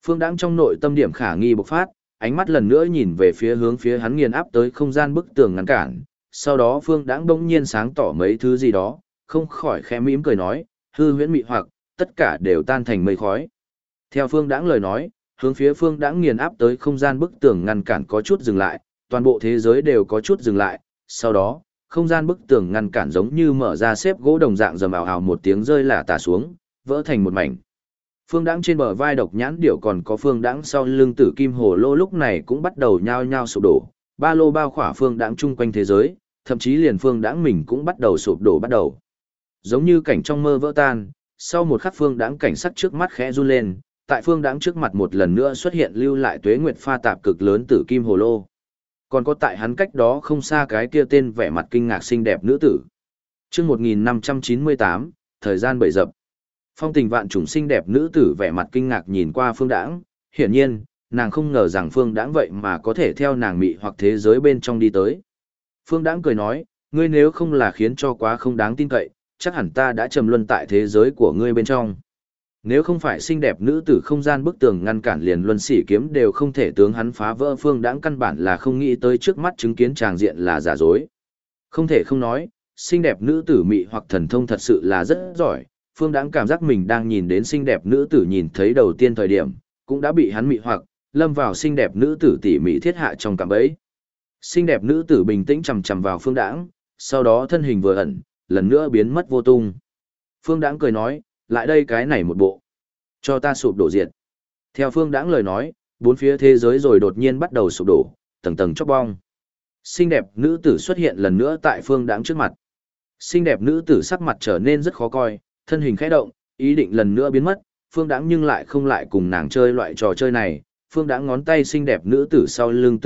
Phương Đãng trong nội tâm điểm khả nghi bộc phát, ánh mắt lần nữa nhìn về phía hướng phía hắn nghiền áp tới không gian bức tường ngăn cản, sau đó Phương Đãng bỗng nhiên sáng tỏ mấy thứ gì đó, không khỏi khẽ mỉm cười nói, hư huyễn mị hoặc, tất cả đều tan thành mây khói. Theo Phương Đãng lời nói, hướng phía Phương Đãng nghiền áp tới không gian bức tường ngăn cản có chút dừng lại, toàn bộ thế giới đều có chút dừng lại, sau đó, không gian bức tường ngăn cản giống như mở ra xếp gỗ đồng dạng rầm ào ào một tiếng rơi lả tả xuống, vỡ thành một mảnh. Phương Đãng trên bờ vai Độc Nhãn Điểu còn có Phương Đãng sau lưng Tử Kim Hồ Lô lúc này cũng bắt đầu nhao nhao sụp đổ, ba lô bao khỏa Phương Đãng chung quanh thế giới, thậm chí liền Phương Đãng mình cũng bắt đầu sụp đổ bắt đầu. Giống như cảnh trong mơ vỡ tan, sau một khắc Phương Đãng cảnh sắc trước mắt khẽ run lên, tại Phương Đãng trước mặt một lần nữa xuất hiện lưu lại tuế nguyệt pha tạp cực lớn Tử Kim Hồ Lô. Còn có tại hắn cách đó không xa cái kia tên vẻ mặt kinh ngạc xinh đẹp nữ tử. Chương 1598, thời gian bậy dập. Phong tình vạn trùng xinh đẹp nữ tử vẻ mặt kinh ngạc nhìn qua Phương Đãng, hiển nhiên, nàng không ngờ rằng Phương Đãng vậy mà có thể theo nàng mị hoặc thế giới bên trong đi tới. Phương Đãng cười nói, ngươi nếu không là khiến cho quá không đáng tin cậy, chắc hẳn ta đã trầm luân tại thế giới của ngươi bên trong. Nếu không phải xinh đẹp nữ tử không gian bức tường ngăn cản liền luân sỉ kiếm đều không thể tướng hắn phá vỡ, Phương Đãng căn bản là không nghĩ tới trước mắt chứng kiến tràng diện là giả dối. Không thể không nói, xinh đẹp nữ tử mị hoặc thần thông thật sự là rất giỏi. Phương Đãng cảm giác mình đang nhìn đến xinh đẹp nữ tử nhìn thấy đầu tiên thời điểm, cũng đã bị hắn mị hoặc, lâm vào xinh đẹp nữ tử tỉ mỉ thiết hạ trong cạm bẫy. Xinh đẹp nữ tử bình tĩnh chằm chằm vào Phương Đãng, sau đó thân hình vừa ẩn, lần nữa biến mất vô tung. Phương Đãng cười nói, lại đây cái này một bộ, cho ta sụp đổ diệt. Theo Phương Đãng lời nói, bốn phía thế giới rồi đột nhiên bắt đầu sụp đổ, tầng tầng chóc bong. Xinh đẹp nữ tử xuất hiện lần nữa tại Phương Đãng trước mặt. Xinh đẹp nữ tử sắc mặt trở nên rất khó coi, thân hình khẽ động, ý định lần nữa biến mất, Phương Đãng nhưng lại không lại cùng nàng chơi loại trò chơi này. Phương Đãng ngón tay xinh đẹp nữ tử sau lưng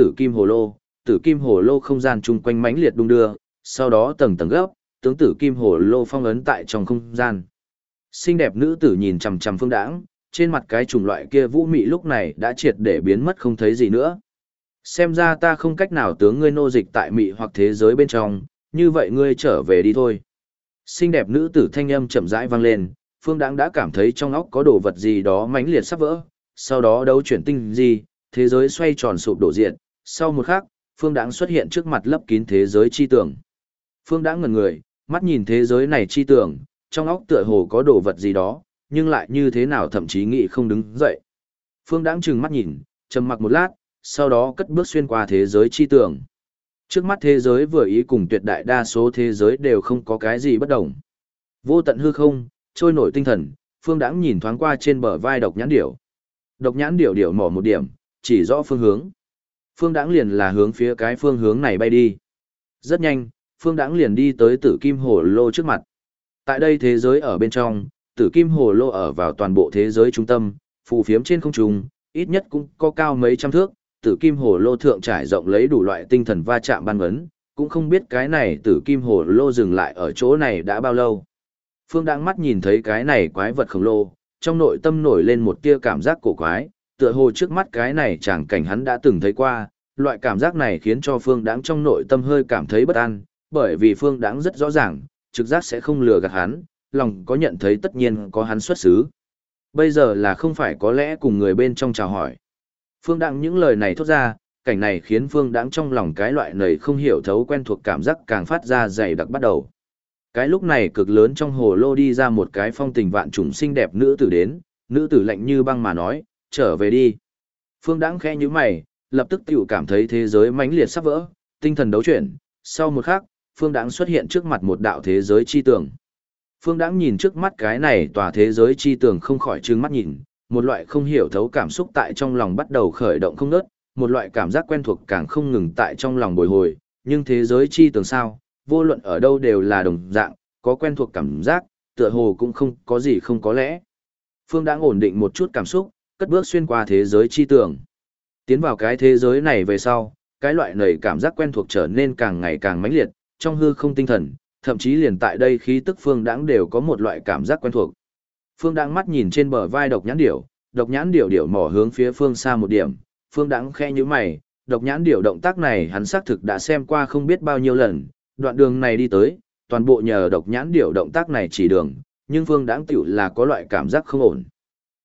Tử Kim Hồ Lô không gian chung quanh mãnh liệt đung đưa, sau đó tầng tầng gấp, tướng Tử Kim Hồ Lô phong ấn tại trong không gian. Xinh đẹp nữ tử nhìn chằm chằm Phương Đãng, trên mặt cái chủng loại kia vũ mị lúc này đã triệt để biến mất không thấy gì nữa. Xem ra ta không cách nào tướng ngươi nô dịch tại mị hoặc thế giới bên trong, như vậy ngươi trở về đi thôi. Xinh đẹp nữ tử thanh âm chậm rãi vang lên, Phương Đãng đã cảm thấy trong óc có đồ vật gì đó mãnh liệt sắp vỡ, sau đó đấu chuyển tinh gì, thế giới xoay tròn sụp đổ diện, sau một khắc, Phương Đãng xuất hiện trước mặt lấp kín thế giới chi tường. Phương Đãng ngẩn người, mắt nhìn thế giới này chi tường, trong óc tựa hồ có đồ vật gì đó, nhưng lại như thế nào thậm chí nghĩ không đứng dậy. Phương Đãng trừng mắt nhìn, trầm mặc một lát, sau đó cất bước xuyên qua thế giới chi tường. Trước mắt thế giới vừa ý cùng tuyệt đại đa số thế giới đều không có cái gì bất đồng. Vô tận hư không, trôi nổi tinh thần, Phương Đãng nhìn thoáng qua trên bờ vai Độc Nhãn Điểu. Độc Nhãn Điểu điểu mỏ một điểm, chỉ rõ phương hướng. Phương Đãng liền là hướng phía cái phương hướng này bay đi. Rất nhanh, Phương Đãng liền đi tới Tử Kim Hồ Lô trước mặt. Tại đây thế giới ở bên trong, Tử Kim Hồ Lô ở vào toàn bộ thế giới trung tâm, phù phiếm trên không trung, ít nhất cũng có cao mấy trăm thước. Tử Kim Hồ Lô thượng trải rộng lấy đủ loại tinh thần va chạm ban ấn, cũng không biết cái này Tử Kim Hồ Lô dừng lại ở chỗ này đã bao lâu. Phương Đãng mắt nhìn thấy cái này quái vật khổng lồ, trong nội tâm nổi lên một tia cảm giác cổ quái, tựa hồ trước mắt cái này chẳng cảnh hắn đã từng thấy qua, loại cảm giác này khiến cho Phương Đãng trong nội tâm hơi cảm thấy bất an, bởi vì Phương Đãng rất rõ ràng, trực giác sẽ không lừa gạt hắn, lòng có nhận thấy tất nhiên có hắn xuất xứ. Bây giờ là không phải có lẽ cùng người bên trong chào hỏi. Phương Đãng những lời này thốt ra, cảnh này khiến Phương Đãng trong lòng cái loại này không hiểu thấu quen thuộc cảm giác càng phát ra dày đặc bắt đầu. Cái lúc này cực lớn trong hồ lô đi ra một cái phong tình vạn trùng xinh đẹp nữ tử đến, nữ tử lạnh như băng mà nói, trở về đi. Phương Đãng khẽ nhíu mày, lập tức tiểu cảm thấy thế giới mãnh liệt sắp vỡ, tinh thần đấu chuyển, sau một khắc, Phương Đãng xuất hiện trước mặt một đạo thế giới chi tường. Phương Đãng nhìn trước mắt cái này tòa thế giới chi tường không khỏi trừng mắt nhìn, một loại không hiểu thấu cảm xúc tại trong lòng bắt đầu khởi động không ngớt, một loại cảm giác quen thuộc càng không ngừng tại trong lòng bồi hồi, nhưng thế giới chi tường sao, vô luận ở đâu đều là đồng dạng, có quen thuộc cảm giác, tựa hồ cũng không có gì không có lẽ. Phương Đãng ổn định một chút cảm xúc, cất bước xuyên qua thế giới chi tường. Tiến vào cái thế giới này về sau, cái loại nảy cảm giác quen thuộc trở nên càng ngày càng mãnh liệt, trong hư không tinh thần, thậm chí liền tại đây khí tức Phương Đãng đều có một loại cảm giác quen thuộc. Phương Đãng mắt nhìn trên bờ vai Độc Nhãn Điểu điểu mỏ hướng phía phương xa một điểm, Phương Đãng khẽ nhíu mày, Độc Nhãn Điểu động tác này hắn xác thực đã xem qua không biết bao nhiêu lần, đoạn đường này đi tới, toàn bộ nhờ Độc Nhãn Điểu động tác này chỉ đường, nhưng Phương Đãng tiểu là có loại cảm giác không ổn.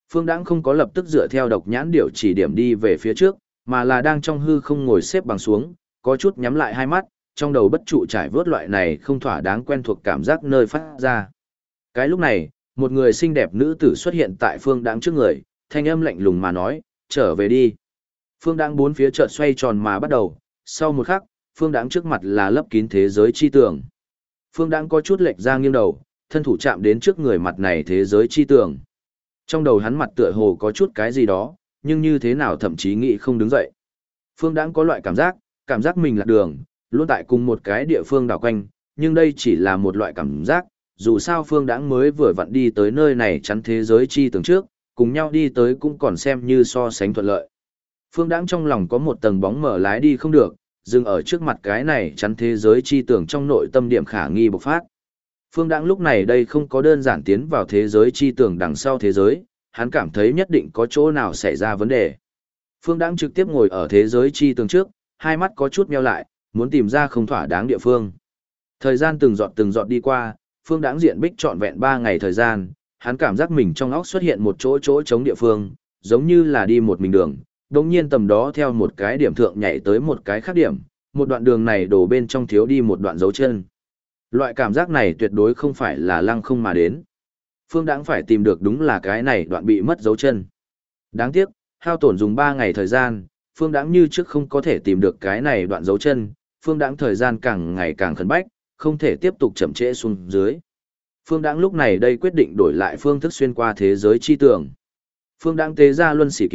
Phương Đãng không có lập tức dựa theo độc nhãn điểu chỉ điểm đi về phía trước, mà là đang trong hư không ngồi xếp bằng xuống, có chút nhắm lại hai mắt, trong đầu bất trụ trải vớt loại này không thỏa đáng quen thuộc cảm giác nơi phát ra. Cái lúc này, một người xinh đẹp nữ tử xuất hiện tại Phương Đãng trước người, thanh âm lạnh lùng mà nói, trở về đi. Phương Đãng bốn phía chợt xoay tròn mà bắt đầu, sau một khắc, Phương Đãng trước mặt là lấp kín thế giới chi tường. Phương Đãng có chút lệch ra nghiêng đầu, thân thủ chạm đến trước người mặt này thế giới chi tường. Trong đầu hắn mặt tựa hồ có chút cái gì đó, nhưng như thế nào thậm chí nghĩ không đứng dậy. Phương Đãng có loại cảm giác mình lạc đường, luôn tại cùng một cái địa phương đảo quanh, nhưng đây chỉ là một loại cảm giác, dù sao Phương Đãng mới vừa vặn đi tới nơi này chắn thế giới chi tường trước, cùng nhau đi tới cũng còn xem như so sánh thuận lợi. Phương Đãng trong lòng có một tầng bóng mờ lái đi không được, dừng ở trước mặt cái này chắn thế giới chi tường trong nội tâm điểm khả nghi bộc phát. Phương Đãng lúc này đây không có đơn giản tiến vào thế giới chi tường đằng sau thế giới, hắn cảm thấy nhất định có chỗ nào xảy ra vấn đề. Phương Đãng trực tiếp ngồi ở thế giới chi tường trước, hai mắt có chút meo lại, muốn tìm ra không thỏa đáng địa phương. Thời gian từng giọt đi qua, Phương Đãng diện bích trọn vẹn 3 ngày thời gian, hắn cảm giác mình trong óc xuất hiện một chỗ trống địa phương, giống như là đi một mình đường, đồng nhiên tầm đó theo một cái điểm thượng nhảy tới một cái khác điểm, một đoạn đường này đổ bên trong thiếu đi một đoạn dấu chân. Loại cảm giác này tuyệt đối không phải là lăng không mà đến. Phương Đãng phải tìm được đúng là cái này đoạn bị mất dấu chân. Đáng tiếc, hao tổn dùng 3 ngày thời gian, Phương Đãng như trước không có thể tìm được cái này đoạn dấu chân, Phương Đãng thời gian càng ngày càng khẩn bách, không thể tiếp tục chậm trễ xuống dưới. Phương Đãng lúc này đây quyết định đổi lại phương thức xuyên qua thế giới chi tường. Phương Đãng tế ra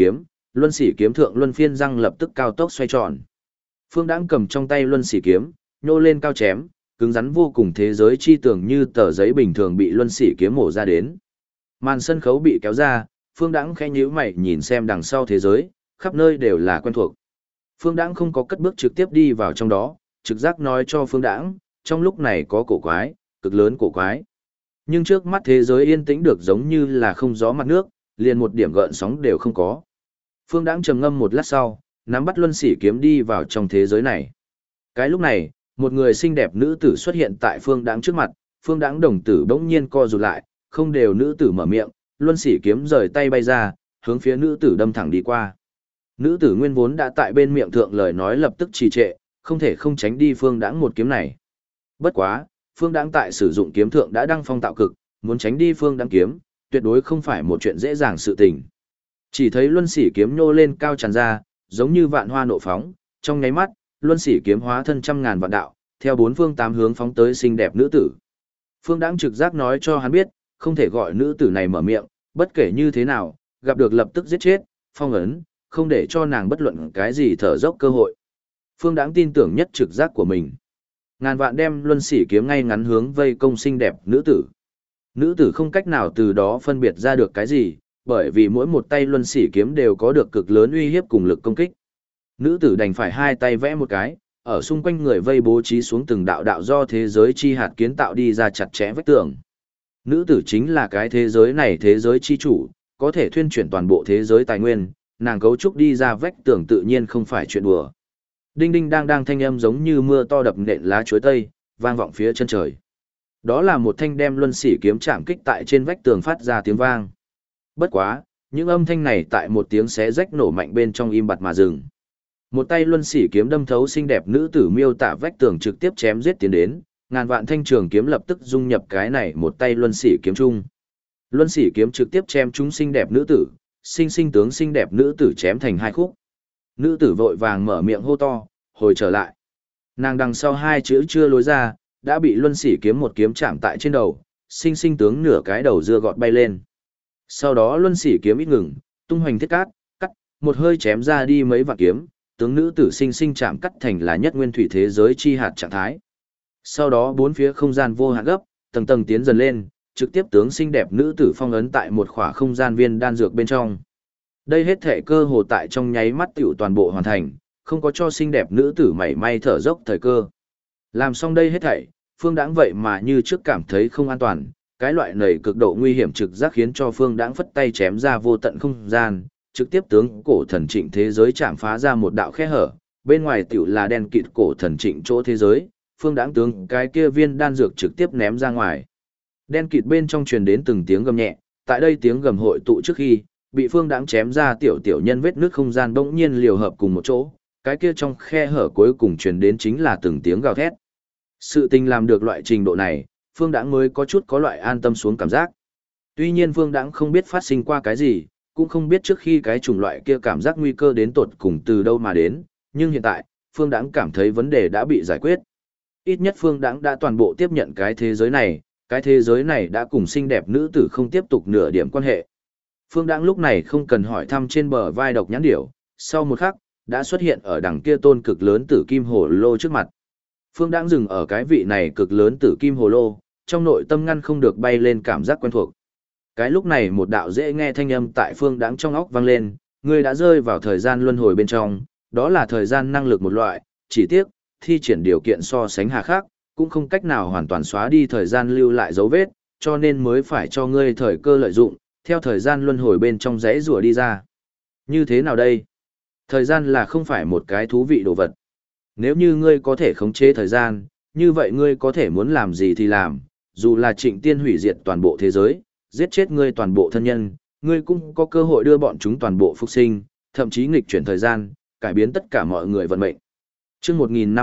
luân sỉ kiếm thượng luân phiên răng lập tức cao tốc xoay tròn. Phương Đãng cầm trong tay luân sỉ kiếm, nhô lên cao chém, cứng rắn vô cùng thế giới chi tường như tờ giấy bình thường bị luân sỉ kiếm mổ ra đến. Màn sân khấu bị kéo ra, Phương Đãng khẽ nhíu mày nhìn xem đằng sau thế giới, khắp nơi đều là quen thuộc. Phương Đãng không có cất bước trực tiếp đi vào trong đó, trực giác nói cho Phương Đãng, trong lúc này có cổ quái, cực lớn cổ quái. Nhưng trước mắt thế giới yên tĩnh được giống như là không gió mặt nước, liền một điểm gợn sóng đều không có. Phương Đãng trầm ngâm một lát sau, nắm bắt luân sỉ kiếm đi vào trong thế giới này. Cái lúc này, một người xinh đẹp nữ tử xuất hiện tại Phương Đãng trước mặt, Phương Đãng đồng tử bỗng nhiên co rụt lại, không đều nữ tử mở miệng, luân sỉ kiếm rời tay bay ra, hướng phía nữ tử đâm thẳng đi qua. Nữ tử nguyên vốn đã tại bên miệng thượng lời nói lập tức trì trệ, không thể không tránh đi Phương Đãng một kiếm này. Bất quá, Phương Đãng tại sử dụng kiếm thượng đã đăng phong tạo cực, muốn tránh đi Phương Đãng kiếm, tuyệt đối không phải một chuyện dễ dàng sự tình. Chỉ thấy luân sỉ kiếm nhô lên cao tràn ra, giống như vạn hoa nộ phóng, trong nháy mắt, luân sỉ kiếm hóa thân trăm ngàn vạn đạo, theo bốn phương tám hướng phóng tới xinh đẹp nữ tử. Phương Đãng trực giác nói cho hắn biết, không thể gọi nữ tử này mở miệng, bất kể như thế nào, gặp được lập tức giết chết, phong ấn, không để cho nàng bất luận cái gì thở dốc cơ hội. Phương Đãng tin tưởng nhất trực giác của mình. Ngàn vạn đem luân sỉ kiếm ngay ngắn hướng vây công xinh đẹp nữ tử. Nữ tử không cách nào từ đó phân biệt ra được cái gì, bởi vì mỗi một tay luân sỉ kiếm đều có được cực lớn uy hiếp cùng lực công kích. Nữ tử đành phải hai tay vẽ một cái, ở xung quanh người vây bố trí xuống từng đạo đạo do thế giới chi hạt kiến tạo đi ra chặt chẽ vách tường. Nữ tử chính là cái thế giới này thế giới chi chủ, có thể thuyên chuyển toàn bộ thế giới tài nguyên, nàng cấu trúc đi ra vách tường tự nhiên không phải chuyện đùa. Đinh đinh đang đang thanh âm giống như mưa to đập nện lá chuối tây, vang vọng phía chân trời. Đó là một thanh đem luân sỉ kiếm chạm kích tại trên vách tường phát ra tiếng vang. Bất quá, những âm thanh này tại một tiếng xé rách nổ mạnh bên trong im bặt mà dừng. Một tay luân sỉ kiếm đâm thấu xinh đẹp nữ tử miêu tả vách tường trực tiếp chém giết tiến đến, ngàn vạn thanh trường kiếm lập tức dung nhập cái này một tay luân sỉ kiếm chung. Luân sỉ kiếm trực tiếp chém trúng xinh đẹp nữ tử, xinh tướng xinh đẹp nữ tử chém thành hai khúc. Nữ tử vội vàng mở miệng hô to, hồi trở lại. Nàng đằng sau hai chữ chưa lối ra, đã bị luân sỉ kiếm một kiếm chạm tại trên đầu, xinh tướng nửa cái đầu dưa gọt bay lên. Sau đó luân sỉ kiếm ít ngừng, tung hoành thiết cát, cắt, một hơi chém ra đi mấy vạn kiếm, tướng nữ tử xinh chạm cắt thành là nhất nguyên thủy thế giới chi hạt trạng thái. Sau đó bốn phía không gian vô hạn gấp, tầng tầng tiến dần lên, trực tiếp tướng xinh đẹp nữ tử phong ấn tại một khỏa không gian viên đan dược bên trong. Đây hết thể cơ hồ tại trong nháy mắt tiểu toàn bộ hoàn thành, không có cho xinh đẹp nữ tử mảy may thở dốc thời cơ. Làm xong đây hết thảy, Phương Đãng vậy mà như trước cảm thấy không an toàn, cái loại này cực độ nguy hiểm trực giác khiến cho Phương Đãng phất tay chém ra vô tận không gian, trực tiếp tướng cổ thần trịnh thế giới chạm phá ra một đạo khe hở, bên ngoài tiểu là đen kịt cổ thần trịnh chỗ thế giới, Phương Đãng tướng cái kia viên đan dược trực tiếp ném ra ngoài. Đen kịt bên trong truyền đến từng tiếng gầm nhẹ, tại đây tiếng gầm hội tụ trước khi, bị Phương Đãng chém ra tiểu tiểu nhân vết nước không gian bỗng nhiên liều hợp cùng một chỗ, cái kia trong khe hở cuối cùng truyền đến chính là từng tiếng gào thét. Sự tình làm được loại trình độ này, Phương Đãng mới có chút có loại an tâm xuống cảm giác. Tuy nhiên Phương Đãng không biết phát sinh qua cái gì, cũng không biết trước khi cái chủng loại kia cảm giác nguy cơ đến tột cùng từ đâu mà đến, nhưng hiện tại, Phương Đãng cảm thấy vấn đề đã bị giải quyết. Ít nhất Phương Đãng đã toàn bộ tiếp nhận cái thế giới này đã cùng xinh đẹp nữ tử không tiếp tục nửa điểm quan hệ. Phương Đãng lúc này không cần hỏi thăm trên bờ vai Độc Nhãn Điểu, sau một khắc, đã xuất hiện ở đằng kia tôn cực lớn tử kim hồ lô trước mặt. Phương Đãng dừng ở cái vị này cực lớn tử kim hồ lô, trong nội tâm ngăn không được bay lên cảm giác quen thuộc. Cái lúc này một đạo dễ nghe thanh âm tại Phương Đãng trong óc vang lên, ngươi đã rơi vào thời gian luân hồi bên trong, đó là thời gian năng lực một loại, chỉ tiếc, thi triển điều kiện so sánh hà khắc, cũng không cách nào hoàn toàn xóa đi thời gian lưu lại dấu vết, cho nên mới phải cho ngươi thời cơ lợi dụng, theo thời gian luân hồi bên trong rẽ rùa đi ra. Như thế nào đây? Thời gian là không phải một cái thú vị đồ vật. Nếu như ngươi có thể khống chế thời gian, như vậy ngươi có thể muốn làm gì thì làm, dù là Trịnh Tiên hủy diệt toàn bộ thế giới, giết chết ngươi toàn bộ thân nhân, ngươi cũng có cơ hội đưa bọn chúng toàn bộ phục sinh, thậm chí nghịch chuyển thời gian, cải biến tất cả mọi người vận mệnh. Chương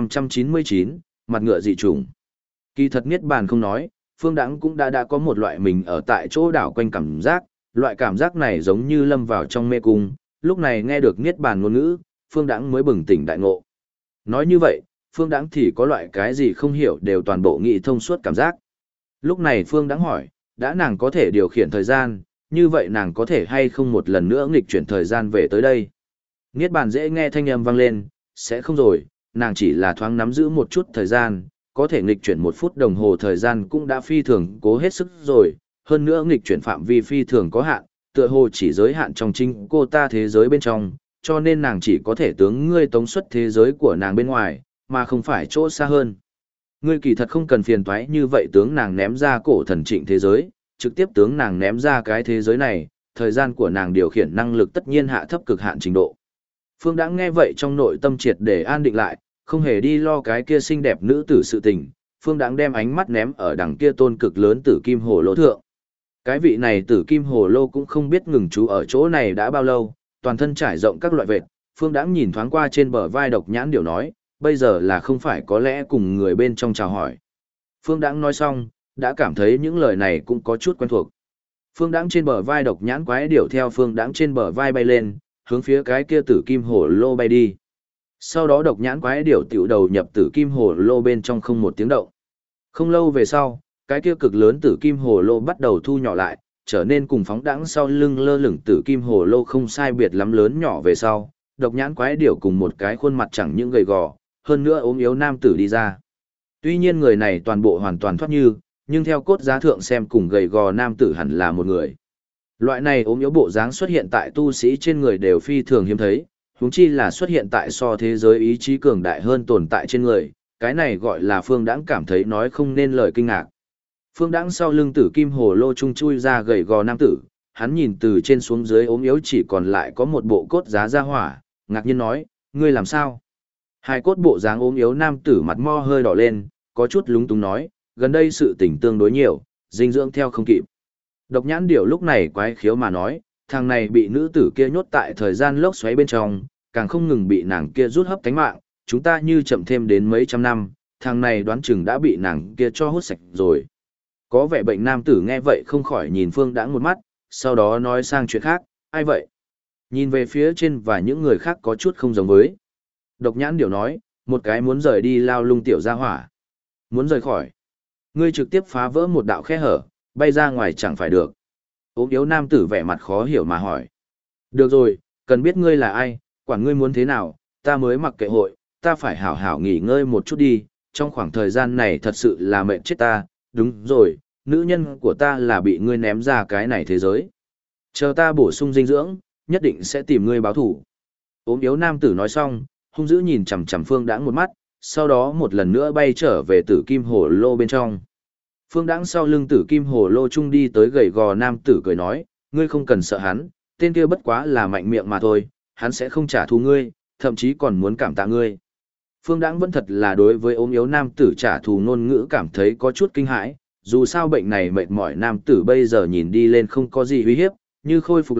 1599, mặt ngựa dị trùng. Kỳ thật Niết Bàn không nói, Phương Đãng cũng đã có một loại mình ở tại chỗ đảo quanh cảm giác, loại cảm giác này giống như lâm vào trong mê cung, lúc này nghe được Niết Bàn ngôn ngữ, Phương Đãng mới bừng tỉnh đại ngộ. Nói như vậy, Phương Đãng thì có loại cái gì không hiểu đều toàn bộ nghĩ thông suốt cảm giác. Lúc này Phương Đãng hỏi, đã nàng có thể điều khiển thời gian, như vậy nàng có thể hay không một lần nữa nghịch chuyển thời gian về tới đây. Niết Bàn dễ nghe thanh âm vang lên, sẽ không rồi, nàng chỉ là thoáng nắm giữ một chút thời gian, có thể nghịch chuyển 1 phút đồng hồ thời gian cũng đã phi thường cố hết sức rồi, hơn nữa nghịch chuyển phạm vi phi thường có hạn, tựa hồ chỉ giới hạn trong chính cô ta thế giới bên trong, cho nên nàng chỉ có thể tướng ngươi tống xuất thế giới của nàng bên ngoài, mà không phải chỗ xa hơn. Ngươi kỳ thật không cần phiền toái như vậy tướng nàng ném ra cổ thần Trịnh thế giới, trực tiếp tướng nàng ném ra cái thế giới này, thời gian của nàng điều khiển năng lực tất nhiên hạ thấp cực hạn trình độ. Phương Đãng nghe vậy trong nội tâm triệt để an định lại, không hề đi lo cái kia xinh đẹp nữ tử sự tình, Phương Đãng đem ánh mắt ném ở đằng kia tôn cực lớn tử kim hồ lô thượng. Cái vị này tử kim hồ lô cũng không biết ngừng trú ở chỗ này đã bao lâu, toàn thân trải rộng các loại vệt, Phương Đãng nhìn thoáng qua trên bờ vai Độc Nhãn Điểu nói, bây giờ là không phải có lẽ cùng người bên trong chào hỏi. Phương Đãng nói xong, đã cảm thấy những lời này cũng có chút quen thuộc. Phương Đãng trên bờ vai Độc Nhãn Quái Điểu theo Phương Đãng trên bờ vai bay lên, hướng phía cái kia tử kim hồ lô bay đi. Sau đó Độc Nhãn Quái Điểu tiểu đầu nhập tử kim hồ lô bên trong không một tiếng động. Không lâu về sau, cái kia cực lớn tử kim hồ lô bắt đầu thu nhỏ lại, trở nên cùng Phóng Đãng sau lưng lơ lửng tử kim hồ lô không sai biệt lắm lớn nhỏ về sau. Độc Nhãn Quái Điểu cùng một cái khuôn mặt chẳng những gầy gò, hơn nữa ốm yếu nam tử đi ra. Tuy nhiên người này toàn bộ hoàn toàn thoát như, nhưng theo cốt giá thượng xem cùng gầy gò nam tử hẳn là một người. Loại này ốm yếu bộ dáng xuất hiện tại tu sĩ trên người đều phi thường hiếm thấy, huống chi là xuất hiện tại so thế giới ý chí cường đại hơn tồn tại trên người, cái này gọi là Phương Đãng cảm thấy nói không nên lời kinh ngạc. Phương Đãng sau lưng tử kim hồ lô trung chui ra gầy gò nam tử, hắn nhìn từ trên xuống dưới ốm yếu chỉ còn lại có một bộ cốt giá ra hỏa, ngạc nhiên nói, ngươi làm sao? Hai cốt bộ dáng ốm yếu nam tử mặt mo hơi đỏ lên, có chút lúng túng nói, gần đây sự tình tương đối nhiều, dinh dưỡng theo không kịp. Độc Nhãn Điểu lúc này quái khiếu mà nói, thằng này bị nữ tử kia nhốt tại thời gian lốc xoáy bên trong, càng không ngừng bị nàng kia rút hấp tánh mạng, chúng ta như chậm thêm đến mấy trăm năm, thằng này đoán chừng đã bị nàng kia cho hút sạch rồi. Có vẻ bệnh nam tử nghe vậy không khỏi nhìn Phương Đãng một mắt, sau đó nói sang chuyện khác, ai vậy? Nhìn về phía trên và những người khác có chút không giống với. Độc Nhãn Điểu nói, một cái muốn rời đi lao lung tiểu gia hỏa. Muốn rời khỏi. Ngươi trực tiếp phá vỡ một đạo khe hở, bay ra ngoài chẳng phải được. Ốm yếu nam tử vẻ mặt khó hiểu mà hỏi. Được rồi, cần biết ngươi là ai, quản ngươi muốn thế nào, ta mới mặc kệ hội, ta phải hảo hảo nghỉ ngơi một chút đi, trong khoảng thời gian này thật sự là mệt chết ta, đúng rồi, nữ nhân của ta là bị ngươi ném ra cái này thế giới. Chờ ta bổ sung dinh dưỡng, nhất định sẽ tìm ngươi báo thủ. Ốm yếu nam tử nói xong, hung dữ nhìn chằm chằm Phương Đãng một mắt, sau đó một lần nữa bay trở về tử kim hồ lô bên trong. Phương Đãng sau lưng tử kim hồ lô trung đi tới gầy gò nam tử cười nói, ngươi không cần sợ hắn, tên kia bất quá là mạnh miệng mà thôi, hắn sẽ không trả thù ngươi, thậm chí còn muốn cảm tạ ngươi. Phương Đãng vẫn thật là đối với ốm yếu nam tử trả thù ngôn ngữ cảm thấy có chút kinh hãi, dù sao bệnh này mệt mỏi nam tử bây giờ nhìn đi lên không có gì uy hiếp, như khôi phục lại,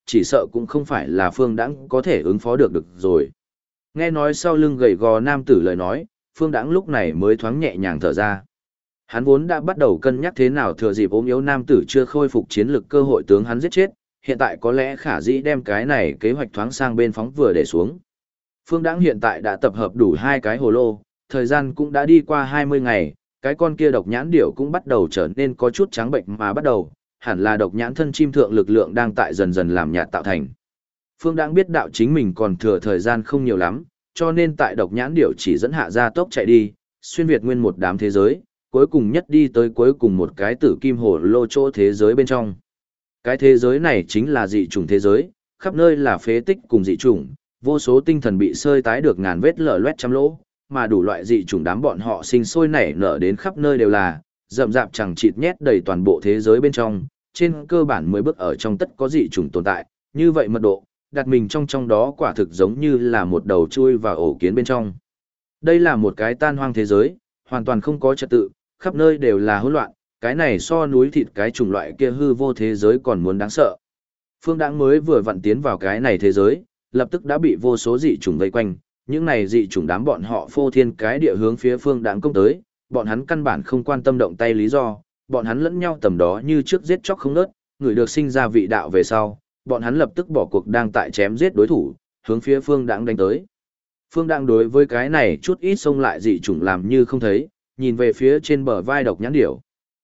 chỉ sợ cũng không phải là Phương Đãng có thể ứng phó được rồi. Nghe nói sau lưng gầy gò nam tử lời nói, Phương Đãng lúc này mới thoáng nhẹ nhàng thở ra. Hắn vốn đã bắt đầu cân nhắc thế nào thừa dịp ốm yếu nam tử chưa khôi phục chiến lực cơ hội tướng hắn giết chết, hiện tại có lẽ khả dĩ đem cái này kế hoạch thoáng sang bên phóng vừa để xuống. Phương Đãng hiện tại đã tập hợp đủ 2 cái hồ lô, thời gian cũng đã đi qua 20 ngày, cái con kia độc nhãn điểu cũng bắt đầu trở nên có chút trắng bệnh mà bắt đầu, hẳn là độc nhãn thân chim thượng lực lượng đang tại dần dần làm nhạt tạo thành. Phương Đãng biết đạo chính mình còn thừa thời gian không nhiều lắm, cho nên tại độc nhãn điểu chỉ dẫn hạ ra tốc chạy đi, xuyên việt nguyên một đám thế giới, cuối cùng nhất đi tới cuối cùng một cái tử kim hồ lô chỗ thế giới bên trong. Cái thế giới này chính là dị chủng thế giới, khắp nơi là phế tích cùng dị chủng, vô số tinh thần bị sơi tái được ngàn vết lở loét trăm lỗ, mà đủ loại dị chủng đám bọn họ sinh sôi nảy nở đến khắp nơi đều là, rậm rạp chẳng chịt nhét đầy toàn bộ thế giới bên trong, trên cơ bản 10 bước ở trong tất có dị chủng tồn tại, như vậy mật độ, đặt mình trong đó quả thực giống như là một đầu chui vào ổ kiến bên trong. Đây là một cái tan hoang thế giới, hoàn toàn không có trật tự, khắp nơi đều là hỗn loạn, cái này so núi thịt cái chủng loại kia hư vô thế giới còn muốn đáng sợ. Phương Đãng mới vừa vặn tiến vào cái này thế giới, lập tức đã bị vô số dị chủng vây quanh, những này dị chủng đám bọn họ phô thiên cái địa hướng phía Phương Đãng công tới, bọn hắn căn bản không quan tâm động tay lý do, bọn hắn lẫn nhau tầm đó như trước giết chóc không ngớt, người được sinh ra vị đạo về sau, bọn hắn lập tức bỏ cuộc đang tại chém giết đối thủ, hướng phía Phương Đãng đánh tới. Phương Đãng đối với cái này chút ít xông lại dị chủng làm như không thấy, nhìn về phía trên bờ vai độc nhãn điểu.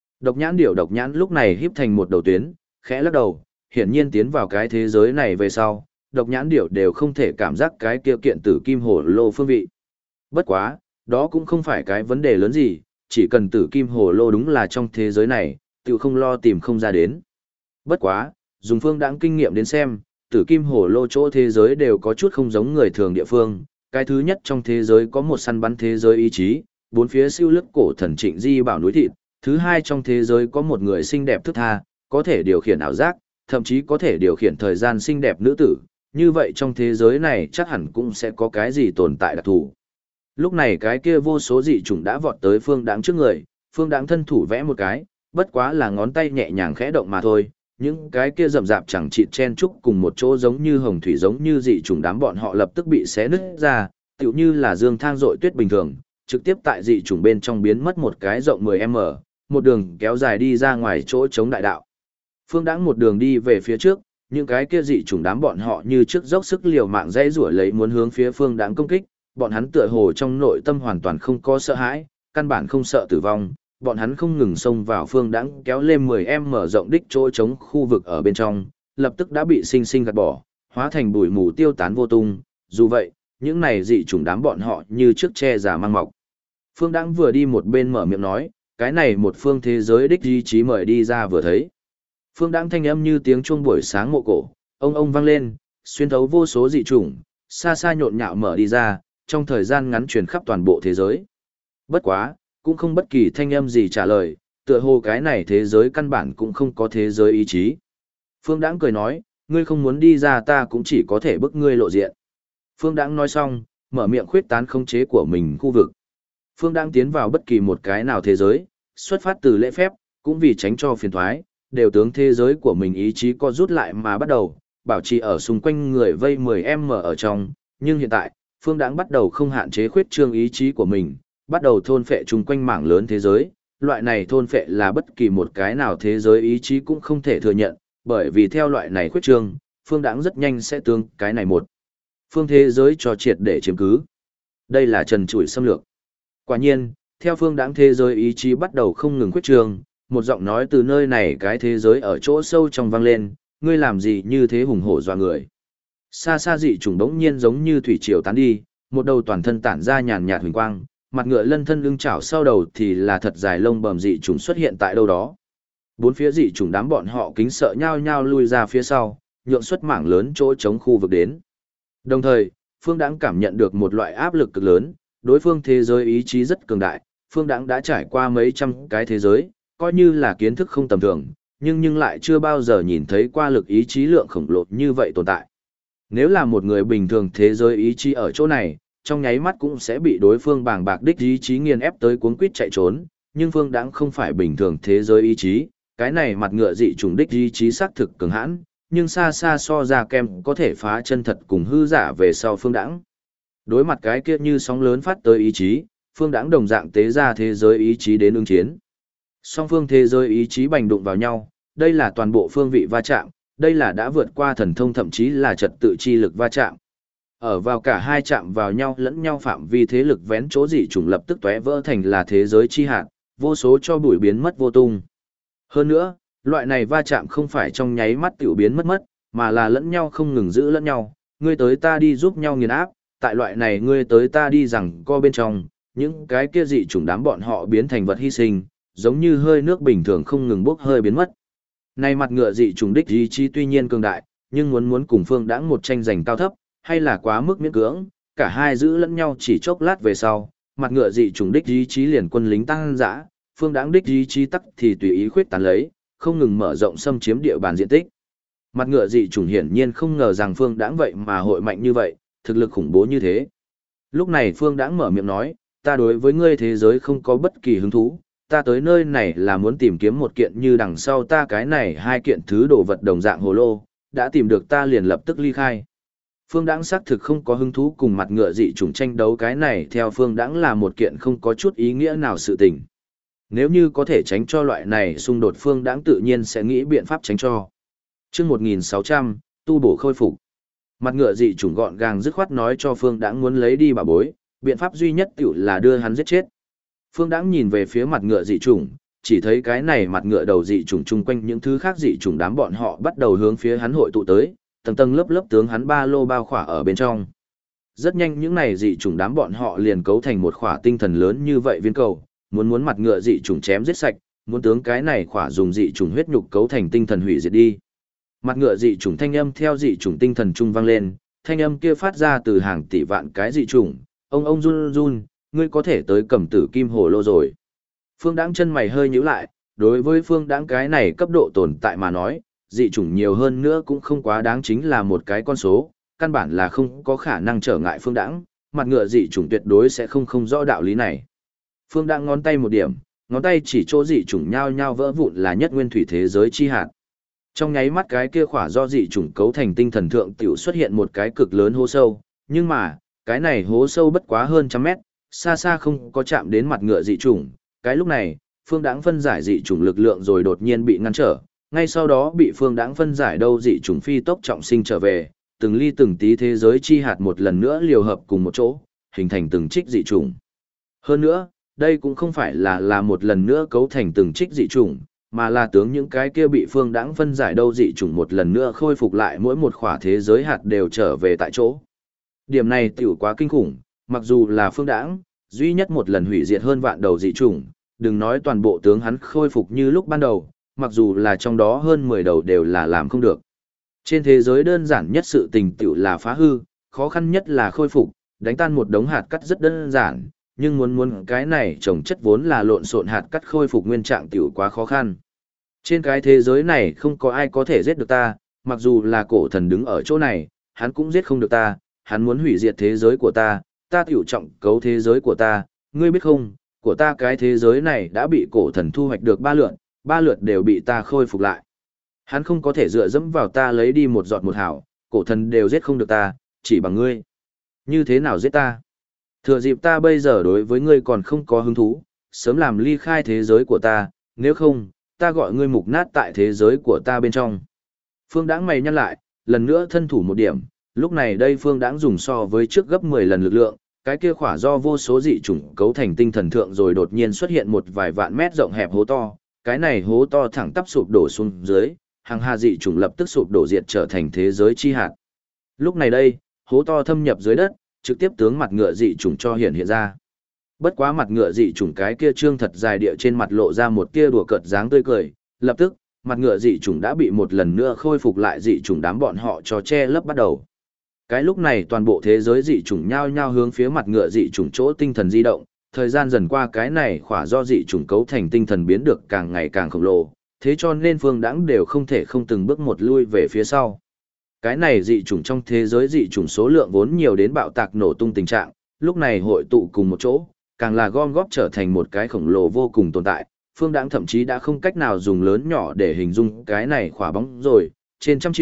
Độc nhãn lúc này híp thành một đầu tuyến, khẽ lắc đầu, hiển nhiên tiến vào cái thế giới này về sau, độc nhãn điểu đều không thể cảm giác cái kia kiện tử kim hồ lô phương vị. Bất quá, đó cũng không phải cái vấn đề lớn gì, chỉ cần tử kim hồ lô đúng là trong thế giới này, tự không lo tìm không ra đến. Bất quá, dùng Phương Đãng kinh nghiệm đến xem, tử kim hồ lô chỗ thế giới đều có chút không giống người thường địa phương. Cái thứ nhất trong thế giới có một săn bắn thế giới ý chí, bốn phía siêu lức cổ thần Trịnh Di bảo núi thịt. Thứ hai trong thế giới có một người xinh đẹp thức tha, có thể điều khiển ảo giác, thậm chí có thể điều khiển thời gian xinh đẹp nữ tử. Như vậy trong thế giới này chắc hẳn cũng sẽ có cái gì tồn tại đặc thù. Lúc này cái kia vô số dị chủng đã vọt tới Phương Đãng trước người, Phương Đãng thân thủ vẽ một cái, bất quá là ngón tay nhẹ nhàng khẽ động mà thôi. Những cái kia rậm rạp chẳng chịt chen chúc cùng một chỗ giống như hồng thủy giống như dị chủng đám bọn họ lập tức bị xé nứt ra, tựu như là dương thang dội tuyết bình thường, trực tiếp tại dị chủng bên trong biến mất một cái rộng 10m, một đường kéo dài đi ra ngoài chỗ chống đại đạo. Phương Đãng một đường đi về phía trước, những cái kia dị chủng đám bọn họ như trước dốc sức liều mạng dãy rủa lấy muốn hướng phía Phương Đãng công kích, bọn hắn tựa hồ trong nội tâm hoàn toàn không có sợ hãi, căn bản không sợ tử vong, bọn hắn không ngừng xông vào Phương Đãng kéo lên 10m mở rộng đích chỗ trống khu vực ở bên trong, lập tức đã bị sinh sinh gạt bỏ, hóa thành bụi mù tiêu tán vô tung. Dù vậy, những này dị chủng đám bọn họ như trước che giả mang mọc. Phương Đãng vừa đi một bên mở miệng nói, cái này một phương thế giới đích ý chí mời đi ra vừa thấy. Phương Đãng thanh âm như tiếng chuông buổi sáng mộ cổ, ông vang lên, xuyên thấu vô số dị chủng, xa xa nhộn nhạo mở đi ra, trong thời gian ngắn truyền khắp toàn bộ thế giới. Bất quá, cũng không bất kỳ thanh âm gì trả lời, tựa hồ cái này thế giới căn bản cũng không có thế giới ý chí. Phương Đãng cười nói, ngươi không muốn đi ra ta cũng chỉ có thể bức ngươi lộ diện. Phương Đãng nói xong, mở miệng khuyết tán khống chế của mình khu vực. Phương Đãng tiến vào bất kỳ một cái nào thế giới, xuất phát từ lễ phép, cũng vì tránh cho phiền toái, đều tướng thế giới của mình ý chí co rút lại mà bắt đầu, bảo trì ở xung quanh người vây 10m ở trong, nhưng hiện tại, Phương Đãng bắt đầu không hạn chế khuyết trương ý chí của mình, bắt đầu thôn phệ chung quanh mảng lớn thế giới, loại này thôn phệ là bất kỳ một cái nào thế giới ý chí cũng không thể thừa nhận, bởi vì theo loại này khuyết trương, Phương Đãng rất nhanh sẽ tương cái này một phương thế giới cho triệt để chiếm cứ. Đây là trần trụi xâm lược. Quả nhiên, theo Phương Đãng thế giới ý chí bắt đầu không ngừng khuyết trương, một giọng nói từ nơi này cái thế giới ở chỗ sâu trong vang lên, ngươi làm gì như thế hùng hổ dọa người. Xa xa dị chủng đống nhiên giống như thủy triều tán đi, một đầu toàn thân tản ra nhàn nhạt huỳnh quang, mặt ngựa lân thân lưng chảo sau đầu thì là thật dài lông bầm dị chủng xuất hiện tại đâu đó. Bốn phía dị chủng đám bọn họ kính sợ nhao nhao lui ra phía sau, nhượng xuất mảng lớn chỗ chống khu vực đến. Đồng thời, Phương Đãng cảm nhận được một loại áp lực cực lớn, đối phương thế giới ý chí rất cường đại, Phương Đãng đã trải qua mấy trăm cái thế giới, coi như là kiến thức không tầm thường, nhưng lại chưa bao giờ nhìn thấy qua lực ý chí lượng khổng lồ như vậy tồn tại. Nếu là một người bình thường thế giới ý chí ở chỗ này, trong nháy mắt cũng sẽ bị đối phương bàng bạc đích ý chí nghiền ép tới cuốn quýt chạy trốn, nhưng Phương Đãng không phải bình thường thế giới ý chí, cái này mặt ngựa dị trùng đích ý chí xác thực cường hãn, nhưng xa xa so ra kem có thể phá chân thật cùng hư giả về sau Phương Đãng. Đối mặt cái kia như sóng lớn phát tới ý chí, Phương Đãng đồng dạng tế ra thế giới ý chí đến ứng chiến. Song phương thế giới ý chí bành đụng vào nhau, đây là toàn bộ phương vị va chạm, đây là đã vượt qua thần thông thậm chí là trật tự chi lực va chạm. Ở vào cả hai chạm vào nhau lẫn nhau phạm vi thế lực vén chỗ dị chủng lập tức tóe vỡ thành là thế giới chi hạt, vô số cho bụi biến mất vô tung. Hơn nữa, loại này va chạm không phải trong nháy mắt tiểu biến mất, mà là lẫn nhau không ngừng giữ lẫn nhau, ngươi tới ta đi giúp nhau nghiền áp, tại loại này ngươi tới ta đi rằng co bên trong, những cái kia dị chủng đám bọn họ biến thành vật hy sinh, giống như hơi nước bình thường không ngừng bốc hơi biến mất. Này mặt ngựa dị chủng đích ý chí tuy nhiên cường đại, nhưng muốn cùng Phương Đãng một tranh giành cao thấp, hay là quá mức miễn cưỡng, cả hai giữ lẫn nhau chỉ chốc lát về sau, mặt ngựa dị chủng đích ý chí liền quân lính tăng dã, Phương Đãng đích ý chí tắc thì tùy ý khuyết tán lấy, không ngừng mở rộng xâm chiếm địa bàn diện tích. Mặt ngựa dị chủng hiển nhiên không ngờ rằng Phương Đãng vậy mà hội mạnh như vậy, thực lực khủng bố như thế. Lúc này Phương Đãng mở miệng nói, ta đối với ngươi thế giới không có bất kỳ hứng thú, ta tới nơi này là muốn tìm kiếm một kiện như đằng sau ta cái này hai kiện thứ đồ vật đồng dạng hồ lô, đã tìm được ta liền lập tức ly khai. Phương Đãng xác thực không có hứng thú cùng mặt ngựa dị chủng tranh đấu, cái này theo Phương Đãng là một kiện không có chút ý nghĩa nào sự tình. Nếu như có thể tránh cho loại này xung đột, Phương Đãng tự nhiên sẽ nghĩ biện pháp tránh cho. Chương 1600, tu bổ khôi phục. Mặt ngựa dị chủng gọn gàng dứt khoát nói cho Phương Đãng muốn lấy đi bảo bối, biện pháp duy nhất tiểu là đưa hắn giết chết. Phương Đãng nhìn về phía mặt ngựa dị chủng, chỉ thấy cái này mặt ngựa đầu dị chủng chung quanh những thứ khác dị chủng đám bọn họ bắt đầu hướng phía hắn hội tụ tới, tầng tầng lớp lớp tướng hắn ba lô bao khỏa ở bên trong. Rất nhanh những này dị chủng đám bọn họ liền cấu thành một khỏa tinh thần lớn như vậy viên cầu, muốn mặt ngựa dị chủng chém giết sạch, muốn tướng cái này khỏa dùng dị chủng huyết nhục cấu thành tinh thần hủy diệt đi. Mặt ngựa dị chủng thanh âm theo dị chủng tinh thần trung vang lên, thanh âm kia phát ra từ hàng tỷ vạn cái dị chủng, ông run run, ngươi có thể tới cầm tử kim hồ lô rồi. Phương Đãng chân mày hơi nhíu lại, đối với Phương Đãng cái này cấp độ tồn tại mà nói, dị chủng nhiều hơn nữa cũng không quá đáng, chính là một cái con số, căn bản là không có khả năng trở ngại Phương Đãng, mặt ngựa dị chủng tuyệt đối sẽ không rõ đạo lý này. Phương Đãng ngón tay một điểm, ngón tay chỉ chỗ dị chủng nhao nhao vỡ vụn là nhất nguyên thủy thế giới chi hạt. Trong nháy mắt cái kia khỏa do dị chủng cấu thành tinh thần thượng tiểu xuất hiện một cái cực lớn hố sâu, nhưng mà, cái này hố sâu bất quá hơn trăm mét, xa xa không có chạm đến mặt ngựa dị chủng. Cái lúc này, Phương Đãng phân giải dị chủng lực lượng rồi đột nhiên bị ngăn trở, ngay sau đó bị Phương Đãng phân giải đâu dị chủng phi tốc trọng sinh trở về, từng ly từng tí thế giới chi hạt một lần nữa liều hợp cùng một chỗ, hình thành từng trích dị chủng. Hơn nữa, đây cũng không phải là một lần nữa cấu thành từng trích dị chủng, mà là tướng những cái kia bị Phương Đãng phân giải đâu dị chủng một lần nữa khôi phục lại, mỗi một khỏa thế giới hạt đều trở về tại chỗ. Điểm này tiểu quá kinh khủng, mặc dù là Phương Đãng, duy nhất một lần hủy diệt hơn vạn đầu dị chủng, đừng nói toàn bộ tướng hắn khôi phục như lúc ban đầu, mặc dù là trong đó hơn 10 đầu đều là làm không được. Trên thế giới đơn giản nhất sự tình tiểu là phá hư, khó khăn nhất là khôi phục, đánh tan một đống hạt cắt rất đơn giản, nhưng muốn cái này trồng chất vốn là lộn xộn hạt cắt khôi phục nguyên trạng tiểu quá khó khăn. Trên cái thế giới này không có ai có thể giết được ta, mặc dù là cổ thần đứng ở chỗ này, hắn cũng giết không được ta, hắn muốn hủy diệt thế giới của ta tiểu trọng cấu thế giới của ta, ngươi biết không, của ta cái thế giới này đã bị cổ thần thu hoạch được 3 lượt đều bị ta khôi phục lại. Hắn không có thể dựa dẫm vào ta lấy đi một giọt một hảo, cổ thần đều giết không được ta, chỉ bằng ngươi. Như thế nào giết ta? Thừa dịp ta bây giờ đối với ngươi còn không có hứng thú, sớm làm ly khai thế giới của ta, nếu không, ta gọi ngươi mục nát tại thế giới của ta bên trong. Phương Đãng mày nhăn lại, lần nữa thân thủ một điểm, lúc này đây Phương Đãng dùng so với trước gấp 10 lần lực lượng, cái kia khỏa do vô số dị chủng cấu thành tinh thần thượng rồi đột nhiên xuất hiện một vài vạn mét rộng hẹp hố to, cái này hố to thẳng tắp sụp đổ xuống dưới, hàng hà dị chủng lập tức sụp đổ diệt trở thành thế giới chi hạt. Lúc này đây, hố to thâm nhập dưới đất, trực tiếp tướng mặt ngựa dị chủng cho hiện ra. Bất quá mặt ngựa dị chủng cái kia trương thật dài địa trên mặt lộ ra một tia đùa cợt dáng tươi cười, lập tức, mặt ngựa dị chủng đã bị một lần nữa khôi phục lại dị chủng đám bọn họ cho che lấp bắt đầu. Cái lúc này toàn bộ thế giới dị chủng nhao nhao hướng phía mặt ngựa dị chủng chỗ tinh thần di động, thời gian dần qua cái này khỏa do dị chủng cấu thành tinh thần biến được càng ngày càng khổng lồ, thế cho nên Phương Đãng đều không thể không từng bước một lui về phía sau. Cái này dị chủng trong thế giới dị chủng số lượng vốn nhiều đến bạo tạc nổ tung tình trạng, lúc này hội tụ cùng một chỗ, càng là gom góp trở thành một cái khổng lồ vô cùng tồn tại. Phương Đãng thậm chí đã không cách nào dùng lớn nhỏ để hình dung cái này khỏa bóng rồi, trên trăm triệu,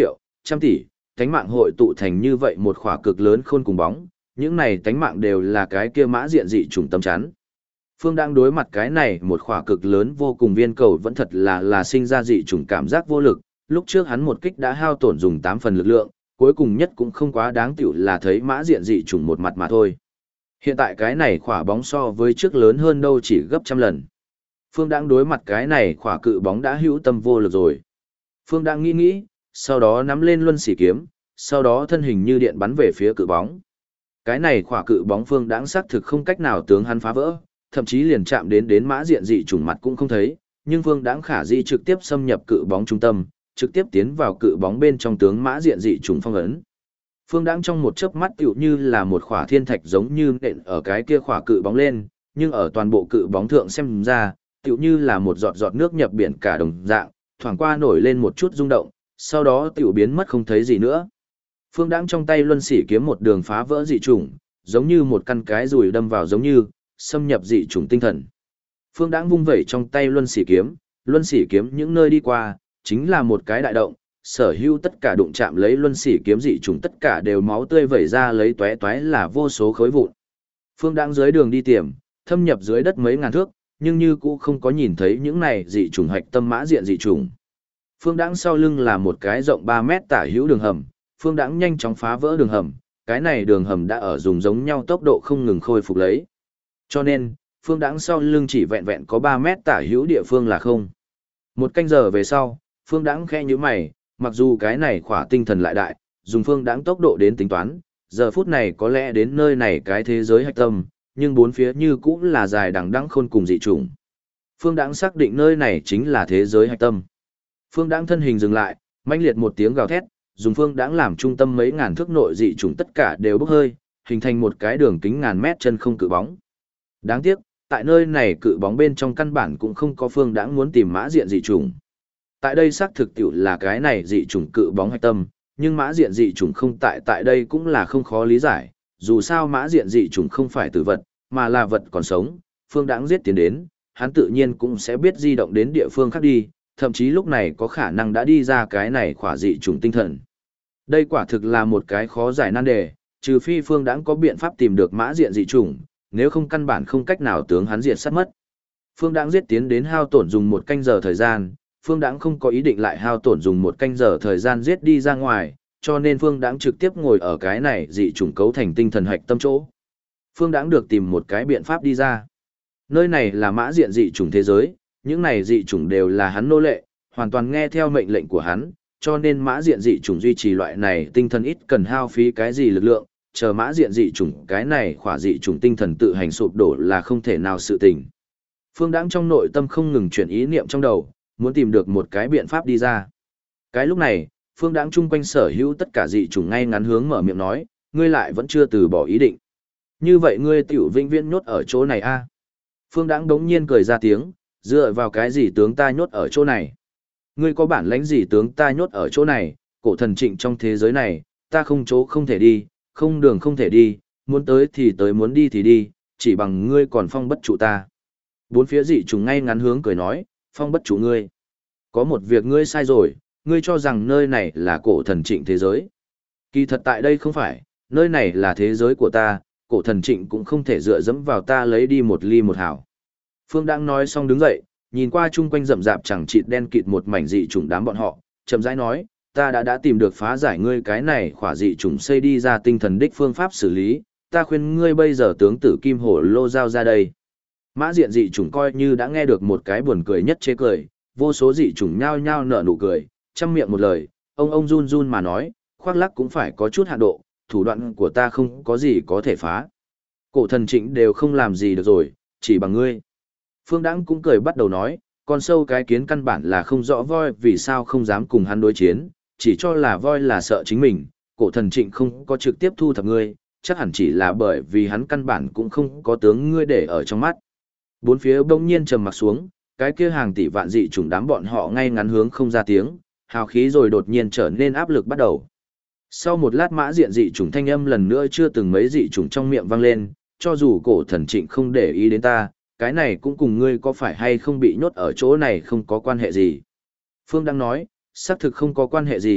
trăm tỷ, tánh mạng hội tụ thành như vậy một khỏa cực lớn khôn cùng bóng, những này tánh mạng đều là cái kia mã diện dị chủng tâm chắn. Phương đang đối mặt cái này một khỏa cực lớn vô cùng viên cầu vẫn thật là sinh ra dị chủng cảm giác vô lực, lúc trước hắn một kích đã hao tổn dùng 8 phần lực lượng, cuối cùng nhất cũng không quá đáng tiểu là thấy mã diện dị chủng một mặt mà thôi. Hiện tại cái này khỏa bóng so với trước lớn hơn đâu chỉ gấp trăm lần. Phương đang đối mặt cái này khỏa cự bóng đã hữu tâm vô lực rồi. Phương đang nghĩ, sau đó nắm lên luân sỉ kiếm, sau đó thân hình như điện bắn về phía cự bóng. Cái này khỏa cự bóng Phương đang xác thực không cách nào tướng hắn phá vỡ, thậm chí liền chạm đến mã diện dị chủng mặt cũng không thấy, nhưng Phương Đãng khả dĩ trực tiếp xâm nhập cự bóng trung tâm, trực tiếp tiến vào cự bóng bên trong tướng mã diện dị chủng phong ấn. Phương Đãng trong một chớp mắt tựu như là một khỏa thiên thạch giống như nện ở cái kia khỏa cự bóng lên, nhưng ở toàn bộ cự bóng thượng xem ra, tựu như là một giọt giọt nước nhập biển cả đồng dạng, thoảng qua nổi lên một chút rung động, sau đó tựu biến mất không thấy gì nữa. Phương Đãng trong tay luân sỉ kiếm một đường phá vỡ dị chủng, giống như một căn cái dùi đâm vào giống như xâm nhập dị chủng tinh thần. Phương Đãng vung vẩy trong tay luân sỉ kiếm những nơi đi qua, chính là một cái đại động, sở hữu tất cả đụng chạm lấy luân sỉ kiếm dị chủng tất cả đều máu tươi vẩy ra lấy tóe tóe là vô số khối vụn. Phương Đãng dưới đường đi tiềm, thâm nhập dưới đất mấy ngàn thước, nhưng như cũ không có nhìn thấy những này dị chủng hạch tâm mã diện dị chủng. Phương Đãng sau lưng là một cái rộng 3 mét tả hữu đường hầm, Phương Đãng nhanh chóng phá vỡ đường hầm, cái này đường hầm đã ở dùng giống nhau tốc độ không ngừng khôi phục lấy. Cho nên, Phương Đãng sau lưng chỉ vẹn vẹn có 3 mét tả hữu địa phương là không. Một canh giờ về sau, Phương Đãng khẽ nhíu mày, mặc dù cái này khỏa tinh thần lại đại, dùng Phương Đãng tốc độ đến tính toán, giờ phút này có lẽ đến nơi này cái thế giới hạch tâm, nhưng bốn phía như cũng là dài đằng đẵng khôn cùng dị chủng. Phương Đãng xác định nơi này chính là thế giới hạch tâm. Phương Đãng thân hình dừng lại, mãnh liệt một tiếng gào thét, dùng Phương Đãng làm trung tâm mấy ngàn thước nội dị chủng tất cả đều bốc hơi, hình thành một cái đường kính ngàn mét chân không cự bóng. Đáng tiếc, tại nơi này cự bóng bên trong căn bản cũng không có Phương Đãng muốn tìm mã diện dị chủng. Tại đây xác thực tiểu là cái này dị chủng cự bóng hạch tâm, nhưng mã diện dị chủng không tại đây cũng là không khó lý giải, dù sao mã diện dị chủng không phải tử vật, mà là vật còn sống, Phương Đãng giết tiến đến, hắn tự nhiên cũng sẽ biết di động đến địa phương khác đi, thậm chí lúc này có khả năng đã đi ra cái này khỏa dị chủng tinh thần. Đây quả thực là một cái khó giải nan đề, trừ phi Phương Đãng có biện pháp tìm được mã diện dị chủng, nếu không căn bản không cách nào tướng hắn diệt sát mất. Phương Đãng giết tiến đến hao tổn dùng 1 canh giờ thời gian, Phương Đãng không có ý định lại hao tổn dùng 1 canh giờ thời gian giết đi ra ngoài, cho nên Phương Đãng trực tiếp ngồi ở cái này dị chủng cấu thành tinh thần hạch tâm chỗ. Phương Đãng được tìm một cái biện pháp đi ra. Nơi này là mã diện dị chủng thế giới, những này dị chủng đều là hắn nô lệ, hoàn toàn nghe theo mệnh lệnh của hắn, cho nên mã diện dị chủng duy trì loại này tinh thần ít cần hao phí cái gì lực lượng, chờ mã diện dị chủng cái này khỏa dị chủng tinh thần tự hành sụp đổ là không thể nào sự tình. Phương Đãng trong nội tâm không ngừng chuyển ý niệm trong đầu, muốn tìm được một cái biện pháp đi ra. Cái lúc này, Phương Đãng chung quanh sở hữu tất cả dị chủng ngay ngắn hướng mở miệng nói, ngươi lại vẫn chưa từ bỏ ý định. Như vậy ngươi tiểu vĩnh viễn nhốt ở chỗ này a? Phương Đãng đống nhiên cười ra tiếng, dựa vào cái gì tướng ta nhốt ở chỗ này? Ngươi có bản lãnh gì tướng ta nhốt ở chỗ này, cổ thần Trịnh trong thế giới này, ta không chỗ không thể đi, không đường không thể đi, muốn tới thì tới muốn đi thì đi, chỉ bằng ngươi còn phong bất trụ ta. Bốn phía dị trùng ngay ngắn hướng cười nói, phong bất trụ ngươi. Có một việc ngươi sai rồi, ngươi cho rằng nơi này là cổ thần Trịnh thế giới. Kỳ thật tại đây không phải, nơi này là thế giới của ta, cổ thần Trịnh cũng không thể dựa dẫm vào ta lấy đi một ly một hảo. Phương đang nói xong đứng dậy, nhìn qua chung quanh rậm rạp chẳng chịt đen kịt một mảnh dị trùng đám bọn họ, chậm rãi nói, ta đã tìm được phá giải ngươi cái này khỏa dị trùng xây đi ra tinh thần đích phương pháp xử lý, ta khuyên ngươi bây giờ tướng tử kim hổ lô giao ra đây. Mã diện dị trùng coi như đã nghe được một cái buồn cười nhất chế cười, vô số dị trùng nhao nhao nở nụ cười, chăm miệng một lời, ông run run mà nói, khoác lắc cũng phải có chút hạn độ, thủ đoạn của ta không có gì có thể phá. Cổ thần Trịnh đều không làm gì được rồi, chỉ bằng ngươi. Phương Đãng cũng cười bắt đầu nói, con sâu cái kiến căn bản là không rõ voi vì sao không dám cùng hắn đối chiến, chỉ cho là voi là sợ chính mình, cổ thần Trịnh không có trực tiếp thu thập ngươi, chắc hẳn chỉ là bởi vì hắn căn bản cũng không có tướng ngươi để ở trong mắt. Bốn phía bỗng nhiên trầm mặc xuống, cái kia hàng tỷ vạn dị chủng đám bọn họ ngay ngắn hướng không ra tiếng, hào khí rồi đột nhiên trở nên áp lực bắt đầu. Sau một lát mã diện dị chủng thanh âm lần nữa chưa từng mấy dị chủng trong miệng vang lên, cho dù cổ thần Trịnh không để ý đến ta, cái này cũng cùng ngươi có phải hay không bị nhốt ở chỗ này không có quan hệ gì. Phương đang nói, xác thực không có quan hệ gì,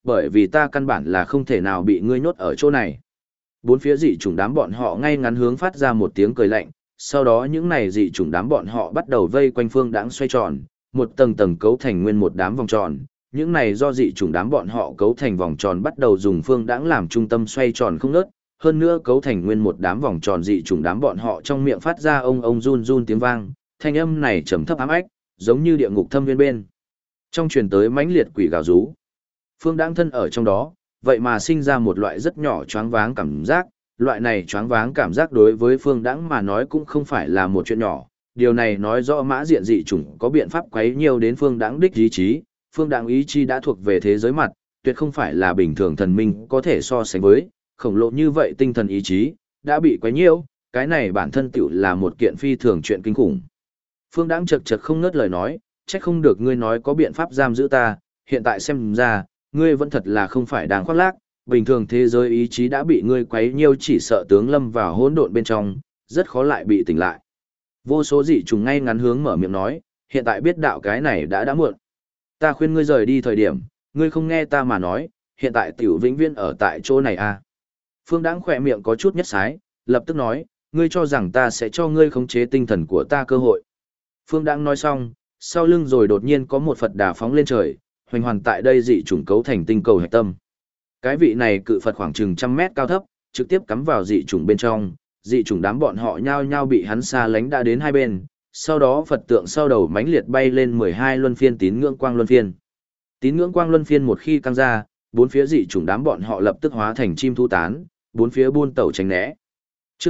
bởi vì ta căn bản là không thể nào bị ngươi nhốt ở chỗ này. Bốn phía dị chủng đám bọn họ ngay ngắn hướng phát ra một tiếng cười lạnh, sau đó những này dị chủng đám bọn họ bắt đầu vây quanh Phương Đãng xoay tròn, một tầng tầng cấu thành nguyên một đám vòng tròn. Những này do dị chủng đám bọn họ cấu thành vòng tròn bắt đầu dùng Phương Đãng làm trung tâm xoay tròn không ngớt, hơn nữa cấu thành nguyên một đám vòng tròn dị chủng đám bọn họ trong miệng phát ra ông run run tiếng vang, thanh âm này trầm thấp ám ách, giống như địa ngục thâm viên bên. Trong truyền tới mãnh liệt quỷ gào rú. Phương Đãng thân ở trong đó, vậy mà sinh ra một loại rất nhỏ choáng váng cảm giác, loại này choáng váng cảm giác đối với Phương Đãng mà nói cũng không phải là một chuyện nhỏ, điều này nói rõ Mã Diện dị chủng có biện pháp quấy nhiều đến Phương Đãng đích ý chí, Phương Đãng ý chí đã thuộc về thế giới mặt, tuyệt không phải là bình thường thần minh có thể so sánh với, khổng lồ như vậy tinh thần ý chí đã bị quấy nhiễu, cái này bản thân tựu là một kiện phi thường chuyện kinh khủng. Phương Đãng chật chật không ngớt lời nói, trách không được ngươi nói có biện pháp giam giữ ta, hiện tại xem ra, ngươi vẫn thật là không phải đang khoác lác, bình thường thế giới ý chí đã bị ngươi quấy nhiêu chỉ sợ tướng lâm vào hỗn độn bên trong, rất khó lại bị tỉnh lại. Vô số dị trùng ngay ngắn hướng mở miệng nói, hiện tại biết đạo cái này đã muộn. Ta khuyên ngươi rời đi thời điểm, ngươi không nghe ta mà nói, hiện tại tiểu vĩnh viễn ở tại chỗ này à. Phương Đãng khỏe miệng có chút nhất sái, lập tức nói, ngươi cho rằng ta sẽ cho ngươi khống chế tinh thần của ta cơ hội. Phương Đãng nói xong, sau lưng rồi đột nhiên có một Phật đà phóng lên trời, hoành hoàn tại đây dị chủng cấu thành tinh cầu hạch tâm. Cái vị này cự Phật khoảng chừng 100 mét cao thấp, trực tiếp cắm vào dị chủng bên trong, dị chủng đám bọn họ nhao nhao bị hắn xa lánh đã đến hai bên, sau đó Phật tượng sau đầu mãnh liệt bay lên 12 luân phiên tín ngưỡng quang luân phiên. Tín ngưỡng quang luân phiên một khi căng ra, bốn phía dị chủng đám bọn họ lập tức hóa thành chim thu tán, bốn phía buôn tẩu tránh né. Chương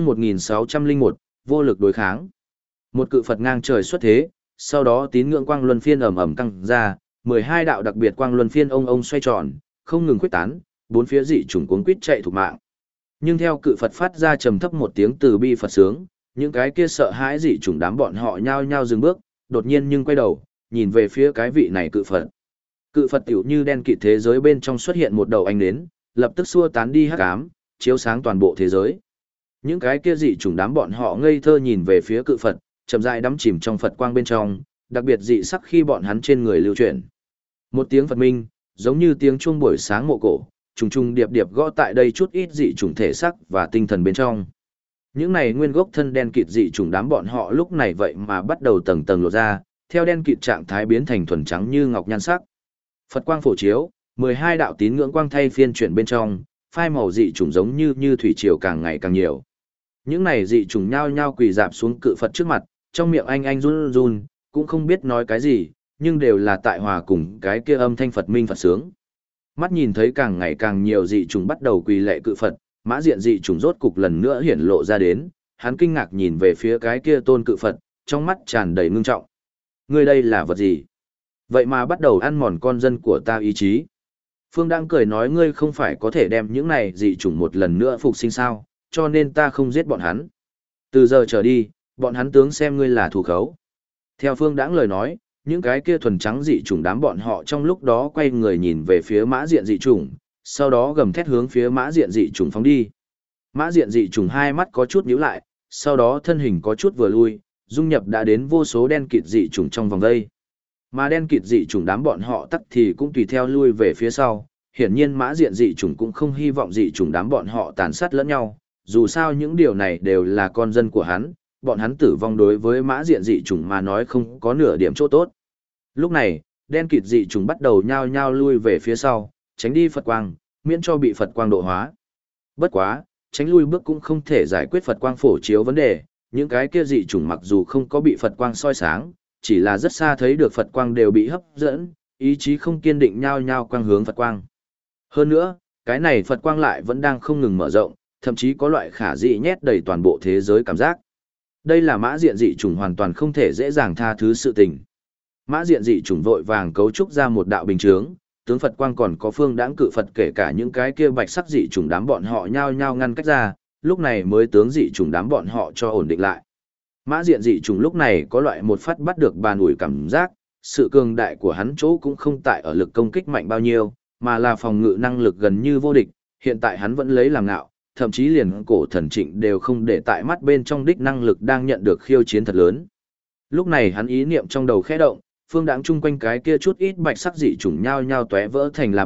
1601, vô lực đối kháng. Một cự Phật ngang trời xuất thế, sau đó tín ngưỡng quang luân phiên ầm ầm căng ra, 12 đạo đặc biệt quang luân phiên ông xoay tròn, không ngừng khuếch tán, bốn phía dị chủng cuống quýt chạy thục mạng. Nhưng theo cự Phật phát ra trầm thấp một tiếng từ bi Phật sướng, những cái kia sợ hãi dị chủng đám bọn họ nhao nhao dừng bước, đột nhiên nhưng quay đầu, nhìn về phía cái vị này cự Phật. Cự Phật tiểu như đen kịt thế giới bên trong xuất hiện một đầu ánh nến, lập tức xua tán đi hắc ám, chiếu sáng toàn bộ thế giới. Những cái kia dị chủng đám bọn họ ngây thơ nhìn về phía cự Phật, chậm rãi đắm chìm trong Phật quang bên trong, đặc biệt dị sắc khi bọn hắn trên người lưu chuyển. Một tiếng Phật minh, giống như tiếng chuông buổi sáng mộ cổ, trùng trùng điệp điệp gõ tại đây chút ít dị chủng thể sắc và tinh thần bên trong. Những này nguyên gốc thân đen kịt dị chủng đám bọn họ lúc này vậy mà bắt đầu tầng tầng lộ ra, theo đen kịt trạng thái biến thành thuần trắng như ngọc nhan sắc. Phật quang phổ chiếu, 12 đạo tín ngưỡng quang thay phiên chuyển bên trong, phai màu dị chủng giống như thủy triều càng ngày càng nhiều. Những này dị chủng nhao nhao quỳ dạp xuống cự Phật trước mặt, trong miệng anh run run, cũng không biết nói cái gì, nhưng đều là tại hòa cùng cái kia âm thanh Phật minh Phật sướng. Mắt nhìn thấy càng ngày càng nhiều dị chủng bắt đầu quỳ lạy cự Phật, Mã Diện dị chủng rốt cục lần nữa hiển lộ ra đến, hắn kinh ngạc nhìn về phía cái kia tôn cự Phật, trong mắt tràn đầy ngưng trọng. Ngươi đây là vật gì? Vậy mà bắt đầu ăn mòn con dân của ta ý chí. Phương đang cười nói ngươi không phải có thể đem những này dị chủng một lần nữa phục sinh sao, cho nên ta không giết bọn hắn. Từ giờ trở đi, bọn hắn tướng xem ngươi là thủ khấu. Theo Phương Đãng lời nói, những cái kia thuần trắng dị chủng đám bọn họ trong lúc đó quay người nhìn về phía Mã Diện dị chủng, sau đó gầm thét hướng phía Mã Diện dị chủng phóng đi. Mã Diện dị chủng hai mắt có chút nhíu lại, sau đó thân hình có chút vừa lui, dung nhập đã đến vô số đen kịt dị chủng trong vòng vây. Mà đen kịt dị chủng đám bọn họ tắc thì cũng tùy theo lui về phía sau, hiển nhiên Mã Diện dị chủng cũng không hy vọng dị chủng đám bọn họ tàn sát lẫn nhau, dù sao những điều này đều là con dân của hắn, bọn hắn tử vong đối với Mã Diện dị chủng mà nói không có nửa điểm chỗ tốt. Lúc này, đen kịt dị chủng bắt đầu nhao nhao lui về phía sau, tránh đi Phật quang, miễn cho bị Phật quang độ hóa. Bất quá, tránh lui bước cũng không thể giải quyết Phật quang phổ chiếu vấn đề, những cái kia dị chủng mặc dù không có bị Phật quang soi sáng, chỉ là rất xa thấy được Phật quang đều bị hấp dẫn, ý chí không kiên định nhao nhao quang hướng Phật quang. Hơn nữa, cái này Phật quang lại vẫn đang không ngừng mở rộng, thậm chí có loại khả dị nhét đầy toàn bộ thế giới cảm giác. Đây là Mã Diện dị chủng hoàn toàn không thể dễ dàng tha thứ sự tình. Mã Diện dị chủng vội vàng cấu trúc ra một đạo bình chướng, tướng Phật quang còn có Phương Đãng cự Phật kể cả những cái kia bạch sắc dị chủng đám bọn họ nhao nhao ngăn cách ra, lúc này mới tướng dị chủng đám bọn họ cho ổn định lại. Mã Diện dị chủng lúc này có loại một phát bắt được bàn ủi cảm giác, sự cường đại của hắn chỗ cũng không tại ở lực công kích mạnh bao nhiêu, mà là phòng ngự năng lực gần như vô địch, hiện tại hắn vẫn lấy làm ngạo, thậm chí liền cổ thần trịnh đều không để tại mắt bên trong đích năng lực đang nhận được khiêu chiến thật lớn. Lúc này hắn ý niệm trong đầu khẽ động, Phương Đãng chung quanh cái kia chút ít bạch sắc dị chủng nhao nhao tóe vỡ thành là bụi,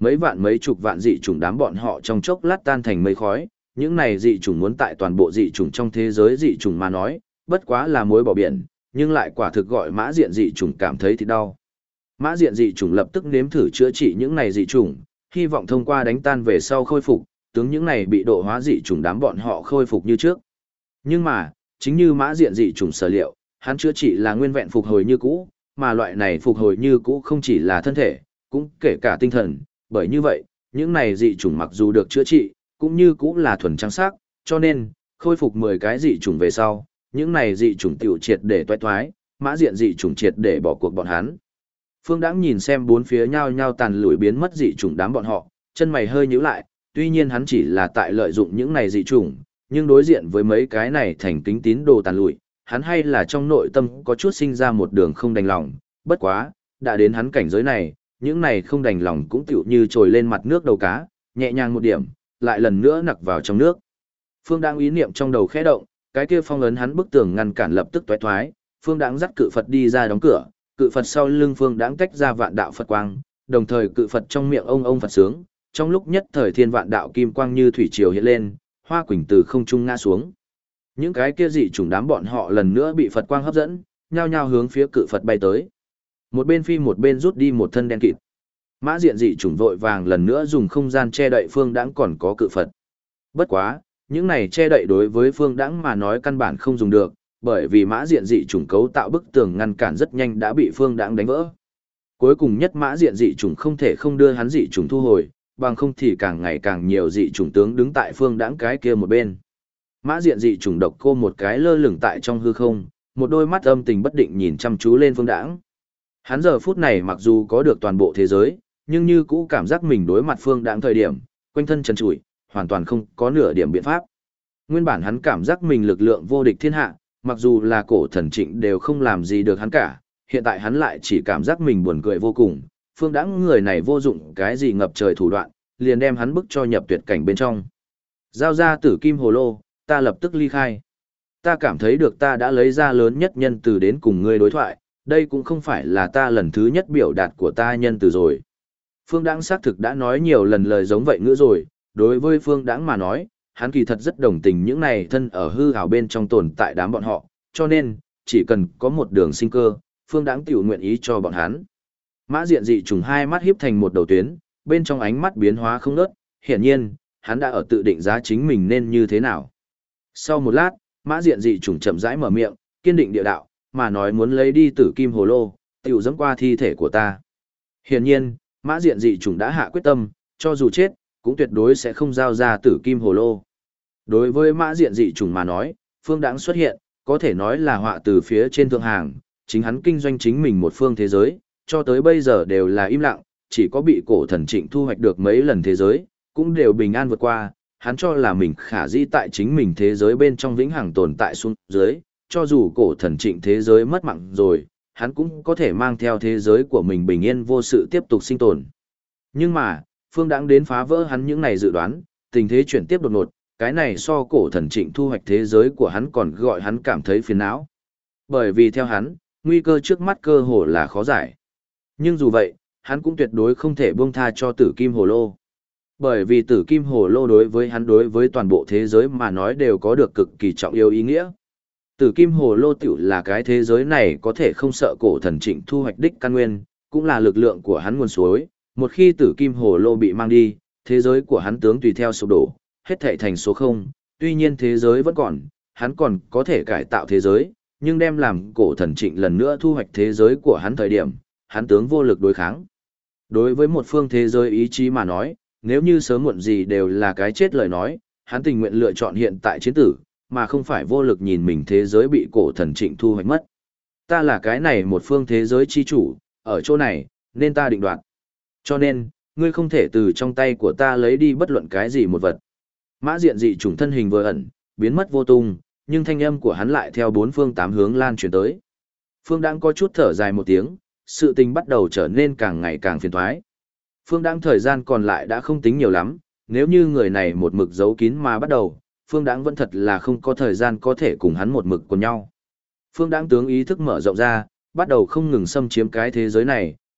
Mấy vạn mấy chục vạn dị chủng đám bọn họ trong chốc lát tan thành mây khói, những này dị chủng muốn tại toàn bộ dị chủng trong thế giới dị chủng mà nói, bất quá là muối bỏ biển, nhưng lại quả thực gọi Mã Diện dị chủng cảm thấy thì đau. Mã Diện dị chủng lập tức nếm thử chữa trị những này dị chủng, hy vọng thông qua đánh tan về sau khôi phục, tướng những này bị độ hóa dị chủng đám bọn họ khôi phục như trước. Nhưng mà, chính như Mã Diện dị chủng sở liệu, hắn chữa trị là nguyên vẹn phục hồi như cũ, mà loại này phục hồi như cũ không chỉ là thân thể, cũng kể cả tinh thần, bởi như vậy, những này dị chủng mặc dù được chữa trị, cũng như cũ là thuần trắng sắc, cho nên, khôi phục 10 cái dị chủng về sau, những này dị chủng tiểu triệt để toái thoái, Mã Diện dị chủng triệt để bỏ cuộc bọn hắn. Phương Đãng nhìn xem bốn phía nhao nhao tàn lùi biến mất dị chủng đám bọn họ, chân mày hơi nhíu lại, tuy nhiên hắn chỉ là tại lợi dụng những này dị chủng, nhưng đối diện với mấy cái này thành kính tín đồ tàn lùi, hắn hay là trong nội tâm có chút sinh ra một đường không đành lòng, bất quá, đã đến hắn cảnh giới này, những này không đành lòng cũng tựu như trồi lên mặt nước đầu cá, nhẹ nhàng một điểm, lại lần nữa nặc vào trong nước. Phương Đãng ý niệm trong đầu khẽ động, cái kia phong ấn hắn bức tường ngăn cản lập tức toái thoái, Phương Đãng dắt cự Phật đi ra đóng cửa, cự Phật sau lưng Phương Đãng tách ra vạn đạo Phật quang, đồng thời cự Phật trong miệng ông Phật sướng, trong lúc nhất thời thiên vạn đạo kim quang như thủy triều hiện lên, hoa quỳnh từ không trung ngã xuống. Những cái kia dị chủng đám bọn họ lần nữa bị Phật quang hấp dẫn, nhao nhao hướng phía cự Phật bay tới. Một bên phi một bên rút đi một thân đen kịt. Mã Diện dị chủng vội vàng lần nữa dùng không gian che đậy Phương Đãng còn có cự Phật. Bất quá, những này che đậy đối với Phương Đãng mà nói căn bản không dùng được, bởi vì Mã Diện dị chủng cấu tạo bức tường ngăn cản rất nhanh đã bị Phương Đãng đánh vỡ. Cuối cùng nhất Mã Diện dị chủng không thể không đưa hắn dị chủng thu hồi, bằng không thì càng ngày càng nhiều dị chủng tướng đứng tại Phương Đãng cái kia một bên. Mã Diện dị chủng độc cô một cái lơ lửng tại trong hư không, một đôi mắt âm tình bất định nhìn chăm chú lên Phương Đãng. Hắn giờ phút này mặc dù có được toàn bộ thế giới, nhưng như cũ cảm giác mình đối mặt Phương Đãng thời điểm, quanh thân trần trụi, hoàn toàn không có nửa điểm biện pháp. Nguyên bản hắn cảm giác mình lực lượng vô địch thiên hạ, mặc dù là cổ thần trịnh đều không làm gì được hắn cả, hiện tại hắn lại chỉ cảm giác mình buồn cười vô cùng, Phương Đãng người này vô dụng cái gì ngập trời thủ đoạn, liền đem hắn bức cho nhập tuyệt cảnh bên trong. Giao ra Tử Kim Hồ Lô, ta lập tức ly khai. Ta cảm thấy được ta đã lấy ra lớn nhất nhân từ đến cùng ngươi đối thoại, đây cũng không phải là ta lần thứ nhất biểu đạt của ta nhân từ rồi. Phương Đãng xác thực đã nói nhiều lần lời giống vậy ngữ rồi, đối với Phương Đãng mà nói, hắn kỳ thật rất đồng tình những này thân ở hư ảo bên trong tồn tại đám bọn họ, cho nên, chỉ cần có một đường sinh cơ, Phương Đãng tiểu nguyện ý cho bọn hắn. Mã Diện dị trùng hai mắt híp thành một đầu tuyến, bên trong ánh mắt biến hóa không ngớt, hiển nhiên, hắn đã ở tự định giá chính mình nên như thế nào. Sau một lát, Mã Diện dị trùng chậm rãi mở miệng, kiên định địa đạo, mà nói muốn lấy đi Tử Kim Hồ Lô, tiểu dẫm qua thi thể của ta. Hiển nhiên, Mã Diện dị trùng đã hạ quyết tâm, cho dù chết, cũng tuyệt đối sẽ không giao ra Tử Kim Hồ Lô. Đối với Mã Diện dị trùng mà nói, Phương Đãng xuất hiện, có thể nói là họa từ phía trên thượng hàng, chính hắn kinh doanh chính mình một phương thế giới, cho tới bây giờ đều là im lặng, chỉ có bị cổ thần trịnh thu hoạch được mấy lần thế giới, cũng đều bình an vượt qua, hắn cho là mình khả dĩ tại chính mình thế giới bên trong vĩnh hằng tồn tại xuống dưới, cho dù cổ thần trịnh thế giới mất mạng rồi, hắn cũng có thể mang theo thế giới của mình bình yên vô sự tiếp tục sinh tồn. Nhưng mà, Phương Đãng đến phá vỡ hắn những này dự đoán, tình thế chuyển tiếp đột ngột, cái này so cổ thần trịnh thu hoạch thế giới của hắn còn gọi hắn cảm thấy phiền não. Bởi vì theo hắn, nguy cơ trước mắt cơ hồ là khó giải. Nhưng dù vậy, hắn cũng tuyệt đối không thể buông tha cho Tử Kim Hồ Lô. Bởi vì Tử Kim Hồ Lô đối với hắn đối với toàn bộ thế giới mà nói đều có được cực kỳ trọng yếu ý nghĩa. Tử Kim Hồ Lô tiểu là cái thế giới này có thể không sợ cổ thần trịnh thu hoạch đích căn nguyên, cũng là lực lượng của hắn nguồn suối. Một khi Tử Kim Hồ Lô bị mang đi, thế giới của hắn tướng tùy theo sụp đổ, hết thảy thành số 0. Tuy nhiên thế giới vẫn còn, hắn còn có thể cải tạo thế giới, nhưng đem làm cổ thần trịnh lần nữa thu hoạch thế giới của hắn thời điểm, hắn tướng vô lực đối kháng. Đối với một phương thế giới ý chí mà nói, nếu như sớm muộn gì đều là cái chết lời nói, hắn tình nguyện lựa chọn hiện tại chiến tử, mà không phải vô lực nhìn mình thế giới bị cổ thần trịnh thu hoạch mất. Ta là cái này một phương thế giới chi chủ, ở chỗ này, nên ta định đoạt. Cho nên, ngươi không thể từ trong tay của ta lấy đi bất luận cái gì một vật. Mã Diện dị chủng thân hình vừa ẩn, biến mất vô tung, nhưng thanh âm của hắn lại theo bốn phương tám hướng lan truyền tới. Phương Đãng có chút thở dài một tiếng, sự tình bắt đầu trở nên càng ngày càng phiền toái. Phương Đãng thời gian còn lại đã không tính nhiều lắm, nếu như người này một mực giấu kín mà bắt đầu, Phương Đãng vẫn thật là không có thời gian có thể cùng hắn một mực cùng nhau. Phương Đãng tướng ý thức mở rộng ra, bắt đầu không ngừng xâm chiếm cái thế giới này,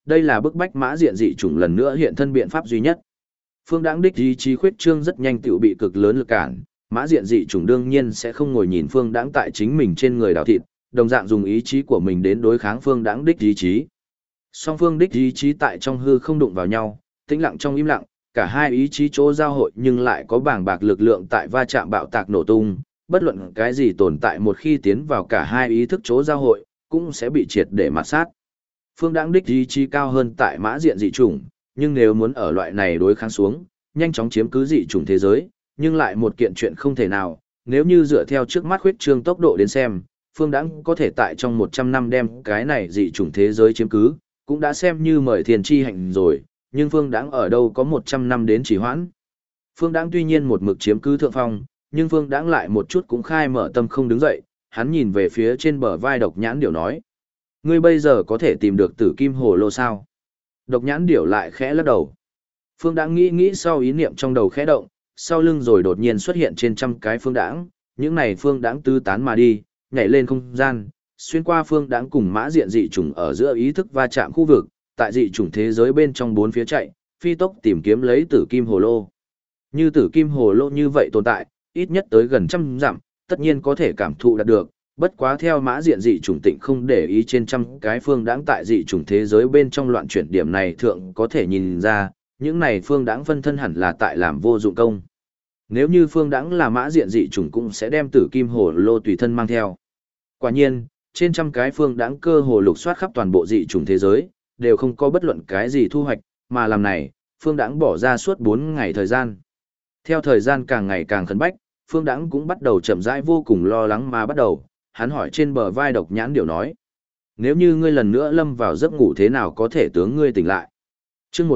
đây là bức bách mã diện dị chủng lần nữa hiện thân biện pháp duy nhất. Phương Đãng đích ý chí khuyết trương rất nhanh tựu bị cực lớn lực cản, mã diện dị chủng đương nhiên sẽ không ngồi nhìn Phương Đãng tại chính mình trên người đào thịt, đồng dạng dùng ý chí của mình đến đối kháng Phương Đãng đích ý chí. Song phương đích ý chí tại trong hư không đụng vào nhau, tĩnh lặng trong im lặng, cả hai ý chí chỗ giao hội nhưng lại có bàng bạc lực lượng tại va chạm bạo tạc nổ tung, bất luận cái gì tồn tại một khi tiến vào cả hai ý thức chỗ giao hội, cũng sẽ bị triệt để mạt sát. Phương Đãng đích ý chí cao hơn tại mã diện dị chủng, nhưng nếu muốn ở loại này đối kháng xuống, nhanh chóng chiếm cứ dị chủng thế giới, nhưng lại một kiện chuyện không thể nào, nếu như dựa theo trước mắt khuyết trương tốc độ đến xem, Phương Đãng có thể tại trong 100 năm đem cái này dị chủng thế giới chiếm cứ, cũng đã xem như mời thiên chi hạnh rồi, nhưng Phương Đãng ở đâu có 100 năm đến trì hoãn. Phương Đãng tuy nhiên một mực chiếm cứ thượng phong, nhưng Phương Đãng lại một chút cũng khai mở tâm không đứng dậy, hắn nhìn về phía trên bờ vai Độc Nhãn Điểu nói: "Ngươi bây giờ có thể tìm được Tử Kim Hồ Lô sao?" Độc Nhãn Điểu lại khẽ lắc đầu. Phương Đãng nghĩ sau ý niệm trong đầu khẽ động, sau lưng rồi đột nhiên xuất hiện trên trăm cái Phương Đãng, những này Phương Đãng tứ tán mà đi, nhảy lên không gian, xuyên qua Phương Đãng cùng mã diện dị chủng ở giữa ý thức va chạm khu vực, tại dị chủng thế giới bên trong bốn phía chạy, phi tốc tìm kiếm lấy Tử Kim Hồ Lô. Như Tử Kim Hồ Lô như vậy tồn tại, ít nhất tới gần trăm dặm, tất nhiên có thể cảm thụ đạt được, bất quá theo mã diện dị chủng tịnh không để ý trên trăm cái Phương Đãng tại dị chủng thế giới bên trong loạn chuyển điểm này thượng có thể nhìn ra, những này Phương Đãng phân thân hẳn là tại làm vô dụng công. Nếu như Phương Đãng là mã diện dị chủng cũng sẽ đem Tử Kim Hồ Lô tùy thân mang theo. Quả nhiên, trên trăm cái Phương Đãng cơ hồ lục soát khắp toàn bộ dị chủng thế giới, đều không có bất luận cái gì thu hoạch, mà làm này, Phương Đãng bỏ ra suốt 4 ngày thời gian. Theo thời gian càng ngày càng khẩn bách, Phương Đãng cũng bắt đầu chậm rãi vô cùng lo lắng mà bắt đầu, hắn hỏi trên bờ vai Độc Nhãn Điểu nói: "Nếu như ngươi lần nữa lâm vào giấc ngủ thế nào có thể tướng ngươi tỉnh lại?" Chương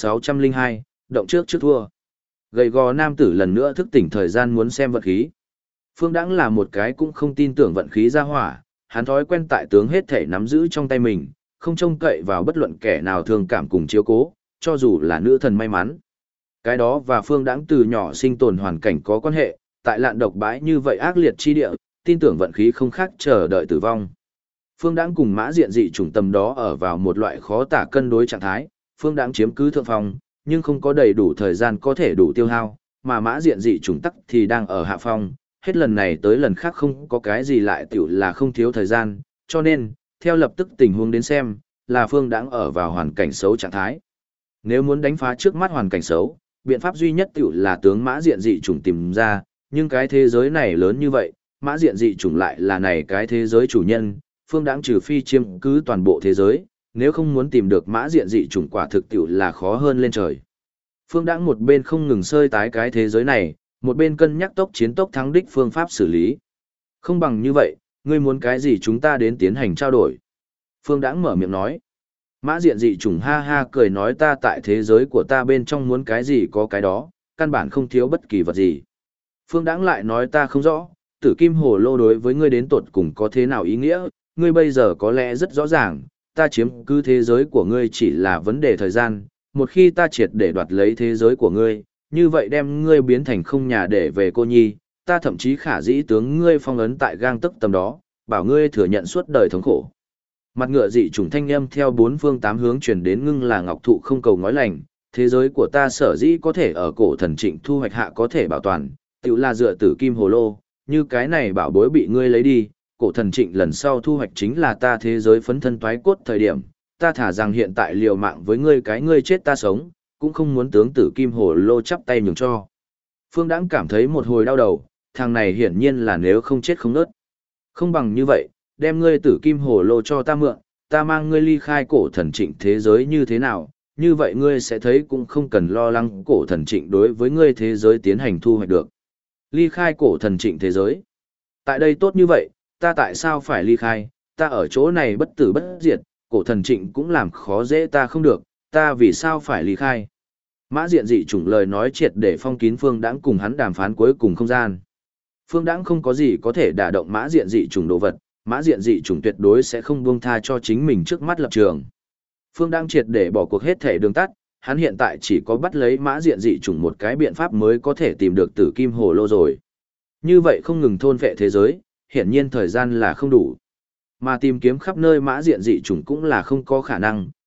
1602, động trước thua. Gầy gò nam tử lần nữa thức tỉnh thời gian muốn xem vận khí. Phương Đãng là một cái cũng không tin tưởng vận khí ra hỏa, hắn thói quen tại tướng hết thể nắm giữ trong tay mình, không trông cậy vào bất luận kẻ nào thương cảm cùng chiếu cố, cho dù là nữ thần may mắn. Cái đó và Phương Đãng từ nhỏ sinh tồn hoàn cảnh có quan hệ, tại lạn độc bãi như vậy ác liệt chi địa, tin tưởng vận khí không khác chờ đợi tử vong. Phương Đãng cùng mã diện dị chủng tầm đó ở vào một loại khó tả cân đối trạng thái, Phương Đãng chiếm cứ thượng phong, nhưng không có đầy đủ thời gian có thể đủ tiêu hao, mà mã diện dị chủng tắc thì đang ở hạ phong, hết lần này tới lần khác không có cái gì lại tiểu là không thiếu thời gian, cho nên, theo lập tức tình huống đến xem, là Phương Đãng ở vào hoàn cảnh xấu trạng thái. Nếu muốn đánh phá trước mắt hoàn cảnh xấu, biện pháp duy nhất tiểu là tướng mã diện dị chủng tìm ra, nhưng cái thế giới này lớn như vậy, mã diện dị chủng lại là này cái thế giới chủ nhân, Phương Đãng trừ phi chiếm cứ toàn bộ thế giới, nếu không muốn tìm được mã diện dị chủng quả thực tiểu là khó hơn lên trời. Phương Đãng một bên không ngừng sơi tái cái thế giới này, một bên cân nhắc tốc chiến tốc thắng đích phương pháp xử lý. Không bằng như vậy, ngươi muốn cái gì chúng ta đến tiến hành trao đổi. Phương Đãng mở miệng nói. Mã diện dị chủng ha ha cười nói ta tại thế giới của ta bên trong muốn cái gì có cái đó, căn bản không thiếu bất kỳ vật gì. Phương Đãng lại nói ta không rõ, Tử Kim Hồ Lô đối với ngươi đến tột cùng có thế nào ý nghĩa, ngươi bây giờ có lẽ rất rõ ràng, ta chiếm cứ thế giới của ngươi chỉ là vấn đề thời gian, một khi ta triệt để đoạt lấy thế giới của ngươi, như vậy đem ngươi biến thành không nhà để về cô nhi, ta thậm chí khả dĩ tướng ngươi phong ấn tại gang tấc tầm đó, bảo ngươi thừa nhận suốt đời thống khổ. Mặt ngựa dị chủng thanh âm theo bốn phương tám hướng truyền đến ngưng là ngọc thụ không cầu ngói lành, thế giới của ta sở dĩ có thể ở cổ thần trịnh thu hoạch hạ có thể bảo toàn, tự là dựa Tử Kim Hồ Lô, như cái này bảo bối bị ngươi lấy đi, cổ thần trịnh lần sau thu hoạch chính là ta thế giới phấn thân toái cốt thời điểm, ta thả rằng hiện tại liều mạng với ngươi cái ngươi chết ta sống, cũng không muốn tướng Tử Kim Hồ Lô chắp tay nhường cho. Phương Đãng cảm thấy một hồi đau đầu, thằng này hiển nhiên là nếu không chết không nớt. Không bằng như vậy, đem ngươi Tử Kim Hồ Lô cho ta mượn, ta mang ngươi ly khai cổ thần trịnh thế giới như thế nào, như vậy ngươi sẽ thấy cũng không cần lo lắng cổ thần trịnh đối với ngươi thế giới tiến hành thu hoạch được. Ly khai cổ thần trịnh thế giới. Tại đây tốt như vậy, ta tại sao phải ly khai, ta ở chỗ này bất tử bất diệt, cổ thần trịnh cũng làm khó dễ ta không được, ta vì sao phải ly khai. Mã diện dị chủng lời nói triệt để phong kín Phương Đãng cùng hắn đàm phán cuối cùng không gian. Phương Đãng không có gì có thể đả động mã diện dị chủng đồ vật, mã diện dị chủng tuyệt đối sẽ không buông tha cho chính mình trước mắt lập trường. Phương Đãng triệt để bỏ cuộc hết thể đường tắt, hắn hiện tại chỉ có bắt lấy mã diện dị chủng một cái biện pháp mới có thể tìm được Tử Kim Hồ Lô rồi. Như vậy không ngừng thôn vệ thế giới, hiển nhiên thời gian là không đủ. Mà tìm kiếm khắp nơi mã diện dị chủng cũng là không có khả năng,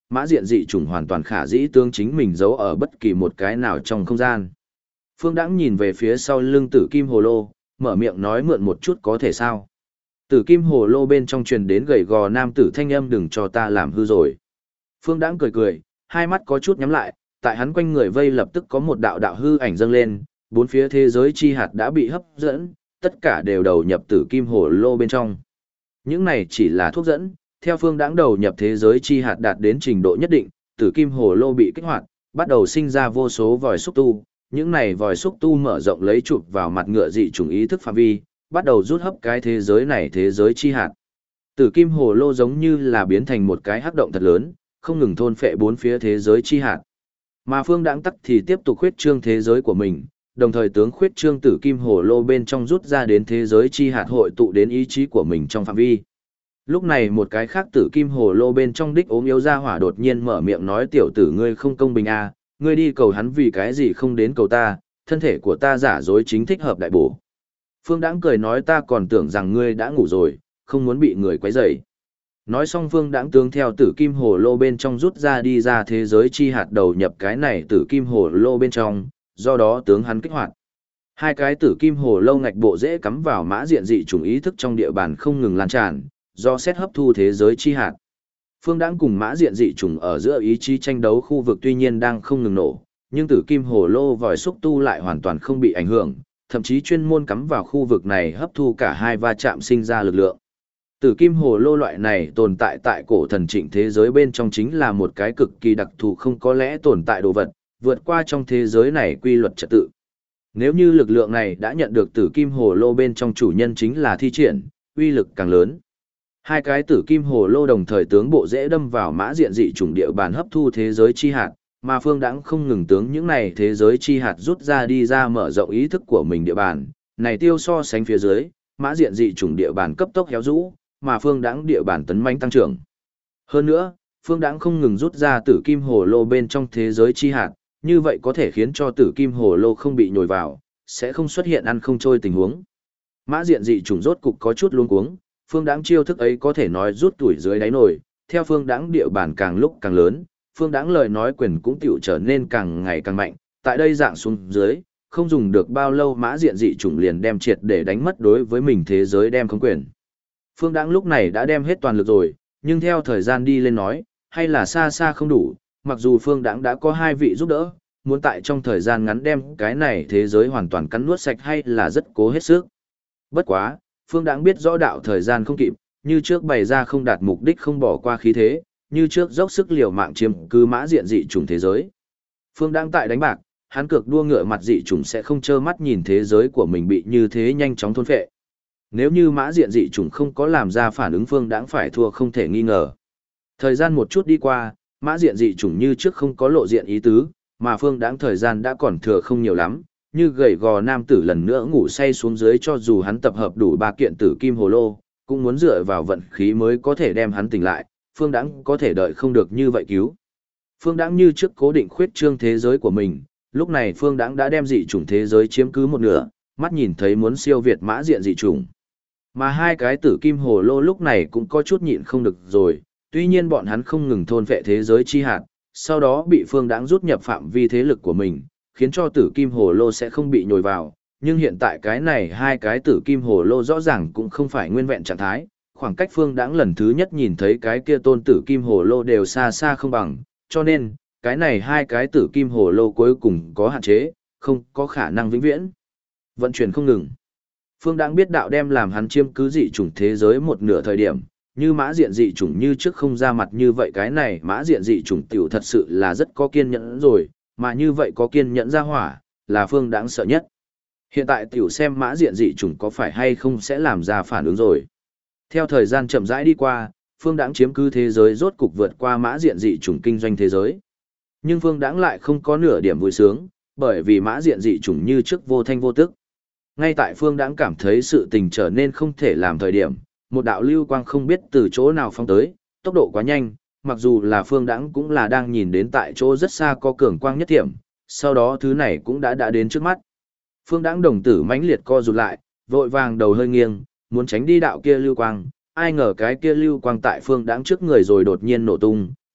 mã diện dị chủng hoàn toàn khả dĩ tương chính mình giấu ở bất kỳ một cái nào trong không gian. Phương Đãng nhìn về phía sau lưng Tử Kim Hồ Lô, mở miệng nói mượn một chút có thể sao? Tử Kim Hồ Lô bên trong truyền đến gầy gò nam tử thanh âm, đừng cho ta làm hư rồi. Phương Đãng cười cười, hai mắt có chút nhắm lại, tại hắn quanh người vây lập tức có một đạo đạo hư ảnh dâng lên, bốn phía thế giới chi hạt đã bị hấp dẫn, tất cả đều đầu nhập Tử Kim Hồ Lô bên trong. Những này chỉ là thuốc dẫn, theo Phương Đãng đầu nhập thế giới chi hạt đạt đến trình độ nhất định, Tử Kim Hồ Lô bị kích hoạt, bắt đầu sinh ra vô số vòi xúc tu, những này vòi xúc tu mở rộng lấy chụp vào mặt ngựa dị chủng ý thức phạm vi, bắt đầu rút hấp cái thế giới này thế giới chi hạt. Tử Kim Hồ Lô giống như là biến thành một cái hắc động thật lớn, không ngừng thôn phệ bốn phía thế giới chi hạt. Mà Phương Đãng tắc thì tiếp tục khuyết trương thế giới của mình, đồng thời tướng khuyết trương Tử Kim Hồ Lô bên trong rút ra đến thế giới chi hạt hội tụ đến ý chí của mình trong phạm vi. Lúc này một cái khác Tử Kim Hồ Lô bên trong đích ốm yếu ra hỏa đột nhiên mở miệng nói, tiểu tử ngươi không công bình à, ngươi đi cầu hắn vì cái gì không đến cầu ta, thân thể của ta giả dối chính thích hợp đại bổ. Phương Đãng cười nói, ta còn tưởng rằng ngươi đã ngủ rồi, không muốn bị người quấy rầy. Nói xong Phương Đãng tướng theo Tử Kim Hồ Lô bên trong rút ra đi ra thế giới chi hạt đầu nhập cái này Tử Kim Hồ Lô bên trong, do đó tướng hắn kích hoạt. Hai cái Tử Kim Hồ Lô ngạch bộ dễ cắm vào mã diện dị chủng ý thức trong địa bàn không ngừng lan tràn, do xét hấp thu thế giới chi hạt. Phương Đãng cùng mã diện dị chủng ở giữa ý chí tranh đấu khu vực tuy nhiên đang không ngừng nổ, nhưng Tử Kim Hồ Lô vòi xúc tu lại hoàn toàn không bị ảnh hưởng, thậm chí chuyên môn cắm vào khu vực này hấp thu cả hai va chạm sinh ra lực lượng. Tử Kim Hồ Lô loại này tồn tại tại cổ thần trịnh thế giới bên trong chính là một cái cực kỳ đặc thù không có lẽ tồn tại đồ vật, vượt qua trong thế giới này quy luật trật tự. Nếu như lực lượng này đã nhận được Tử Kim Hồ Lô bên trong chủ nhân chính là thi triển, uy lực càng lớn. Hai cái Tử Kim Hồ Lô đồng thời tướng bộ dễ đâm vào mã diện dị chủng địa bàn hấp thu thế giới chi hạt, mà Phương Đãng không ngừng tướng những này thế giới chi hạt rút ra đi ra mở rộng ý thức của mình địa bàn, này tiêu so sánh phía dưới, mã diện dị chủng địa bàn cấp tốc héo rũ, mà Phương Đãng địa bàn tấn mãnh tăng trưởng. Hơn nữa, Phương Đãng không ngừng rút ra Tử Kim Hồ Lô bên trong thế giới chi hạt, như vậy có thể khiến cho Tử Kim Hồ Lô không bị nhồi vào, sẽ không xuất hiện ăn không trôi tình huống. Mã diện dị chủng rốt cục có chút luống cuống, Phương Đãng chiêu thức ấy có thể nói rút tuổi dưới đáy nồi, theo Phương Đãng địa bàn càng lúc càng lớn, Phương Đãng lời nói quyền cũng tiểu trở nên càng ngày càng mạnh, tại đây dạng xuống dưới, không dùng được bao lâu mã diện dị chủng liền đem triệt để đánh mất đối với mình thế giới đem khống quyền. Phương Đãng lúc này đã đem hết toàn lực rồi, nhưng theo thời gian đi lên nói, hay là xa xa không đủ, mặc dù Phương Đãng đã có hai vị giúp đỡ, muốn tại trong thời gian ngắn đem cái này thế giới hoàn toàn cắn nuốt sạch hay là rất cố hết sức. Bất quá, Phương Đãng biết rõ đạo thời gian không kịp, như trước bày ra không đạt mục đích không bỏ qua khí thế, như trước dốc sức liều mạng chiếm cứ mã diện dị chủng thế giới. Phương Đãng tại đánh bạc, hắn cược đua ngựa mặt dị chủng sẽ không trơ mắt nhìn thế giới của mình bị như thế nhanh chóng thôn phệ. Nếu như mã diện dị chủng không có làm ra phản ứng, Phương Đãng phải thua không thể nghi ngờ. Thời gian một chút đi qua, mã diện dị chủng như trước không có lộ diện ý tứ, mà Phương Đãng thời gian đã còn thừa không nhiều lắm, như gầy gò nam tử lần nữa ngủ say xuống dưới, cho dù hắn tập hợp đủ 3 kiện Tử Kim Hồ Lô, cũng muốn dựa vào vận khí mới có thể đem hắn tỉnh lại, Phương Đãng có thể đợi không được như vậy cứu. Phương Đãng như trước cố định khuyết trương thế giới của mình, lúc này Phương Đãng đã đem dị chủng thế giới chiếm cứ một nửa, mắt nhìn thấy muốn siêu việt mã diện dị chủng. Mà hai cái Tử Kim Hồ Lô lúc này cũng có chút nhịn không được rồi, tuy nhiên bọn hắn không ngừng thôn phệ thế giới chi hạt, sau đó bị Phương Đãng rút nhập phạm vi thế lực của mình, khiến cho Tử Kim Hồ Lô sẽ không bị nhồi vào, nhưng hiện tại cái này hai cái Tử Kim Hồ Lô rõ ràng cũng không phải nguyên vẹn trạng thái, khoảng cách Phương Đãng lần thứ nhất nhìn thấy cái kia tôn Tử Kim Hồ Lô đều xa xa không bằng, cho nên, cái này hai cái Tử Kim Hồ Lô cuối cùng có hạn chế, không có khả năng vĩnh viễn vận chuyển không ngừng. Phương Đãng biết đạo đem làm hắn chiếm cứ dị chủng thế giới một nửa thời điểm, như mã diện dị chủng như trước không ra mặt như vậy, cái này mã diện dị chủng tiểu thật sự là rất có kiên nhẫn rồi, mà như vậy có kiên nhẫn ra hỏa, là Phương Đãng sợ nhất. Hiện tại tiểu xem mã diện dị chủng có phải hay không sẽ làm ra phản ứng rồi. Theo thời gian chậm rãi đi qua, Phương Đãng chiếm cứ thế giới rốt cục vượt qua mã diện dị chủng kinh doanh thế giới. Nhưng Phương Đãng lại không có nửa điểm vui sướng, bởi vì mã diện dị chủng như trước vô thanh vô tức. Ngay tại Phương Đãng cảm thấy sự tình trở nên không thể làm thời điểm, một đạo lưu quang không biết từ chỗ nào phóng tới, tốc độ quá nhanh, mặc dù là Phương Đãng cũng là đang nhìn đến tại chỗ rất xa có cường quang nhất thiểm, sau đó thứ này cũng đã đến trước mắt. Phương Đãng đồng tử mãnh liệt co rụt lại, vội vàng đầu hơi nghiêng, muốn tránh đi đạo kia lưu quang, ai ngờ cái kia lưu quang tại Phương Đãng trước người rồi đột nhiên nổ tung,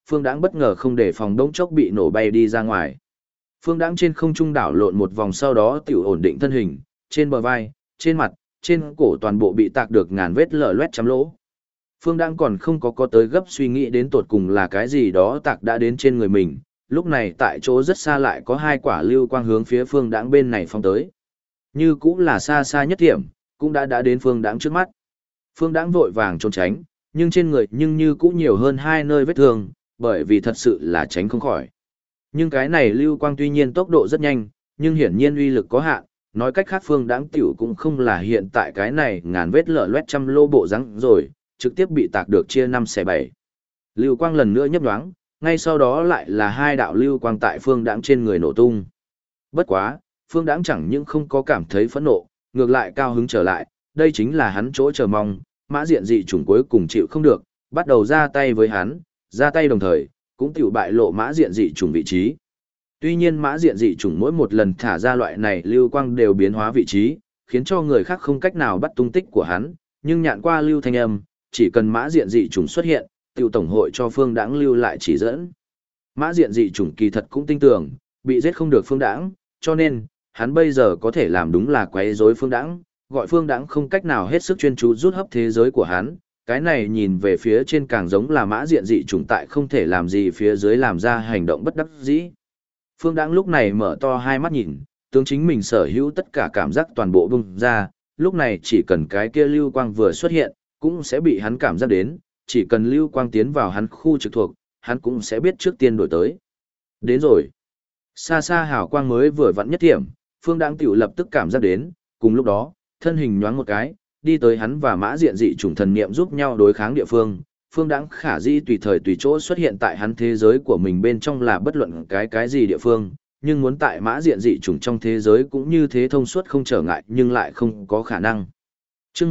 Phương Đãng bất ngờ không để phòng đống chốc bị nổ bay đi ra ngoài. Phương Đãng trên không trung đảo lộn một vòng sau đó tiểu ổn định thân hình, trên bờ vai, trên mặt, trên cổ toàn bộ bị tạc được ngàn vết lở loét trăm lỗ. Phương Đãng còn không có tới gấp suy nghĩ đến tột cùng là cái gì đó tạc đã đến trên người mình, lúc này tại chỗ rất xa lại có hai quả lưu quang hướng phía Phương Đãng bên này phong tới. Như cũng là xa xa nhất điểm, cũng đã đến Phương Đãng trước mắt. Phương Đãng vội vàng trốn tránh, nhưng trên người nhưng như cũng nhiều hơn hai nơi vết thương, bởi vì thật sự là tránh không khỏi. Nhưng cái này lưu quang tuy nhiên tốc độ rất nhanh, nhưng hiển nhiên uy lực có hạn, nói cách khác Phương Đãng tiểu cũng không là hiện tại cái này ngàn vết lở loét trăm lô bộ rắn rồi, trực tiếp bị tạc được chia 5 xẻ 7. Lưu quang lần nữa nhấp nhoáng, ngay sau đó lại là hai đạo lưu quang tại Phương Đãng trên người nổ tung. Bất quá, Phương Đãng chẳng những không có cảm thấy phẫn nộ, ngược lại cao hứng trở lại, đây chính là hắn chỗ chờ mong, Mã Diện dị chủng cuối cùng chịu không được, bắt đầu ra tay với hắn, ra tay đồng thời, cũng tiểu bại lộ Mã Diện dị chủng vị trí. Tuy nhiên Mã Diện dị chủng mỗi một lần thả ra loại này lưu quang đều biến hóa vị trí, khiến cho người khác không cách nào bắt tung tích của hắn, nhưng nhạn qua lưu thanh âm, chỉ cần Mã Diện dị chủng xuất hiện, tiểu tổng hội cho Phương Đãng lưu lại chỉ dẫn. Mã Diện dị chủng kỳ thật cũng tin tưởng, bị giết không được Phương Đãng, cho nên hắn bây giờ có thể làm đúng là quấy rối Phương Đãng, gọi Phương Đãng không cách nào hết sức chuyên chú rút hấp thế giới của hắn. Cái này nhìn về phía trên càng giống là Mã Diện dị chủng tại không thể làm gì phía dưới làm ra hành động bất đắc dĩ. Phương Đãng lúc này mở to hai mắt nhìn, tướng chính mình sở hữu tất cả cảm giác toàn bộ bung ra, lúc này chỉ cần cái kia lưu quang vừa xuất hiện, cũng sẽ bị hắn cảm giác đến, chỉ cần lưu quang tiến vào hắn khu trực thuộc, hắn cũng sẽ biết trước tiên đổi tới. Đến rồi. Xa xa hào quang mới vừa vặn nhất điểm, Phương Đãng tiểu lập tức cảm giác đến, cùng lúc đó, thân hình nhoáng một cái, đi tới hắn và Mã Diện dị chủng thần niệm giúp nhau đối kháng địa phương. Phương Đãng khả dĩ tùy thời tùy chỗ xuất hiện tại hắn thế giới của mình bên trong là bất luận cái gì địa phương, nhưng muốn tại Mã Diện dị chủng trong thế giới cũng như thế thông suốt không trở ngại nhưng lại không có khả năng. Chương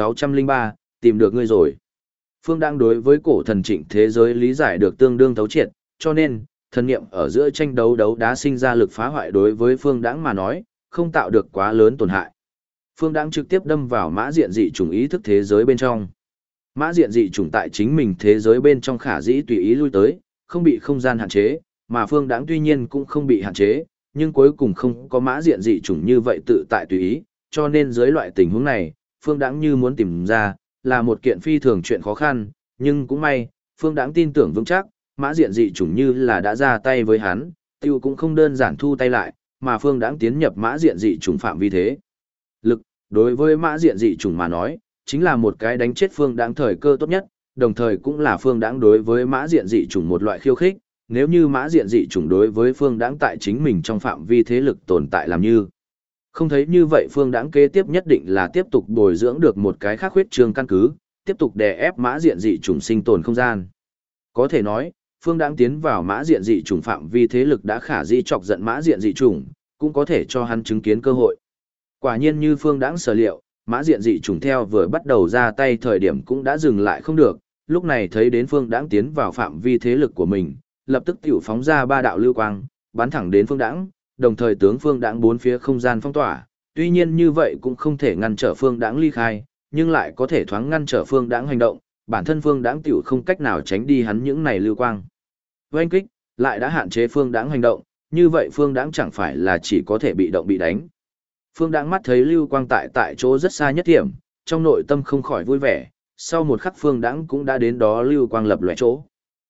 1603, tìm được ngươi rồi. Phương Đãng đối với cổ thần trịnh thế giới lý giải được tương đương thấu triệt, cho nên, thần niệm ở giữa tranh đấu đấu đá sinh ra lực phá hoại đối với Phương Đãng mà nói, không tạo được quá lớn tổn hại. Phương Đãng trực tiếp đâm vào Mã Diện dị chủng ý thức thế giới bên trong. Mã Diện dị chủng tại chính mình thế giới bên trong khả dĩ tùy ý lui tới, không bị không gian hạn chế, mà Phương Đãng tuy nhiên cũng không bị hạn chế, nhưng cuối cùng không có Mã Diện dị chủng như vậy tự tại tùy ý, cho nên dưới loại tình huống này, Phương Đãng như muốn tìm ra, là một kiện phi thường chuyện khó khăn, nhưng cũng may, Phương Đãng tin tưởng vững chắc, Mã Diện dị chủng như là đã ra tay với hắn, tiêu cũng không đơn giản thu tay lại, mà Phương Đãng tiến nhập Mã Diện dị chủng phạm vi thế. Lực, đối với Mã Diện dị chủng mà nói, chính là một cái đánh chết Phương Đãng thời cơ tốt nhất, đồng thời cũng là Phương Đãng đối với Mã Diện dị chủng một loại khiêu khích, nếu như Mã Diện dị chủng đối với Phương Đãng tại chính mình trong phạm vi thế lực tồn tại làm như. Không thấy như vậy Phương Đãng kế tiếp nhất định là tiếp tục bồi dưỡng được một cái khác huyết trương căn cứ, tiếp tục đè ép Mã Diện dị chủng sinh tồn không gian. Có thể nói, Phương Đãng tiến vào Mã Diện dị chủng phạm vi thế lực đã khả dĩ chọc giận Mã Diện dị chủng, cũng có thể cho hắn chứng kiến cơ hội. Quả nhiên như Phương Đãng sở liệu, Mã Diện dị chủng theo vừa bắt đầu ra tay thời điểm cũng đã dừng lại không được, lúc này thấy đến Phương Đãng tiến vào phạm vi thế lực của mình, lập tức tiểu phóng ra ba đạo lưu quang, bắn thẳng đến Phương Đãng, đồng thời tướng Phương Đãng bốn phía không gian phong tỏa, tuy nhiên như vậy cũng không thể ngăn trở Phương Đãng ly khai, nhưng lại có thể thoáng ngăn trở Phương Đãng hành động, bản thân Phương Đãng tiểu không cách nào tránh đi hắn những này lưu quang. Oanh kích, lại đã hạn chế Phương Đãng hành động, như vậy Phương Đãng chẳng phải là chỉ có thể bị động bị đánh. Phương Đãng mắt thấy lưu quang tại chỗ rất xa nhất điểm, trong nội tâm không khỏi vui vẻ, sau một khắc Phương Đãng cũng đã đến đó lưu quang lập lòe chỗ.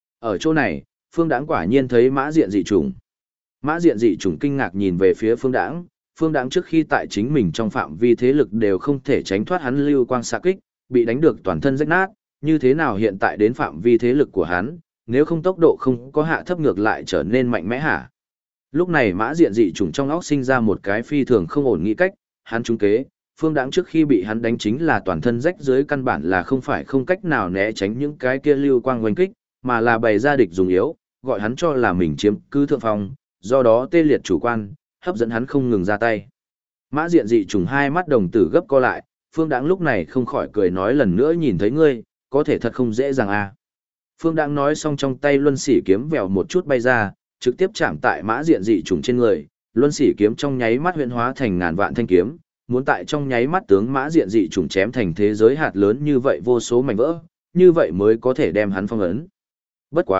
Ở chỗ này, Phương Đãng quả nhiên thấy Mã Diện dị chủng. Mã Diện dị chủng kinh ngạc nhìn về phía Phương Đãng, Phương Đãng trước khi tại chính mình trong phạm vi thế lực đều không thể tránh thoát hắn lưu quang xạ kích, bị đánh được toàn thân rách nát, như thế nào hiện tại đến phạm vi thế lực của hắn, nếu không tốc độ không có hạ thấp ngược lại trở nên mạnh mẽ hả? Lúc này Mã Diện dị chủng trong óc sinh ra một cái phi thường không ổn nghĩ cách, hắn trúng kế, Phương Đãng trước khi bị hắn đánh chính là toàn thân rách dưới căn bản là không phải không cách nào né tránh những cái kia lưu quang oanh kích, mà là bày ra địch dùng yếu, gọi hắn cho là mình chiếm cứ thượng phong, do đó tê liệt chủ quan, hấp dẫn hắn không ngừng ra tay. Mã Diện dị chủng hai mắt đồng tử gấp co lại, Phương Đãng lúc này không khỏi cười nói lần nữa nhìn thấy ngươi, có thể thật không dễ dàng à. Phương Đãng nói xong trong tay luân sỉ kiếm vèo một chút bay ra, trực tiếp chạm tại Mã Diện dị chủng trên người, luân sỉ kiếm trong nháy mắt huyễn hóa thành ngàn vạn thanh kiếm, muốn tại trong nháy mắt tướng Mã Diện dị chủng chém thành thế giới hạt lớn như vậy vô số mảnh vỡ, như vậy mới có thể đem hắn phong ấn. Bất quá,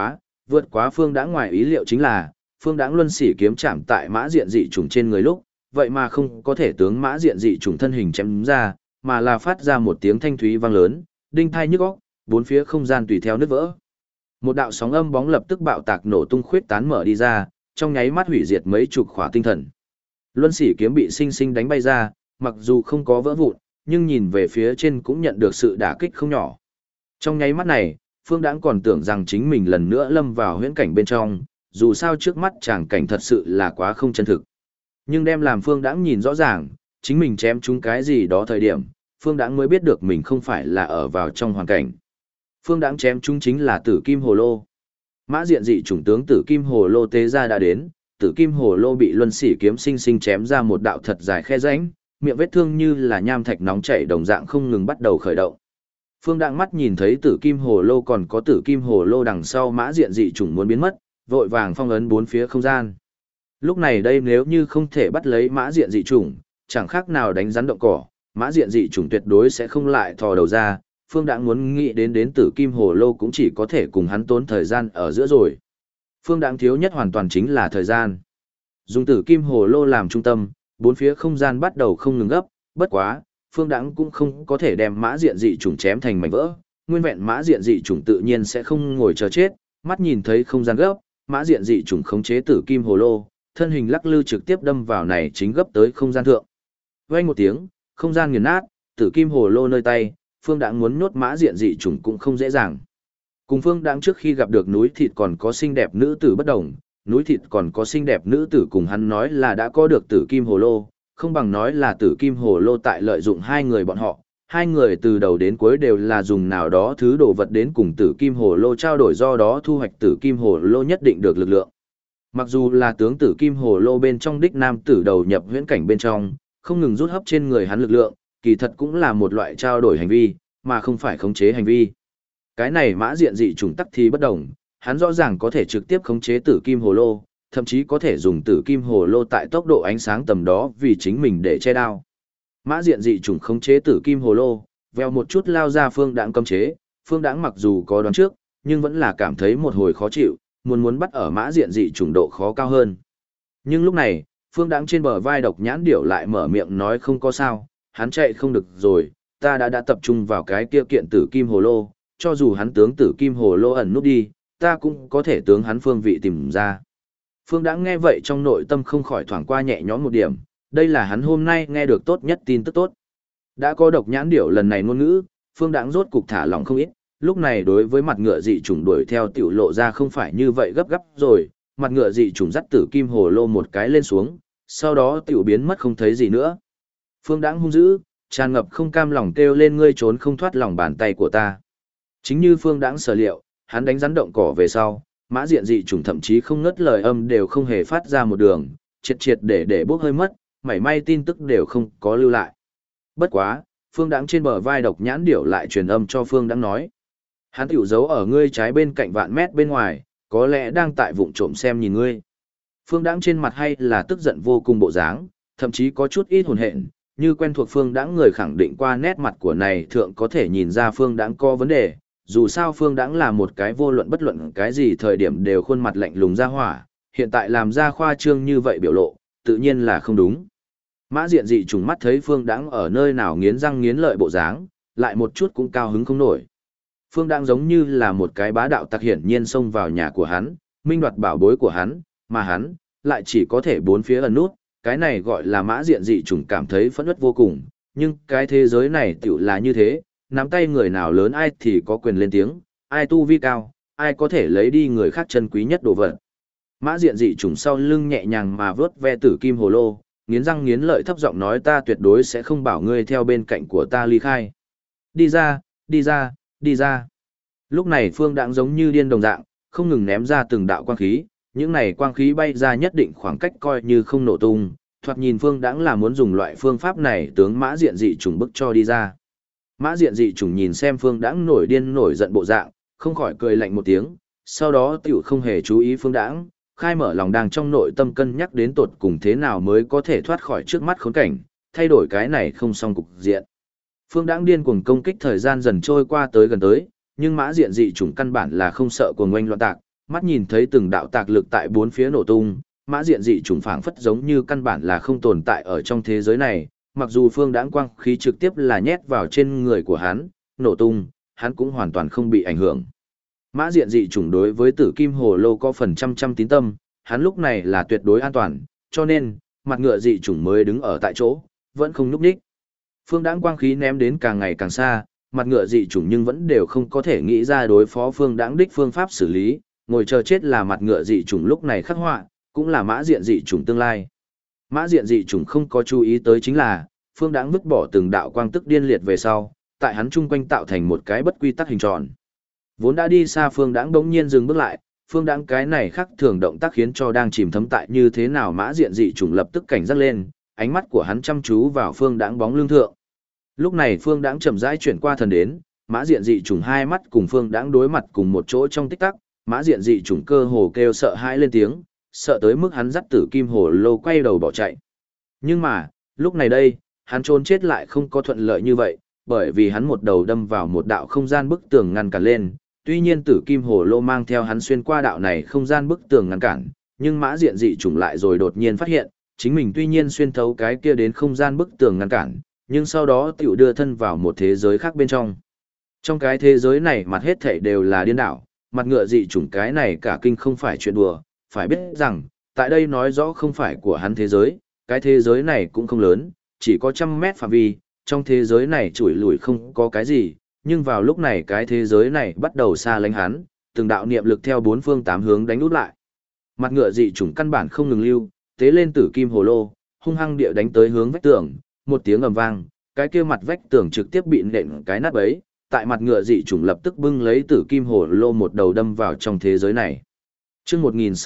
Vượt quá Phương Đãng ngoài ý liệu chính là, Phương Đãng luân sỉ kiếm chạm tại mã diện dị trùng trên người lúc, vậy mà không có thể tướng mã diện dị trùng thân hình chém ra, mà là phát ra một tiếng thanh thúy vang lớn, đinh thai nhức óc, bốn phía không gian tùy theo nứt vỡ. Một đạo sóng âm bóng lập tức bạo tạc nổ tung khuyết tán mở đi ra, trong nháy mắt hủy diệt mấy chục khỏa tinh thần. Luân sỉ kiếm bị sinh sinh đánh bay ra, mặc dù không có vỡ vụn, nhưng nhìn về phía trên cũng nhận được sự đả kích không nhỏ. Trong nháy mắt này, Phương Đãng còn tưởng rằng chính mình lần nữa lâm vào huyễn cảnh bên trong, dù sao trước mắt tràng cảnh thật sự là quá không chân thực. Nhưng đem làm Phương Đãng nhìn rõ ràng, chính mình chém trúng cái gì đó thời điểm, Phương Đãng mới biết được mình không phải là ở vào trong hoàn cảnh. Phương Đãng chém trúng chính là Tử Kim Hồ Lô. Mã diện dị chủng tướng Tử Kim Hồ Lô tế ra đã đến, Tử Kim Hồ Lô bị luân sỉ kiếm sinh sinh chém ra một đạo thật dài khe rãnh, miệng vết thương như là nham thạch nóng chảy đồng dạng không ngừng bắt đầu khởi động. Phương Đãng mắt nhìn thấy Tử Kim Hồ Lô còn có Tử Kim Hồ Lô đằng sau mã diện dị chủng muốn biến mất, vội vàng phong ấn bốn phía không gian. Lúc này đây nếu như không thể bắt lấy mã diện dị chủng, chẳng khác nào đánh rắn động cỏ, mã diện dị chủng tuyệt đối sẽ không lại thò đầu ra. Phương Đãng muốn nghĩ đến Tử Kim Hồ Lô cũng chỉ có thể cùng hắn tốn thời gian ở giữa rồi. Phương Đãng thiếu nhất hoàn toàn chính là thời gian. Dùng Tử Kim Hồ Lô làm trung tâm, bốn phía không gian bắt đầu không ngừng gấp, bất quá, Phương Đãng cũng không có thể đem mã diện dị chủng chém thành mảnh vỡ, nguyên vẹn mã diện dị chủng tự nhiên sẽ không ngồi chờ chết, mắt nhìn thấy không gian gấp, mã diện dị chủng khống chế Tử Kim Hồ Lô, thân hình lắc lư trực tiếp đâm vào này chính gấp tới không gian thượng. Vang một tiếng, không gian nghiền nát, Tử Kim Hồ Lô nơi tay, Phương Đãng muốn nhốt mã diện dị chủng cũng không dễ dàng. Cùng Phương Đãng trước khi gặp được núi thịt còn có xinh đẹp nữ tử bất đồng, núi thịt còn có xinh đẹp nữ tử cùng hắn nói là đã có được Tử Kim Hồ Lô, không bằng nói là Tử Kim Hồ Lô tại lợi dụng hai người bọn họ. Hai người từ đầu đến cuối đều là dùng nào đó thứ đồ vật đến cùng Tử Kim Hồ Lô trao đổi, do đó thu hoạch Tử Kim Hồ Lô nhất định được lực lượng. Mặc dù là tướng Tử Kim Hồ Lô bên trong đích nam tử đầu nhập huyễn cảnh bên trong, không ngừng rút hấp trên người hắn lực lượng, kỳ thật cũng là một loại trao đổi hành vi, mà không phải khống chế hành vi. Cái này mã diện dị chủng tắc thì bất đồng, hắn rõ ràng có thể trực tiếp khống chế Tử Kim Hồ Lô, thậm chí có thể dùng Tử Kim Hồ Lô tại tốc độ ánh sáng tầm đó vì chính mình để che đao. Mã diện dị chủng khống chế Tử Kim Hồ Lô, veo một chút lao ra Phương Đãng cấm chế, Phương Đãng mặc dù có đoán trước, nhưng vẫn là cảm thấy một hồi khó chịu, muốn bắt ở mã diện dị chủng độ khó cao hơn. Nhưng lúc này, Phương Đãng trên bờ vai Độc Nhãn Điểu lại mở miệng nói không có sao, hắn chạy không được rồi, ta đã tập trung vào cái kia kiện Tử Kim Hồ Lô, cho dù hắn tướng Tử Kim Hồ Lô ẩn nút đi, ta cũng có thể tướng hắn phương vị tìm ra. Phương Đãng nghe vậy trong nội tâm không khỏi thoảng qua nhẹ nhõm một điểm, đây là hắn hôm nay nghe được tốt nhất tin tức tốt. Đã có Độc Nhãn Điểu lần này ngôn ngữ, Phương Đãng rốt cục thả lòng không ít, lúc này đối với mặt ngựa dị chủng đuổi theo tiểu lộ ra không phải như vậy gấp gáp rồi, mặt ngựa dị chủng dắt Tử Kim Hồ Lô một cái lên xuống, sau đó tiểu biến mất không thấy gì nữa. Phương Đãng hung dữ, tràn ngập không cam lòng kêu lên, ngươi trốn không thoát lòng bàn tay của ta. Chính như Phương Đãng sở liệu, hắn đánh rắn động cỏ về sau, mã diện dị chủng thậm chí không ngớt lời âm đều không hề phát ra một đường, triệt để bốc hơi mất, mảy may tin tức đều không có lưu lại. Bất quá, Phương Đãng trên bờ vai Độc Nhãn Điểu lại truyền âm cho Phương Đãng nói, hắn tiểu giấu ở ngươi trái bên cạnh vạn mét bên ngoài, có lẽ đang tại vụng trộm xem nhìn ngươi. Phương Đãng trên mặt hay là tức giận vô cùng bộ dáng, thậm chí có chút ít hồn hện, như quen thuộc Phương Đãng người khẳng định qua nét mặt của này thượng có thể nhìn ra Phương Đãng có vấn đề, dù sao Phương Đãng là một cái vô luận bất luận cái gì thời điểm đều khuôn mặt lạnh lùng ra hỏa, hiện tại làm ra khoa trương như vậy biểu lộ, tự nhiên là không đúng. Mã diện dị trùng mắt thấy Phương Đãng ở nơi nào nghiến răng nghiến lợi bộ dáng, lại một chút cũng cao hứng không nổi. Phương Đãng giống như là một cái bá đạo tặc hiển nhiên xông vào nhà của hắn, minh đoạt bảo bối của hắn, mà hắn lại chỉ có thể bốn phía ẩn nút, cái này gọi là mã diện dị trùng cảm thấy phẫn uất vô cùng, nhưng cái thế giới này tiểu là như thế, nắm tay người nào lớn ai thì có quyền lên tiếng, ai tu vi cao, ai có thể lấy đi người khác chân quý nhất đồ vật. Mã diện dị trùng sau lưng nhẹ nhàng mà vớt ve Tử Kim Hồ Lô, nghiến răng nghiến lợi thấp giọng nói, ta tuyệt đối sẽ không bảo ngươi theo bên cạnh của ta ly khai. Đi ra, đi ra, đi ra. Lúc này Phương Đãng giống như điên đồng dạng, không ngừng ném ra từng đạo quang khí, những này quang khí bay ra nhất định khoảng cách coi như không nổ tung, thoạt nhìn Phương Đãng là muốn dùng loại phương pháp này tướng mã diện dị trùng bức cho đi ra. Mã diện dị trùng nhìn xem Phương Đãng nổi điên nổi giận bộ dạng, không khỏi cười lạnh một tiếng, sau đó tiểu không hề chú ý Phương Đãng, khai mở lòng đang trong nội tâm cân nhắc đến tột cùng thế nào mới có thể thoát khỏi trước mắt khốn cảnh, thay đổi cái này không xong cục diện. Phương Đãng điên cuồng công kích, thời gian dần trôi qua tới gần tới, nhưng mã diện dị chủng căn bản là không sợ cuồng oanh loạn tạc, Mắt nhìn thấy từng đạo tạc lực tại bốn phía nổ tung, mã diện dị chủng phảng phất giống như căn bản là không tồn tại ở trong thế giới này, mặc dù phương đãng quang khí trực tiếp là nhét vào trên người của hắn, nổ tung, hắn cũng hoàn toàn không bị ảnh hưởng. Mã diện dị chủng đối với tử kim hồ lô có phần trăm tín tâm, hắn lúc này là tuyệt đối an toàn, cho nên, mặt ngựa dị chủng mới đứng ở tại chỗ, vẫn không nhúc nhích. Phương đãng quang khí ném đến càng ngày càng xa, mặt ngựa dị chủng nhưng vẫn đều không có thể nghĩ ra đối phó phương đãng đích phương pháp xử lý, ngồi chờ chết là mặt ngựa dị chủng lúc này khắc họa, cũng là mã diện dị chủng tương lai. Mã diện dị chủng không có chú ý tới chính là, phương đãng vứt bỏ từng đạo quang tức điên liệt về sau, tại hắn chung quanh tạo thành một cái bất quy tắc hình tròn. Vốn đã đi xa phương đãng bỗng nhiên dừng bước lại, phương đãng cái này khác thường động tác khiến cho đang chìm thấm tại như thế nào mã diện dị chủng lập tức cảnh giác lên, ánh mắt của hắn chăm chú vào phương đãng bóng lưng thượng. Lúc này phương đãng chậm rãi chuyển qua thần đến, mã diện dị chủng hai mắt cùng phương đãng đối mặt cùng một chỗ trong tích tắc, mã diện dị chủng cơ hồ kêu sợ hãi lên tiếng, sợ tới mức hắn dắt tử kim hồ lô quay đầu bỏ chạy. Nhưng mà, lúc này đây, hắn trốn chết lại không có thuận lợi như vậy, bởi vì hắn một đầu đâm vào một đạo không gian bức tường ngăn cản lên, tuy nhiên tử kim hồ lô mang theo hắn xuyên qua đạo này không gian bức tường ngăn cản, nhưng mã diện dị chủng lại rồi đột nhiên phát hiện, chính mình tuy nhiên xuyên thấu cái kia đến không gian bức tường ngăn cản, nhưng sau đó tiểu đưa thân vào một thế giới khác bên trong. Trong cái thế giới này mặt hết thảy đều là điên đảo, mặt ngựa dị chủng cái này cả kinh không phải chuyện đùa, phải biết rằng, tại đây nói rõ không phải của hắn thế giới, cái thế giới này cũng không lớn, chỉ có 100 mét phạm vi, trong thế giới này chủi lủi không có cái gì, nhưng vào lúc này cái thế giới này bắt đầu xa lánh hắn, từng đạo niệm lực theo bốn phương tám hướng đánh út lại. Mặt ngựa dị chủng căn bản không ngừng lưu, tế lên tử kim hồ lô, hung hăng địa đánh tới hướng vách tường, một tiếng ầm vang, cái kia mặt vách tường trực tiếp bị nện cái nát bấy, tại mặt ngựa dị chủng lập tức bưng lấy tử kim hồ lô một đầu đâm vào trong thế giới này. Chương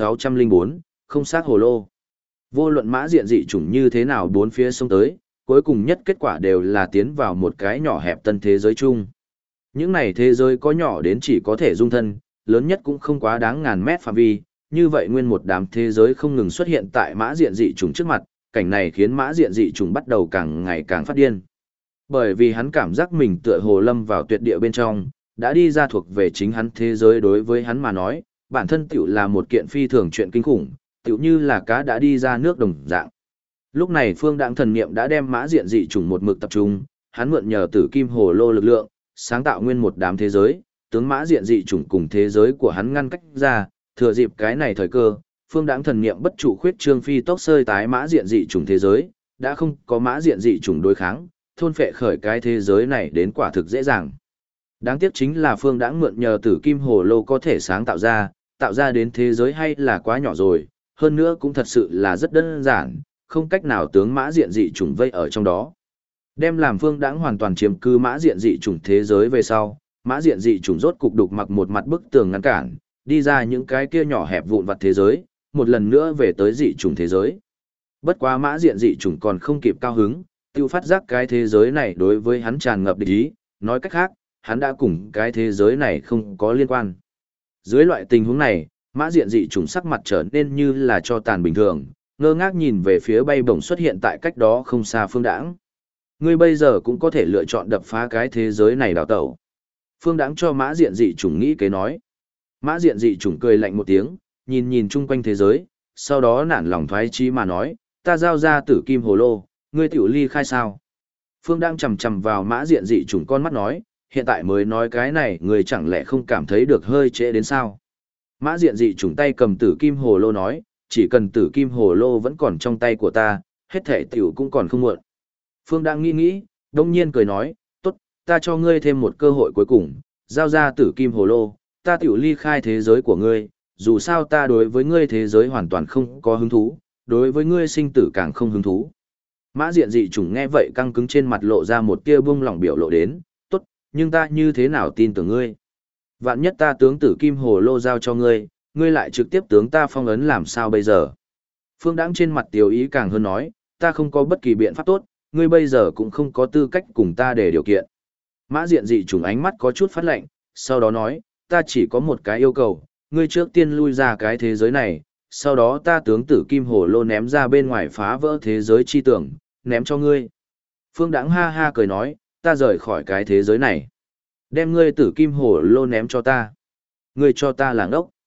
1604, không xác hồ lô. Vô luận mã diện dị chủng như thế nào bốn phía xông tới, cuối cùng nhất kết quả đều là tiến vào một cái nhỏ hẹp tân thế giới chung. Những này thế giới có nhỏ đến chỉ có thể dung thân, lớn nhất cũng không quá đáng ngàn mét phạm vi, như vậy nguyên một đám thế giới không ngừng xuất hiện tại mã diện dị chủng trước mặt, cảnh này khiến mã diện dị chủng bắt đầu càng ngày càng phát điên. Bởi vì hắn cảm giác mình tựa hồ lâm vào tuyệt địa bên trong, đã đi ra thuộc về chính hắn thế giới đối với hắn mà nói, bản thân tiểu là một kiện phi thường chuyện kinh khủng, tiểu như là cá đã đi ra nước đồng dạng. Lúc này phương đãng thần niệm đã đem mã diện dị chủng một mực tập trung, hắn mượn nhờ tử kim hồ lô lực lượng, sáng tạo nguyên một đám thế giới, tướng mã diện dị chủng cùng thế giới của hắn ngăn cách ra, thừa dịp cái này thời cơ, phương đãng thần niệm bất trụ khuyết trương phi tốc sơi tái mã diện dị chủng thế giới, đã không có mã diện dị chủng đối kháng, thôn phệ khởi cái thế giới này đến quả thực dễ dàng. Đáng tiếc chính là phương đãng mượn nhờ tử kim hồ lô có thể sáng tạo ra đến thế giới hay là quá nhỏ rồi, hơn nữa cũng thật sự là rất đơn giản, không cách nào tướng mã diện dị chủng vây ở trong đó. Đem làm phương đãng hoàn toàn chiếm cư mã diện dị chủng thế giới về sau, mã diện dị chủng rốt cục đục mặc một mặt bức tường ngăn cản, đi ra những cái kia nhỏ hẹp vụn vặt thế giới, một lần nữa về tới dị chủng thế giới. Bất quá mã diện dị chủng còn không kịp cao hứng, tiêu phát giác cái thế giới này đối với hắn tràn ngập địch ý, nói cách khác, hắn đã cùng cái thế giới này không có liên quan. Dưới loại tình huống này, mã diện dị chủng sắc mặt trở nên như là cho tàn bình thường, ngơ ngác nhìn về phía bay bổng xuất hiện tại cách đó không xa phương đãng. Ngươi bây giờ cũng có thể lựa chọn đập phá cái thế giới này đào tẩu. Phương đãng cho mã diện dị chủng nghĩ kế nói. Mã diện dị chủng cười lạnh một tiếng, nhìn nhìn chung quanh thế giới, sau đó nản lòng thoái chí mà nói, ta giao ra tử kim hồ lô, ngươi tiểu ly khai sao. Phương đãng chầm chầm vào mã diện dị chủng con mắt nói, hiện tại mới nói cái này ngươi chẳng lẽ không cảm thấy được hơi trễ đến sao. Mã diện dị chủng tay cầm tử kim hồ lô nói, chỉ cần tử kim hồ lô vẫn còn trong tay của ta, hết thể tiểu cũng còn không muộn. Phương đang nghĩ, đông nhiên cười nói, tốt, ta cho ngươi thêm một cơ hội cuối cùng, giao ra tử kim hồ lô, ta tiểu ly khai thế giới của ngươi, dù sao ta đối với ngươi thế giới hoàn toàn không có hứng thú, đối với ngươi sinh tử càng không hứng thú. Mã diện dị chủng nghe vậy căng cứng trên mặt lộ ra một tia bông lỏng biểu lộ đến, tốt, nhưng ta như thế nào tin tưởng ngươi? Vạn nhất ta tướng tử kim hồ lô giao cho ngươi, ngươi lại trực tiếp tướng ta phong ấn làm sao bây giờ? Phương đãng trên mặt tiểu ý càng hơn nói, ta không có bất kỳ biện pháp tốt, ngươi bây giờ cũng không có tư cách cùng ta để điều kiện. Mã diện dị chủng ánh mắt có chút phát lạnh, sau đó nói, ta chỉ có một cái yêu cầu, ngươi trước tiên lui ra cái thế giới này, sau đó ta tướng tử kim hồ lô ném ra bên ngoài phá vỡ thế giới chi tưởng, ném cho ngươi. Phương đãng ha ha cười nói, ta rời khỏi cái thế giới này. Đem ngươi tử kim hồ lô ném cho ta. Ngươi cho ta là ngốc.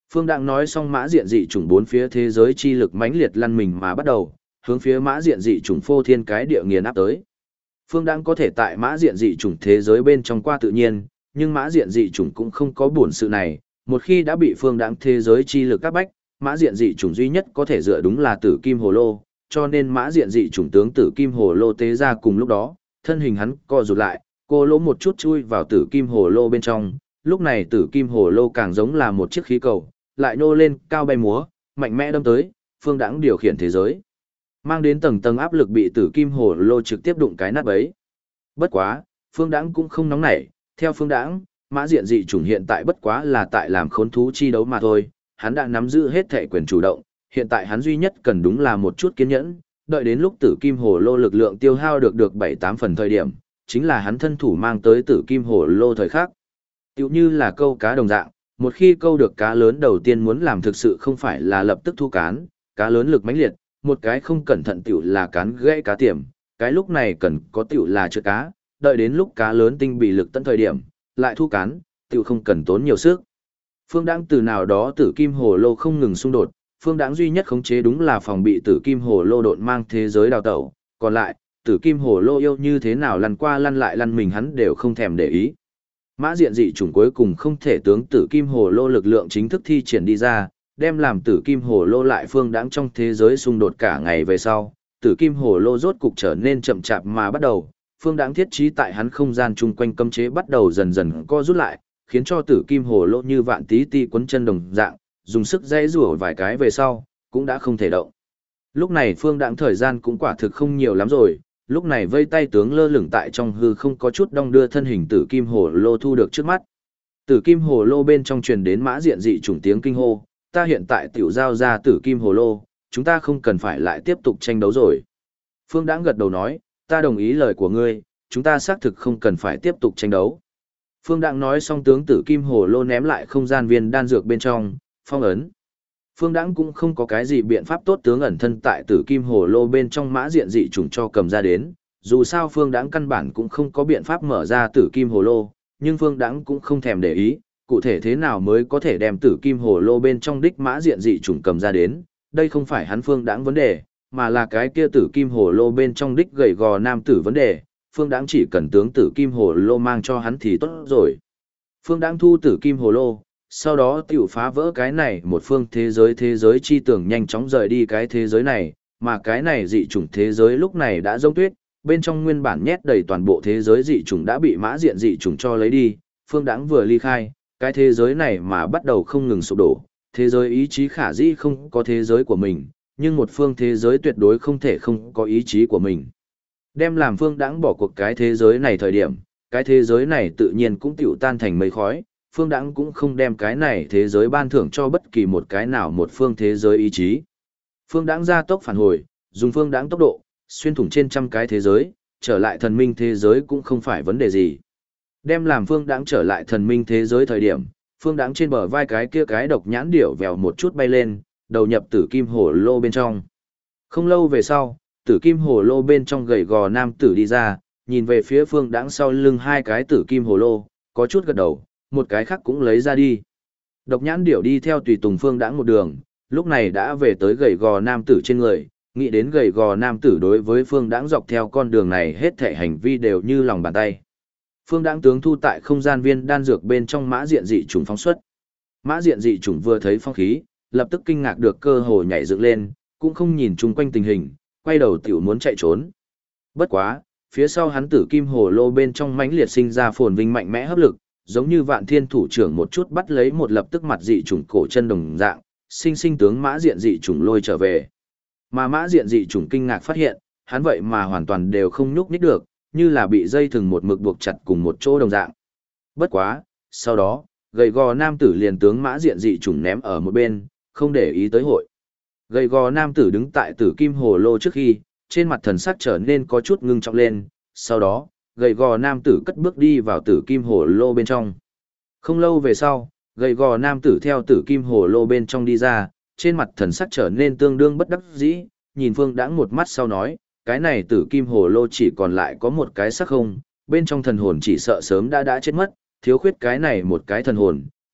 Phương Đãng nói xong mã diện dị chủng bốn phía thế giới chi lực mãnh liệt lăn mình mà bắt đầu, hướng phía mã diện dị chủng phô thiên cái địa nghiền áp tới. Phương Đãng có thể tại mã diện dị chủng thế giới bên trong qua tự nhiên, nhưng mã diện dị chủng cũng không có buồn sự này, một khi đã bị Phương Đãng thế giới chi lực áp bách, mã diện dị chủng duy nhất có thể dựa đúng là Tử Kim Hồ Lô, cho nên mã diện dị chủng tướng Tử Kim Hồ Lô tế ra cùng lúc đó, thân hình hắn co rụt lại, cô lỗ một chút chui vào Tử Kim Hồ Lô bên trong, lúc này Tử Kim Hồ Lô càng giống là một chiếc khí cầu, lại nô lên cao bay múa, mạnh mẽ đâm tới, Phương Đãng điều khiển thế giới, mang đến tầng tầng áp lực bị Tử Kim Hồ Lô trực tiếp đụng cái nát bấy. Bất quá, Phương Đãng cũng không nóng nảy, theo Phương Đãng, mã diện dị chủng hiện tại bất quá là tại làm khốn thú chi đấu mà thôi, hắn đã nắm giữ hết thể quyền chủ động, hiện tại hắn duy nhất cần đúng là một chút kiên nhẫn, đợi đến lúc Tử Kim Hồ Lô lực lượng tiêu hao được 7-8 phần thời điểm, chính là hắn thân thủ mang tới Tử Kim Hồ Lô thời khắc. Tựu như là câu cá đồng dạng, một khi câu được cá lớn đầu tiên muốn làm thực sự không phải là lập tức thu cán, cá lớn lực mãnh liệt, một cái không cẩn thận tựu là cán gãy cá tiềm, cái lúc này cần có tựu là trượt cá, đợi đến lúc cá lớn tinh bị lực tận thời điểm, lại thu cán, tựu không cần tốn nhiều sức. Phương Đãng từ nào đó Tử Kim Hồ Lô không ngừng xung đột, Phương Đãng duy nhất khống chế đúng là phòng bị Tử Kim Hồ Lô độn mang thế giới đào tẩu, còn lại, Tử Kim Hồ Lô yêu như thế nào lăn qua lăn lại lăn mình hắn đều không thèm để ý. Mã diện dị chủng cuối cùng không thể tướng Tử Kim Hồ Lô lực lượng chính thức thi triển đi ra, đem làm Tử Kim Hồ Lô lại Phương Đãng trong thế giới xung đột cả ngày về sau, Tử Kim Hồ Lô rốt cục trở nên chậm chạp mà bắt đầu, Phương Đãng thiết trí tại hắn không gian chung quanh cấm chế bắt đầu dần dần co rút lại, khiến cho Tử Kim Hồ Lô như vạn tí ti quấn chân đồng dạng, dùng sức dãy rủa vài cái về sau, cũng đã không thể động. Lúc này Phương Đãng thời gian cũng quả thực không nhiều lắm rồi, lúc này vây tay tướng lơ lửng tại trong hư không có chút đong đưa thân hình Tử Kim Hồ Lô thu được trước mắt. Tử Kim Hồ Lô bên trong truyền đến mã diện dị chủng tiếng kinh hô, ta hiện tại tiểu giao ra Tử Kim Hồ Lô, chúng ta không cần phải lại tiếp tục tranh đấu rồi. Phương Đãng gật đầu nói, ta đồng ý lời của ngươi, chúng ta xác thực không cần phải tiếp tục tranh đấu. Phương Đãng nói xong tướng Tử Kim Hồ Lô ném lại không gian viên đan dược bên trong, phong ấn. Phương Đãng cũng không có cái gì biện pháp tốt tướng ẩn thân tại Tử Kim Hồ Lô bên trong mã diện dị chủng cho cầm ra đến, dù sao Phương Đãng căn bản cũng không có biện pháp mở ra Tử Kim Hồ Lô, nhưng Phương Đãng cũng không thèm để ý, cụ thể thế nào mới có thể đem Tử Kim Hồ Lô bên trong đích mã diện dị chủng cầm ra đến, đây không phải hắn Phương Đãng vấn đề, mà là cái kia Tử Kim Hồ Lô bên trong đích gầy gò nam tử vấn đề, Phương Đãng chỉ cần tướng Tử Kim Hồ Lô mang cho hắn thì tốt rồi. Phương Đãng thu Tử Kim Hồ Lô, sau đó tiểu phá vỡ cái này một phương thế giới chi tưởng nhanh chóng rời đi cái thế giới này, mà cái này dị chủng thế giới lúc này đã giống tuyết, bên trong nguyên bản nhét đầy toàn bộ thế giới dị chủng đã bị mã diện dị chủng cho lấy đi, Phương Đãng vừa ly khai, cái thế giới này mà bắt đầu không ngừng sụp đổ, thế giới ý chí khả dĩ không có thế giới của mình, nhưng một phương thế giới tuyệt đối không thể không có ý chí của mình. Đem làm Phương Đãng bỏ cuộc cái thế giới này thời điểm, cái thế giới này tự nhiên cũng tiểu tan thành mây khói, Phương Đãng cũng không đem cái này thế giới ban thưởng cho bất kỳ một cái nào một phương thế giới ý chí. Phương Đãng gia tốc phản hồi, dùng Phương Đãng tốc độ, xuyên thủng trên trăm cái thế giới, trở lại thần minh thế giới cũng không phải vấn đề gì. Đem làm Phương Đãng trở lại thần minh thế giới thời điểm, Phương Đãng trên bờ vai cái kia cái độc nhãn điểu vèo một chút bay lên, đầu nhập Tử Kim Hồ Lô bên trong. Không lâu về sau, Tử Kim Hồ Lô bên trong gầy gò nam tử đi ra, nhìn về phía Phương Đãng sau lưng hai cái Tử Kim Hồ Lô, có chút gật đầu, một cái khác cũng lấy ra đi. Độc nhãn điểu đi theo tùy tùng Phương Đãng một đường, lúc này đã về tới gầy gò nam tử trên người, nghĩ đến gầy gò nam tử đối với Phương Đãng dọc theo con đường này hết thảy hành vi đều như lòng bàn tay. Phương Đãng tướng thu tại không gian viên đan dược bên trong mã diện dị chủng phóng xuất. Mã diện dị chủng vừa thấy phong khí, lập tức kinh ngạc được cơ hồ nhảy dựng lên, cũng không nhìn chung quanh tình hình, quay đầu tiểu muốn chạy trốn. Bất quá, phía sau hắn Tử Kim Hồ Lô bên trong mãnh liệt sinh ra phồn vinh mạnh mẽ hấp lực, giống như Vạn Thiên thủ trưởng một chút bắt lấy một lập tức mặt dị chủng cổ chân đồng dạng, sinh sinh tướng mã diện dị chủng lôi trở về. Mà mã diện dị chủng kinh ngạc phát hiện, hắn vậy mà hoàn toàn đều không nhúc nhích được, như là bị dây thừng một mực buộc chặt cùng một chỗ đồng dạng. Bất quá, sau đó, gầy gò nam tử liền tướng mã diện dị chủng ném ở một bên, không để ý tới hội. Gầy gò nam tử đứng tại Tử Kim Hồ Lô trước khi, trên mặt thần sắc trở nên có chút ngưng trọng lên, sau đó, gầy gò nam tử cất bước đi vào Tử Kim Hồ Lô bên trong. Không lâu về sau, gầy gò nam tử theo Tử Kim Hồ Lô bên trong đi ra, trên mặt thần sắc trở nên tương đương bất đắc dĩ, nhìn Phương Đãng một mắt sau nói, cái này Tử Kim Hồ Lô chỉ còn lại có một cái xác không, bên trong thần hồn chỉ sợ sớm đã chết mất, thiếu khuyết cái này một cái thần hồn,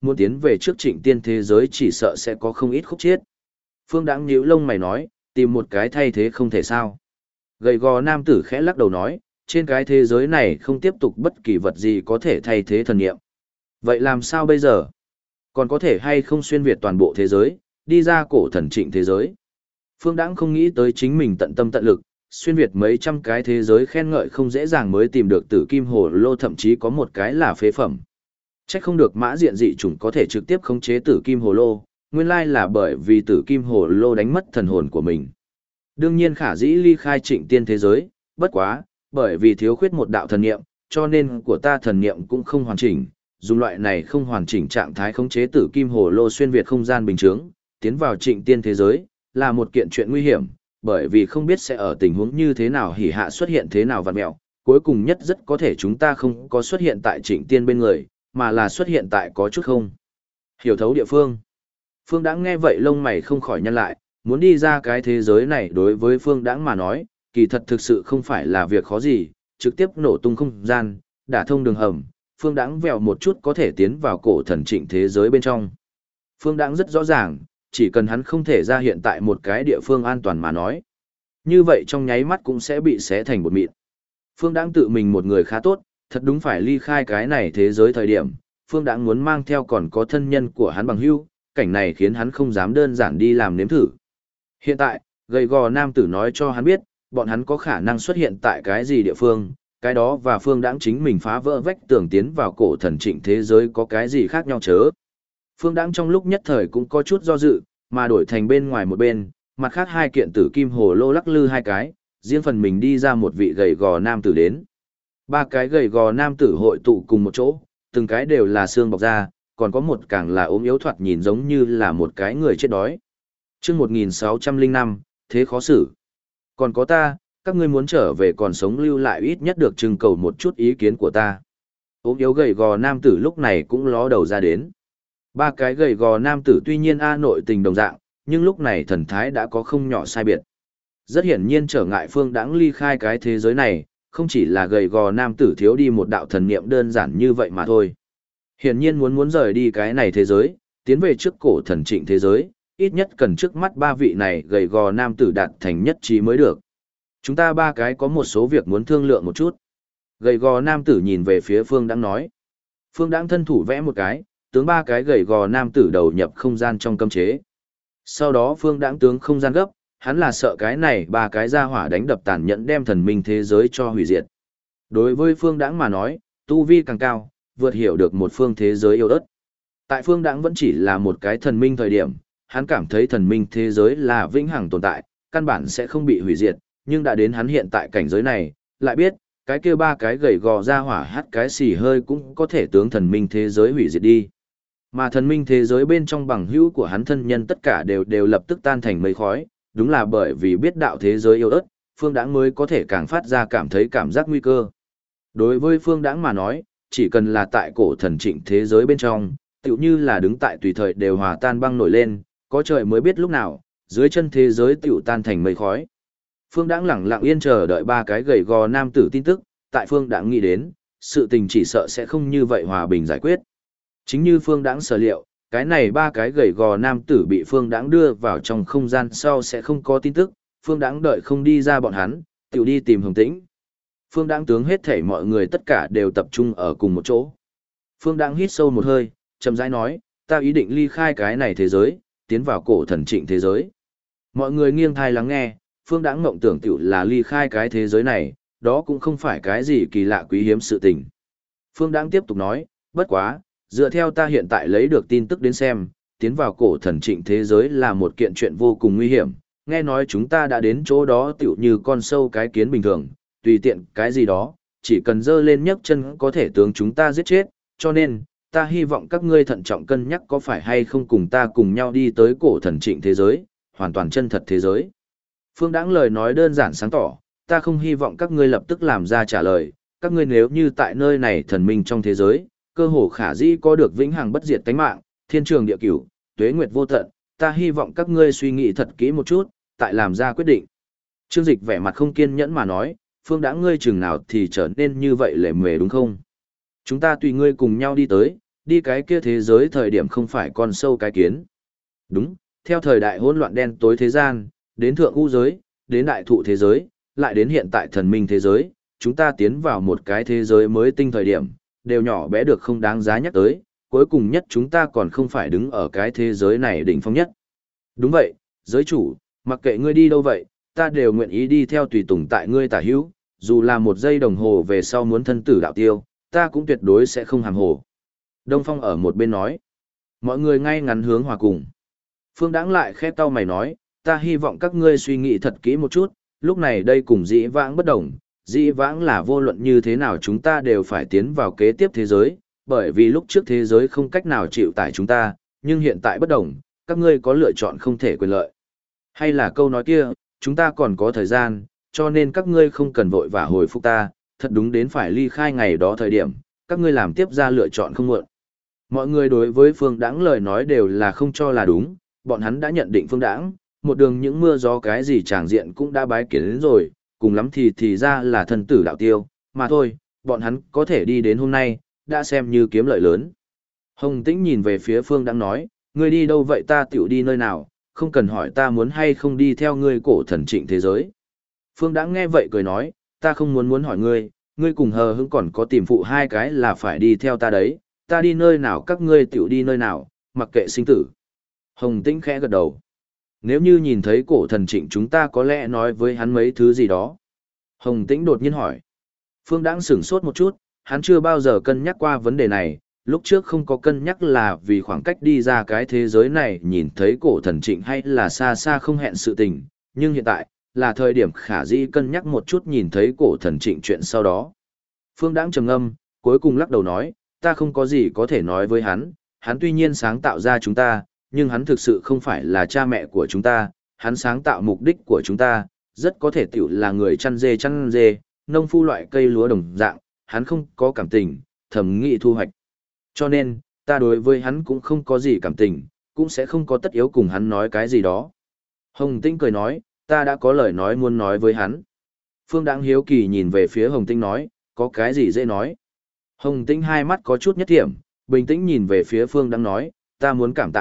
muốn tiến về trước Trịnh Tiên thế giới chỉ sợ sẽ có không ít khúc chiết. Phương Đãng nhíu lông mày nói, tìm một cái thay thế không thể sao. Gầy gò nam tử khẽ lắc đầu nói, trên cái thế giới này không tiếp tục bất kỳ vật gì có thể thay thế thần niệm. Vậy làm sao bây giờ? Còn có thể hay không xuyên việt toàn bộ thế giới, đi ra cổ thần Trịnh thế giới? Phương Đãng không nghĩ tới chính mình tận tâm tận lực, xuyên việt mấy trăm cái thế giới khen ngợi không dễ dàng mới tìm được tử kim hồ lô, thậm chí có một cái là phế phẩm. Chắc không được mã diện dị chủng có thể trực tiếp khống chế tử kim hồ lô, nguyên lai là bởi vì tử kim hồ lô đánh mất thần hồn của mình. Đương nhiên khả dĩ ly khai Trịnh Tiên thế giới, bất quá, bởi vì thiếu khuyết một đạo thần niệm, cho nên của ta thần niệm cũng không hoàn chỉnh, dùng loại này không hoàn chỉnh trạng thái khống chế tử kim hồ lô xuyên việt không gian bình thường, tiến vào Trịnh Tiên thế giới, là một kiện chuyện nguy hiểm, bởi vì không biết sẽ ở tình huống như thế nào hỉ hạ xuất hiện thế nào vặn mẹo, cuối cùng nhất rất có thể chúng ta không có xuất hiện tại Trịnh Tiên bên người, mà là xuất hiện tại có chút không hiểu thấu địa phương. Phương Đãng nghe vậy lông mày không khỏi nhăn lại, muốn đi ra cái thế giới này đối với Phương Đãng mà nói, kỳ thật thực sự không phải là việc khó gì, trực tiếp nổ tung không gian, đả thông đường hầm, Phương Đãng vèo một chút có thể tiến vào cổ thần Trịnh thế giới bên trong. Phương Đãng rất rõ ràng, chỉ cần hắn không thể ra hiện tại một cái địa phương an toàn mà nói, như vậy trong nháy mắt cũng sẽ bị xé thành bột mịn. Phương Đãng tự mình một người khá tốt, thật đúng phải ly khai cái này thế giới thời điểm, Phương Đãng muốn mang theo còn có thân nhân của hắn bằng hữu, cảnh này khiến hắn không dám đơn giản đi làm nếm thử. Hiện tại, gầy gò nam tử nói cho hắn biết, bọn hắn có khả năng xuất hiện tại cái gì địa phương, cái đó và Phương Đãng chính mình phá vỡ vách tường tiến vào cổ thần Trịnh thế giới có cái gì khác nhau chớ. Phương Đãng trong lúc nhất thời cũng có chút do dự, mà đổi thành bên ngoài một bên, mặt khác hai kiện tử kim hồ lô lắc lư hai cái, riêng phần mình đi ra một vị gầy gò nam tử đến. Ba cái gầy gò nam tử hội tụ cùng một chỗ, từng cái đều là xương bọc da, còn có một càng là ốm yếu thoạt nhìn giống như là một cái người chết đói. Chương 1605, thế khó xử. Còn có ta, các ngươi muốn trở về còn sống lưu lại ít nhất được trưng cầu một chút ý kiến của ta. Ốm yếu gầy gò nam tử lúc này cũng ló đầu ra đến. Ba cái gầy gò nam tử tuy nhiên nội tình đồng dạng, nhưng lúc này thần thái đã có không nhỏ sai biệt. Rất hiển nhiên trở ngại Phương Đãng ly khai cái thế giới này, không chỉ là gầy gò nam tử thiếu đi một đạo thần niệm đơn giản như vậy mà thôi. Hiển nhiên muốn rời đi cái này thế giới, tiến về trước cổ thần Trịnh thế giới, ít nhất cần trước mắt ba vị này gầy gò nam tử đạt thành nhất trí mới được. Chúng ta ba cái có một số việc muốn thương lượng một chút. Gầy gò nam tử nhìn về phía Phương Đãng nói. Phương Đãng thân thủ vẽ một cái, tướng ba cái gầy gò nam tử đầu nhập không gian trong cấm chế. Sau đó Phương Đãng tướng không gian gấp, hắn là sợ cái này ba cái ra hỏa đánh đập tàn nhẫn đem thần minh thế giới cho hủy diệt. Đối với Phương Đãng mà nói, tu vi càng cao, vượt hiểu được một phương thế giới yêu ớt. Tại Phương Đãng vẫn chỉ là một cái thần minh thời điểm, hắn cảm thấy thần minh thế giới là vĩnh hằng tồn tại, căn bản sẽ không bị hủy diệt, nhưng đã đến hắn hiện tại cảnh giới này, lại biết, cái kia ba cái gầy gò ra hỏa hắt cái xì hơi cũng có thể tướng thần minh thế giới hủy diệt đi. Mà thần minh thế giới bên trong bằng hữu của hắn thân nhân tất cả đều lập tức tan thành mây khói, đúng là bởi vì biết đạo thế giới yêu ớt, Phương Đãng mới có thể càng phát ra cảm thấy cảm giác nguy cơ. Đối với Phương Đãng mà nói, chỉ cần là tại cổ thần Trịnh thế giới bên trong, tựu như là đứng tại tùy thời đều hòa tan băng nổi lên, có trời mới biết lúc nào, dưới chân thế giới tựu tan thành mây khói. Phương Đãng lẳng lặng yên chờ đợi ba cái gầy gò nam tử tin tức, tại Phương Đãng nghĩ đến, sự tình chỉ sợ sẽ không như vậy hòa bình giải quyết. Chính như Phương Đãng sở liệu, cái này ba cái gầy gò nam tử bị Phương Đãng đưa vào trong không gian sau sẽ không có tin tức, Phương Đãng đợi không đi ra bọn hắn, tiểu đi tìm Hồng Tĩnh. Phương Đãng tướng hết thảy mọi người tất cả đều tập trung ở cùng một chỗ. Phương Đãng hít sâu một hơi, chậm rãi nói, ta ý định ly khai cái này thế giới, tiến vào cổ thần Trịnh thế giới. Mọi người nghiêng thai lắng nghe, Phương Đãng mộng tưởng tiểu là ly khai cái thế giới này, đó cũng không phải cái gì kỳ lạ quý hiếm sự tình. Phương Đãng tiếp tục nói, bất quá, dựa theo ta hiện tại lấy được tin tức đến xem, tiến vào cổ thần Trịnh thế giới là một kiện chuyện vô cùng nguy hiểm, nghe nói chúng ta đã đến chỗ đó tiểu như con sâu cái kiến bình thường, tùy tiện cái gì đó, chỉ cần giơ lên nhấc chân có thể tướng chúng ta giết chết, cho nên, ta hy vọng các ngươi thận trọng cân nhắc có phải hay không cùng ta cùng nhau đi tới cổ thần Trịnh thế giới, hoàn toàn chân thật thế giới. Phương Đãng lời nói đơn giản sáng tỏ, ta không hy vọng các ngươi lập tức làm ra trả lời, các ngươi nếu như tại nơi này thần minh trong thế giới, cơ hồ khả dĩ có được vĩnh hằng bất diệt tánh mạng, thiên trường địa cửu, tuế nguyệt vô tận, ta hy vọng các ngươi suy nghĩ thật kỹ một chút, tại làm ra quyết định. Trương Dịch vẻ mặt không kiên nhẫn mà nói, Phương Đãng ngươi chừng nào thì trở nên như vậy lề mề đúng không? Chúng ta tùy ngươi cùng nhau đi tới, đi cái kia thế giới thời điểm không phải con sâu cái kiến. Đúng, theo thời đại hỗn loạn đen tối thế gian, đến thượng u giới, đến đại thụ thế giới, lại đến hiện tại thần minh thế giới, chúng ta tiến vào một cái thế giới mới tinh thời điểm, đều nhỏ bé được không đáng giá nhắc tới, cuối cùng nhất chúng ta còn không phải đứng ở cái thế giới này đỉnh phong nhất. Đúng vậy, giới chủ, mặc kệ ngươi đi đâu vậy, ta đều nguyện ý đi theo tùy tùng tại ngươi tả hữu, dù là một giây đồng hồ về sau muốn thân tử đạo tiêu, ta cũng tuyệt đối sẽ không hàm hồ. Đông Phong ở một bên nói, mọi người ngay ngắn hướng hòa cùng. Phương Đãng lại khẽ cau mày nói, ta hy vọng các ngươi suy nghĩ thật kỹ một chút, lúc này đây cùng dĩ vãng bất đồng, dĩ vãng là vô luận như thế nào chúng ta đều phải tiến vào kế tiếp thế giới, bởi vì lúc trước thế giới không cách nào chịu tải chúng ta, nhưng hiện tại bất đồng, các ngươi có lựa chọn không thể quyền lợi. Hay là câu nói kia, chúng ta còn có thời gian, cho nên các ngươi không cần vội vã hồi phục ta, thật đúng đến phải ly khai ngày đó thời điểm, các ngươi làm tiếp ra lựa chọn không muộn. Mọi người đối với Phương Đãng lời nói đều là không cho là đúng, bọn hắn đã nhận định Phương Đãng, một đường những mưa gió cái gì tràng diện cũng đã bái kiến đến rồi, cùng lắm thì ra là thần tử đạo tiêu, mà thôi, bọn hắn có thể đi đến hôm nay, đã xem như kiếm lợi lớn. Hồng Tĩnh nhìn về phía Phương Đãng nói, ngươi đi đâu vậy ta tiểu đi nơi nào, không cần hỏi ta muốn hay không đi theo ngươi cổ thần trịnh thế giới. Phương Đãng nghe vậy cười nói, ta không muốn hỏi ngươi, ngươi cùng hờ hững còn có tìm phụ hai cái là phải đi theo ta đấy, ta đi nơi nào các ngươi tiểu đi nơi nào, mặc kệ sinh tử. Hồng Tĩnh khẽ gật đầu. Nếu như nhìn thấy cổ thần trịnh chúng ta có lẽ nói với hắn mấy thứ gì đó. Hồng Tĩnh đột nhiên hỏi. Phương Đãng sửng sốt một chút, hắn chưa bao giờ cân nhắc qua vấn đề này, lúc trước không có cân nhắc là vì khoảng cách đi ra cái thế giới này nhìn thấy cổ thần trịnh hay là xa xa không hẹn sự tình, nhưng hiện tại, là thời điểm khả dĩ cân nhắc một chút nhìn thấy cổ thần trịnh chuyện sau đó. Phương Đãng trầm ngâm, cuối cùng lắc đầu nói, ta không có gì có thể nói với hắn tuy nhiên sáng tạo ra chúng ta, nhưng hắn thực sự không phải là cha mẹ của chúng ta, hắn sáng tạo mục đích của chúng ta, rất có thể tiểu là người chăn dê, nông phu loại cây lúa đồng dạng, hắn không có cảm tình, thẩm nghị thu hoạch. Cho nên, ta đối với hắn cũng không có gì cảm tình, cũng sẽ không có tất yếu cùng hắn nói cái gì đó. Hồng Tĩnh cười nói, ta đã có lời nói muốn nói với hắn. Phương Đãng hiếu kỳ nhìn về phía Hồng Tĩnh nói, có cái gì dễ nói. Hồng Tĩnh hai mắt có chút nhất thiểm, bình tĩnh nhìn về phía Phương Đãng nói, ta muốn cảm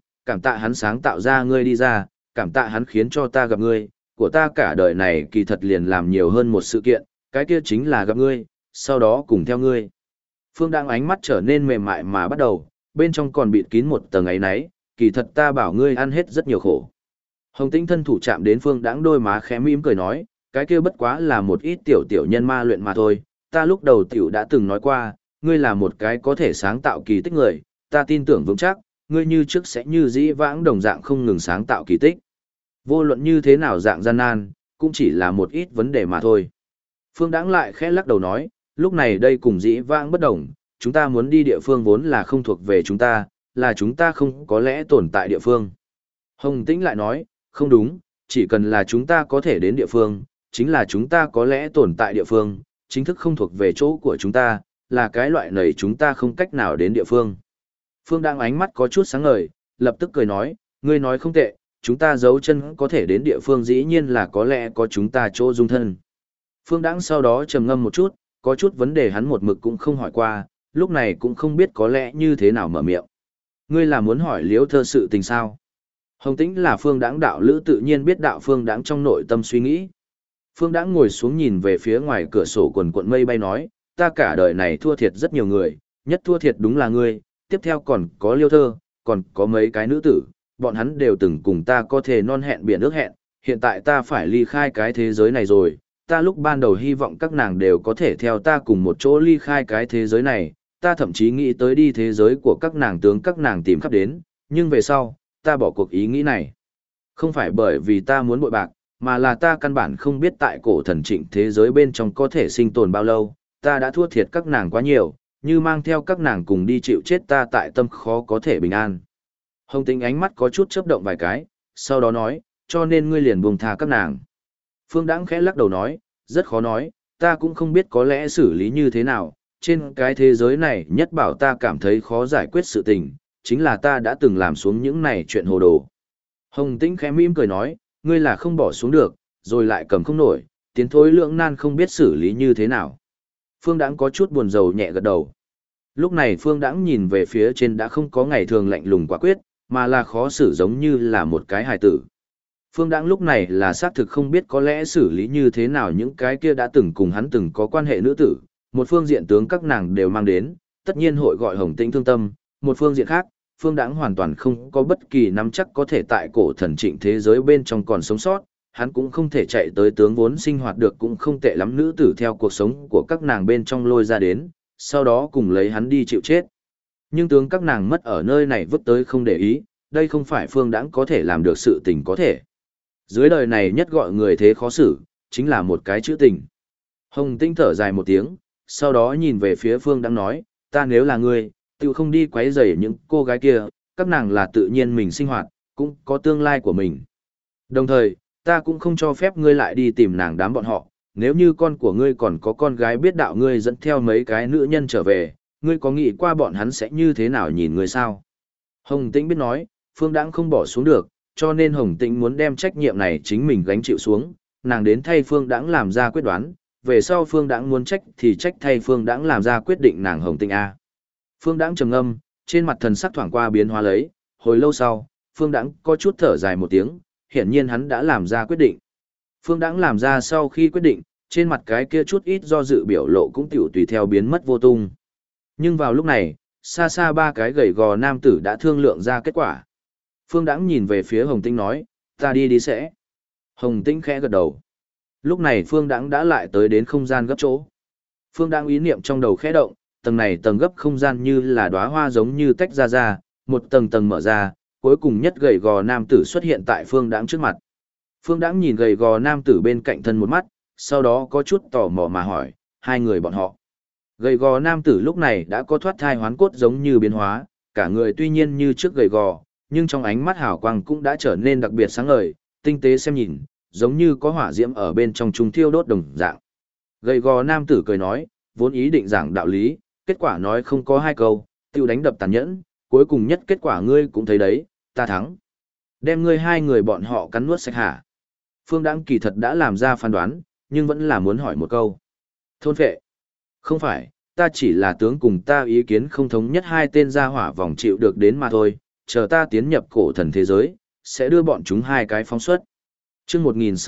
tạ hắn sáng tạo ra ngươi đi ra, cảm tạ hắn khiến cho ta gặp ngươi, của ta cả đời này kỳ thật liền làm nhiều hơn một sự kiện, cái kia chính là gặp ngươi, sau đó cùng theo ngươi. Phương Đãng ánh mắt trở nên mềm mại mà bắt đầu, bên trong còn bịt kín một tầng ấy nấy, kỳ thật ta bảo ngươi ăn hết rất nhiều khổ. Hồng Tĩnh thân thủ chạm đến Phương Đãng đôi má khẽ mỉm cười nói, cái kia bất quá là một ít tiểu nhân ma luyện mà thôi, ta lúc đầu tiểu đã từng nói qua, ngươi là một cái có thể sáng tạo kỳ tích người, ta tin tưởng vững chắc, ngươi như trước sẽ như dĩ vãng đồng dạng không ngừng sáng tạo kỳ tích. Vô luận như thế nào dạng gian nan, cũng chỉ là một ít vấn đề mà thôi. Phương Đãng lại khẽ lắc đầu nói, lúc này đây cùng dĩ vãng bất đồng, chúng ta muốn đi địa phương vốn là không thuộc về chúng ta, là chúng ta không có lẽ tồn tại địa phương. Hồng Tĩnh lại nói, không đúng, chỉ cần là chúng ta có thể đến địa phương, chính là chúng ta có lẽ tồn tại địa phương, chính thức không thuộc về chỗ của chúng ta, là cái loại này chúng ta không cách nào đến địa phương. Phương Đãng ánh mắt có chút sáng ngời, lập tức cười nói, ngươi nói không tệ, chúng ta giấu chân có thể đến địa phương dĩ nhiên là có lẽ có chúng ta chỗ dung thân. Phương Đãng sau đó trầm ngâm một chút, có chút vấn đề hắn một mực cũng không hỏi qua, lúc này cũng không biết có lẽ như thế nào mở miệng. Ngươi là muốn hỏi Liễu Thơ sự tình sao? Hồng Tĩnh là Phương Đãng đạo lữ tự nhiên biết đạo Phương Đãng trong nội tâm suy nghĩ. Phương Đãng ngồi xuống nhìn về phía ngoài cửa sổ quần quận mây bay nói, ta cả đời này thua thiệt rất nhiều người, nhất thua thiệt đúng là ngươi, tiếp theo còn có Liêu Thơ, còn có mấy cái nữ tử, bọn hắn đều từng cùng ta có thể non hẹn biển ước hẹn, hiện tại ta phải ly khai cái thế giới này rồi, ta lúc ban đầu hy vọng các nàng đều có thể theo ta cùng một chỗ ly khai cái thế giới này, ta thậm chí nghĩ tới đi thế giới của các nàng tướng các nàng tìm khắp đến, nhưng về sau, ta bỏ cuộc ý nghĩ này. Không phải bởi vì ta muốn bội bạc, mà là ta căn bản không biết tại cổ thần trịnh thế giới bên trong có thể sinh tồn bao lâu, ta đã thua thiệt các nàng quá nhiều, như mang theo các nàng cùng đi chịu chết ta tại tâm khó có thể bình an. Hồng Tĩnh ánh mắt có chút chớp động vài cái, sau đó nói, cho nên ngươi liền buông tha các nàng. Phương Đãng khẽ lắc đầu nói, rất khó nói, ta cũng không biết có lẽ xử lý như thế nào, trên cái thế giới này nhất bảo ta cảm thấy khó giải quyết sự tình, chính là ta đã từng làm xuống những này chuyện hồ đồ. Hồng Tĩnh khẽ mỉm cười nói, ngươi là không bỏ xuống được, rồi lại cầm không nổi, tiến thối lưỡng nan không biết xử lý như thế nào. Phương Đãng có chút buồn rầu nhẹ gật đầu. Lúc này Phương Đãng nhìn về phía trên đã không có ngày thường lạnh lùng quả quyết, mà là khó xử giống như là một cái hài tử. Phương Đãng lúc này là xác thực không biết có lẽ xử lý như thế nào những cái kia đã từng cùng hắn từng có quan hệ nữ tử, một phương diện tướng các nàng đều mang đến, tất nhiên hội gọi Hồng Tĩnh thương tâm, một phương diện khác, Phương Đãng hoàn toàn không có bất kỳ nắm chắc có thể tại cổ thần trịnh thế giới bên trong còn sống sót, hắn cũng không thể chạy tới tướng vốn sinh hoạt được cũng không tệ lắm nữ tử theo cuộc sống của các nàng bên trong lôi ra đến, sau đó cùng lấy hắn đi chịu chết. Nhưng tướng các nàng mất ở nơi này vứt tới không để ý, đây không phải Phương Đãng có thể làm được sự tình có thể. Dưới đời này nhất gọi người thế khó xử, chính là một cái chữ tình. Hồng Tĩnh thở dài một tiếng, sau đó nhìn về phía Phương Đãng nói, ta nếu là ngươi, tự không đi quấy rầy những cô gái kia, các nàng là tự nhiên mình sinh hoạt, cũng có tương lai của mình. Đồng thời, ta cũng không cho phép ngươi lại đi tìm nàng đám bọn họ, nếu như con của ngươi còn có con gái biết đạo ngươi dẫn theo mấy cái nữ nhân trở về, ngươi có nghĩ qua bọn hắn sẽ như thế nào nhìn ngươi sao? Hồng Tĩnh biết nói, Phương Đãng không bỏ xuống được, cho nên Hồng Tĩnh muốn đem trách nhiệm này chính mình gánh chịu xuống, nàng đến thay Phương Đãng làm ra quyết đoán, về sau Phương Đãng muốn trách thì trách thay Phương Đãng làm ra quyết định nàng Hồng Tĩnh A. Phương Đãng trầm ngâm, trên mặt thần sắc thoảng qua biến hóa lấy, hồi lâu sau, Phương Đãng có chút thở dài một tiếng, hiển nhiên hắn đã làm ra quyết định. Phương Đãng làm ra sau khi quyết định, trên mặt cái kia chút ít do dự biểu lộ cũng tiểu tùy theo biến mất vô tung. Nhưng vào lúc này, xa xa ba cái gầy gò nam tử đã thương lượng ra kết quả. Phương Đãng nhìn về phía Hồng Tĩnh nói, ta đi đi sẽ. Hồng Tĩnh khẽ gật đầu. Lúc này Phương Đãng đã lại tới đến không gian gấp chỗ. Phương Đãng ý niệm trong đầu khẽ động, tầng này tầng gấp không gian như là đóa hoa giống như tách ra, một tầng tầng mở ra, cuối cùng nhất gầy gò nam tử xuất hiện tại Phương Đãng trước mặt. Phương Đãng nhìn gầy gò nam tử bên cạnh thân một mắt, sau đó có chút tò mò mà hỏi, hai người bọn họ. Gầy gò nam tử lúc này đã có thoát thai hoán cốt giống như biến hóa, cả người tuy nhiên như trước gầy gò, nhưng trong ánh mắt hào quang cũng đã trở nên đặc biệt sáng ngời, tinh tế xem nhìn, giống như có hỏa diễm ở bên trong chúng thiêu đốt đồng dạng. Gầy gò nam tử cười nói, vốn ý định giảng đạo lý, kết quả nói không có hai câu, tiêu đánh đập tàn nhẫn, cuối cùng nhất kết quả ngươi cũng thấy đấy, ta thắng. Đem ngươi hai người bọn họ cắn nuốt sạch hả? Phương Đãng kỳ thật đã làm ra phán đoán, nhưng vẫn là muốn hỏi một câu. Thôn phệ. Không phải, ta chỉ là tướng cùng ta ý kiến không thống nhất hai tên gia hỏa vòng chịu được đến mà thôi, chờ ta tiến nhập cổ thần thế giới, sẽ đưa bọn chúng hai cái phóng xuất. Chương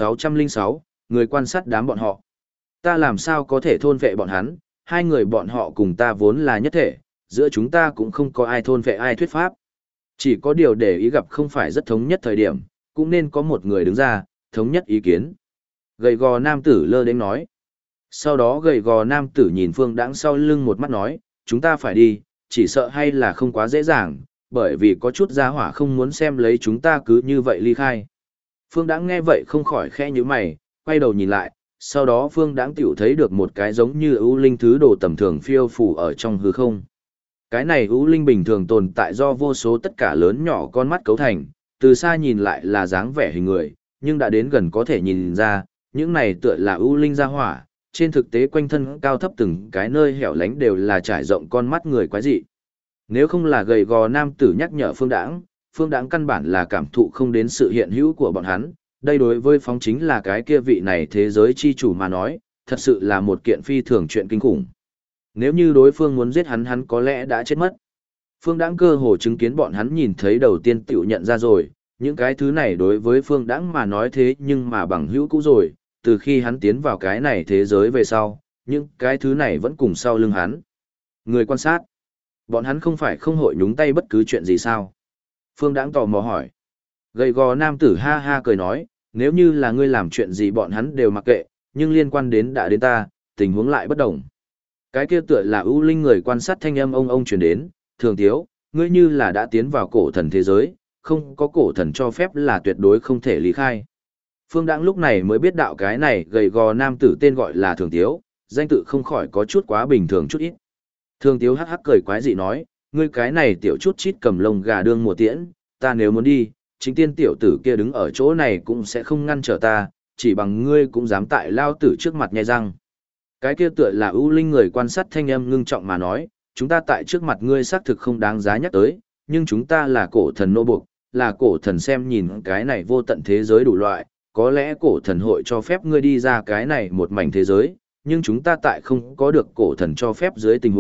1606, người quan sát đám bọn họ. Ta làm sao có thể thôn vệ bọn hắn, hai người bọn họ cùng ta vốn là nhất thể, giữa chúng ta cũng không có ai thôn vệ ai thuyết pháp. Chỉ có điều để ý gặp không phải rất thống nhất thời điểm, cũng nên có một người đứng ra, thống nhất ý kiến. Gầy gò nam tử lơ đến nói. Sau đó gầy gò nam tử nhìn Phương Đãng sau lưng một mắt nói, chúng ta phải đi, chỉ sợ hay là không quá dễ dàng, bởi vì có chút gia hỏa không muốn xem lấy chúng ta cứ như vậy ly khai. Phương Đãng nghe vậy không khỏi khẽ nhíu mày, quay đầu nhìn lại, sau đó Phương Đãng tiểu thấy được một cái giống như ưu linh thứ đồ tầm thường phiêu phù ở trong hư không. Cái này ưu linh bình thường tồn tại do vô số tất cả lớn nhỏ con mắt cấu thành, từ xa nhìn lại là dáng vẻ hình người, nhưng đã đến gần có thể nhìn ra, những này tựa là ưu linh gia hỏa, trên thực tế quanh thân cao thấp từng cái nơi hẻo lánh đều là trải rộng con mắt người quái dị. Nếu không là gầy gò nam tử nhắc nhở Phương Đãng căn bản là cảm thụ không đến sự hiện hữu của bọn hắn, đây đối với phóng chính là cái kia vị này thế giới chi chủ mà nói, thật sự là một kiện phi thường chuyện kinh khủng. Nếu như đối phương muốn giết hắn hắn có lẽ đã chết mất. Phương Đãng cơ hồ chứng kiến bọn hắn nhìn thấy đầu tiên tiểu nhận ra rồi, những cái thứ này đối với Phương Đãng mà nói thế nhưng mà bằng hữu cũ rồi, từ khi hắn tiến vào cái này thế giới về sau, những cái thứ này vẫn cùng sau lưng hắn. Người quan sát, bọn hắn không phải không hội nhúng tay bất cứ chuyện gì sao? Phương Đãng tò mò hỏi. Gầy gò nam tử ha ha cười nói, nếu như là ngươi làm chuyện gì bọn hắn đều mặc kệ, nhưng liên quan đến đã đến ta, tình huống lại bất đồng. Cái kia tựa là ưu linh người quan sát thanh âm ông truyền đến, thường thiếu, ngươi như là đã tiến vào cổ thần thế giới, không có cổ thần cho phép là tuyệt đối không thể lý khai. Phương Đãng lúc này mới biết đạo cái này gầy gò nam tử tên gọi là thường thiếu, danh tự không khỏi có chút quá bình thường chút ít. Thường thiếu hắc hắc cười quái dị nói, ngươi cái này tiểu chút chít cầm lông gà đương mùa tiễn, ta nếu muốn đi, chính tiên tiểu tử kia đứng ở chỗ này cũng sẽ không ngăn trở ta, chỉ bằng ngươi cũng dám tại lao tử trước mặt nhai răng. Cái kia tựa là ưu linh người quan sát thanh âm ngưng trọng mà nói, chúng ta tại trước mặt ngươi xác thực không đáng giá nhắc tới, nhưng chúng ta là cổ thần nô buộc, là cổ thần xem nhìn cái này vô tận thế giới đủ loại, có lẽ cổ thần hội cho phép ngươi đi ra cái này một mảnh thế giới, nhưng chúng ta tại không có được cổ thần cho phép dưới tình huống,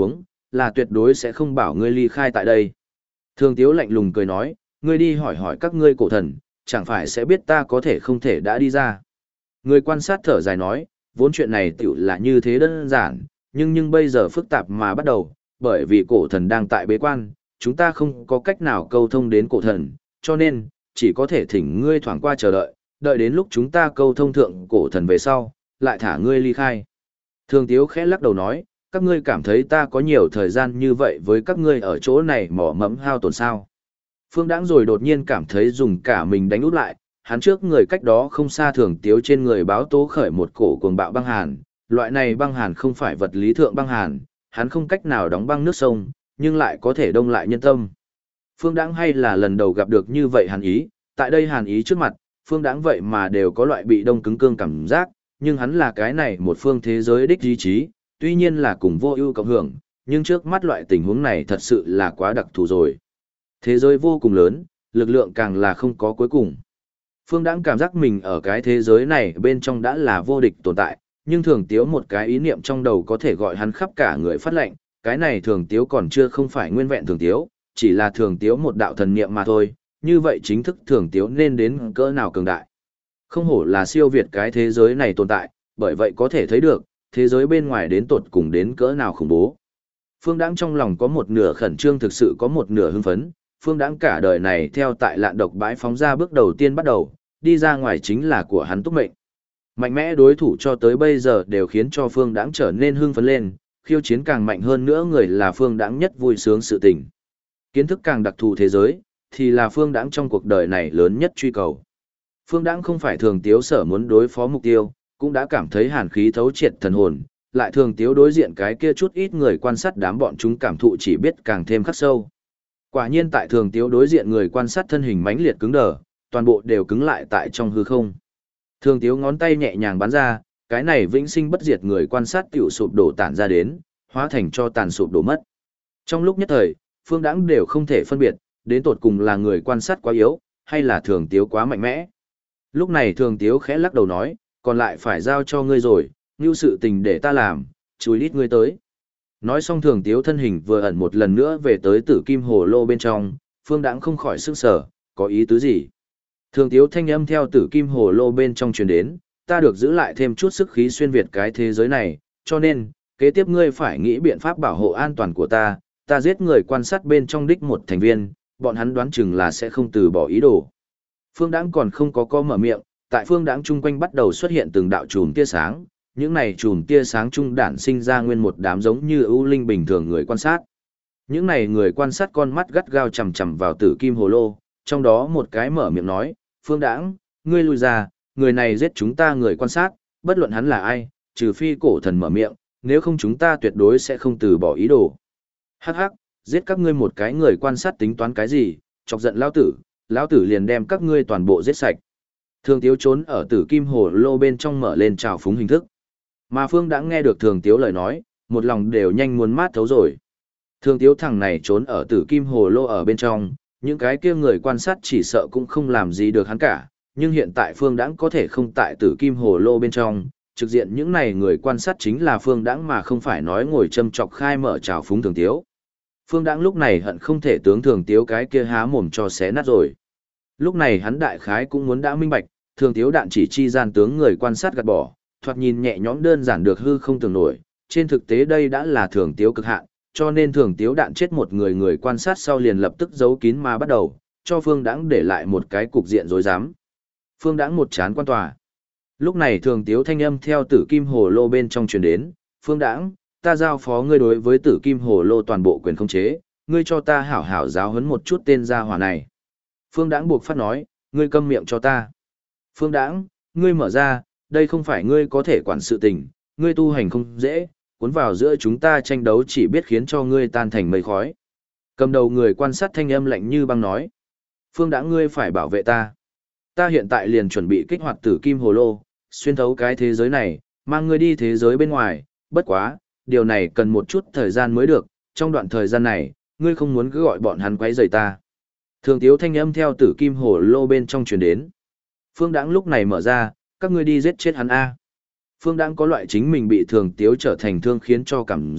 là tuyệt đối sẽ không bảo ngươi ly khai tại đây. Thường Tiếu lạnh lùng cười nói, ngươi đi hỏi hỏi các ngươi cổ thần, chẳng phải sẽ biết ta có thể không thể đã đi ra. Người quan sát thở dài nói, vốn chuyện này tiểu là như thế đơn giản, nhưng bây giờ phức tạp mà bắt đầu, bởi vì cổ thần đang tại bế quan, chúng ta không có cách nào câu thông đến cổ thần, cho nên, chỉ có thể thỉnh ngươi thoảng qua chờ đợi, đợi đến lúc chúng ta câu thông thượng cổ thần về sau, lại thả ngươi ly khai. Thường Tiếu khẽ lắc đầu nói, các ngươi cảm thấy ta có nhiều thời gian như vậy với các ngươi ở chỗ này mỏ mẫm hao tổn sao. Phương Đãng rồi đột nhiên cảm thấy dùng cả mình đánh út lại, hắn trước người cách đó không xa Thường Tiếu trên người báo tố khởi một cổ cuồng bạo băng hàn, loại này băng hàn không phải vật lý thượng băng hàn, hắn không cách nào đóng băng nước sông, nhưng lại có thể đông lại nhân tâm. Phương Đãng hay là lần đầu gặp được như vậy hàn ý, tại đây hàn ý trước mặt, Phương Đãng vậy mà đều có loại bị đông cứng cương cảm giác, nhưng hắn là cái này một phương thế giới đích ý chí, tuy nhiên là cùng vô ưu cộng hưởng, nhưng trước mắt loại tình huống này thật sự là quá đặc thù rồi. Thế giới vô cùng lớn, lực lượng càng là không có cuối cùng. Phương Đãng cảm giác mình ở cái thế giới này bên trong đã là vô địch tồn tại, nhưng Thường Tiếu một cái ý niệm trong đầu có thể gọi hắn khắp cả người phát lệnh, cái này Thường Tiếu còn chưa không phải nguyên vẹn Thường Tiếu, chỉ là Thường Tiếu một đạo thần niệm mà thôi, như vậy chính thức Thường Tiếu nên đến cỡ nào cường đại. Không hổ là siêu việt cái thế giới này tồn tại, bởi vậy có thể thấy được, thế giới bên ngoài đến tột cùng đến cỡ nào khủng bố. Phương Đãng trong lòng có một nửa khẩn trương, thực sự có một nửa hưng phấn, Phương Đãng cả đời này theo tại Lạn Độc bãi phóng ra bước đầu tiên bắt đầu, đi ra ngoài chính là của hắn túc mệnh. Mạnh mẽ đối thủ cho tới bây giờ đều khiến cho Phương Đãng trở nên hưng phấn lên, khiêu chiến càng mạnh hơn nữa người là Phương Đãng nhất vui sướng sự tình. Kiến thức càng đặc thù thế giới, thì là Phương Đãng trong cuộc đời này lớn nhất truy cầu. Phương Đãng không phải Thường Tiếu sở muốn đối phó mục tiêu, cũng đã cảm thấy hàn khí thấu triệt thần hồn, lại Thường Tiếu đối diện cái kia chút ít người quan sát đám bọn chúng cảm thụ chỉ biết càng thêm khắc sâu. Quả nhiên tại Thường Tiếu đối diện người quan sát thân hình mãnh liệt cứng đờ, toàn bộ đều cứng lại tại trong hư không. Thường Tiếu ngón tay nhẹ nhàng bắn ra, cái này vĩnh sinh bất diệt người quan sát tiểu sụp đổ tản ra đến, hóa thành cho tàn sụp đổ mất. Trong lúc nhất thời, Phương Đãng đều không thể phân biệt, đến tột cùng là người quan sát quá yếu, hay là Thường Tiếu quá mạnh mẽ. Lúc này Thường Tiếu khẽ lắc đầu nói, còn lại phải giao cho ngươi rồi, như sự tình để ta làm, chúi đít ngươi tới. Nói xong Thường Tiếu thân hình vừa ẩn một lần nữa về tới Tử Kim Hồ Lô bên trong, Phương Đãng không khỏi sửng sở, có ý tứ gì? Thường Tiếu thanh âm theo Tử Kim Hồ Lô bên trong truyền đến, ta được giữ lại thêm chút sức khí xuyên việt cái thế giới này, cho nên, kế tiếp ngươi phải nghĩ biện pháp bảo hộ an toàn của ta giết người quan sát bên trong đích một thành viên, bọn hắn đoán chừng là sẽ không từ bỏ ý đồ. Phương Đãng còn không có mở miệng, tại Phương Đãng chung quanh bắt đầu xuất hiện từng đạo chùm tia sáng, những này chùm tia sáng trung đản sinh ra nguyên một đám giống như ưu linh bình thường người quan sát. Những này người quan sát con mắt gắt gao chằm chằm vào Tử Kim Hồ Lô, trong đó một cái mở miệng nói, Phương Đãng, ngươi lui ra, người này giết chúng ta người quan sát, bất luận hắn là ai, trừ phi cổ thần mở miệng, nếu không chúng ta tuyệt đối sẽ không từ bỏ ý đồ. Hắc hắc, giết các ngươi một cái người quan sát tính toán cái gì, chọc giận lão tử liền đem các ngươi toàn bộ giết sạch. Thường Tiếu trốn ở Tử Kim Hồ Lô bên trong mở lên trào phúng hình thức. Mà Phương Đãng nghe được Thường Tiếu lời nói, một lòng đều nhanh muốn mát thấu rồi. Thường Tiếu thằng này trốn ở Tử Kim Hồ Lô ở bên trong, những cái kia người quan sát chỉ sợ cũng không làm gì được hắn cả, nhưng hiện tại Phương Đãng có thể không tại Tử Kim Hồ Lô bên trong, trực diện những này người quan sát chính là Phương Đãng mà không phải nói ngồi châm chọc khai mở trào phúng Thường Tiếu. Phương Đãng lúc này hận không thể tướng Thường Tiếu cái kia há mồm cho xé nát rồi. Lúc này hắn đại khái cũng muốn đã minh bạch, Thường Tiếu đạn chỉ chi gian tướng người quan sát gạt bỏ, thoạt nhìn nhẹ nhõm đơn giản được hư không tưởng nổi, trên thực tế đây đã là Thường Tiếu cực hạn, cho nên Thường Tiếu đạn chết một người quan sát sau liền lập tức giấu kín mà bắt đầu, cho Phương Đãng để lại một cái cục diện rối rắm. Phương Đãng một chán quan tòa. Lúc này Thường Tiếu thanh âm theo Tử Kim Hồ Lô bên trong truyền đến, Phương Đãng, ta giao phó ngươi đối với Tử Kim Hồ Lô toàn bộ quyền khống chế, ngươi cho ta hảo hảo giáo huấn một chút tên gia hỏa này. Phương Đãng buộc phát nói, ngươi câm miệng cho ta. Phương Đãng, ngươi mở ra, đây không phải ngươi có thể quản sự tình, ngươi tu hành không dễ, cuốn vào giữa chúng ta tranh đấu chỉ biết khiến cho ngươi tan thành mây khói. Cầm đầu người quan sát thanh âm lạnh như băng nói, Phương Đãng ngươi phải bảo vệ ta. Ta hiện tại liền chuẩn bị kích hoạt Tử Kim Hồ Lô, xuyên thấu cái thế giới này, mang ngươi đi thế giới bên ngoài, bất quá, điều này cần một chút thời gian mới được, trong đoạn thời gian này, ngươi không muốn cứ gọi bọn hắn quấy rầy ta. Thường Tiếu thanh âm theo Tử Kim Hồ Lô bên trong truyền đến. Phương Đãng lúc này mở ra, các ngươi đi giết chết hắn a. Phương Đãng có loại chính mình bị Thường Tiếu trở thành thương khiến cho cảm giác,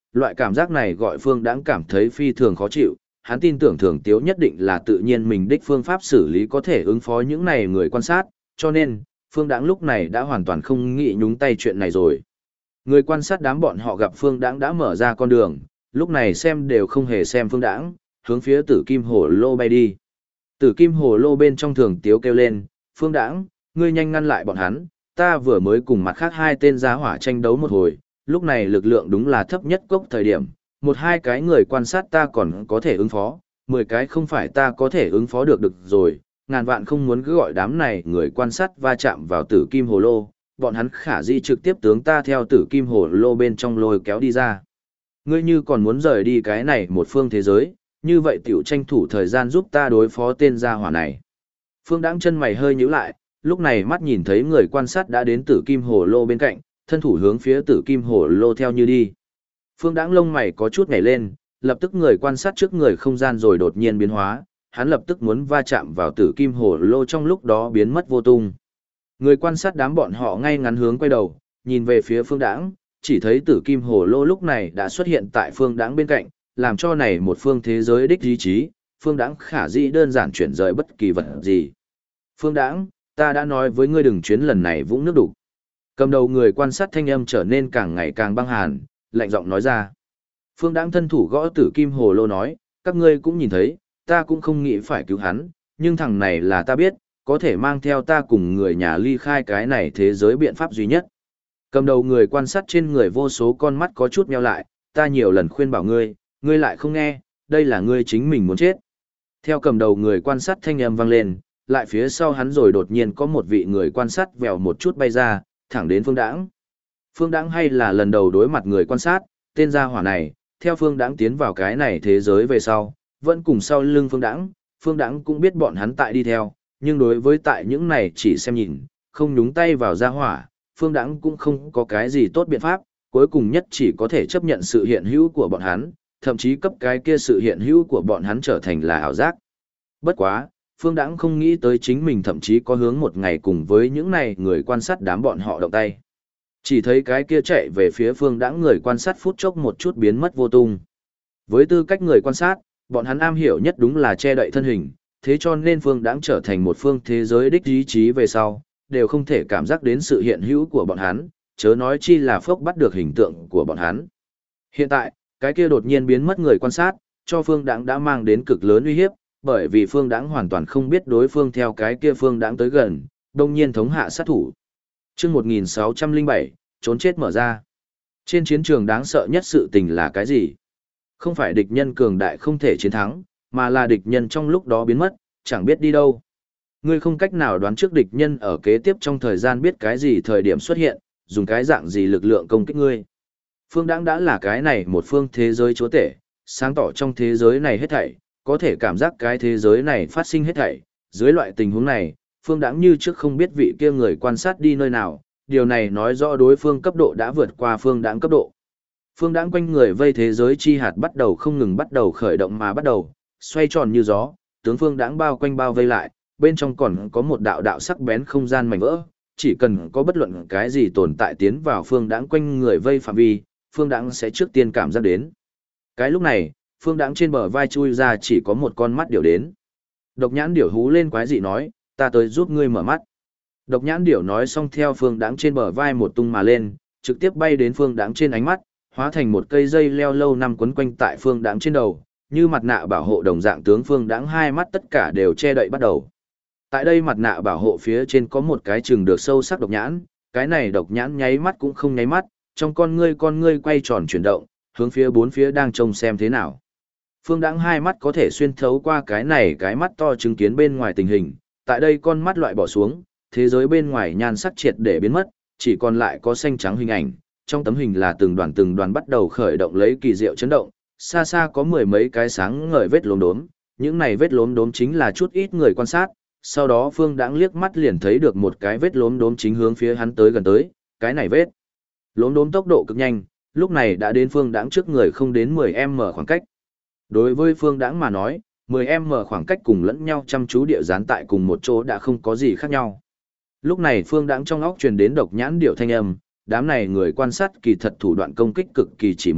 loại cảm giác này gọi Phương Đãng cảm thấy phi thường khó chịu, hắn tin tưởng Thường Tiếu nhất định là tự nhiên mình đích phương pháp xử lý có thể ứng phó những này người quan sát, cho nên, Phương Đãng lúc này đã hoàn toàn không nghĩ nhúng tay chuyện này rồi. Người quan sát đám bọn họ gặp Phương Đãng đã mở ra con đường, lúc này xem đều không hề xem Phương Đãng, hướng phía Tử Kim Hồ Lô bay đi. Tử Kim Hồ Lô bên trong Thường Tiếu kêu lên, Phương Đãng, ngươi nhanh ngăn lại bọn hắn, ta vừa mới cùng mặt khác hai tên giá hỏa tranh đấu một hồi, lúc này lực lượng đúng là thấp nhất cốc thời điểm, một hai cái người quan sát ta còn có thể ứng phó, 10 cái không phải ta có thể ứng phó được rồi, ngàn vạn không muốn cứ gọi đám này người quan sát va chạm vào Tử Kim Hồ Lô, bọn hắn khả dĩ trực tiếp tướng ta theo Tử Kim Hồ Lô bên trong lôi kéo đi ra. Ngươi như còn muốn rời đi cái này một phương thế giới, như vậy tiểu tranh thủ thời gian giúp ta đối phó tên gia hỏa này. Phương Đãng chân mày hơi nhíu lại, lúc này mắt nhìn thấy người quan sát đã đến Tử Kim Hồ Lô bên cạnh, thân thủ hướng phía Tử Kim Hồ Lô theo như đi. Phương Đãng lông mày có chút nhảy lên, lập tức người quan sát trước người không gian rồi đột nhiên biến hóa, hắn lập tức muốn va chạm vào Tử Kim Hồ Lô trong lúc đó biến mất vô tung. Người quan sát đám bọn họ ngay ngắn hướng quay đầu, nhìn về phía Phương Đãng, chỉ thấy Tử Kim Hồ Lô lúc này đã xuất hiện tại Phương Đãng bên cạnh, làm cho này một phương thế giới đích ý chí, Phương Đãng khả dĩ đơn giản chuyển rời bất kỳ vật gì. Phương Đãng, ta đã nói với ngươi đừng chuyến lần này vũng nước đục. Cầm đầu người quan sát thanh âm trở nên càng ngày càng băng hàn, lạnh giọng nói ra. Phương Đãng thân thủ gõ Tử Kim Hồ Lô nói, các ngươi cũng nhìn thấy, ta cũng không nghĩ phải cứu hắn, nhưng thằng này là ta biết, có thể mang theo ta cùng người nhà ly khai cái này thế giới biện pháp duy nhất. Cầm đầu người quan sát trên người vô số con mắt có chút nheo lại, ta nhiều lần khuyên bảo ngươi, ngươi lại không nghe, đây là ngươi chính mình muốn chết. Theo cầm đầu người quan sát thanh âm vang lên, lại phía sau hắn rồi đột nhiên có một vị người quan sát vèo một chút bay ra, thẳng đến Phương Đãng. Phương Đãng hay là lần đầu đối mặt người quan sát, tên gia hỏa này, theo Phương Đãng tiến vào cái này thế giới về sau, vẫn cùng sau lưng Phương Đãng cũng biết bọn hắn tại đi theo, nhưng đối với tại những này chỉ xem nhìn, không nhúng tay vào gia hỏa, Phương Đãng cũng không có cái gì tốt biện pháp, cuối cùng nhất chỉ có thể chấp nhận sự hiện hữu của bọn hắn, thậm chí cấp cái kia sự hiện hữu của bọn hắn trở thành là ảo giác. Bất quá, Phương Đãng không nghĩ tới chính mình thậm chí có hướng một ngày cùng với những này người quan sát đám bọn họ động tay. Chỉ thấy cái kia chạy về phía Phương Đãng người quan sát phút chốc một chút biến mất vô tung. Với tư cách người quan sát, bọn hắn am hiểu nhất đúng là che đậy thân hình, thế cho nên Phương Đãng trở thành một phương thế giới đích ý chí về sau, đều không thể cảm giác đến sự hiện hữu của bọn hắn, chớ nói chi là phốc bắt được hình tượng của bọn hắn. Hiện tại, cái kia đột nhiên biến mất người quan sát, cho Phương Đãng đã mang đến cực lớn uy hiếp, bởi vì Phương Đãng hoàn toàn không biết đối phương theo cái kia Phương Đãng tới gần, đông nhiên thống hạ sát thủ. Chương 1607, trốn chết mở ra. Trên chiến trường đáng sợ nhất sự tình là cái gì? Không phải địch nhân cường đại không thể chiến thắng, mà là địch nhân trong lúc đó biến mất, chẳng biết đi đâu. Ngươi không cách nào đoán trước địch nhân ở kế tiếp trong thời gian biết cái gì thời điểm xuất hiện, dùng cái dạng gì lực lượng công kích ngươi. Phương Đãng đã là cái này một phương thế giới chúa tể, sáng tỏ trong thế giới này hết thảy, có thể cảm giác cái thế giới này phát sinh hết thảy. Dưới loại tình huống này, Phương Đãng như trước không biết vị kia người quan sát đi nơi nào, điều này nói rõ đối phương cấp độ đã vượt qua Phương Đãng cấp độ. Phương Đãng quanh người vây thế giới chi hạt bắt đầu không ngừng bắt đầu khởi động mà bắt đầu, xoay tròn như gió, tướng Phương Đãng bao quanh bao vây lại, bên trong còn có một đạo đạo sắc bén không gian mảnh vỡ, chỉ cần có bất luận cái gì tồn tại tiến vào Phương Đãng quanh người vây phạm vi, Phương Đãng sẽ trước tiên cảm giác đến. Cái lúc này, Phương Đãng trên bờ vai chui ra chỉ có một con mắt điểu đến. Độc nhãn điểu hú lên quái dị nói, ta tới giúp ngươi mở mắt. Độc nhãn điểu nói xong theo Phương Đãng trên bờ vai một tung mà lên, trực tiếp bay đến Phương Đãng trên ánh mắt, hóa thành một cây dây leo lâu năm quấn quanh tại Phương Đãng trên đầu, như mặt nạ bảo hộ đồng dạng tướng Phương Đãng hai mắt tất cả đều che đậy bắt đầu. Tại đây mặt nạ bảo hộ phía trên có một cái chừng được sâu sắc độc nhãn, cái này độc nhãn nháy mắt cũng không nháy mắt, trong con ngươi quay tròn chuyển động, hướng phía bốn phía đang trông xem thế nào. Phương Đãng hai mắt có thể xuyên thấu qua cái này cái mắt to chứng kiến bên ngoài tình hình, tại đây con mắt loại bỏ xuống, thế giới bên ngoài nhan sắc triệt để biến mất, chỉ còn lại có xanh trắng hình ảnh, trong tấm hình là từng đoàn bắt đầu khởi động lấy kỳ diệu chấn động, xa xa có mười mấy cái sáng ngời vết lốm đốm, những này vết lốm đốm chính là chút ít người quan sát, sau đó Phương Đãng liếc mắt liền thấy được một cái vết lốm đốm chính hướng phía hắn tới gần tới, cái này vết lốm đốm tốc độ cực nhanh, lúc này đã đến Phương Đãng trước người không đến 10m khoảng cách. Đối với Phương Đãng mà nói, 10m khoảng cách cùng lẫn nhau chăm chú địa dán tại cùng một chỗ đã không có gì khác nhau. Lúc này Phương Đãng trong óc truyền đến độc nhãn điệu thanh âm, đám này người quan sát kỳ thật thủ đoạn công kích cực kỳ chỉ một,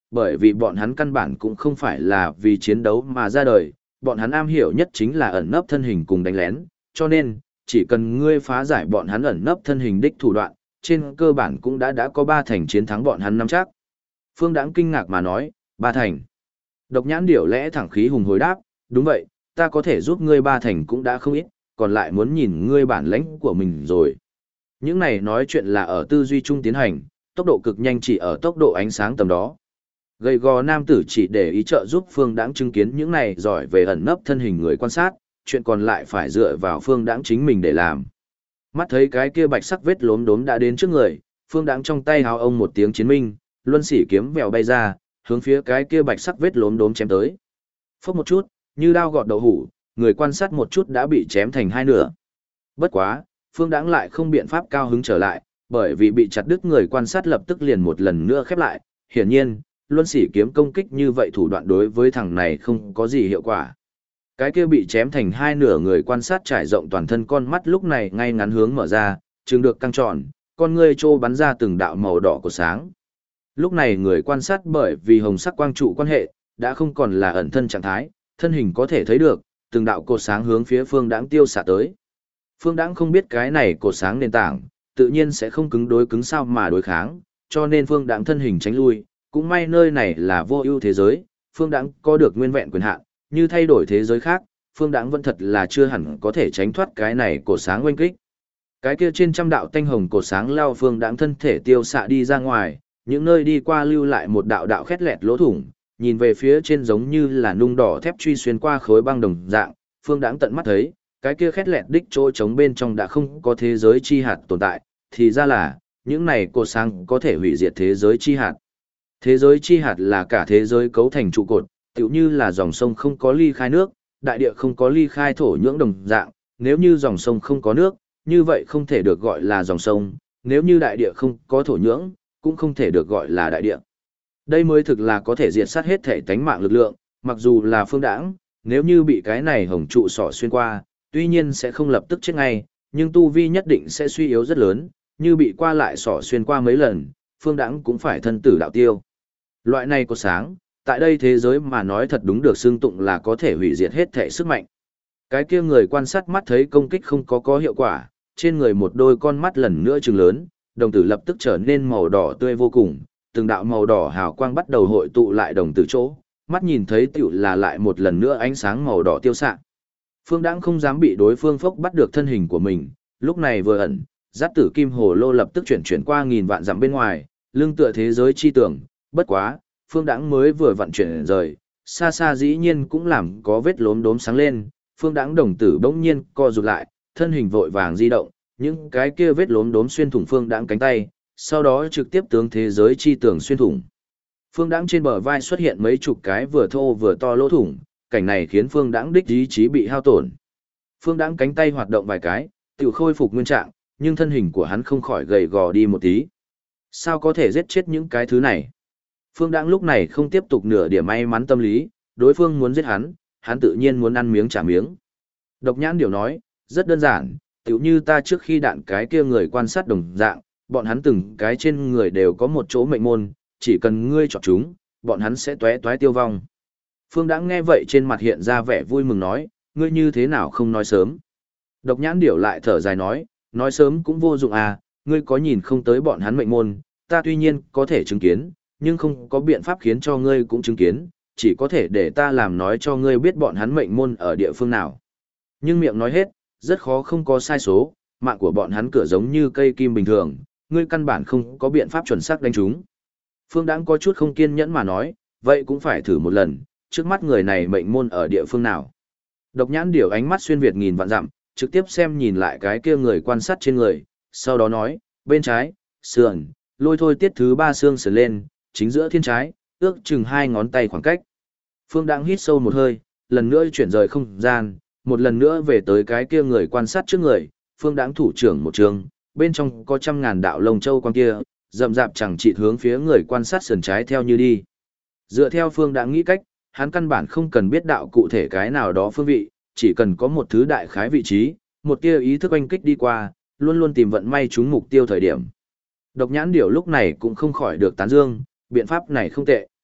bởi vì bọn hắn căn bản cũng không phải là vì chiến đấu mà ra đời, bọn hắn am hiểu nhất chính là ẩn nấp thân hình cùng đánh lén, cho nên, chỉ cần ngươi phá giải bọn hắn ẩn nấp thân hình đích thủ đoạn, trên cơ bản cũng đã có 3 thành chiến thắng bọn hắn nắm chắc. Phương Đãng kinh ngạc mà nói, 3 thành. Độc Nhãn Điểu lẽ thẳng khí hùng hồi đáp, đúng vậy, ta có thể giúp ngươi 3 thành cũng đã không ít, còn lại muốn nhìn ngươi bản lãnh của mình rồi. Những này nói chuyện là ở tư duy chung tiến hành, tốc độ cực nhanh chỉ ở tốc độ ánh sáng tầm đó. Gầy gò nam tử chỉ để ý trợ giúp Phương Đãng chứng kiến những này giỏi về ẩn nấp thân hình người quan sát, chuyện còn lại phải dựa vào Phương Đãng chính mình để làm. Mắt thấy cái kia bạch sắc vết lốm đốm đã đến trước người, Phương Đãng trong tay hào ông một tiếng chiến minh, luân sỉ kiếm vèo bay ra, hướng phía cái kia bạch sắc vết lốm đốm chém tới. Phốc một chút, như đao gọt đậu hũ, người quan sát một chút đã bị chém thành 2 nửa. Bất quá, Phương Đãng lại không biện pháp cao hứng trở lại, bởi vì bị chặt đứt người quan sát lập tức liền một lần nữa khép lại, hiển nhiên, luân sỉ kiếm công kích như vậy thủ đoạn đối với thằng này không có gì hiệu quả. Cái kia bị chém thành 2 nửa người quan sát trải rộng toàn thân con mắt lúc này ngay ngắn hướng mở ra, trừng được căng tròn, con ngươi trô bắn ra từng đạo màu đỏ của sáng. Lúc này người quan sát bởi vì hồng sắc quang trụ quan hệ, đã không còn là ẩn thân trạng thái, thân hình có thể thấy được, từng đạo cột sáng hướng phía Phương Đãng tiêu xạ tới. Phương Đãng không biết cái này cột sáng nền tảng, tự nhiên sẽ không cứng đối cứng sao mà đối kháng, cho nên Phương Đãng thân hình tránh lui, cũng may nơi này là vô ưu thế giới, Phương Đãng có được nguyên vẹn quyền hạn, như thay đổi thế giới khác, Phương Đãng vẫn thật là chưa hẳn có thể tránh thoát cái này cột sáng oanh kích. Cái kia trên trăm đạo tanh hồng cột sáng lao Phương Đãng thân thể tiêu xạ đi ra ngoài, những nơi đi qua lưu lại một đạo đạo khét lẹt lỗ thủng, nhìn về phía trên giống như là nung đỏ thép truy xuyên qua khối băng đồng dạng, Phương Đãng tận mắt thấy, cái kia khét lẹt đích chỗ trống bên trong đã không có thế giới chi hạt tồn tại, thì ra là, những này cột sáng có thể hủy diệt thế giới chi hạt. Thế giới chi hạt là cả thế giới cấu thành trụ cột, tựu như là dòng sông không có ly khai nước, đại địa không có ly khai thổ nhưỡng đồng dạng, nếu như dòng sông không có nước, như vậy không thể được gọi là dòng sông, nếu như đại địa không có thổ nhưỡng, cũng không thể được gọi là đại địa. Đây mới thực là có thể diệt sát hết thể tánh mạng lực lượng, mặc dù là Phương Đãng, nếu như bị cái này hồng trụ sỏ xuyên qua, tuy nhiên sẽ không lập tức chết ngay, nhưng tu vi nhất định sẽ suy yếu rất lớn, như bị qua lại sỏ xuyên qua mấy lần, Phương Đãng cũng phải thân tử đạo tiêu. Loại này có sáng, tại đây thế giới mà nói thật đúng được xưng tụng là có thể hủy diệt hết thể sức mạnh. Cái kia người quan sát mắt thấy công kích không có hiệu quả, trên người một đôi con mắt lần nữa trừng lớn, đồng tử lập tức trở nên màu đỏ tươi vô cùng, từng đạo màu đỏ hào quang bắt đầu hội tụ lại đồng tử chỗ, mắt nhìn thấy tiểu là lại một lần nữa ánh sáng màu đỏ tiêu xạ. Phương Đãng không dám bị đối phương phốc bắt được thân hình của mình, lúc này vừa ẩn, giáp tử kim hồ lô lập tức chuyển qua nghìn vạn dặm bên ngoài, lưng tựa thế giới chi tưởng, bất quá, Phương Đãng mới vừa vận chuyển rời, xa xa dĩ nhiên cũng làm có vết lốm đốm sáng lên, Phương Đãng đồng tử bỗng nhiên co rụt lại, thân hình vội vàng di động, những cái kia vết lốm đốm xuyên thủng Phương Đãng cánh tay, sau đó trực tiếp tướng thế giới chi tưởng xuyên thủng. Phương Đãng trên bờ vai xuất hiện mấy chục cái vừa thô vừa to lỗ thủng, cảnh này khiến Phương Đãng đích ý chí bị hao tổn. Phương Đãng cánh tay hoạt động vài cái, tự khôi phục nguyên trạng, nhưng thân hình của hắn không khỏi gầy gò đi một tí. Sao có thể giết chết những cái thứ này? Phương Đãng lúc này không tiếp tục nửa điểm may mắn tâm lý, đối phương muốn giết hắn tự nhiên muốn ăn miếng trả miếng. Độc Nhãn Điểu nói, rất đơn giản, tựu như ta trước khi đạn cái kia người quan sát đồng dạng, bọn hắn từng cái trên người đều có một chỗ mệnh môn, chỉ cần ngươi chọn chúng, bọn hắn sẽ tóe toái tiêu vong. Phương Đãng nghe vậy trên mặt hiện ra vẻ vui mừng nói, ngươi như thế nào không nói sớm. Độc Nhãn Điểu lại thở dài nói sớm cũng vô dụng à, ngươi có nhìn không tới bọn hắn mệnh môn, ta tuy nhiên có thể chứng kiến, nhưng không có biện pháp khiến cho ngươi cũng chứng kiến, chỉ có thể để ta làm nói cho ngươi biết bọn hắn mệnh môn ở địa phương nào. Nhưng miệng nói hết, rất khó không có sai số, mạng của bọn hắn cửa giống như cây kim bình thường, ngươi căn bản không có biện pháp chuẩn xác đánh chúng. Phương Đãng có chút không kiên nhẫn mà nói, vậy cũng phải thử một lần, trước mắt người này mệnh môn ở địa phương nào. Độc Nhãn Điểu ánh mắt xuyên việt nghìn vạn dặm, trực tiếp xem nhìn lại cái kia người quan sát trên người, sau đó nói, bên trái, sườn, lôi thôi tiết thứ 3 xương sườn lên, chính giữa thiên trái, ước chừng 2 ngón tay khoảng cách. Phương Đãng hít sâu một hơi, lần nữa chuyển rời không gian, một lần nữa về tới cái kia người quan sát trước người, Phương Đãng thủ trưởng một trường, bên trong có trăm ngàn đạo lông châu quang kia, rậm rạp chẳng chịt hướng phía người quan sát sườn trái theo như đi. Dựa theo Phương Đãng nghĩ cách, hắn căn bản không cần biết đạo cụ thể cái nào đó phương vị, chỉ cần có một thứ đại khái vị trí, một tia ý thức oanh kích đi qua, luôn luôn tìm vận may trúng mục tiêu thời điểm. Độc Nhãn Điểu lúc này cũng không khỏi được tán dương, biện pháp này không tệ.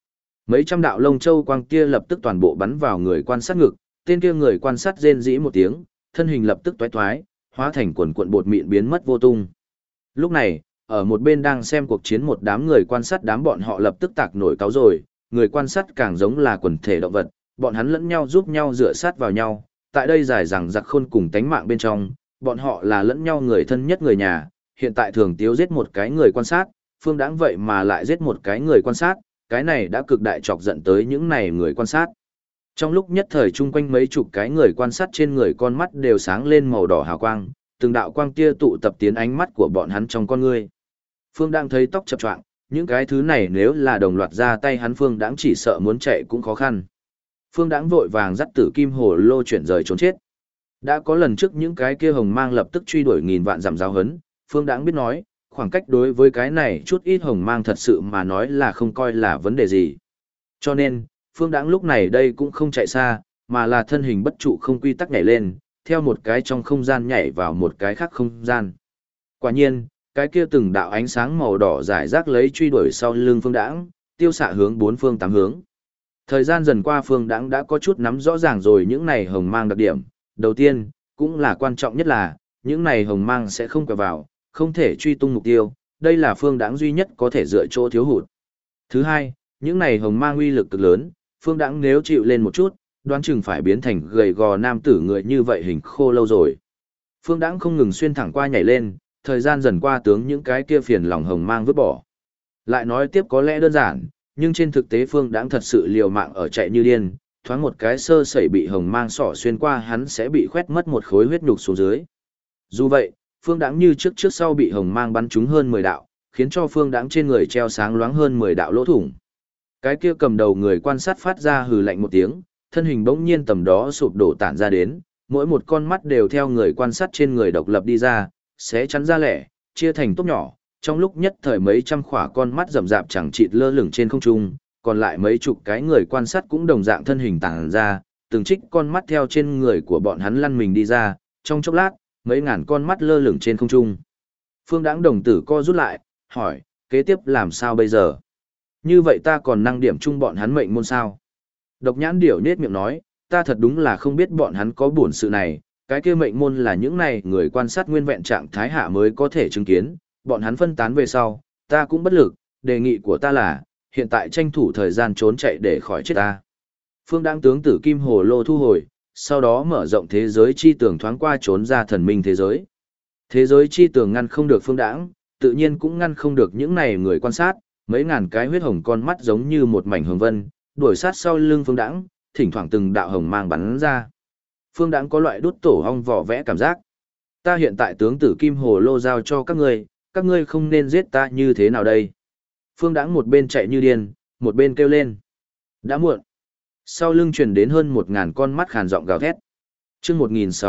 Mấy trăm đạo lông châu quang kia lập tức toàn bộ bắn vào người quan sát ngực, tên kia người quan sát rên rỉ một tiếng, thân hình lập tức toái toái, hóa thành quần cuộn bột mịn biến mất vô tung. Lúc này, ở một bên đang xem cuộc chiến một đám người quan sát đám bọn họ lập tức tạc nổi cáu rồi, người quan sát càng giống là quần thể động vật, bọn hắn lẫn nhau giúp nhau dựa sát vào nhau, tại đây dài rằng giặc khôn cùng tánh mạng bên trong, bọn họ là lẫn nhau người thân nhất người nhà, hiện tại Thường Tiếu giết một cái người quan sát, Phương Đãng vậy mà lại giết một cái người quan sát, cái này đã cực đại chọc giận tới những này người quan sát. Trong lúc nhất thời chung quanh mấy chục cái người quan sát trên người con mắt đều sáng lên màu đỏ hào quang, từng đạo quang kia tụ tập tiến ánh mắt của bọn hắn trong con ngươi. Phương Đãng thấy tóc chập choạng, những cái thứ này nếu là đồng loạt ra tay hắn Phương Đãng chỉ sợ muốn chạy cũng khó khăn. Phương Đãng vội vàng dắt Tử Kim Hồ Lô chuyển rời trốn chết. Đã có lần trước những cái kia hồng mang lập tức truy đuổi nghìn vạn dặm giáo hấn, Phương Đãng biết nói, khoảng cách đối với cái này chút ít hồng mang thật sự mà nói là không coi là vấn đề gì. Cho nên, Phương Đãng lúc này đây cũng không chạy xa, mà là thân hình bất trụ không quy tắc nhảy lên, theo một cái trong không gian nhảy vào một cái khác không gian. Quả nhiên, cái kia từng đạo ánh sáng màu đỏ rải rác lấy truy đuổi sau lưng Phương Đãng, tiêu xạ hướng bốn phương tám hướng. Thời gian dần qua Phương Đãng đã có chút nắm rõ ràng rồi những này hồng mang đặc điểm. Đầu tiên, cũng là quan trọng nhất là, những này hồng mang sẽ không quẹo vào, không thể truy tung mục tiêu, đây là Phương Đãng duy nhất có thể dựa chỗ thiếu hụt. Thứ hai, những này hồng mang uy lực cực lớn, Phương Đãng nếu chịu lên một chút, đoán chừng phải biến thành gầy gò nam tử người như vậy hình khô lâu rồi. Phương Đãng không ngừng xuyên thẳng qua nhảy lên, thời gian dần qua tướng những cái kia phiền lòng hồng mang vứt bỏ. Lại nói tiếp có lẽ đơn giản, nhưng trên thực tế Phương Đãng thật sự liều mạng ở chạy như điên, thoáng một cái sơ sẩy bị hồng mang sỏ xuyên qua hắn sẽ bị khoét mất một khối huyết nhục xuống dưới. Dù vậy, Phương Đãng như trước sau bị hồng mang bắn trúng hơn 10 đạo, khiến cho Phương Đãng trên người treo sáng loáng hơn 10 đạo lỗ thủng. Cái kia cầm đầu người quan sát phát ra hừ lạnh một tiếng, thân hình bỗng nhiên tầm đó sụp đổ tản ra đến, mỗi một con mắt đều theo người quan sát trên người độc lập đi ra, sẽ chắn ra lẻ, chia thành tốp nhỏ, trong lúc nhất thời mấy trăm khỏa con mắt rậm rạp chẳng chịt lơ lửng trên không trung, còn lại mấy chục cái người quan sát cũng đồng dạng thân hình tản ra, từng trích con mắt theo trên người của bọn hắn lăn mình đi ra, trong chốc lát, mấy ngàn con mắt lơ lửng trên không trung. Phương Đãng đồng tử co rút lại, hỏi, kế tiếp làm sao bây giờ? Như vậy ta còn năng điểm chung bọn hắn mệnh môn sao? Độc Nhãn Điểu nết miệng nói, ta thật đúng là không biết bọn hắn có buồn sự này, cái kia mệnh môn là những này người quan sát nguyên vẹn trạng thái hạ mới có thể chứng kiến, bọn hắn phân tán về sau, ta cũng bất lực, đề nghị của ta là, hiện tại tranh thủ thời gian trốn chạy để khỏi chết ta. Phương Đãng tướng Tử Kim Hồ Lô thu hồi, sau đó mở rộng thế giới chi tường thoáng qua trốn ra thần minh thế giới. Thế giới chi tường ngăn không được Phương Đãng, tự nhiên cũng ngăn không được những này người quan sát, mấy ngàn cái huyết hồng con mắt giống như một mảnh hồng vân, đuổi sát sau lưng Phương Đãng, thỉnh thoảng từng đạo hồng mang bắn ra. Phương Đãng có loại đốt tổ ong vỏ vẽ cảm giác. Ta hiện tại tướng Tử Kim Hồ Lô giao cho các ngươi không nên giết ta như thế nào đây? Phương Đãng một bên chạy như điên, một bên kêu lên. Đã muộn. Sau lưng truyền đến hơn 1000 con mắt khàn giọng gào thét. Chương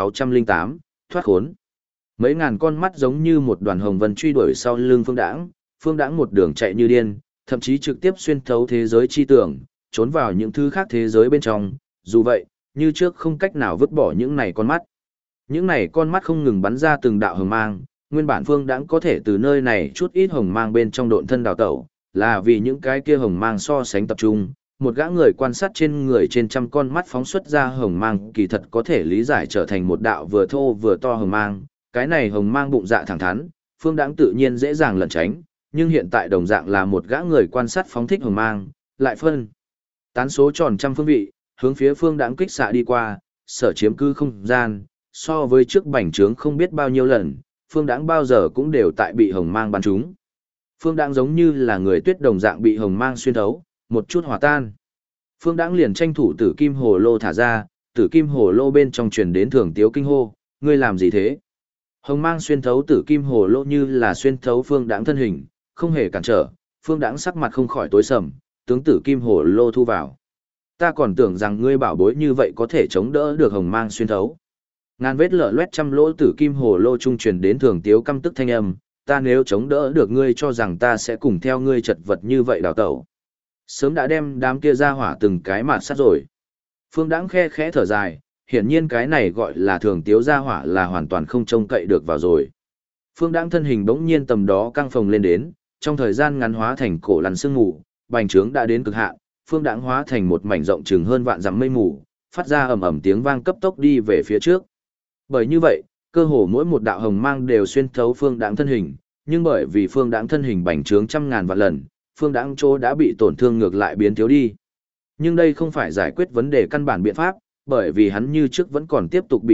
1608, thoát khốn. Mấy ngàn con mắt giống như một đoàn hồng vân truy đuổi sau lưng Phương Đãng, Phương Đãng một đường chạy như điên, thậm chí trực tiếp xuyên thấu thế giới chi tưởng, trốn vào những thứ khác thế giới bên trong, dù vậy, như trước không cách nào vứt bỏ những này con mắt. Những này con mắt không ngừng bắn ra từng đạo hồng mang, nguyên bản Phương Đãng có thể từ nơi này chút ít hồng mang bên trong độn thân đào tẩu, là vì những cái kia hồng mang so sánh tập trung, một gã người quan sát trên người trên trăm con mắt phóng xuất ra hồng mang kỳ thật có thể lý giải trở thành một đạo vừa thô vừa to hồng mang, cái này hồng mang bụng dạ thẳng thắn, Phương Đãng tự nhiên dễ dàng lẩn tránh, nhưng hiện tại đồng dạng là một gã người quan sát phóng thích hồng mang, lại phân tán số tròn trăm phương vị, hướng phía Phương Đãng kích xạ đi qua, sở chiếm cứ không gian, so với trước bành trướng không biết bao nhiêu lần, Phương Đãng bao giờ cũng đều tại bị hồng mang bắn trúng. Phương Đãng giống như là người tuyết đồng dạng bị hồng mang xuyên thấu, một chút hòa tan. Phương Đãng liền tranh thủ Tử Kim Hồ Lô thả ra, Tử Kim Hồ Lô bên trong truyền đến Thường Tiếu kinh hô, ngươi làm gì thế? Hồng mang xuyên thấu Tử Kim Hồ Lô như là xuyên thấu Phương Đãng thân hình, không hề cản trở, Phương Đãng sắc mặt không khỏi tối sầm, tướng Tử Kim Hồ Lô thu vào. Ta còn tưởng rằng ngươi bảo bối như vậy có thể chống đỡ được hồng mang xuyên thấu. Ngàn vết lở loét trăm lỗ Tử Kim Hồ Lô trung truyền đến Thường Tiếu căm tức thanh âm, ta nếu chống đỡ được ngươi cho rằng ta sẽ cùng theo ngươi chật vật như vậy đào tẩu. Sớm đã đem đám kia ra hỏa từng cái mạt sát rồi. Phương Đãng khe khẽ thở dài, hiển nhiên cái này gọi là Thường Tiếu ra hỏa là hoàn toàn không trông cậy được vào rồi. Phương Đãng thân hình bỗng nhiên tầm đó căng phồng lên đến, trong thời gian ngắn hóa thành cổ lằn sương mù, bành trướng đã đến cực hạn, phương đãng hóa thành một mảnh rộng chừng hơn vạn dặm mây mù, phát ra ầm ầm tiếng vang cấp tốc đi về phía trước. Bởi như vậy, cơ hồ mỗi một đạo hồng mang đều xuyên thấu phương đãng thân hình, nhưng bởi vì phương đãng thân hình bành trướng trăm ngàn vạn lần, phương đãng chỗ đã bị tổn thương ngược lại biến thiếu đi. Nhưng đây không phải giải quyết vấn đề căn bản biện pháp, bởi vì hắn như trước vẫn còn tiếp tục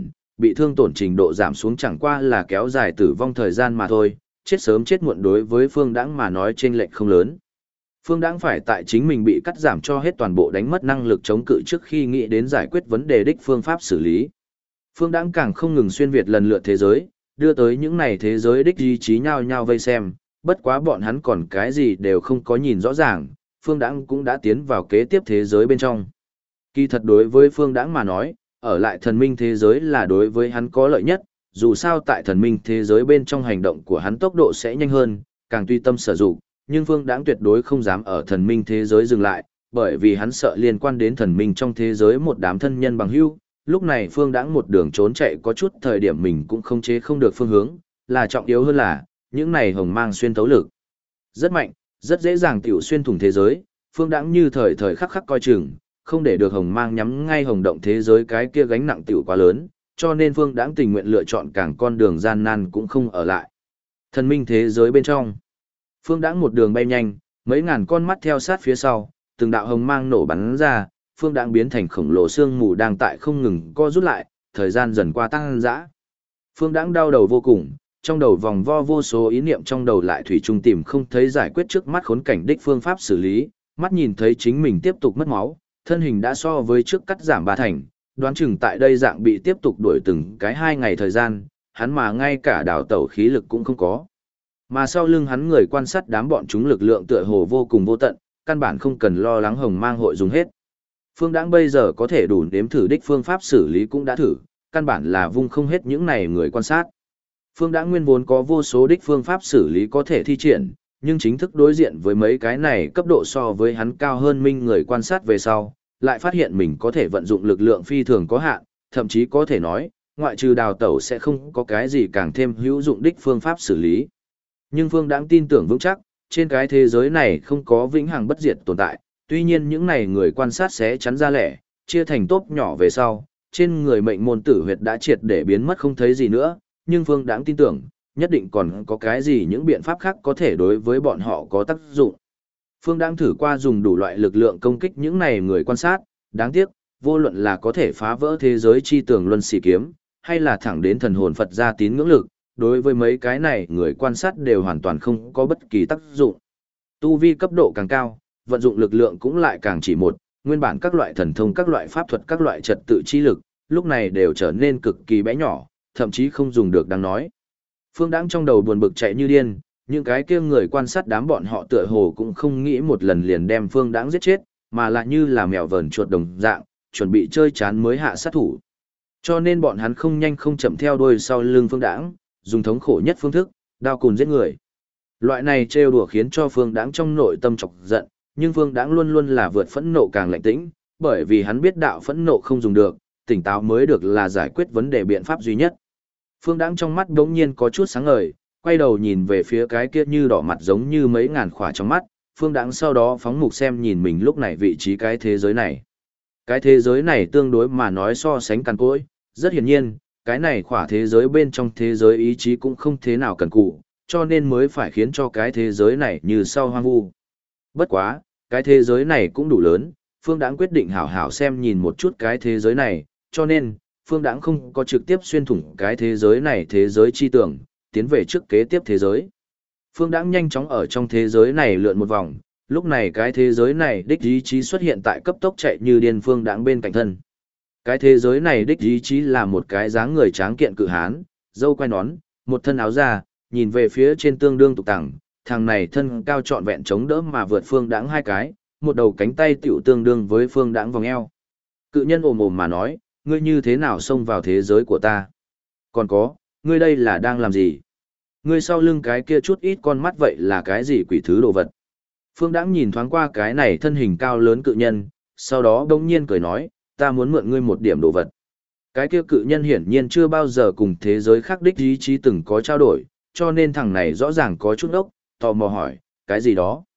bị thương tổn trình độ giảm xuống chẳng qua là kéo dài tử vong thời gian mà thôi, chết sớm chết muộn đối với phương đãng mà nói chênh lệch không lớn. Phương đãng phải tại chính mình bị cắt giảm cho hết toàn bộ đánh mất năng lực chống cự trước khi nghĩ đến giải quyết vấn đề đích phương pháp xử lý. Phương đãng càng không ngừng xuyên việt lần lượt thế giới, đưa tới những này thế giới đích ý chí nhau nhau vây xem, bất quá bọn hắn còn cái gì đều không có nhìn rõ ràng, Phương đãng cũng đã tiến vào kế tiếp thế giới bên trong. Kỳ thật đối với Phương đãng mà nói, ở lại thần minh thế giới là đối với hắn có lợi nhất, dù sao tại thần minh thế giới bên trong hành động của hắn tốc độ sẽ nhanh hơn, càng tùy tâm sử dụng, nhưng Phương đãng tuyệt đối không dám ở thần minh thế giới dừng lại, bởi vì hắn sợ liên quan đến thần minh trong thế giới một đám thân nhân bằng hữu. Lúc này Phương đãng một đường trốn chạy có chút thời điểm mình cũng không chế không được phương hướng, là trọng yếu hơn là, những này hồng mang xuyên tấu lực. Rất mạnh, rất dễ dàng tiểu xuyên thủng thế giới, Phương đãng như thời thời khắc khắc coi chừng, không để được hồng mang nhắm ngay hồng động thế giới cái kia gánh nặng tiểu quá lớn, cho nên Phương đãng tình nguyện lựa chọn càng con đường gian nan cũng không ở lại. Thần minh thế giới bên trong, Phương đãng một đường bay nhanh, mấy ngàn con mắt theo sát phía sau, từng đạo hồng mang nổ bắn ra, Phương đãng biến thành khổng lồ xương mù đang tại không ngừng co rút lại, thời gian dần qua tăng dã. Phương đãng đau đầu vô cùng, trong đầu vòng vo vô số ý niệm trong đầu lại thủy chung tìm không thấy giải quyết trước mắt khốn cảnh đích phương pháp xử lý, mắt nhìn thấy chính mình tiếp tục mất máu, thân hình đã so với trước cắt giảm 3 thành, đoán chừng tại đây dạng bị tiếp tục đuổi từng cái 2 ngày thời gian, hắn mà ngay cả đào tẩu khí lực cũng không có. Mà sau lưng hắn người quan sát đám bọn chúng lực lượng tựa hồ vô cùng vô tận, căn bản không cần lo lắng hồng mang hội dùng hết. Phương đãng bây giờ có thể đủ nếm thử đích phương pháp xử lý cũng đã thử, căn bản là vung không hết những này người quan sát. Phương đãng nguyên vốn có vô số đích phương pháp xử lý có thể thi triển, nhưng chính thức đối diện với mấy cái này cấp độ so với hắn cao hơn minh người quan sát về sau, lại phát hiện mình có thể vận dụng lực lượng phi thường có hạn, thậm chí có thể nói, ngoại trừ đào tẩu sẽ không có cái gì càng thêm hữu dụng đích phương pháp xử lý. Nhưng Phương đãng tin tưởng vững chắc, trên cái thế giới này không có vĩnh hằng bất diệt tồn tại, tuy nhiên những này người quan sát sẽ chắn ra lẻ, chia thành tốp nhỏ về sau, trên người mệnh môn tử huyệt đã triệt để biến mất không thấy gì nữa, nhưng Phương đãng tin tưởng, nhất định còn có cái gì những biện pháp khác có thể đối với bọn họ có tác dụng. Phương đãng thử qua dùng đủ loại lực lượng công kích những này người quan sát, đáng tiếc, vô luận là có thể phá vỡ thế giới chi tường luân xì kiếm, hay là thẳng đến thần hồn Phật gia tín ngưỡng lực, đối với mấy cái này người quan sát đều hoàn toàn không có bất kỳ tác dụng. Tu vi cấp độ càng cao, vận dụng lực lượng cũng lại càng chỉ một, nguyên bản các loại thần thông các loại pháp thuật các loại trật tự chi lực, lúc này đều trở nên cực kỳ bé nhỏ, thậm chí không dùng được đáng nói. Phương đãng trong đầu buồn bực chạy như điên, những cái kia người quan sát đám bọn họ tựa hồ cũng không nghĩ một lần liền đem Phương đãng giết chết, mà lại như là mèo vờn chuột đồng dạng, chuẩn bị chơi chán mới hạ sát thủ. Cho nên bọn hắn không nhanh không chậm theo đuôi sau lưng Phương đãng, dùng thống khổ nhất phương thức, đao cùn giết người. Loại này trêu đùa khiến cho Phương đãng trong nội tâm chọc giận, nhưng Phương đãng luôn luôn là vượt phẫn nộ càng lạnh tĩnh, bởi vì hắn biết đạo phẫn nộ không dùng được, tỉnh táo mới được là giải quyết vấn đề biện pháp duy nhất. Phương đãng trong mắt đống nhiên có chút sáng ngời, quay đầu nhìn về phía cái kia như đỏ mặt giống như mấy ngàn khỏa trong mắt, Phương đãng sau đó phóng mục xem nhìn mình lúc này vị trí cái thế giới này. Cái thế giới này tương đối mà nói so sánh cằn cỗi, rất hiển nhiên, cái này khỏa thế giới bên trong thế giới ý chí cũng không thế nào cần cụ, cho nên mới phải khiến cho cái thế giới này như sau hoang vu. Bất quá, cái thế giới này cũng đủ lớn, Phương đãng quyết định hảo hảo xem nhìn một chút cái thế giới này, cho nên, Phương đãng không có trực tiếp xuyên thủng cái thế giới này thế giới chi tưởng, tiến về trước kế tiếp thế giới. Phương đãng nhanh chóng ở trong thế giới này lượn một vòng, lúc này cái thế giới này đích ý chí xuất hiện tại cấp tốc chạy như điên Phương đãng bên cạnh thân. Cái thế giới này đích ý chí là một cái dáng người tráng kiện cự hán, râu quai nón, một thân áo da, nhìn về phía trên tương đương tục tẳng, thằng này thân cao trọn vẹn chống đỡ mà vượt Phương đãng 2 cái, một đầu cánh tay tiểu tương đương với Phương đãng vòng eo. Cự nhân ồm ồm mà nói, ngươi như thế nào xông vào thế giới của ta? Còn có, ngươi đây là đang làm gì? Ngươi sau lưng cái kia chút ít con mắt vậy là cái gì quỷ thứ đồ vật? Phương đãng nhìn thoáng qua cái này thân hình cao lớn cự nhân, sau đó đông nhiên cười nói, ta muốn mượn ngươi một điểm đồ vật. Cái kia cự nhân hiển nhiên chưa bao giờ cùng thế giới khác đích ý chí từng có trao đổi, cho nên thằng này rõ ràng có chút ốc, tò mò hỏi, cái gì đó?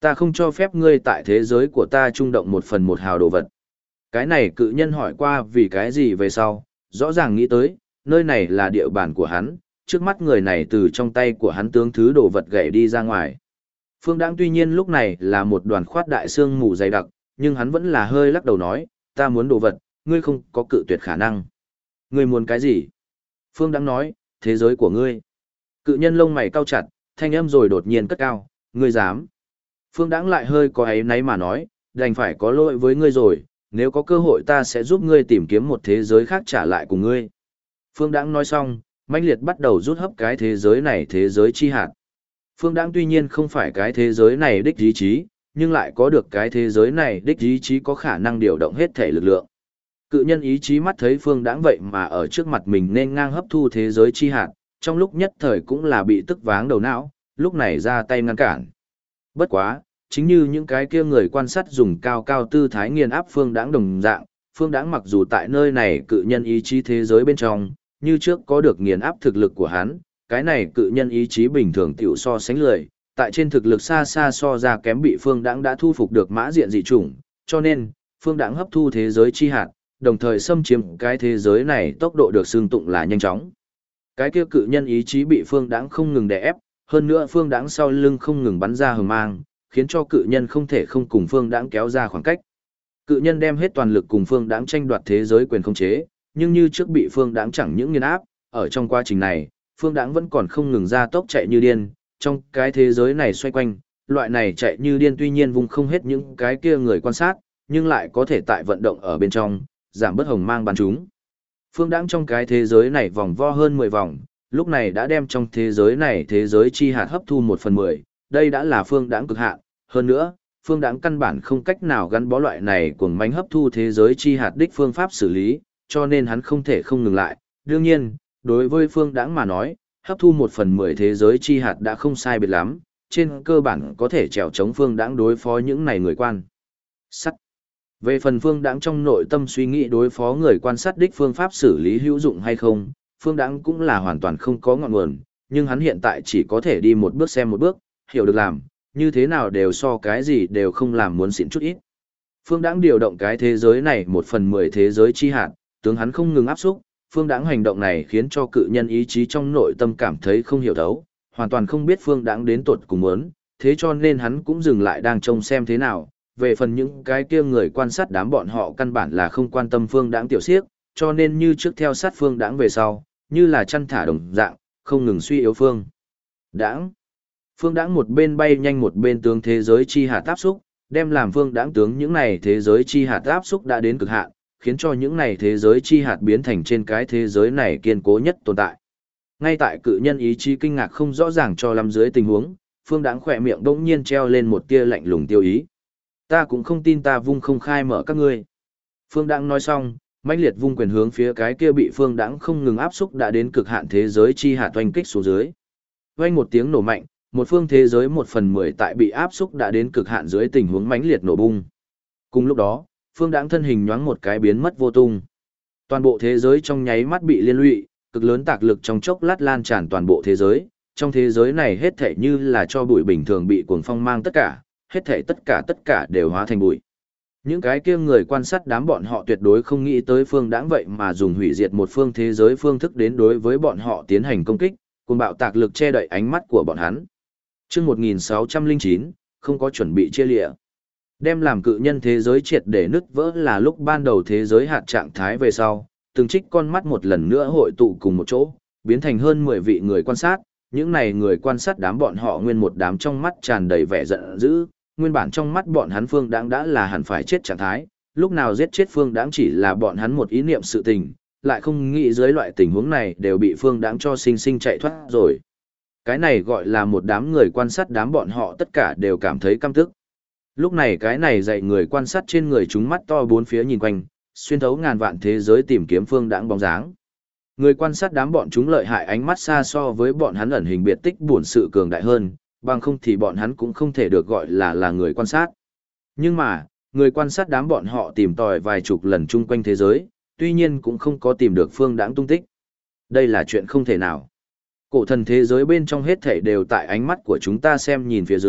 Ta không cho phép ngươi tại thế giới của ta trung động 1/1 hào đồ vật. Cái này cự nhân hỏi qua vì cái gì về sau, rõ ràng nghĩ tới, nơi này là địa bàn của hắn, trước mắt người này từ trong tay của hắn tướng thứ đồ vật gãy đi ra ngoài. Phương Đãng tuy nhiên lúc này là một đoàn khoát đại xương mù dày đặc, nhưng hắn vẫn là hơi lắc đầu nói, ta muốn đồ vật, ngươi không có cự tuyệt khả năng. Ngươi muốn cái gì? Phương Đãng nói, thế giới của ngươi. Cự nhân lông mày cau chặt, thanh âm rồi đột nhiên cất cao, ngươi dám. Phương Đãng lại hơi có áy náy mà nói, đành phải có lỗi với ngươi rồi, nếu có cơ hội ta sẽ giúp ngươi tìm kiếm một thế giới khác trả lại cùng ngươi. Phương Đãng nói xong, mãnh liệt bắt đầu rút hấp cái thế giới này thế giới chi hạt. Phương Đãng tuy nhiên không phải cái thế giới này đích ý chí, nhưng lại có được cái thế giới này đích ý chí có khả năng điều động hết thể lực lượng. Cự nhân ý chí mắt thấy Phương Đãng vậy mà ở trước mặt mình nên ngang hấp thu thế giới chi hạt, trong lúc nhất thời cũng là bị tức váng đầu não, lúc này ra tay ngăn cản. Bất quá, chính như những cái kia người quan sát dùng cao cao tư thái nghiền áp Phương Đãng đồng dạng, Phương Đãng mặc dù tại nơi này cự nhân ý chí thế giới bên trong, như trước có được nghiền áp thực lực của hắn, cái này cự nhân ý chí bình thường tiểu so sánh lười, tại trên thực lực xa xa so ra kém bị Phương Đãng đã thu phục được mã diện dị chủng, cho nên, Phương Đãng hấp thu thế giới chi hạt, đồng thời xâm chiếm cái thế giới này tốc độ được xưng tụng là nhanh chóng. Cái kia cự nhân ý chí bị Phương Đãng không ngừng đè ép, hơn nữa Phương Đãng sau lưng không ngừng bắn ra hờ mang, khiến cho cự nhân không thể không cùng Phương Đãng kéo ra khoảng cách. Cự nhân đem hết toàn lực cùng Phương Đãng tranh đoạt thế giới quyền khống chế, nhưng như trước bị Phương Đãng chẳng những nghiền áp, ở trong quá trình này, Phương Đãng vẫn còn không ngừng ra tốc chạy như điên, trong cái thế giới này xoay quanh, loại này chạy như điên tuy nhiên vùng không hết những cái kia người quan sát, nhưng lại có thể tại vận động ở bên trong, giảm bớt hồng mang bắn chúng. Phương Đãng trong cái thế giới này vòng vo hơn 10 vòng, lúc này đã đem trong thế giới này thế giới chi hạt hấp thu 1/10, đây đã là Phương Đãng cực hạn, hơn nữa, Phương Đãng căn bản không cách nào gắn bó loại này cuồng mãnh hấp thu thế giới chi hạt đích phương pháp xử lý, cho nên hắn không thể không ngừng lại. Đương nhiên, đối với Phương Đãng mà nói, hấp thu 1/10 thế giới chi hạt đã không sai biệt lắm, trên cơ bản có thể trèo chống Phương Đãng đối phó những này người quan sát. Về phần Phương Đãng trong nội tâm suy nghĩ đối phó người quan sát đích phương pháp xử lý hữu dụng hay không, Phương Đãng cũng là hoàn toàn không có ngọn nguồn, nhưng hắn hiện tại chỉ có thể đi một bước xem một bước, hiểu được làm, như thế nào đều so cái gì đều không làm muốn xịn chút ít. Phương Đãng điều động cái thế giới này 1/10 thế giới chi hạt, tướng hắn không ngừng áp xúc, Phương Đãng hành động này khiến cho cự nhân ý chí trong nội tâm cảm thấy không hiểu thấu, hoàn toàn không biết Phương Đãng đến tột cùng muốn, thế cho nên hắn cũng dừng lại đang trông xem thế nào. Về phần những cái kia người quan sát đám bọn họ căn bản là không quan tâm Phương Đãng tiểu siếc, cho nên như trước theo sát Phương Đãng về sau, như là chăn thả đồng dạng, không ngừng suy yếu Phương Đãng. Phương Đãng một bên bay nhanh một bên tướng thế giới chi hạt áp xúc, đem làm Phương Đãng tướng những này thế giới chi hạt áp xúc đã đến cực hạn, khiến cho những này thế giới chi hạt biến thành trên cái thế giới này kiên cố nhất tồn tại. Ngay tại cự nhân ý chí kinh ngạc không rõ ràng cho lắm dưới tình huống, Phương Đãng khỏe miệng bỗng nhiên treo lên một tia lạnh lùng tiêu ý. Ta cũng không tin ta vung không khai mở các ngươi. Phương Đãng nói xong, mãnh liệt vung quyền hướng phía cái kia bị Phương Đãng không ngừng áp xúc đã đến cực hạn thế giới chi hạt oanh kích xuống dưới. Oanh một tiếng nổ mạnh, một phương thế giới 1/10 tại bị áp xúc đã đến cực hạn dưới tình huống mãnh liệt nổ bung. Cùng lúc đó, Phương Đãng thân hình nhoáng một cái biến mất vô tung. Toàn bộ thế giới trong nháy mắt bị liên lụy, cực lớn tạc lực trong chốc lát lan tràn toàn bộ thế giới. Trong thế giới này hết thảy như là cho bụi bình thường bị cuồng phong mang tất cả, hết thảy tất cả đều hóa thành bụi. Những cái kia người quan sát đám bọn họ tuyệt đối không nghĩ tới Phương Đãng vậy mà dùng hủy diệt một phương thế giới phương thức đến đối với bọn họ tiến hành công kích, cùng bạo tạc lực che đậy ánh mắt của bọn hắn. Chương 1609, không có chuẩn bị chia lịa. Đem làm cự nhân thế giới triệt để nứt vỡ là lúc ban đầu thế giới hạt trạng thái về sau, từng trích con mắt một lần nữa hội tụ cùng một chỗ, biến thành hơn 10 vị người quan sát, những này người quan sát đám bọn họ nguyên một đám trong mắt tràn đầy vẻ giận dữ, nguyên bản trong mắt bọn hắn Phương Đãng đã là hẳn phải chết trạng thái, lúc nào giết chết Phương Đãng chỉ là bọn hắn một ý niệm sự tình, lại không nghĩ dưới loại tình huống này đều bị Phương Đãng cho sinh sinh chạy thoát rồi. Cái này gọi là một đám người quan sát đám bọn họ tất cả đều cảm thấy căm tức. Lúc này cái này dạy người quan sát trên người chúng mắt to bốn phía nhìn quanh, xuyên thấu ngàn vạn thế giới tìm kiếm Phương Đãng bóng dáng. Người quan sát đám bọn chúng lợi hại ánh mắt xa so với bọn hắn ẩn hình biệt tích buồn sự cường đại hơn, bằng không thì bọn hắn cũng không thể được gọi là người quan sát. Nhưng mà, người quan sát đám bọn họ tìm tòi vài chục lần chung quanh thế giới, tuy nhiên cũng không có tìm được Phương Đãng tung tích. Đây là chuyện không thể nào. Cổ thần thế giới bên trong hết thảy đều tại ánh mắt của chúng ta xem nhìn phía dưới,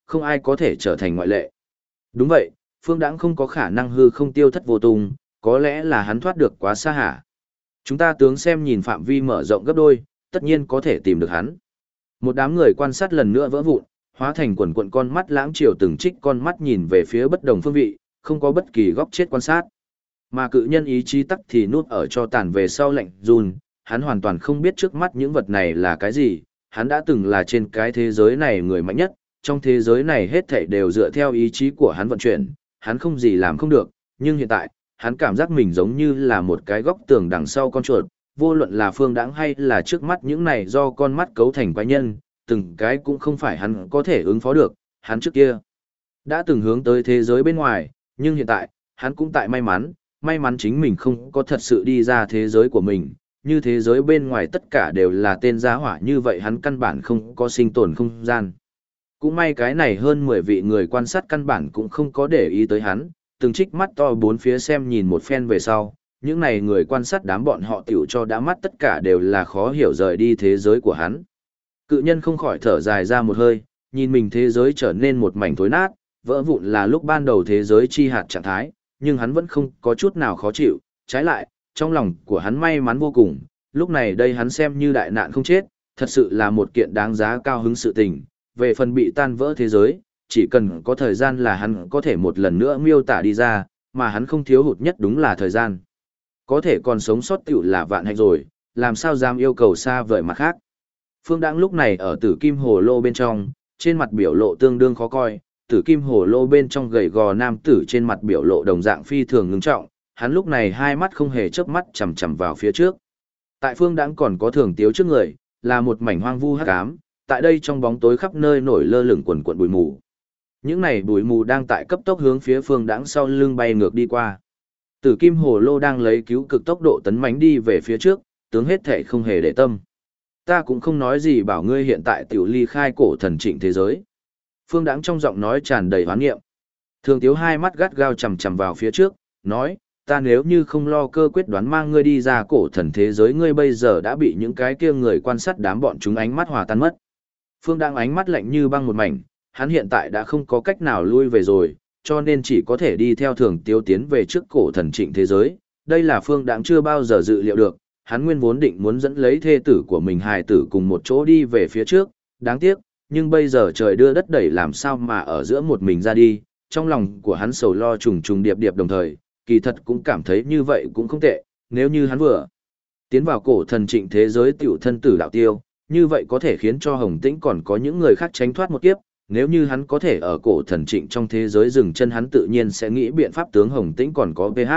không ai có thể trở thành ngoại lệ. Đúng vậy, Phương Đãng không có khả năng hư không tiêu thất vô tung, có lẽ là hắn thoát được quá xa hả. Chúng ta tướng xem nhìn phạm vi mở rộng gấp đôi, tất nhiên có thể tìm được hắn. Một đám người quan sát lần nữa vỡ vụn, hóa thành quần quần con mắt lãng chiều từng trích con mắt nhìn về phía bất đồng phương vị, không có bất kỳ góc chết quan sát. Mà cự nhân ý chí tắc thì nuốt ở cho tàn về sau lạnh run, hắn hoàn toàn không biết trước mắt những vật này là cái gì, hắn đã từng là trên cái thế giới này người mạnh nhất, trong thế giới này hết thảy đều dựa theo ý chí của hắn vận chuyển, hắn không gì làm không được, nhưng hiện tại, hắn cảm giác mình giống như là một cái góc tường đằng sau con chuột, vô luận là Phương Đãng hay là trước mắt những này do con mắt cấu thành quái nhân, từng cái cũng không phải hắn có thể ứng phó được, hắn trước kia đã từng hướng tới thế giới bên ngoài, nhưng hiện tại, hắn cũng tại may mắn chính mình không có thật sự đi ra thế giới của mình, như thế giới bên ngoài tất cả đều là tên giá hỏa như vậy hắn căn bản không có sinh tồn không gian. Cũng may cái này hơn 10 vị người quan sát căn bản cũng không có để ý tới hắn, từng trích mắt to bốn phía xem nhìn một phen về sau, những này người quan sát đám bọn họ tiểu cho đã mắt tất cả đều là khó hiểu rời đi thế giới của hắn. Cự nhân không khỏi thở dài ra một hơi, nhìn mình thế giới trở nên một mảnh thối nát, vỡ vụn là lúc ban đầu thế giới chi hạt trạng thái, nhưng hắn vẫn không có chút nào khó chịu, trái lại, trong lòng của hắn may mắn vô cùng, lúc này đây hắn xem như đại nạn không chết, thật sự là một kiện đáng giá cao hứng sự tình, về phần bị tan vỡ thế giới, chỉ cần có thời gian là hắn có thể một lần nữa miêu tả đi ra, mà hắn không thiếu hụt nhất đúng là thời gian. Có thể còn sống sót tiểu là vạn hạnh rồi, làm sao dám yêu cầu xa vời mặt khác. Phương Đãng lúc này ở tử kim hồ lô bên trong, trên mặt biểu lộ tương đương khó coi, tử kim hồ lô bên trong gầy gò nam tử trên mặt biểu lộ đồng dạng phi thường ngưng trọng, hắn lúc này hai mắt không hề chớp mắt chằm chằm vào phía trước. Tại Phương Đãng còn có Thường Tiếu trước người, là một mảnh hoang vu hắc ám, tại đây trong bóng tối khắp nơi nổi lơ lửng quần quần bụi mù. Những này bụi mù đang tại cấp tốc hướng phía Phương Đãng sau lưng bay ngược đi qua. Tử kim hồ lô đang lấy cứu cực tốc độ tấn mãnh đi về phía trước, tướng hết thể không hề để tâm. Ta cũng không nói gì bảo ngươi hiện tại tiểu ly khai cổ thần trịnh thế giới. Phương Đãng trong giọng nói tràn đầy hoán nghiệm. Thường Tiếu hai mắt gắt gao chằm chằm vào phía trước, nói, ta nếu như không lo cơ quyết đoán mang ngươi đi ra cổ thần thế giới ngươi bây giờ đã bị những cái kia người quan sát đám bọn chúng ánh mắt hòa tan mất. Phương Đãng ánh mắt lạnh như băng một mảnh, hắn hiện tại đã không có cách nào lui về rồi, cho nên chỉ có thể đi theo Thường Tiếu tiến về trước cổ thần trịnh thế giới. Đây là Phương Đãng chưa bao giờ dự liệu được, hắn nguyên vốn định muốn dẫn lấy thê tử của mình hài tử cùng một chỗ đi về phía trước, đáng tiếc, nhưng bây giờ trời đưa đất đẩy làm sao mà ở giữa một mình ra đi, trong lòng của hắn sầu lo trùng trùng điệp điệp đồng thời, kỳ thật cũng cảm thấy như vậy cũng không tệ, nếu như hắn vừa tiến vào cổ thần trịnh thế giới tiểu thân tử đạo tiêu, như vậy có thể khiến cho Hồng Tĩnh còn có những người khác tránh thoát một kiếp, nếu như hắn có thể ở cổ thần trịnh trong thế giới dừng chân hắn tự nhiên sẽ nghĩ biện pháp tướng Hồng Tĩnh còn có PH.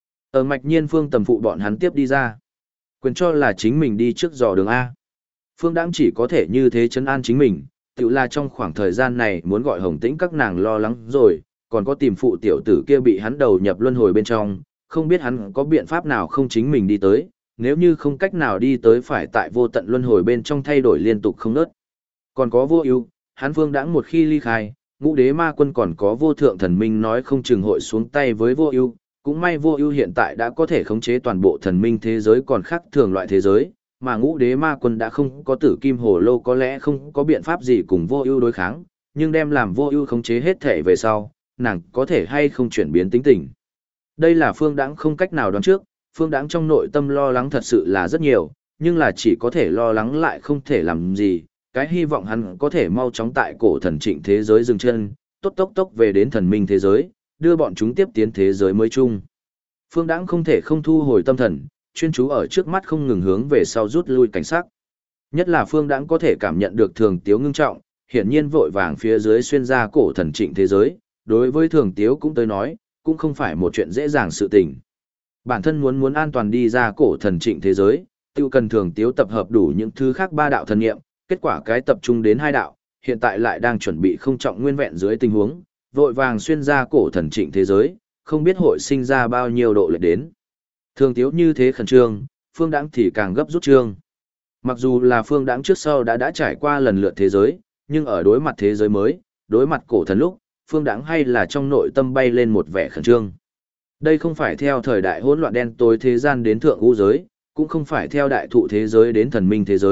Ở Mạch Nhiên Phương tầm phụ bọn hắn tiếp đi ra. Quyền cho là chính mình đi trước dò đường A. Phương Đãng chỉ có thể như thế trấn an chính mình, tự là trong khoảng thời gian này muốn gọi Hồng Tĩnh các nàng lo lắng rồi, còn có tìm phụ tiểu tử kia bị hắn đầu nhập luân hồi bên trong, không biết hắn có biện pháp nào không chính mình đi tới, nếu như không cách nào đi tới phải tại vô tận luân hồi bên trong thay đổi liên tục không ngớt. Còn có Vô Ưu, hắn Phương Đãng một khi ly khai, Ngũ Đế Ma Quân còn có Vô Thượng Thần Minh nói không chừng hội xuống tay với Vô Ưu, cũng may Vô Ưu hiện tại đã có thể khống chế toàn bộ thần minh thế giới còn khác thường loại thế giới, mà Ngũ Đế Ma Quân đã không có Tử Kim Hồ Lô có lẽ không có biện pháp gì cùng Vô Ưu đối kháng, nhưng đem làm Vô Ưu khống chế hết thể về sau, nàng có thể hay không chuyển biến tính tình. Đây là Phương Đãng không cách nào đoán trước, Phương Đãng trong nội tâm lo lắng thật sự là rất nhiều, nhưng là chỉ có thể lo lắng lại không thể làm gì, cái hy vọng hắn có thể mau chóng tại cổ thần trịnh thế giới dừng chân, tốt tốc tốc về đến thần minh thế giới, đưa bọn chúng tiếp tiến thế giới mới chung. Phương Đãng không thể không thu hồi tâm thần, chuyên chú ở trước mắt không ngừng hướng về sau rút lui cảnh sắc. Nhất là Phương Đãng có thể cảm nhận được Thường Tiếu ngưng trọng, hiển nhiên vội vàng phía dưới xuyên ra cổ thần trịnh thế giới, đối với Thường Tiếu cũng tới nói, cũng không phải một chuyện dễ dàng sự tình. Bản thân muốn an toàn đi ra cổ thần trịnh thế giới, tiêu cần Thường Tiếu tập hợp đủ những thứ khác ba đạo thần nghiệm, kết quả cái tập trung đến hai đạo, hiện tại lại đang chuẩn bị không trọng nguyên vẹn dưới tình huống, vội vàng xuyên ra cổ thần trịnh thế giới, không biết hội sinh ra bao nhiêu độ lệ đến. Thường Tiếu như thế khẩn trương, Phương Đãng thì càng gấp rút trương. Mặc dù là Phương Đãng trước sau đã trải qua lần lượt thế giới, nhưng ở đối mặt thế giới mới, đối mặt cổ thần lúc, Phương Đãng hay là trong nội tâm bay lên một vẻ khẩn trương. Đây không phải theo thời đại hỗn loạn đen tối thế gian đến thượng ngũ giới, cũng không phải theo đại thụ thế giới đến thần minh thế giới,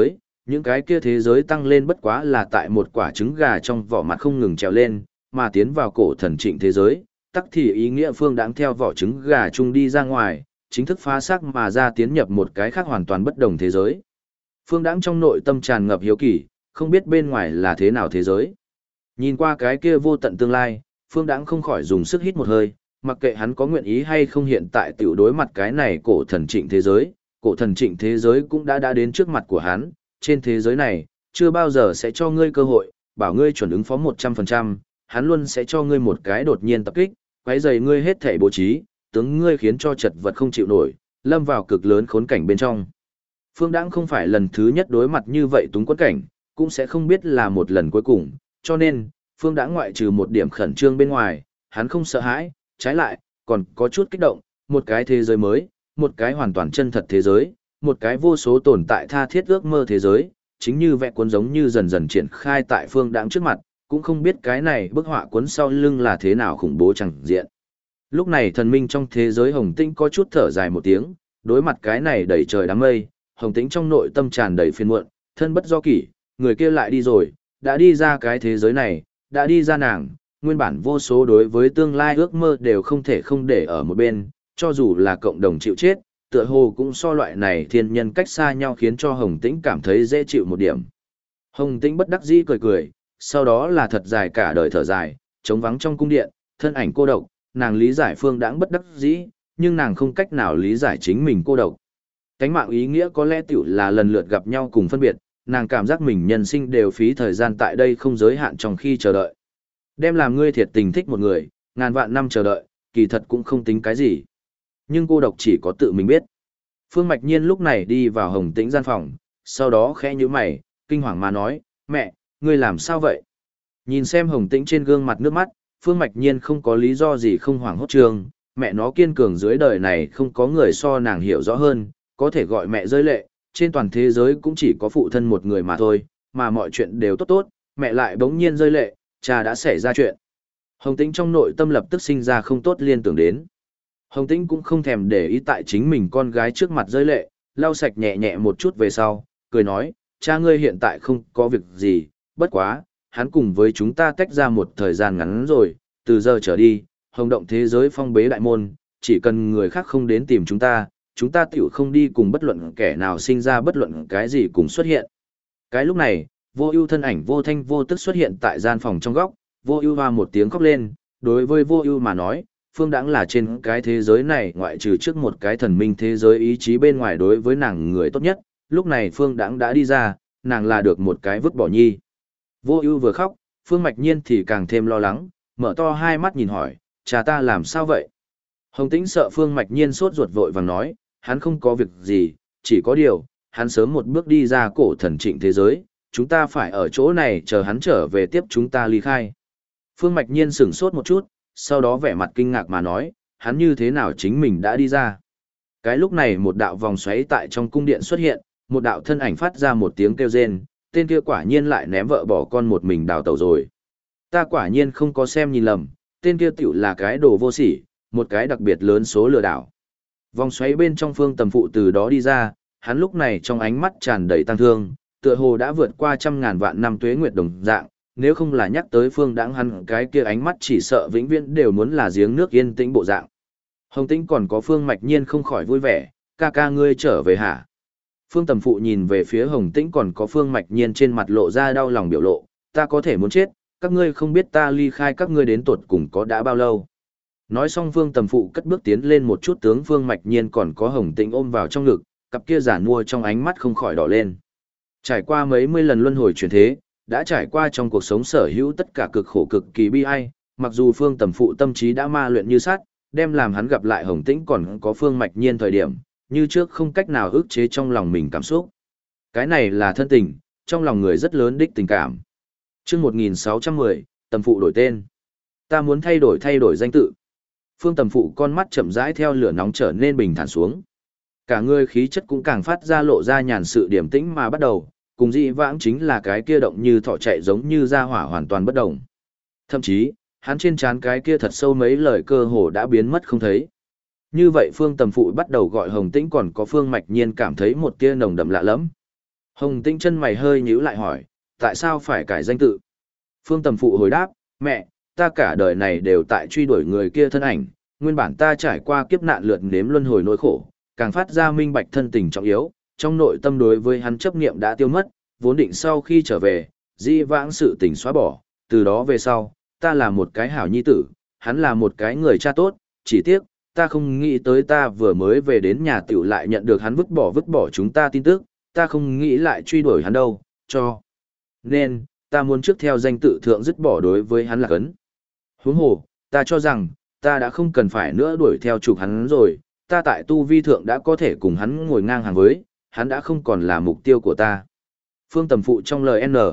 Những cái kia thế giới tăng lên bất quá là tại một quả trứng gà trong vỏ mặt không ngừng trèo lên, mà tiến vào cổ thần trịnh thế giới, tắc thì ý nghĩa Phương Đãng theo vỏ trứng gà chung đi ra ngoài, chính thức phá xác mà ra tiến nhập một cái khác hoàn toàn bất đồng thế giới. Phương Đãng trong nội tâm tràn ngập hiếu kỳ, không biết bên ngoài là thế nào thế giới. Nhìn qua cái kia vô tận tương lai, Phương Đãng không khỏi dùng sức hít một hơi, mặc kệ hắn có nguyện ý hay không hiện tại tiểu đối mặt cái này cổ thần trịnh thế giới, cổ thần trịnh thế giới cũng đã đến trước mặt của hắn, trên thế giới này, chưa bao giờ sẽ cho ngươi cơ hội, bảo ngươi chuẩn ứng phó 100%, hắn luôn sẽ cho ngươi một cái đột nhiên tập kích, quấy rầy ngươi hết thảy bố trí, tướng ngươi khiến cho chật vật không chịu nổi, lâm vào cực lớn khốn cảnh bên trong. Phương Đãng không phải lần thứ nhất đối mặt như vậy túng quẫn cảnh, cũng sẽ không biết là một lần cuối cùng, cho nên, Phương Đãng ngoại trừ một điểm khẩn trương bên ngoài, hắn không sợ hãi, trái lại, còn có chút kích động, một cái thế giới mới, một cái hoàn toàn chân thật thế giới, một cái vô số tồn tại tha thiết ước mơ thế giới, chính như vẽ cuốn giống như dần dần triển khai tại Phương Đãng trước mặt, cũng không biết cái này bức họa cuốn sau lưng là thế nào khủng bố chẳng diện. Lúc này thần minh trong thế giới Hồng Tĩnh có chút thở dài một tiếng, đối mặt cái này đầy trời đám mây, Hồng Tĩnh trong nội tâm tràn đầy phiền muộn, thân bất do kỷ, người kia lại đi rồi, đã đi ra cái thế giới này, đã đi ra nàng, nguyên bản vô số đối với tương lai ước mơ đều không thể không để ở một bên, cho dù là cộng đồng chịu chết, tựa hồ cũng so loại này thiên nhân cách xa nhau khiến cho Hồng Tĩnh cảm thấy dễ chịu một điểm. Hồng Tĩnh bất đắc dĩ cười cười, sau đó là thật dài cả đời thở dài, trống vắng trong cung điện, thân ảnh cô độc, nàng lý giải Phương Đãng bất đắc dĩ, nhưng nàng không cách nào lý giải chính mình cô độc. Cánh mạng ý nghĩa có lẽ tiểu là lần lượt gặp nhau cùng phân biệt, nàng cảm giác mình nhân sinh đều phí thời gian tại đây không giới hạn trong khi chờ đợi. Đem làm ngươi thiệt tình thích một người, ngàn vạn năm chờ đợi, kỳ thật cũng không tính cái gì. Nhưng cô độc chỉ có tự mình biết. Phương Mạch Nhiên lúc này đi vào Hồng Tĩnh gian phòng, sau đó khẽ nhíu mày, kinh hoàng mà nói, mẹ, ngươi làm sao vậy? Nhìn xem Hồng Tĩnh trên gương mặt nước mắt, Phương Mạch Nhiên không có lý do gì không hoảng hốt trường, mẹ nó kiên cường dưới đời này không có người so nàng hiểu rõ hơn, có thể gọi mẹ rơi lệ, trên toàn thế giới cũng chỉ có phụ thân một người mà thôi, mà mọi chuyện đều tốt tốt, mẹ lại bỗng nhiên rơi lệ, cha đã xảy ra chuyện. Hồng Tĩnh trong nội tâm lập tức sinh ra không tốt liên tưởng đến. Hồng Tĩnh cũng không thèm để ý tại chính mình con gái trước mặt rơi lệ, lau sạch nhẹ nhẹ một chút về sau, cười nói, cha ngươi hiện tại không có việc gì, bất quá, hắn cùng với chúng ta tách ra một thời gian ngắn rồi, từ giờ trở đi, hồng động thế giới phong bế đại môn, chỉ cần người khác không đến tìm chúng ta tiểu không đi cùng bất luận kẻ nào sinh ra bất luận cái gì cùng xuất hiện. Cái lúc này, Vô Ưu thân ảnh vô thanh vô tức xuất hiện tại gian phòng trong góc, Vô Ưu hoa một tiếng khóc lên, đối với Vô Ưu mà nói, Phương Đãng là trên cái thế giới này ngoại trừ trước một cái thần minh thế giới ý chí bên ngoài đối với nàng người tốt nhất, lúc này Phương Đãng đã đi ra, nàng là được một cái vứt bỏ nhi. Vô Ưu vừa khóc, Phương Mạch Nhiên thì càng thêm lo lắng, mở to hai mắt nhìn hỏi, cha ta làm sao vậy? Hồng Tĩnh sợ Phương Mạch Nhiên sốt ruột vội vàng nói, hắn không có việc gì, chỉ có điều, hắn sớm một bước đi ra cổ thần trịnh thế giới, chúng ta phải ở chỗ này chờ hắn trở về tiếp chúng ta ly khai. Phương Mạch Nhiên sửng sốt một chút, sau đó vẻ mặt kinh ngạc mà nói, hắn như thế nào chính mình đã đi ra. Cái lúc này một đạo vòng xoáy tại trong cung điện xuất hiện, một đạo thân ảnh phát ra một tiếng kêu rên, tên kia quả nhiên lại ném vợ bỏ con một mình đào tẩu rồi. Ta quả nhiên không có xem nhìn lầm, tên kia tiểu là cái đồ vô sỉ, một cái đặc biệt lớn số lừa đảo. Vòng xoáy bên trong Phương Tầm Phụ từ đó đi ra, hắn lúc này trong ánh mắt tràn đầy tăng thương, tựa hồ đã vượt qua trăm ngàn vạn năm tuế nguyệt đồng dạng, nếu không là nhắc tới Phương Đãng hắn cái kia ánh mắt chỉ sợ vĩnh viễn đều muốn là giếng nước yên tĩnh bộ dạng. Hồng Tĩnh còn có Phương Mạch Nhiên không khỏi vui vẻ, ca ca ngươi trở về hả? Phương Tầm Phụ nhìn về phía Hồng Tĩnh còn có Phương Mạch Nhiên trên mặt lộ ra đau lòng biểu lộ, ta có thể muốn chết, các ngươi không biết ta ly khai các ngươi đến tuột cùng có đã bao lâu. Nói xong Phương Tầm Phụ cất bước tiến lên một chút tướng Phương Mạch Nhiên còn có Hồng Tĩnh ôm vào trong ngực, cặp kia giản mua trong ánh mắt không khỏi đỏ lên. Trải qua mấy mươi lần luân hồi chuyển thế, đã trải qua trong cuộc sống sở hữu tất cả cực khổ cực kỳ bi ai, mặc dù Phương Tầm Phụ tâm trí đã ma luyện như sắt, đem làm hắn gặp lại Hồng Tĩnh còn có Phương Mạch Nhiên thời điểm, như trước không cách nào ức chế trong lòng mình cảm xúc. Cái này là thân tình, trong lòng người rất lớn đích tình cảm. Chương 1610, Tầm Phụ đổi tên. Ta muốn thay đổi danh tự. Phương Tầm Phụ con mắt chậm rãi theo lửa nóng trở nên bình thản xuống. Cả người khí chất cũng càng phát ra lộ ra nhàn sự điềm tĩnh mà bắt đầu, cùng dị vãng chính là cái kia động như thọ chạy giống như ra hỏa hoàn toàn bất động. Thậm chí, hắn trên trán cái kia thật sâu mấy lời cơ hồ đã biến mất không thấy. Như vậy Phương Tầm Phụ bắt đầu gọi Hồng Tĩnh còn có Phương Mạch Nhiên cảm thấy một tia nồng đậm lạ lẫm. Hồng Tĩnh chân mày hơi nhíu lại hỏi, tại sao phải cải danh tự? Phương Tầm Phụ hồi đáp, mẹ, ta cả đời này đều tại truy đuổi người kia thân ảnh, nguyên bản ta trải qua kiếp nạn lượt nếm luân hồi nỗi khổ, càng phát ra minh bạch thân tình trọng yếu, trong nội tâm đối với hắn chấp niệm đã tiêu mất, vốn định sau khi trở về, di vãng sự tình xóa bỏ, từ đó về sau, ta là một cái hảo nhi tử, hắn là một cái người cha tốt, chỉ tiếc, ta không nghĩ tới ta vừa mới về đến nhà tiểu lại nhận được hắn vứt bỏ chúng ta tin tức, ta không nghĩ lại truy đuổi hắn đâu, cho. Nên, ta muốn trước theo danh tự thượng dứt bỏ đối với hắn là cấn. Huống hồ, ta cho rằng, ta đã không cần phải nữa đuổi theo trục hắn rồi, ta tại tu vi thượng đã có thể cùng hắn ngồi ngang hàng với, hắn đã không còn là mục tiêu của ta. Phương Tầm Phụ trong lời N.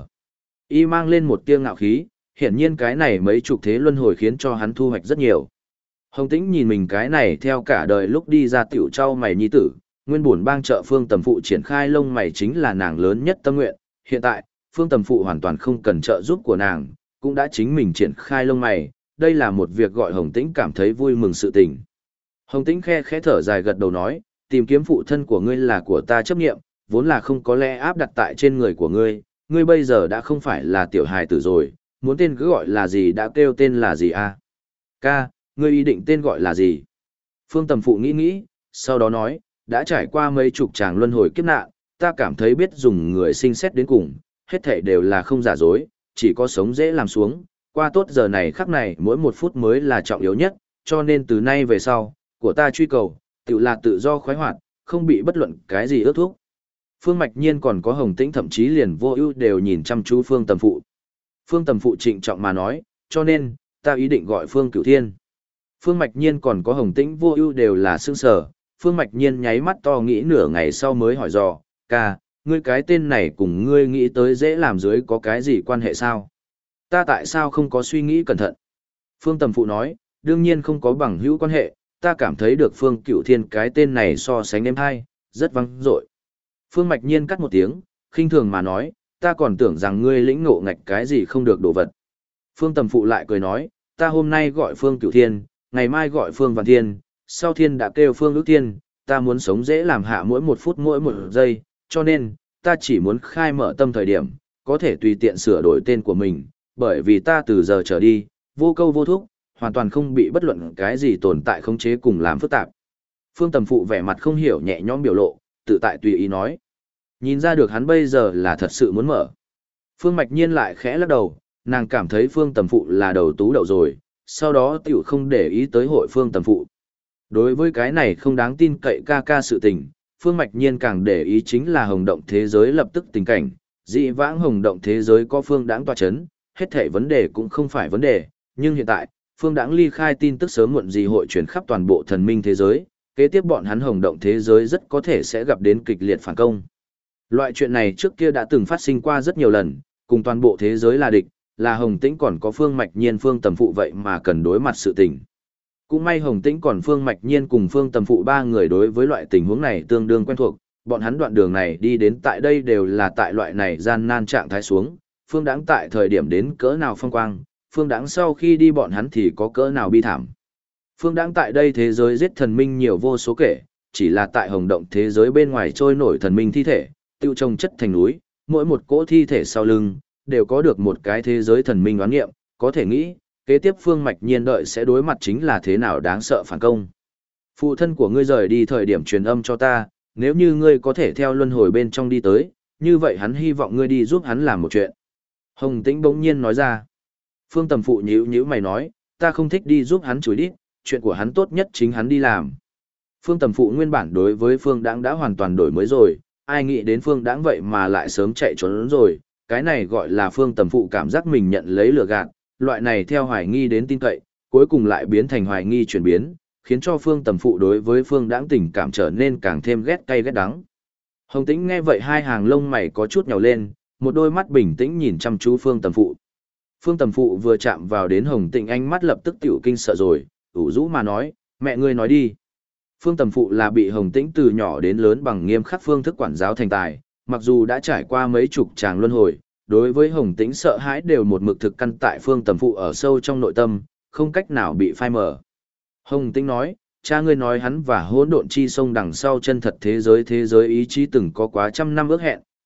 Y mang lên một tia ngạo khí, hiển nhiên cái này mấy chục thế luân hồi khiến cho hắn thu hoạch rất nhiều. Hồng Tĩnh nhìn mình cái này theo cả đời lúc đi ra tiểu trao mày nhi tử, nguyên bổn bang trợ Phương Tầm Phụ triển khai lông mày chính là nàng lớn nhất tâm nguyện, hiện tại, Phương Tầm Phụ hoàn toàn không cần trợ giúp của nàng, cũng đã chính mình triển khai lông mày, đây là một việc gọi Hồng Tĩnh cảm thấy vui mừng sự tình. Hồng Tĩnh khẽ thở dài gật đầu nói, tìm kiếm phụ thân của ngươi là của ta chấp nghiệm, vốn là không có lẽ áp đặt tại trên người của ngươi, ngươi bây giờ đã không phải là tiểu hài tử rồi, muốn tên cứ gọi là gì đã kêu tên là gì a? Ca, ngươi ý định tên gọi là gì? Phương Tầm Phụ nghĩ, sau đó nói, đã trải qua mấy chục tràng luân hồi kiếp nạn, ta cảm thấy biết dùng người sinh xét đến cùng, hết thảy đều là không giả dối, chỉ có sống dễ làm xuống, qua tốt giờ này khắc này mỗi một phút mới là trọng yếu nhất, cho nên từ nay về sau, của ta truy cầu, tự là tự do khoái hoạt, không bị bất luận cái gì ước thúc. Phương Mạch Nhiên còn có Hồng Tĩnh thậm chí liền Vô Ưu đều nhìn chăm chú Phương Tầm Phụ. Phương Tầm Phụ trịnh trọng mà nói, cho nên, ta ý định gọi Phương Cửu Thiên. Phương Mạch Nhiên còn có Hồng Tĩnh Vô Ưu đều là sững sờ, Phương Mạch Nhiên nháy mắt to nghĩ nửa ngày sau mới hỏi dò, ca, ngươi cái tên này cùng ngươi nghĩ tới dễ làm dưới có cái gì quan hệ sao? Ta tại sao không có suy nghĩ cẩn thận? Phương Tầm Phụ nói, đương nhiên không có bằng hữu quan hệ, ta cảm thấy được Phương Cửu Thiên cái tên này so sánh êm hay, rất vang dội. Phương Mạch Nhiên cắt một tiếng, khinh thường mà nói, ta còn tưởng rằng ngươi lĩnh ngộ ngạch cái gì không được đồ vật. Phương Tầm Phụ lại cười nói, ta hôm nay gọi Phương Cửu Thiên, ngày mai gọi Phương Văn Thiên, sau thiên đã kêu Phương Ước Thiên, ta muốn sống dễ làm hạ mỗi một phút mỗi một giây, cho nên, ta chỉ muốn khai mở tâm thời điểm, có thể tùy tiện sửa đổi tên của mình, bởi vì ta từ giờ trở đi, vô câu vô thúc, hoàn toàn không bị bất luận cái gì tồn tại khống chế cùng làm phức tạp. Phương Tầm Phụ vẻ mặt không hiểu nhẹ nhõm biểu lộ, tự tại tùy ý nói. Nhìn ra được hắn bây giờ là thật sự muốn mở. Phương Mạch Nhiên lại khẽ lắc đầu, nàng cảm thấy Phương Tầm Phụ là đầu tú đậu rồi, sau đó tiểu không để ý tới hội Phương Tầm Phụ. Đối với cái này không đáng tin cậy ca sự tình, Phương Mạch Nhiên càng để ý chính là hồng động thế giới lập tức tình cảnh, dị vãng hồng động thế giới có Phương Đãng tọa chấn, hết thảy vấn đề cũng không phải vấn đề, nhưng hiện tại, Phương Đãng ly khai tin tức sớm muộn gì hội truyền khắp toàn bộ thần minh thế giới, kế tiếp bọn hắn hồng động thế giới rất có thể sẽ gặp đến kịch liệt phản công. Loại chuyện này trước kia đã từng phát sinh qua rất nhiều lần, cùng toàn bộ thế giới là địch, là Hồng Tĩnh còn có Phương Mạch Nhiên Phương Tầm Phụ vậy mà cần đối mặt sự tình. Cũng may Hồng Tĩnh còn Phương Mạch Nhiên cùng Phương Tầm Phụ ba người đối với loại tình huống này tương đương quen thuộc, bọn hắn đoạn đường này đi đến tại đây đều là tại loại này gian nan trạng thái xuống, Phương Đãng tại thời điểm đến cỡ nào phong quang, Phương Đãng sau khi đi bọn hắn thì có cỡ nào bi thảm. Phương Đãng tại đây thế giới giết thần minh nhiều vô số kể, chỉ là tại hồng động thế giới bên ngoài trôi nổi thần minh thi thể, tiêu trồng chất thành núi, mỗi một cỗ thi thể sau lưng, đều có được một cái thế giới thần minh oán nghiệm, có thể nghĩ, kế tiếp Phương Mạch Nhiên đợi sẽ đối mặt chính là thế nào đáng sợ phản công. Phụ thân của ngươi rời đi thời điểm truyền âm cho ta, nếu như ngươi có thể theo luân hồi bên trong đi tới, như vậy hắn hy vọng ngươi đi giúp hắn làm một chuyện. Hồng Tĩnh bỗng nhiên nói ra. Phương Tầm Phụ nhíu mày nói, ta không thích đi giúp hắn chối đít, chuyện của hắn tốt nhất chính hắn đi làm. Phương Tầm Phụ nguyên bản đối với Phương Đãng đã hoàn toàn đổi mới rồi, ai nghĩ đến Phương Đãng vậy mà lại sớm chạy trốn rồi, cái này gọi là Phương Tầm Phụ cảm giác mình nhận lấy lừa gạt, loại này theo hoài nghi đến tin cậy, cuối cùng lại biến thành hoài nghi chuyển biến, khiến cho Phương Tầm Phụ đối với Phương Đãng tình cảm trở nên càng thêm ghét cay ghét đắng. Hồng Tĩnh nghe vậy hai hàng lông mày có chút nhào lên, một đôi mắt bình tĩnh nhìn chăm chú Phương Tầm Phụ. Phương Tầm Phụ vừa chạm vào đến Hồng Tĩnh ánh mắt lập tức tiểu kinh sợ rồi, ủ rũ mà nói, mẹ ngươi nói đi. Phương Tầm Phụ là bị Hồng Tĩnh từ nhỏ đến lớn bằng nghiêm khắc phương thức quản giáo thành tài, mặc dù đã trải qua mấy chục tràng luân hồi, đối với Hồng Tĩnh sợ hãi đều một mực thực căn tại Phương Tầm Phụ ở sâu trong nội tâm, không cách nào bị phai mờ. Hồng Tĩnh nói, cha ngươi nói hắn và hỗn độn chi sông đằng sau chân thật thế giới ý chí từng có quá trăm năm ước hẹn,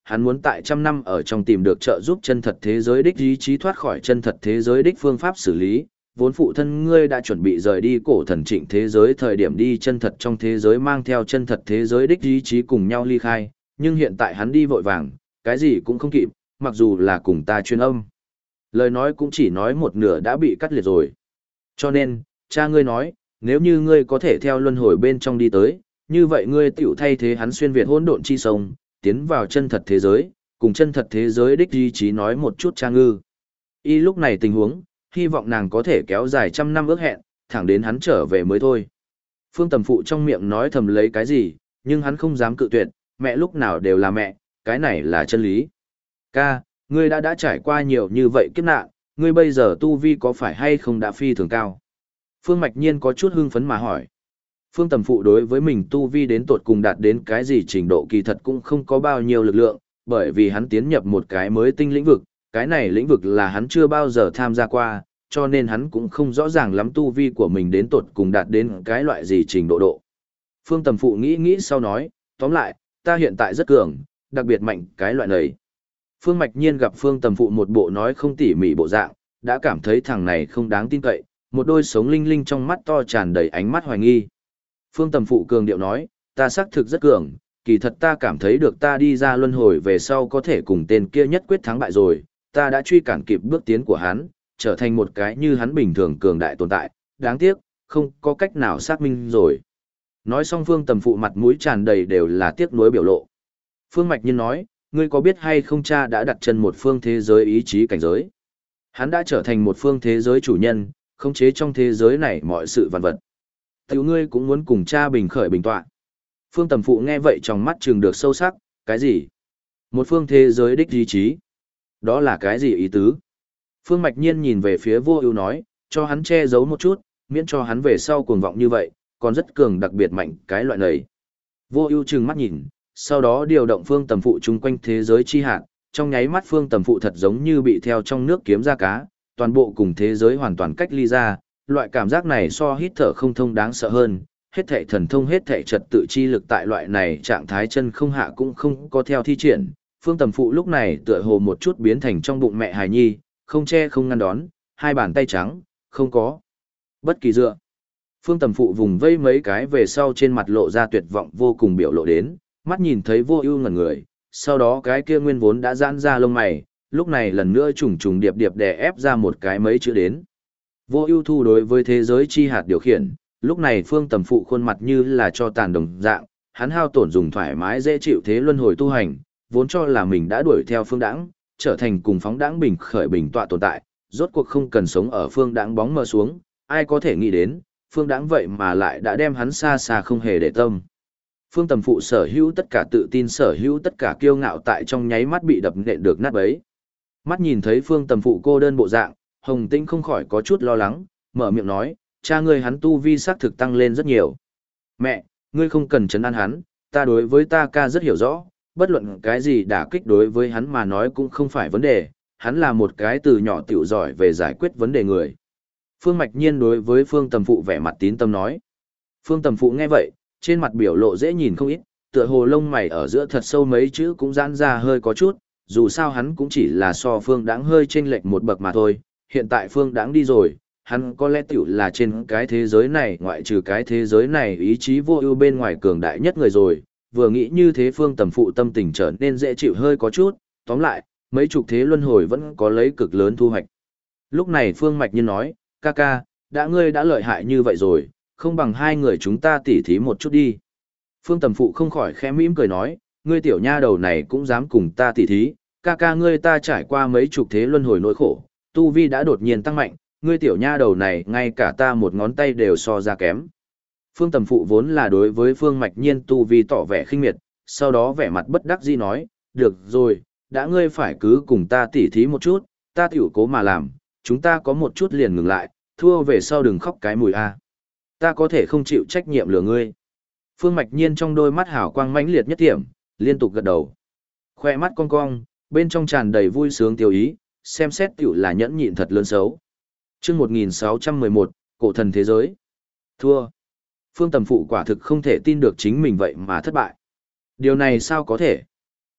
hắn muốn tại trăm năm ở trong tìm được trợ giúp chân thật thế giới đích ý chí thoát khỏi chân thật thế giới đích phương pháp xử lý. Vốn phụ thân ngươi đã chuẩn bị rời đi cổ thần trịnh thế giới thời điểm đi chân thật trong thế giới mang theo chân thật thế giới đích ý chí cùng nhau ly khai, nhưng hiện tại hắn đi vội vàng, cái gì cũng không kịp, mặc dù là cùng ta truyền âm. Lời nói cũng chỉ nói một nửa đã bị cắt liệt rồi. Cho nên, cha ngươi nói, nếu như ngươi có thể theo luân hồi bên trong đi tới, như vậy ngươi tiểu thay thế hắn xuyên việt hỗn độn chi sông, tiến vào chân thật thế giới, cùng chân thật thế giới đích ý chí nói một chút cha ngư. Y lúc này tình huống, hy vọng nàng có thể kéo dài trăm năm ước hẹn, thẳng đến hắn trở về mới thôi. Phương Tầm Phụ trong miệng nói thầm lấy cái gì, nhưng hắn không dám cự tuyệt, mẹ lúc nào đều là mẹ, cái này là chân lý. Ca, ngươi đã trải qua nhiều như vậy kiếp nạn, ngươi bây giờ tu vi có phải hay không đã phi thường cao? Phương Mạch Nhiên có chút hưng phấn mà hỏi. Phương Tầm Phụ đối với mình tu vi đến tột cùng đạt đến cái gì trình độ kỳ thật cũng không có bao nhiêu lực lượng, bởi vì hắn tiến nhập một cái mới tinh lĩnh vực, cái này lĩnh vực là hắn chưa bao giờ tham gia qua, cho nên hắn cũng không rõ ràng lắm tu vi của mình đến tột cùng đạt đến cái loại gì trình độ độ. Phương Tầm Phụ nghĩ sau nói, tóm lại, ta hiện tại rất cường, đặc biệt mạnh cái loại này. Phương Mạch Nhiên gặp Phương Tầm Phụ một bộ nói không tỉ mỉ bộ dạng, đã cảm thấy thằng này không đáng tin cậy, một đôi sống linh linh trong mắt to tràn đầy ánh mắt hoài nghi. Phương Tầm Phụ cường điệu nói, ta xác thực rất cường, kỳ thật ta cảm thấy được ta đi ra luân hồi về sau có thể cùng tên kia nhất quyết thắng bại rồi, ta đã truy cản kịp bước tiến của hắn, trở thành một cái như hắn bình thường cường đại tồn tại, đáng tiếc, không có cách nào xác minh rồi. Nói xong Phương Tầm Phụ mặt mũi tràn đầy đều là tiếc nuối biểu lộ. Phương Mạch Nhiên nói, ngươi có biết hay không cha đã đặt chân một phương thế giới ý chí cảnh giới. Hắn đã trở thành một phương thế giới chủ nhân, khống chế trong thế giới này mọi sự vạn vật. Tiểu ngươi cũng muốn cùng cha bình khởi bình tọa. Phương Tầm Phụ nghe vậy trong mắt trừng được sâu sắc, cái gì? Một phương thế giới đích ý chí. Đó là cái gì ý tứ? Phương Mạch Nhiên nhìn về phía Vô Ưu nói, cho hắn che giấu một chút, miễn cho hắn về sau cuồng vọng như vậy, còn rất cường đặc biệt mạnh cái loại này. Vô Ưu trừng mắt nhìn, sau đó điều động Phương Tầm Phụ chung quanh thế giới chi hạt, trong nháy mắt Phương Tầm Phụ thật giống như bị theo trong nước kiếm ra cá, toàn bộ cùng thế giới hoàn toàn cách ly ra, loại cảm giác này so hít thở không thông đáng sợ hơn, hết thảy thần thông hết thảy trật tự chi lực tại loại này trạng thái chân không hạ cũng không có theo thi triển. Phương Tầm Phụ lúc này tựa hồ một chút biến thành trong bụng mẹ hài nhi, không che không ngăn đón, hai bàn tay trắng, không có bất kỳ dựa. Phương Tầm Phụ vùng vây mấy cái về sau trên mặt lộ ra tuyệt vọng vô cùng biểu lộ đến, mắt nhìn thấy Vô Ưu ngẩn người, sau đó cái kia nguyên vốn đã giãn ra lông mày, lúc này lần nữa trùng trùng điệp điệp đè ép ra một cái mấy chữ đến. Vô Ưu thu đối với thế giới chi hạt điều khiển, lúc này Phương Tầm Phụ khuôn mặt như là cho tàn đồng dạng, hắn hao tổn dùng thoải mái dễ chịu thế luân hồi tu hành, vốn cho là mình đã đuổi theo Phương Đãng, trở thành cùng phóng đãng bình khởi bình tọa tồn tại, rốt cuộc không cần sống ở Phương Đãng bóng mờ xuống, ai có thể nghĩ đến, Phương Đãng vậy mà lại đã đem hắn xa xa không hề để tâm. Phương Tầm Phụ sở hữu tất cả tự tin sở hữu tất cả kiêu ngạo tại trong nháy mắt bị đập nện được nát bấy. Mắt nhìn thấy Phương Tầm Phụ cô đơn bộ dạng, Hồng Tĩnh không khỏi có chút lo lắng, mở miệng nói, cha ngươi hắn tu vi xác thực tăng lên rất nhiều. Mẹ, ngươi không cần trấn an hắn, ta đối với ta ca rất hiểu rõ, bất luận cái gì đả kích đối với hắn mà nói cũng không phải vấn đề, hắn là một cái từ nhỏ tiểu giỏi về giải quyết vấn đề người. Phương Mạch Nhiên đối với Phương Tầm Phụ vẻ mặt tín tâm nói. Phương Tầm Phụ nghe vậy, trên mặt biểu lộ dễ nhìn không ít, tựa hồ lông mày ở giữa thật sâu mấy chữ cũng giãn ra hơi có chút, dù sao hắn cũng chỉ là so Phương Đãng hơi chênh lệch một bậc mà thôi, hiện tại Phương Đãng đi rồi, hắn có lẽ tiểu là trên cái thế giới này ngoại trừ cái thế giới này ý chí Vô Ưu bên ngoài cường đại nhất người rồi, vừa nghĩ như thế Phương Tầm Phụ tâm tình trở nên dễ chịu hơi có chút, tóm lại, mấy chục thế luân hồi vẫn có lấy cực lớn thu hoạch. Lúc này Phương Mạch Nhiên nói, ca ca, ngươi đã lợi hại như vậy rồi, không bằng hai người chúng ta tỉ thí một chút đi. Phương Tầm Phụ không khỏi khẽ mỉm cười nói, ngươi tiểu nha đầu này cũng dám cùng ta tỉ thí, ca ca ngươi ta trải qua mấy chục thế luân hồi nỗi khổ, tu vi đã đột nhiên tăng mạnh, ngươi tiểu nha đầu này ngay cả ta một ngón tay đều so ra kém. Phương Tầm Phụ vốn là đối với Phương Mạch Nhiên tu vi tỏ vẻ khinh miệt, sau đó vẻ mặt bất đắc dĩ nói, được rồi, đã ngươi phải cứ cùng ta tỉ thí một chút, ta tiểu cố mà làm, chúng ta có một chút liền ngừng lại, thua về sau đừng khóc cái mùi a. Ta có thể không chịu trách nhiệm lừa ngươi. Phương Mạch Nhiên trong đôi mắt hào quang mãnh liệt nhất điểm, liên tục gật đầu. Khoe mắt cong cong, bên trong tràn đầy vui sướng tiêu ý, xem xét tiểu là nhẫn nhịn thật lớn xấu. Chương 1611, cổ thần thế giới. Thua. Phương Tầm Phụ quả thực không thể tin được chính mình vậy mà thất bại. Điều này sao có thể?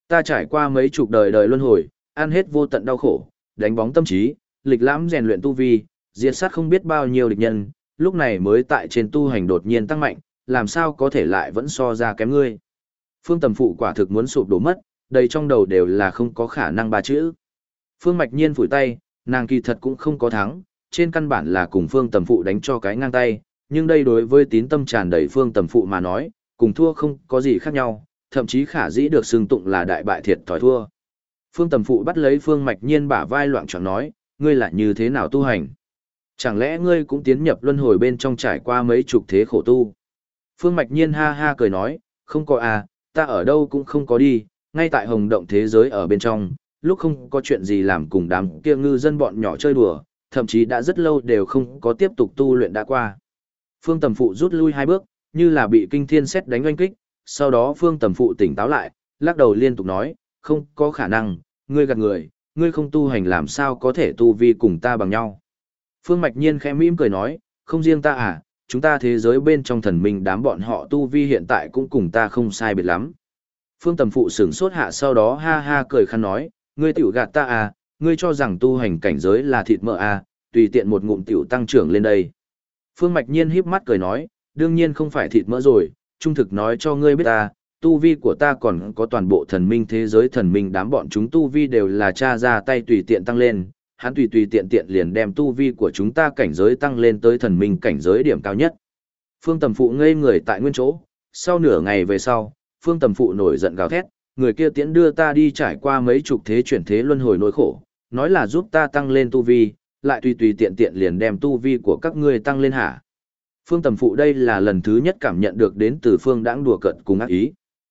Ta trải qua mấy chục đời đời luân hồi, ăn hết vô tận đau khổ, đánh bóng tâm trí, lịch lãm rèn luyện tu vi, diệt sát không biết bao nhiêu địch nhân, lúc này mới tại trên tu hành đột nhiên tăng mạnh, làm sao có thể lại vẫn so ra kém ngươi. Phương Tầm Phụ quả thực muốn sụp đổ mất, đầy trong đầu đều là không có khả năng ba chữ. Phương Mạch Nhiên phủi tay, nàng kỳ thật cũng không có thắng, trên căn bản là cùng Phương Tầm Phụ đánh cho cái ngang tay, nhưng đây đối với tín tâm tràn đầy Phương Tầm Phụ mà nói, cùng thua không có gì khác nhau, thậm chí khả dĩ được xưng tụng là đại bại thiệt thòi thua. Phương Tầm Phụ bắt lấy Phương Mạch Nhiên bả vai loạn choạng nói, ngươi là như thế nào tu hành? Chẳng lẽ ngươi cũng tiến nhập luân hồi bên trong trải qua mấy chục thế khổ tu? Phương Mạch Nhiên ha ha cười nói, không có à, ta ở đâu cũng không có đi, ngay tại hồng động thế giới ở bên trong, lúc không có chuyện gì làm cùng đám kia ngư dân bọn nhỏ chơi đùa, thậm chí đã rất lâu đều không có tiếp tục tu luyện đã qua. Phương Tầm Phụ rút lui 2 bước, như là bị kinh thiên sét đánh oanh kích, sau đó Phương Tầm Phụ tỉnh táo lại, lắc đầu liên tục nói, không có khả năng, ngươi gạt người, ngươi không tu hành làm sao có thể tu vi cùng ta bằng nhau. Phương Mạch Nhiên khẽ mỉm cười nói, không riêng ta à, chúng ta thế giới bên trong thần minh đám bọn họ tu vi hiện tại cũng cùng ta không sai biệt lắm. Phương Tầm Phụ sửng sốt hạ sau đó ha ha cười khăn nói, ngươi tiểu gạt ta à, ngươi cho rằng tu hành cảnh giới là thịt mỡ à, tùy tiện một ngụm tiểu tăng trưởng lên đây. Phương Mạch Nhiên híp mắt cười nói, đương nhiên không phải thịt mỡ rồi, trung thực nói cho ngươi biết ta, tu vi của ta còn có toàn bộ thần minh thế giới thần minh đám bọn chúng tu vi đều là cha ra tay tùy tiện tăng lên, hắn tùy tùy tiện tiện liền đem tu vi của chúng ta cảnh giới tăng lên tới thần minh cảnh giới điểm cao nhất. Phương Tầm Phụ ngây người tại nguyên chỗ, sau nửa ngày về sau, Phương Tầm Phụ nổi giận gào thét, người kia tiễn đưa ta đi trải qua mấy chục thế chuyển thế luân hồi nỗi khổ, nói là giúp ta tăng lên tu vi, lại tùy tùy tiện tiện liền đem tu vi của các ngươi tăng lên hả? Phương Tầm Phụ đây là lần thứ nhất cảm nhận được đến từ Phương Đãng đùa cợt cùng ác ý.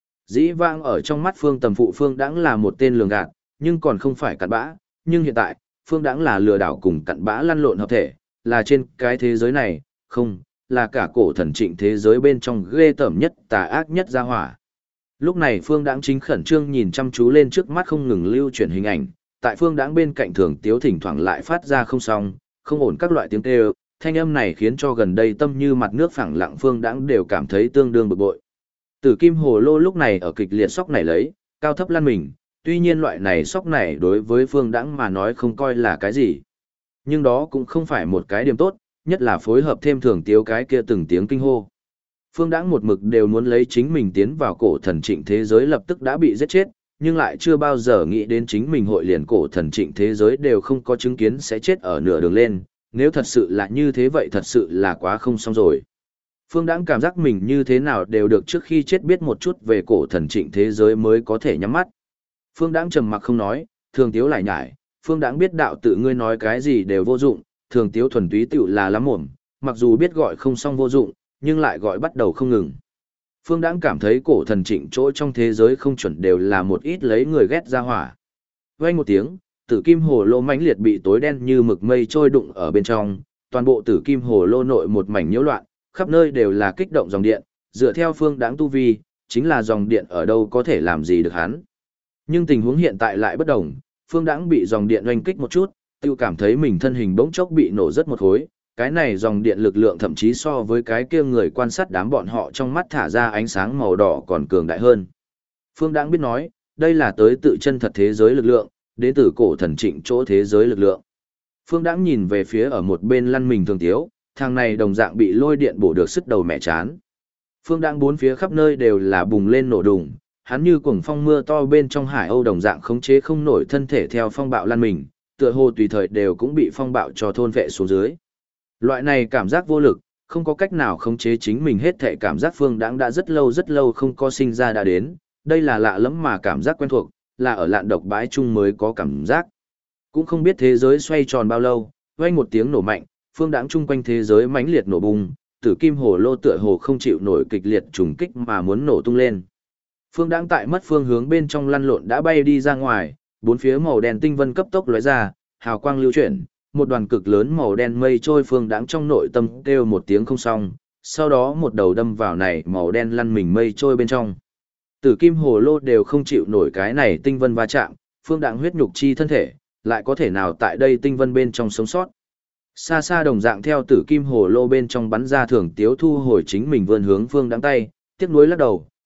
Dĩ vãng ở trong mắt Phương Tầm Phụ Phương Đãng là một tên lường gạt, nhưng còn không phải cặn bã, nhưng hiện tại, Phương Đãng là lừa đảo cùng cặn bã lăn lộn hợp thể, là trên cái thế giới này, không, là cả cổ thần trịnh thế giới bên trong ghê tởm nhất tà ác nhất gia hỏa. Lúc này Phương Đãng chính khẩn trương nhìn chăm chú lên trước mắt không ngừng lưu chuyển hình ảnh, tại Phương Đãng bên cạnh Thường Tiếu thỉnh thoảng lại phát ra không xong, không ổn các loại tiếng kêu, thanh âm này khiến cho gần đây tâm như mặt nước phẳng lặng Phương Đãng đều cảm thấy tương đương bực bội. Tử Kim Hồ Lô lúc này ở kịch liệt sóc này lấy, cao thấp lăn mình, tuy nhiên loại này sóc này đối với Phương Đãng mà nói không coi là cái gì. Nhưng đó cũng không phải một cái điểm tốt, nhất là phối hợp thêm Thường Tiếu cái kia từng tiếng kinh hô. Phương Đãng một mực đều muốn lấy chính mình tiến vào cổ thần trịnh thế giới lập tức đã bị giết chết, nhưng lại chưa bao giờ nghĩ đến chính mình hội liền cổ thần trịnh thế giới đều không có chứng kiến sẽ chết ở nửa đường lên, nếu thật sự là như thế vậy thật sự là quá không xong rồi. Phương Đãng cảm giác mình như thế nào đều được trước khi chết biết một chút về cổ thần trịnh thế giới mới có thể nhắm mắt. Phương Đãng trầm mặc không nói, Thường Tiếu lại nhải, Phương Đãng biết đạo tự ngươi nói cái gì đều vô dụng, Thường Tiếu thuần túy tựu là lắm mồm, mặc dù biết gọi không xong vô dụng, nhưng lại gọi bắt đầu không ngừng. Phương Đãng cảm thấy cổ thần trịnh chỗ trong thế giới không chuẩn đều là một ít lấy người ghét ra hỏa. Vang một tiếng, Tử Kim Hồ Lô mãnh liệt bị tối đen như mực mây trôi đụng ở bên trong, toàn bộ Tử Kim Hồ Lô nội một mảnh nhiễu loạn, khắp nơi đều là kích động dòng điện, dựa theo Phương Đãng tu vi, chính là dòng điện ở đâu có thể làm gì được hắn. Nhưng tình huống hiện tại lại bất đồng, Phương Đãng bị dòng điện oanh kích một chút, tiêu cảm thấy mình thân hình bỗng chốc bị nổ rất một khối, cái này dòng điện lực lượng thậm chí so với cái kia người quan sát đám bọn họ trong mắt thả ra ánh sáng màu đỏ còn cường đại hơn. Phương Đãng biết nói, đây là tới tự chân thật thế giới lực lượng, đến từ cổ thần trịnh chỗ thế giới lực lượng. Phương Đãng nhìn về phía ở một bên lăn mình Thường Tiếu, thằng này đồng dạng bị lôi điện bổ được sức đầu mẹ chán. Phương Đãng bốn phía khắp nơi đều là bùng lên nổ đùng, hắn như cuồng phong mưa to bên trong hải âu đồng dạng khống chế không nổi thân thể theo phong bạo lăn mình, tựa hồ tùy thời đều cũng bị phong bạo cho thôn vệ xuống dưới. Loại này cảm giác vô lực, không có cách nào khống chế chính mình hết thể cảm giác Phương Đãng đã rất lâu không có sinh ra đã đến, đây là lạ lẫm mà cảm giác quen thuộc, là ở lạn độc bãi chung mới có cảm giác. Cũng không biết thế giới xoay tròn bao lâu, vang một tiếng nổ mạnh, Phương Đãng chung quanh thế giới mãnh liệt nổ bùng, Tử Kim Hồ Lô tựa hồ không chịu nổi kịch liệt trùng kích mà muốn nổ tung lên. Phương Đãng tại mất phương hướng bên trong lăn lộn đã bay đi ra ngoài, bốn phía màu đen tinh vân cấp tốc lóe ra, hào quang lưu chuyển, một đoàn cực lớn màu đen mây trôi Phương Đãng trong nội tâm kêu một tiếng không xong, sau đó một đầu đâm vào này màu đen lăn mình mây trôi bên trong. Tử Kim Hồ Lô đều không chịu nổi cái này tinh vân va chạm, Phương Đãng huyết nhục chi thân thể, lại có thể nào tại đây tinh vân bên trong sống sót. Xa xa đồng dạng theo Tử Kim Hồ Lô bên trong bắn ra Thường Tiếu thu hồi chính mình vươn hướng Phương Đãng tay, tiếc nuối lắc đầu,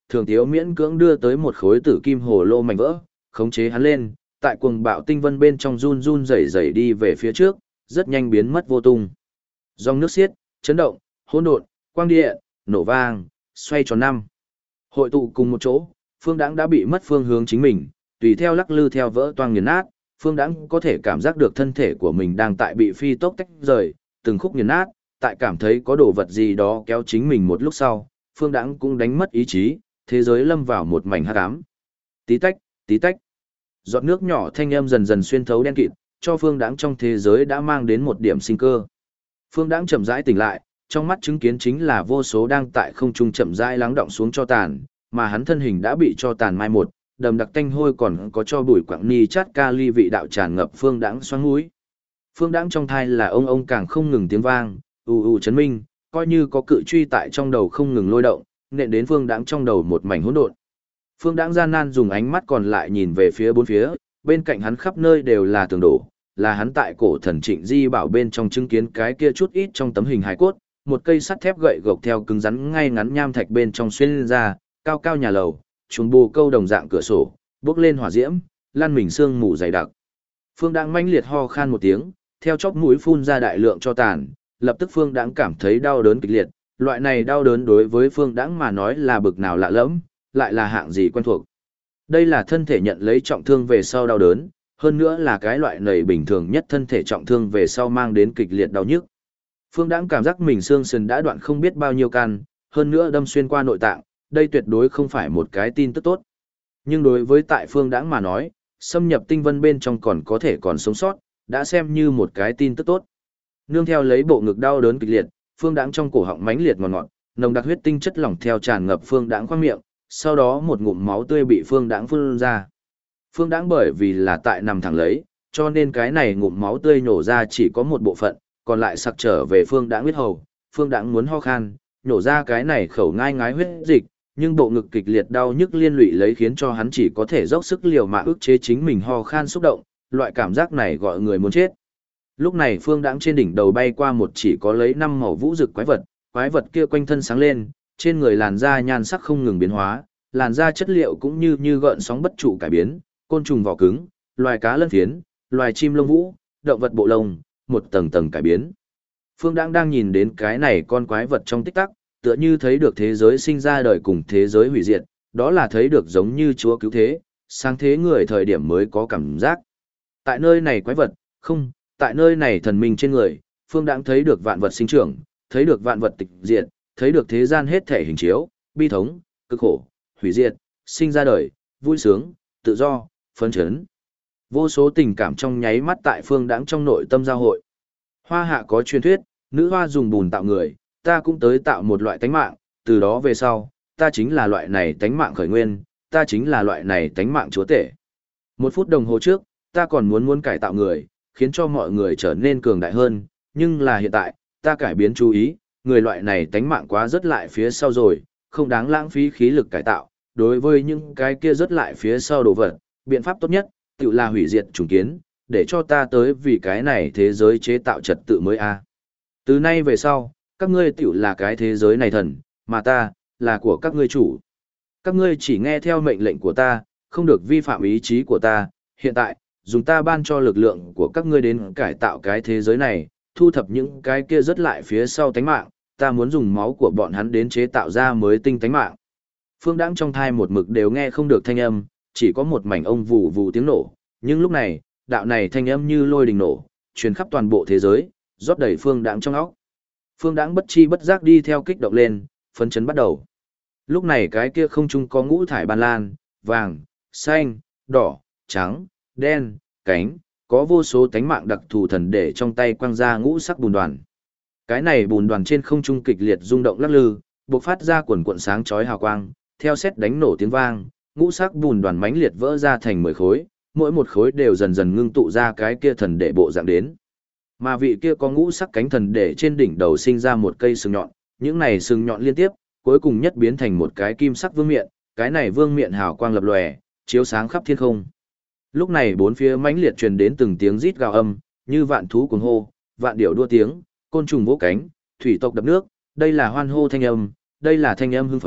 Thường Tiếu miễn cưỡng đưa tới một khối tử kim hồ lô mảnh vỡ, khống chế hắn lên, tại cuồng bạo tinh vân bên trong run run rẩy rẩy đi về phía trước, rất nhanh biến mất vô tung. Dòng nước xiết, chấn động, hỗn độn, quang điện, nổ vang, xoay tròn năm. Hội tụ cùng một chỗ, Phương Đãng đã bị mất phương hướng chính mình, tùy theo lắc lư theo vỡ toang nghiền nát, Phương Đãng có thể cảm giác được thân thể của mình đang tại bị phi tốc tách rời, từng khúc nghiền nát, tại cảm thấy có đồ vật gì đó kéo chính mình một lúc sau, Phương Đãng cũng đánh mất ý chí, thế giới lâm vào một mảnh hắc ám. Tí tách, tí tách. Giọt nước nhỏ thanh âm dần dần xuyên thấu đen kịt, cho Phương Đãng trong thế giới đã mang đến một điểm sinh cơ. Phương Đãng chậm rãi tỉnh lại, trong mắt chứng kiến chính là vô số đang tại không trung chậm rãi lắng động xuống cho tàn, mà hắn thân hình đã bị cho tàn mai một, đầm đặc tanh hôi còn có cho bụi quặng ni chát kali vị đạo tràn ngập Phương Đãng xoắn mũi. Phương Đãng trong thai là ông càng không ngừng tiếng vang, chấn minh, coi như có cự truy tại trong đầu không ngừng lôi động, nện đến Phương Đãng trong đầu một mảnh hỗn độn. Phương Đãng gian nan dùng ánh mắt còn lại nhìn về phía bốn phía, bên cạnh hắn khắp nơi đều là tường đổ, là hắn tại cổ thần Trịnh Di bảo bên trong chứng kiến cái kia chút ít trong tấm hình hài cốt, một cây sắt thép gậy gộc theo cứng rắn ngay ngắn nham thạch bên trong xuyên lên ra, cao cao nhà lầu, chuồng bồ câu đồng dạng cửa sổ, bốc lên hỏa diễm, lan mình sương mù dày đặc. Phương Đãng mãnh liệt ho khan một tiếng, theo chóp mũi phun ra đại lượng cho tàn, lập tức Phương Đãng cảm thấy đau đớn kịch liệt, loại này đau đớn đối với Phương Đãng mà nói là bực nào lạ lẫm, lại là hạng gì quen thuộc. Đây là thân thể nhận lấy trọng thương về sau đau đớn, hơn nữa là cái loại nầy bình thường nhất thân thể trọng thương về sau mang đến kịch liệt đau nhức. Phương Đãng cảm giác mình xương sườn đã đoạn không biết bao nhiêu căn, hơn nữa đâm xuyên qua nội tạng, đây tuyệt đối không phải một cái tin tức tốt. Nhưng đối với tại Phương Đãng mà nói, xâm nhập tinh vân bên trong còn có thể còn sống sót, đã xem như một cái tin tức tốt. Nương theo lấy bộ ngực đau đớn kịch liệt, Phương Đãng trong cổ họng mãnh liệt ngọt ngọt, nồng đặc huyết tinh chất lỏng theo tràn ngập Phương Đãng khoang miệng, sau đó một ngụm máu tươi bị Phương Đãng phun ra. Phương Đãng bởi vì là tại nằm thẳng lấy, cho nên cái này ngụm máu tươi nổ ra chỉ có một bộ phận, còn lại sặc trở về Phương Đãng huyết hầu. Phương Đãng muốn ho khan, nổ ra cái này khẩu ngai ngái huyết dịch, nhưng bộ ngực kịch liệt đau nhức liên lụy lấy khiến cho hắn chỉ có thể dốc sức liều mạng ức chế chính mình ho khan xúc động, loại cảm giác này gọi người muốn chết. Lúc này Phương Đãng trên đỉnh đầu bay qua một chỉ có lấy 5 màu vũ rực quái vật kia quanh thân sáng lên, trên người làn da nhan sắc không ngừng biến hóa, làn da chất liệu cũng như gợn sóng bất trụ cải biến, côn trùng vỏ cứng, loài cá lân phiến, loài chim lông vũ, động vật bộ lông, một tầng tầng cải biến. Phương Đãng đang nhìn đến cái này con quái vật trong tích tắc, tựa như thấy được thế giới sinh ra đời cùng thế giới hủy diệt, đó là thấy được giống như Chúa cứu thế, sáng thế người thời điểm mới có cảm giác. Tại nơi này quái vật, không, tại nơi này thần minh trên người, Phương Đãng thấy được vạn vật sinh trưởng, thấy được vạn vật tịch diệt, thấy được thế gian hết thể hình chiếu, bi thống, cực khổ, hủy diệt, sinh ra đời, vui sướng, tự do, phấn chấn. Vô số tình cảm trong nháy mắt tại Phương Đãng trong nội tâm giao hội. Hoa hạ có truyền thuyết, nữ hoa dùng bùn tạo người, ta cũng tới tạo một loại tánh mạng, từ đó về sau, ta chính là loại này tánh mạng khởi nguyên, ta chính là loại này tánh mạng chúa tể. Một phút đồng hồ trước, ta còn muốn cải tạo người, khiến cho mọi người trở nên cường đại hơn, nhưng là hiện tại, ta cải biến chú ý, người loại này tánh mạng quá rất lại phía sau rồi, không đáng lãng phí khí lực cải tạo, đối với những cái kia rất lại phía sau đồ vật, biện pháp tốt nhất, tự là hủy diệt trùng kiến, để cho ta tới vì cái này thế giới chế tạo trật tự mới a. Từ nay về sau, các ngươi tự là cái thế giới này thần, mà ta, là của các ngươi chủ. Các ngươi chỉ nghe theo mệnh lệnh của ta, không được vi phạm ý chí của ta, hiện tại, dùng ta ban cho lực lượng của các ngươi đến cải tạo cái thế giới này, thu thập những cái kia rất lại phía sau tánh mạng, ta muốn dùng máu của bọn hắn đến chế tạo ra mới tinh tánh mạng. Phương Đãng trong thai một mực đều nghe không được thanh âm, chỉ có một mảnh ông vù vù tiếng nổ, nhưng lúc này, đạo này thanh âm như lôi đình nổ, truyền khắp toàn bộ thế giới, rót đầy Phương Đãng trong óc. Phương Đãng bất chi bất giác đi theo kích động lên, phấn chấn bắt đầu. Lúc này cái kia không trung có ngũ thải ban lan, vàng, xanh, đỏ, trắng, đen, cánh, có vô số tánh mạng đặc thù thần để trong tay quăng ra ngũ sắc bùn đoàn. Cái này bùn đoàn trên không trung kịch liệt rung động lắc lư, bộc phát ra quần cuộn sáng chói hào quang, theo sét đánh nổ tiếng vang, ngũ sắc bùn đoàn mãnh liệt vỡ ra thành 10 khối, mỗi một khối đều dần dần ngưng tụ ra cái kia thần đệ bộ dạng đến. Mà vị kia có ngũ sắc cánh thần đệ trên đỉnh đầu sinh ra một cây sừng nhọn, những này sừng nhọn liên tiếp, cuối cùng nhất biến thành một cái kim sắc vương miện, cái này vương miện hào quang lập lòe, chiếu sáng khắp thiên không. Lúc này bốn phía mãnh liệt truyền đến từng tiếng rít gào âm, như vạn thú cuồng hô, vạn điểu đua tiếng, côn trùng vỗ cánh, thủy tộc đập nước, đây là hoan hô thanh âm, đây là thanh âm hưng phấn,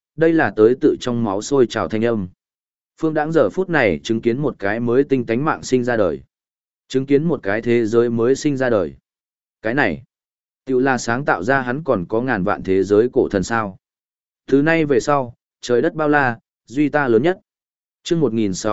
đây là tới tự trong máu sôi trào thanh âm. Phương Đãng giờ phút này chứng kiến một cái mới tinh tánh mạng sinh ra đời. Chứng kiến một cái thế giới mới sinh ra đời. Cái này, tự là sáng tạo ra hắn còn có ngàn vạn thế giới cổ thần sao. Từ nay về sau, trời đất bao la, duy ta lớn nhất. Chương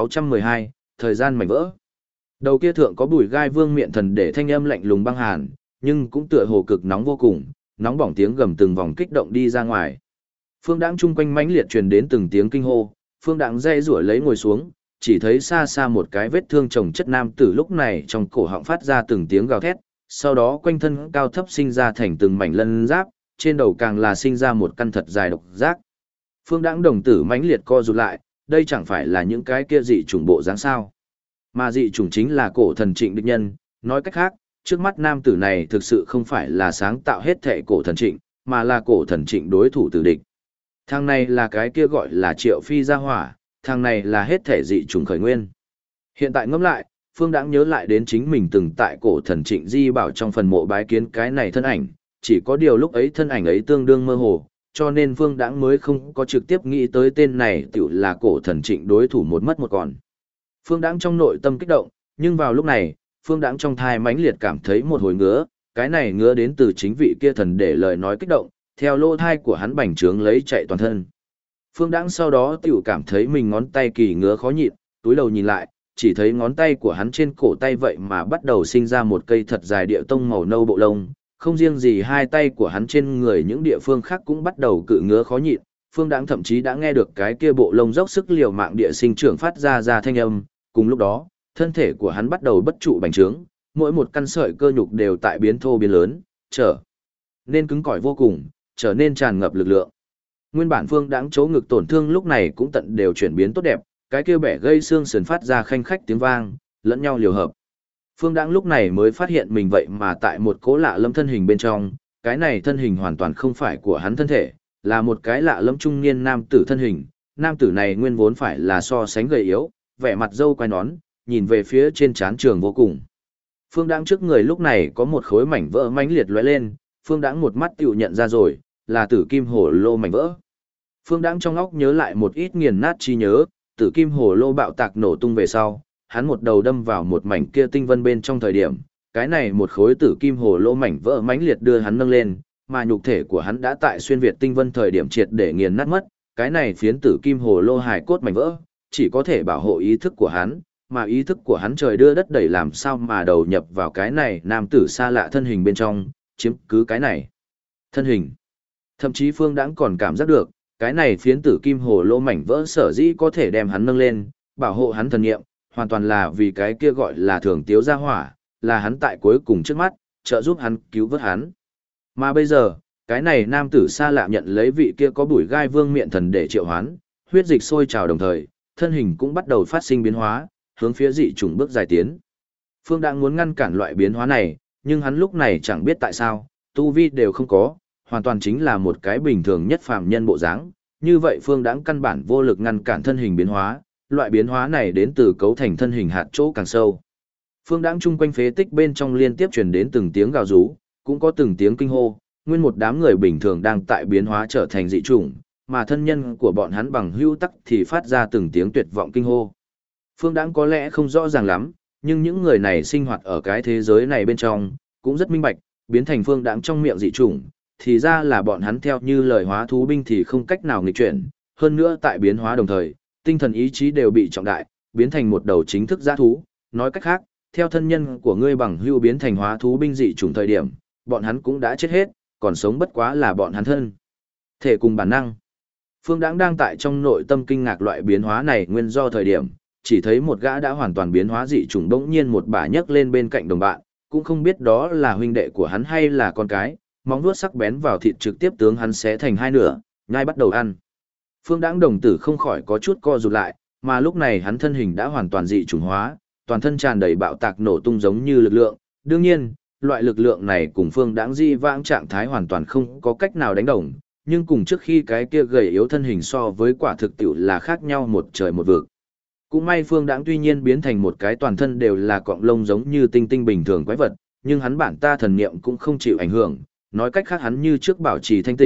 1612, thời gian mảnh vỡ. Đầu kia thượng có bùi gai vương miện thần để thanh âm lạnh lùng băng hàn, nhưng cũng tựa hồ cực nóng vô cùng, nóng bỏng tiếng gầm từng vòng kích động đi ra ngoài. Phương Đãng chung quanh mãnh liệt truyền đến từng tiếng kinh hô, Phương Đãng dây rủa lấy ngồi xuống, chỉ thấy xa xa một cái vết thương chồng chất nam tử lúc này trong cổ họng phát ra từng tiếng gào thét, sau đó quanh thân cao thấp sinh ra thành từng mảnh lân giáp, trên đầu càng là sinh ra một căn thật dài độc giác. Phương Đãng đồng tử mãnh liệt co rụt lại, đây chẳng phải là những cái kia dị chủng bộ dáng sao? Mà dị chủng chính là cổ thần Trịnh địch nhân, nói cách khác, trước mắt nam tử này thực sự không phải là sáng tạo hết thệ cổ thần Trịnh, mà là cổ thần Trịnh đối thủ tử địch. Thằng này là cái kia gọi là Triệu Phi gia hỏa, thằng này là hết thể dị chủng khởi nguyên. Hiện tại ngẫm lại, Phương Đãng nhớ lại đến chính mình từng tại cổ thần Trịnh Di Bảo trong phần mộ bái kiến cái này thân ảnh, chỉ có điều lúc ấy thân ảnh ấy tương đương mơ hồ, cho nên Phương Đãng mới không có trực tiếp nghĩ tới tên này tiểu là cổ thần Trịnh đối thủ một mất một còn. Phương Đãng trong nội tâm kích động, nhưng vào lúc này, Phương Đãng trong thai mãnh liệt cảm thấy một hồi ngứa, cái này ngứa đến từ chính vị kia thần để lời nói kích động, theo lỗ thai của hắn bành trướng lấy chạy toàn thân. Phương Đãng sau đó tiểu cảm thấy mình ngón tay kỳ ngứa khó nhịn, túi đầu nhìn lại, chỉ thấy ngón tay của hắn trên cổ tay vậy mà bắt đầu sinh ra một cây thật dài địa tông màu nâu bộ lông, không riêng gì hai tay của hắn trên người những địa phương khác cũng bắt đầu cự ngứa khó nhịn. Phương Đãng thậm chí đã nghe được cái kia bộ lông dốc sức liều mạng địa sinh trưởng phát ra thanh âm, cùng lúc đó, thân thể của hắn bắt đầu bất trụ bành trướng, mỗi một căn sợi cơ nhục đều tại biến thô biến lớn, trở nên cứng cỏi vô cùng, trở nên tràn ngập lực lượng. Nguyên bản Phương Đãng chỗ ngực tổn thương lúc này cũng tận đều chuyển biến tốt đẹp, cái kia bẻ gây xương sườn phát ra khanh khách tiếng vang, lẫn nhau liều hợp. Phương Đãng lúc này mới phát hiện mình vậy mà tại một cố lạ lẫm thân hình bên trong, cái này thân hình hoàn toàn không phải của hắn thân thể, là một cái lạ lẫm trung niên nam tử thân hình. Nam tử này nguyên vốn phải là so sánh gầy yếu, vẻ mặt râu quai nón, nhìn về phía trên trán trường vô cùng. Phương Đãng trước người lúc này có một khối mảnh vỡ mãnh liệt lóe lên, Phương Đãng một mắt tiểu nhận ra rồi, là tử kim hồ lô mảnh vỡ. Phương Đãng trong óc nhớ lại một ít nghiền nát trí nhớ, tử kim hồ lô bạo tạc nổ tung về sau, hắn một đầu đâm vào một mảnh kia tinh vân bên trong thời điểm, cái này một khối tử kim hồ lô mảnh vỡ mãnh liệt đưa hắn nâng lên, mà nhục thể của hắn đã tại xuyên việt tinh vân thời điểm triệt để nghiền nát mất, cái này phiến tử kim hồ lô hài cốt mảnh vỡ, chỉ có thể bảo hộ ý thức của hắn, mà ý thức của hắn trời đưa đất đẩy làm sao mà đầu nhập vào cái này nam tử xa lạ thân hình bên trong, chiếm cứ cái này thân hình. Thậm chí Phương Đãng còn cảm giác được, cái này phiến tử kim hồ lô mảnh vỡ sở dĩ có thể đem hắn nâng lên, bảo hộ hắn thần nghiệm, hoàn toàn là vì cái kia gọi là thường tiếu gia hỏa, là hắn tại cuối cùng trước mắt, trợ giúp hắn cứu vớt hắn. Mà bây giờ, cái này nam tử xa lạ nhận lấy vị kia có bùi gai vương miện thần để triệu hoán, huyết dịch sôi trào đồng thời, thân hình cũng bắt đầu phát sinh biến hóa, hướng phía dị chủng bước dài tiến. Phương Đãng muốn ngăn cản loại biến hóa này, nhưng hắn lúc này chẳng biết tại sao, tu vi đều không có, hoàn toàn chính là một cái bình thường nhất phàm nhân bộ dáng. Như vậy Phương Đãng căn bản vô lực ngăn cản thân hình biến hóa, loại biến hóa này đến từ cấu thành thân hình hạt chỗ càng sâu. Phương Đãng chung quanh phế tích bên trong liên tiếp truyền đến từng tiếng gào rú, cũng có từng tiếng kinh hô, nguyên một đám người bình thường đang tại biến hóa trở thành dị chủng, mà thân nhân của bọn hắn bằng hữu tắc thì phát ra từng tiếng tuyệt vọng kinh hô. Phương Đãng có lẽ không rõ ràng lắm, nhưng những người này sinh hoạt ở cái thế giới này bên trong, cũng rất minh bạch, biến thành Phương Đãng trong miệng dị chủng, thì ra là bọn hắn theo như lời hóa thú binh thì không cách nào nghịch chuyển, hơn nữa tại biến hóa đồng thời, tinh thần ý chí đều bị trọng đại, biến thành một đầu chính thức dã thú, nói cách khác, theo thân nhân của ngươi bằng hữu biến thành hóa thú binh dị chủng thời điểm, bọn hắn cũng đã chết hết, còn sống bất quá là bọn hắn thân thể cùng bản năng. Phương Đãng đang tại trong nội tâm kinh ngạc loại biến hóa này nguyên do thời điểm, chỉ thấy một gã đã hoàn toàn biến hóa dị chủng bỗng nhiên một bả nhấc lên bên cạnh đồng bạn, cũng không biết đó là huynh đệ của hắn hay là con cái, móng vuốt sắc bén vào thịt trực tiếp tướng hắn xé thành hai nửa, nhai bắt đầu ăn. Phương Đãng đồng tử không khỏi có chút co rụt lại, mà lúc này hắn thân hình đã hoàn toàn dị chủng hóa, toàn thân tràn đầy bạo tạc nổ tung giống như lực lượng. Đương nhiên, loại lực lượng này cùng Phương Đãng di vãng trạng thái hoàn toàn không có cách nào đánh đồng, nhưng cùng trước khi cái kia gầy yếu thân hình so với quả thực tiệu là khác nhau một trời một vực. Cũng may Phương Đãng tuy nhiên biến thành một cái toàn thân đều là cọng lông giống như tinh tinh bình thường quái vật, nhưng hắn bản ta thần niệm cũng không chịu ảnh hưởng, nói cách khác hắn như trước bảo trì thanh tỉnh,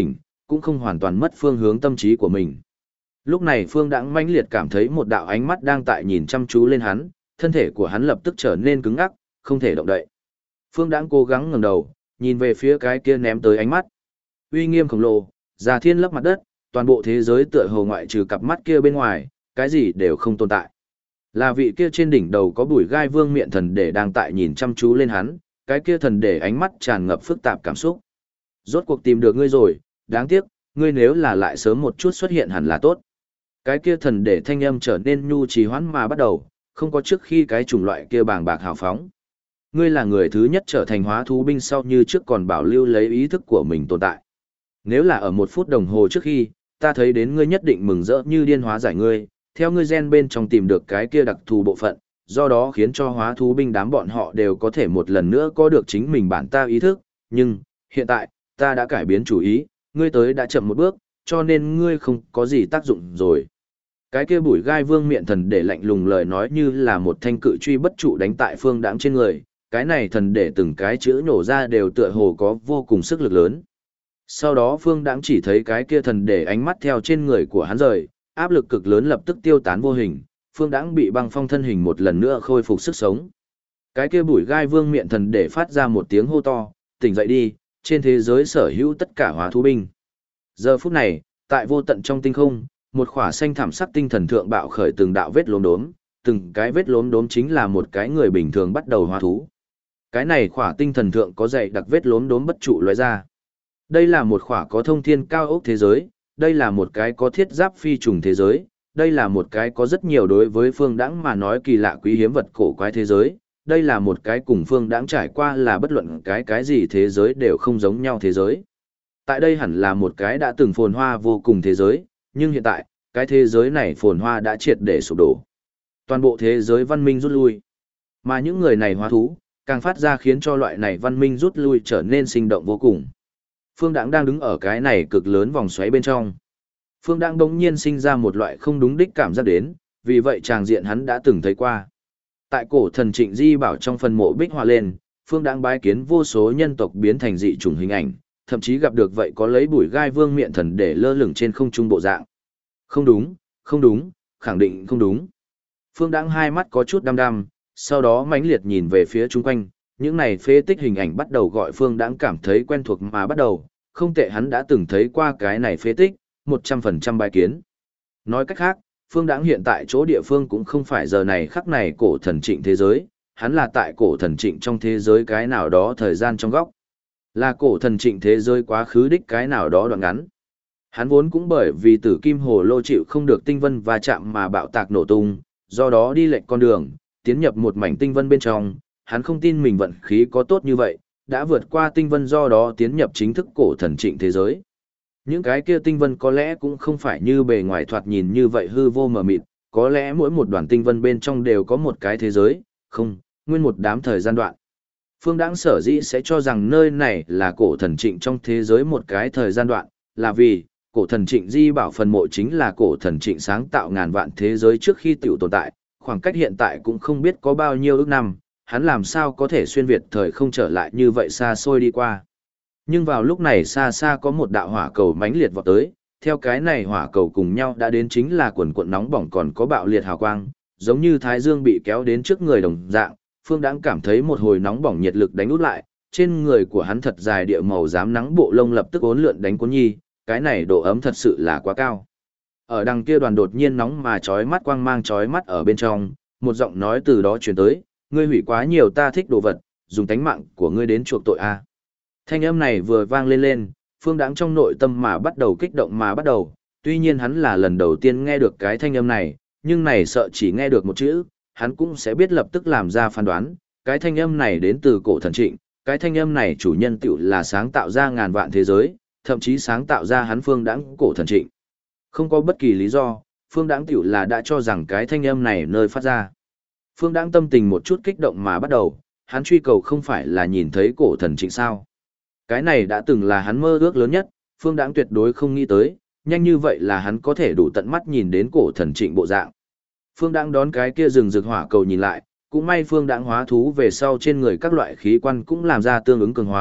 cũng không hoàn toàn mất phương hướng tâm trí của mình. Lúc này Phương Đãng mãnh liệt cảm thấy một đạo ánh mắt đang tại nhìn chăm chú lên hắn, thân thể của hắn lập tức trở nên cứng ngắc, không thể động đậy. Phương Đãng cố gắng ngẩng đầu, nhìn về phía cái kia ném tới ánh mắt. Uy nghiêm khổng lồ, già thiên lấp mặt đất, toàn bộ thế giới tựa hồ ngoại trừ cặp mắt kia bên ngoài, cái gì đều không tồn tại. Là vị kia trên đỉnh đầu có bùi gai vương miện thần để đang tại nhìn chăm chú lên hắn, cái kia thần để ánh mắt tràn ngập phức tạp cảm xúc. Rốt cuộc tìm được ngươi rồi, đáng tiếc, ngươi nếu là lại sớm một chút xuất hiện hẳn là tốt. Cái kia thần để thanh âm trở nên nhu trì hoãn mà bắt đầu, không có trước khi cái chủng loại kia bàng bạc hào phóng. Ngươi là người thứ nhất trở thành hóa thú binh sau như trước còn bảo lưu lấy ý thức của mình tồn tại. Nếu là ở 1 phút đồng hồ trước khi, ta thấy đến ngươi nhất định mừng rỡ như điên hóa giải ngươi, theo ngươi gen bên trong tìm được cái kia đặc thù bộ phận, do đó khiến cho hóa thú binh đám bọn họ đều có thể một lần nữa có được chính mình bản ta ý thức, nhưng, hiện tại, ta đã cải biến chủ ý, ngươi tới đã chậm một bước, cho nên ngươi không có gì tác dụng rồi. Cái kia bùi gai vương miện thần để lạnh lùng lời nói như là một thanh cự truy bất trụ đánh tại Phương Đãng trên người, cái này thần để từng cái chữ nhổ ra đều tựa hồ có vô cùng sức lực lớn. Sau đó Phương Đãng chỉ thấy cái kia thần để ánh mắt theo trên người của hắn rời, áp lực cực lớn lập tức tiêu tán vô hình, Phương Đãng bị băng phong thân hình một lần nữa khôi phục sức sống. Cái kia bùi gai vương miện thần để phát ra một tiếng hô to, tỉnh dậy đi, trên thế giới sở hữu tất cả hóa thú binh. Giờ phút này, tại vô tận trong tinh không, một khỏa xanh thảm sắc tinh thần thượng bạo khởi từng đạo vết lốm đốm, từng cái vết lốm đốm chính là một cái người bình thường bắt đầu hóa thú. Cái này khỏa tinh thần thượng có dày đặc vết lốm đốm bất trụ lóe ra. Đây là một khỏa có thông thiên cao ốc thế giới, đây là một cái có thiết giáp phi trùng thế giới, đây là một cái có rất nhiều đối với Phương Đãng mà nói kỳ lạ quý hiếm vật cổ quái thế giới, đây là một cái cùng Phương Đãng trải qua là bất luận cái gì thế giới đều không giống nhau thế giới. Tại đây hẳn là một cái đã từng phồn hoa vô cùng thế giới, nhưng hiện tại, cái thế giới này phồn hoa đã triệt để sụp đổ. Toàn bộ thế giới văn minh rút lui. Mà những người này hóa thú, càng phát ra khiến cho loại này văn minh rút lui trở nên sinh động vô cùng. Phương Đãng đang đứng ở cái này cực lớn vòng xoáy bên trong. Phương Đãng đống nhiên sinh ra một loại không đúng đích cảm giác đến, vì vậy tràng diện hắn đã từng thấy qua. Tại cổ thần Trịnh Di Bảo trong phần mộ bích họa lên, Phương Đãng bái kiến vô số nhân tộc biến thành dị chủng hình ảnh, thậm chí gặp được vậy có lấy bùi gai vương miện thần để lơ lửng trên không trung bộ dạng. Không đúng, không đúng, khẳng định không đúng. Phương Đãng hai mắt có chút đăm đăm, sau đó mãnh liệt nhìn về phía chung quanh, những này phế tích hình ảnh bắt đầu gọi Phương Đãng cảm thấy quen thuộc mà bắt đầu, không tệ hắn đã từng thấy qua cái này phế tích, 100% bài kiến. Nói cách khác, Phương Đãng hiện tại chỗ địa phương cũng không phải giờ này khắc này cổ thần Trịnh thế giới, hắn là tại cổ thần Trịnh trong thế giới cái nào đó thời gian trong góc. Là cổ thần Trịnh thế giới quá khứ đích cái nào đó đoạn ngắn. Hắn vốn cũng bởi vì tử kim hồ lô chịu không được tinh vân va chạm mà bạo tạc nổ tung, do đó đi lệch con đường, tiến nhập một mảnh tinh vân bên trong, hắn không tin mình vận khí có tốt như vậy, đã vượt qua tinh vân do đó tiến nhập chính thức cổ thần Trịnh thế giới. Những cái kia tinh vân có lẽ cũng không phải như bề ngoài thoạt nhìn như vậy hư vô mờ mịt, có lẽ mỗi một đoàn tinh vân bên trong đều có một cái thế giới, không, nguyên một đám thời gian đoạn. Phương Đãng sở dĩ sẽ cho rằng nơi này là cổ thần Trịnh trong thế giới một cái thời gian đoạn, là vì cổ thần Trịnh Di Bảo phần mộ chính là cổ thần Trịnh sáng tạo ngàn vạn thế giới trước khi tiểu tồn tại, khoảng cách hiện tại cũng không biết có bao nhiêu ước năm, hắn làm sao có thể xuyên việt thời không trở lại như vậy xa xôi đi qua. Nhưng vào lúc này xa xa có một đạo hỏa cầu mãnh liệt vọt tới, theo cái này hỏa cầu cùng nhau đã đến chính là quần cuộn nóng bỏng còn có bạo liệt hào quang, giống như thái dương bị kéo đến trước người đồng dạng, Phương Đãng cảm thấy một hồi nóng bỏng nhiệt lực đánh út lại, trên người của hắn thật dài địa màu xám nắng bộ lông lập tức uốn lượn đánh cuốn nhi, cái này độ ấm thật sự là quá cao. Ở đằng kia đoàn đột nhiên nóng mà chói mắt quang mang chói mắt ở bên trong, một giọng nói từ đó truyền tới, ngươi hủy quá nhiều ta thích đồ vật, dùng tánh mạng của ngươi đến chuộc tội a. Thanh âm này vừa vang lên lên, Phương Đãng trong nội tâm mà bắt đầu kích động mà bắt đầu, tuy nhiên hắn là lần đầu tiên nghe được cái thanh âm này, nhưng này sợ chỉ nghe được một chữ, hắn cũng sẽ biết lập tức làm ra phán đoán, cái thanh âm này đến từ cổ thần Trịnh, cái thanh âm này chủ nhân tiểu là sáng tạo ra ngàn vạn thế giới, thậm chí sáng tạo ra hắn Phương Đãng cổ thần Trịnh. Không có bất kỳ lý do, Phương Đãng tiểu là đã cho rằng cái thanh âm này nơi phát ra. Phương Đãng tâm tình một chút kích động mà bắt đầu, hắn truy cầu không phải là nhìn thấy cổ thần Trịnh sao. Cái này đã từng là hắn mơ ước lớn nhất, Phương Đãng tuyệt đối không nghĩ tới, nhanh như vậy là hắn có thể đủ tận mắt nhìn đến cổ thần Trịnh bộ dạng. Phương Đãng đón cái kia rừng rực hỏa cầu nhìn lại, cũng may Phương Đãng hóa thú về sau trên người các loại khí quan cũng làm ra tương ứng cường hóa,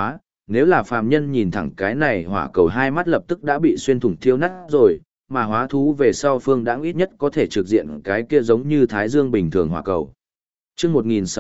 Nếu là phàm nhân nhìn thẳng cái này hỏa cầu hai mắt lập tức đã bị xuyên thủng thiêu nát rồi, mà hóa thú về sau Phương Đãng ít nhất có thể trực diện cái kia giống như thái dương bình thường hỏa cầu. Chương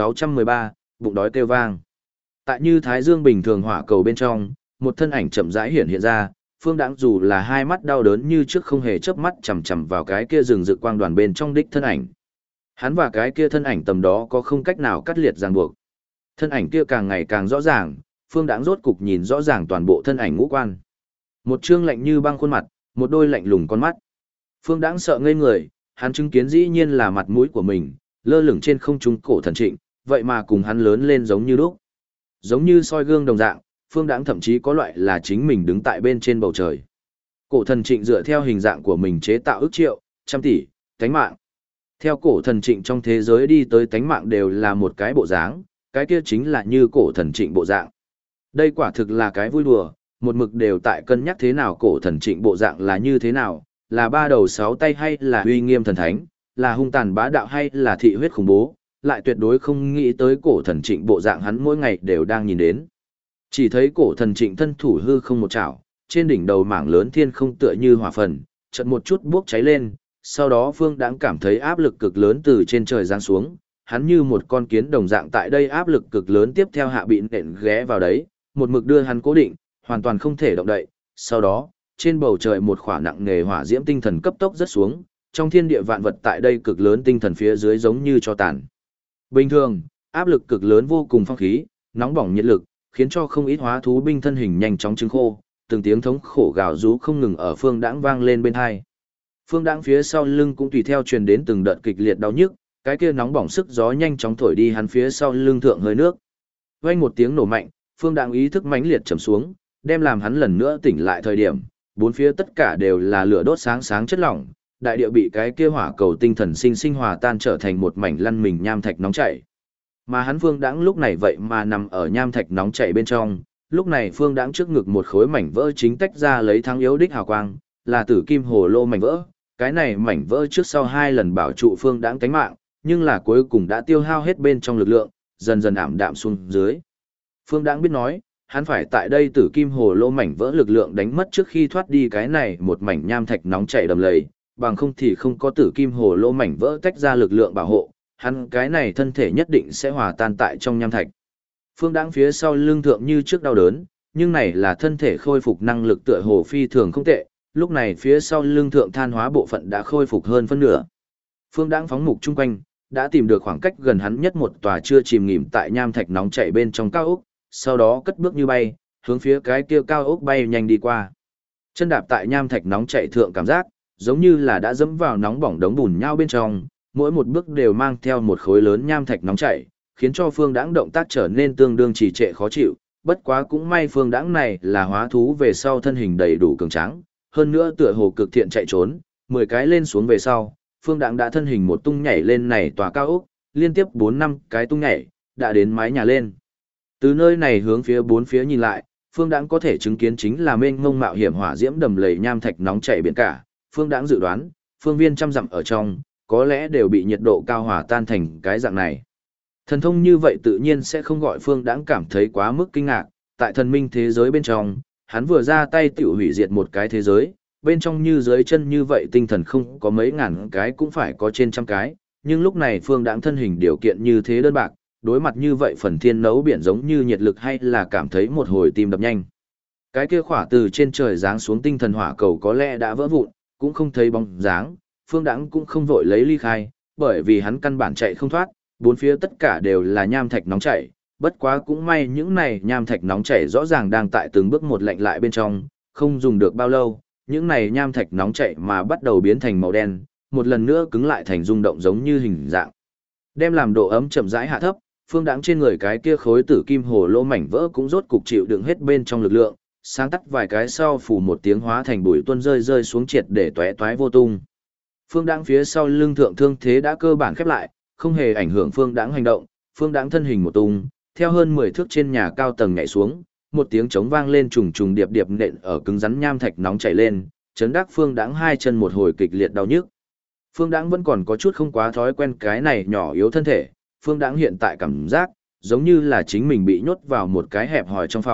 1613, bụng đói kêu vang. Tại như thái dương bình thường hỏa cầu bên trong, một thân ảnh chậm rãi hiện ra, Phương Đãng dù là hai mắt đau đớn như trước không hề chớp mắt chằm chằm vào cái kia rừng rực quang đoàn bên trong đích thân ảnh. Hắn và cái kia thân ảnh tầm đó có không cách nào cắt liệt ràng buộc. Thân ảnh kia càng ngày càng rõ ràng, Phương Đãng rốt cục nhìn rõ ràng toàn bộ thân ảnh ngũ quan. Một trương lạnh như băng khuôn mặt, một đôi lạnh lùng con mắt. Phương Đãng sợ ngây người, hắn chứng kiến dĩ nhiên là mặt mũi của mình, lơ lửng trên không trung Cổ Thần Trịnh, vậy mà cùng hắn lớn lên giống như lúc. Giống như soi gương đồng dạng, Phương Đãng thậm chí có loại là chính mình đứng tại bên trên bầu trời. Cổ Thần Trịnh dựa theo hình dạng của mình chế tạo ức triệu, trăm tỷ, tánh mạng. Theo Cổ Thần Trịnh trong thế giới đi tới tánh mạng đều là một cái bộ dáng, cái kia chính là như Cổ Thần Trịnh bộ dạng. Đây quả thực là cái vui đùa, một mực đều tại cân nhắc thế nào Cổ Thần Trịnh bộ dạng là như thế nào, là ba đầu sáu tay hay là uy nghiêm thần thánh, là hung tàn bá đạo hay là thị huyết khủng bố, lại tuyệt đối không nghĩ tới Cổ Thần Trịnh bộ dạng hắn mỗi ngày đều đang nhìn đến. Chỉ thấy Cổ Thần Trịnh thân thủ hư không một chảo, trên đỉnh đầu mảng lớn thiên không tựa như hỏa phần, chợt một chút bốc cháy lên, sau đó Phương Đãng cảm thấy áp lực cực lớn từ trên trời giáng xuống, hắn như một con kiến đồng dạng tại đây áp lực cực lớn tiếp theo hạ bị nện ghé vào đấy, một mực đưa hắn cố định, hoàn toàn không thể động đậy. Sau đó, trên bầu trời một khỏa nặng nề hỏa diễm tinh thần cấp tốc rớt xuống, trong thiên địa vạn vật tại đây cực lớn tinh thần phía dưới giống như cho tàn. Bình thường, áp lực cực lớn vô cùng phong khí, nóng bỏng nhiệt lực, khiến cho không ít hóa thú binh thân hình nhanh chóng trứng khô, từng tiếng thống khổ gào rú không ngừng ở Phương Đãng vang lên bên tai. Phương Đãng phía sau lưng cũng tùy theo truyền đến từng đợt kịch liệt đau nhức, cái kia nóng bỏng sức gió nhanh chóng thổi đi hắn phía sau lưng thượng hơi nước. Vang một tiếng nổ mạnh, Phương Đãng ý thức mãnh liệt trầm xuống, đem làm hắn lần nữa tỉnh lại thời điểm, bốn phía tất cả đều là lửa đốt sáng sáng chất lỏng, đại địa bị cái kia hỏa cầu tinh thần sinh sinh hòa tan trở thành một mảnh lăn mình nham thạch nóng chảy. Mà hắn Phương Đãng lúc này vậy mà nằm ở nham thạch nóng chảy bên trong, lúc này Phương Đãng trước ngực một khối mảnh vỡ chính tách ra lấy thắng yếu đích hào quang, là tử kim hồ lô mảnh vỡ. Cái này mảnh vỡ trước sau hai lần bảo trụ Phương Đãng tánh mạng, nhưng là cuối cùng đã tiêu hao hết bên trong lực lượng, dần dần ảm đạm xuống dưới. Phương Đãng biết nói, hắn phải tại đây tử kim hồ lô mảnh vỡ lực lượng đánh mất trước khi thoát đi cái này một mảnh nham thạch nóng chảy đầm lầy, bằng không thì không có tử kim hồ lô mảnh vỡ tách ra lực lượng bảo hộ, hắn cái này thân thể nhất định sẽ hòa tan tại trong nham thạch. Phương Đãng phía sau lưng thượng như trước đau đớn, nhưng này là thân thể khôi phục năng lực tựa hồ phi thường không tệ, lúc này phía sau lưng thượng than hóa bộ phận đã khôi phục hơn phân nửa. Phương Đãng phóng mục chung quanh, đã tìm được khoảng cách gần hắn nhất một tòa chưa chìm nghỉm tại nham thạch nóng chảy bên trong cao ốc, sau đó cất bước như bay, hướng phía cái kia cao ốc bay nhanh đi qua. Chân đạp tại nham thạch nóng chảy thượng cảm giác, giống như là đã dẫm vào nóng bỏng đống bùn nhau bên trong, mỗi một bước đều mang theo một khối lớn nham thạch nóng chảy, khiến cho Phương Đãng động tác trở nên tương đương trì trệ khó chịu, bất quá cũng may Phương Đãng này là hóa thú về sau thân hình đầy đủ cường tráng, hơn nữa tựa hồ cực thiện chạy trốn, 10 cái lên xuống về sau, Phương Đãng đã thân hình một tung nhảy lên này tòa cao ốc, liên tiếp 4-5 cái tung nhảy, đã đến mái nhà lên. Từ nơi này hướng phía bốn phía nhìn lại, Phương Đãng có thể chứng kiến chính là mênh mông mạo hiểm hỏa diễm đầm lầy nham thạch nóng chảy biển cả. Phương Đãng dự đoán, phương viên trăm dặm ở trong, có lẽ đều bị nhiệt độ cao hòa tan thành cái dạng này. Thần thông như vậy tự nhiên sẽ không gọi Phương Đãng cảm thấy quá mức kinh ngạc, tại thần minh thế giới bên trong, hắn vừa ra tay tiểu hủy diệt một cái thế giới, bên trong như dưới chân như vậy tinh thần không có mấy ngàn cái cũng phải có trên trăm cái, nhưng lúc này Phương Đãng thân hình điều kiện như thế đơn bạc, đối mặt như vậy phần thiên nấu biển giống như nhiệt lực hay là cảm thấy một hồi tim đập nhanh. Cái kia khỏa từ trên trời giáng xuống tinh thần hỏa cầu có lẽ đã vỡ vụn, cũng không thấy bóng dáng, Phương Đãng cũng không vội lấy ly khai, bởi vì hắn căn bản chạy không thoát, bốn phía tất cả đều là nham thạch nóng chảy, bất quá cũng may những này nham thạch nóng chảy rõ ràng đang tại từng bước một lạnh lại bên trong, không dùng được bao lâu, những này nham thạch nóng chảy mà bắt đầu biến thành màu đen, một lần nữa cứng lại thành rung động giống như hình dạng. Đem làm độ ấm chậm rãi hạ thấp, Phương Đãng trên người cái kia khối tử kim hồ lô mảnh vỡ cũng rốt cục chịu đựng hết bên trong lực lượng, sáng tắt vài cái sau phủ một tiếng hóa thành bụi tuôn rơi rơi xuống triệt để tóe toái vô tung. Phương Đãng phía sau lưng thượng thương thế đã cơ bản khép lại, không hề ảnh hưởng Phương Đãng hành động, Phương Đãng thân hình một tung, theo hơn 10 thước trên nhà cao tầng nhảy xuống, một tiếng trống vang lên trùng trùng điệp điệp nện ở cứng rắn nham thạch nóng chảy lên, chấn đắc Phương Đãng hai chân một hồi kịch liệt đau nhức. Phương Đãng vẫn còn có chút không quá thói quen cái này nhỏ yếu thân thể, Phương Đãng hiện tại cảm giác giống như là chính mình bị nhốt vào một cái hẹp hòi trong phòng,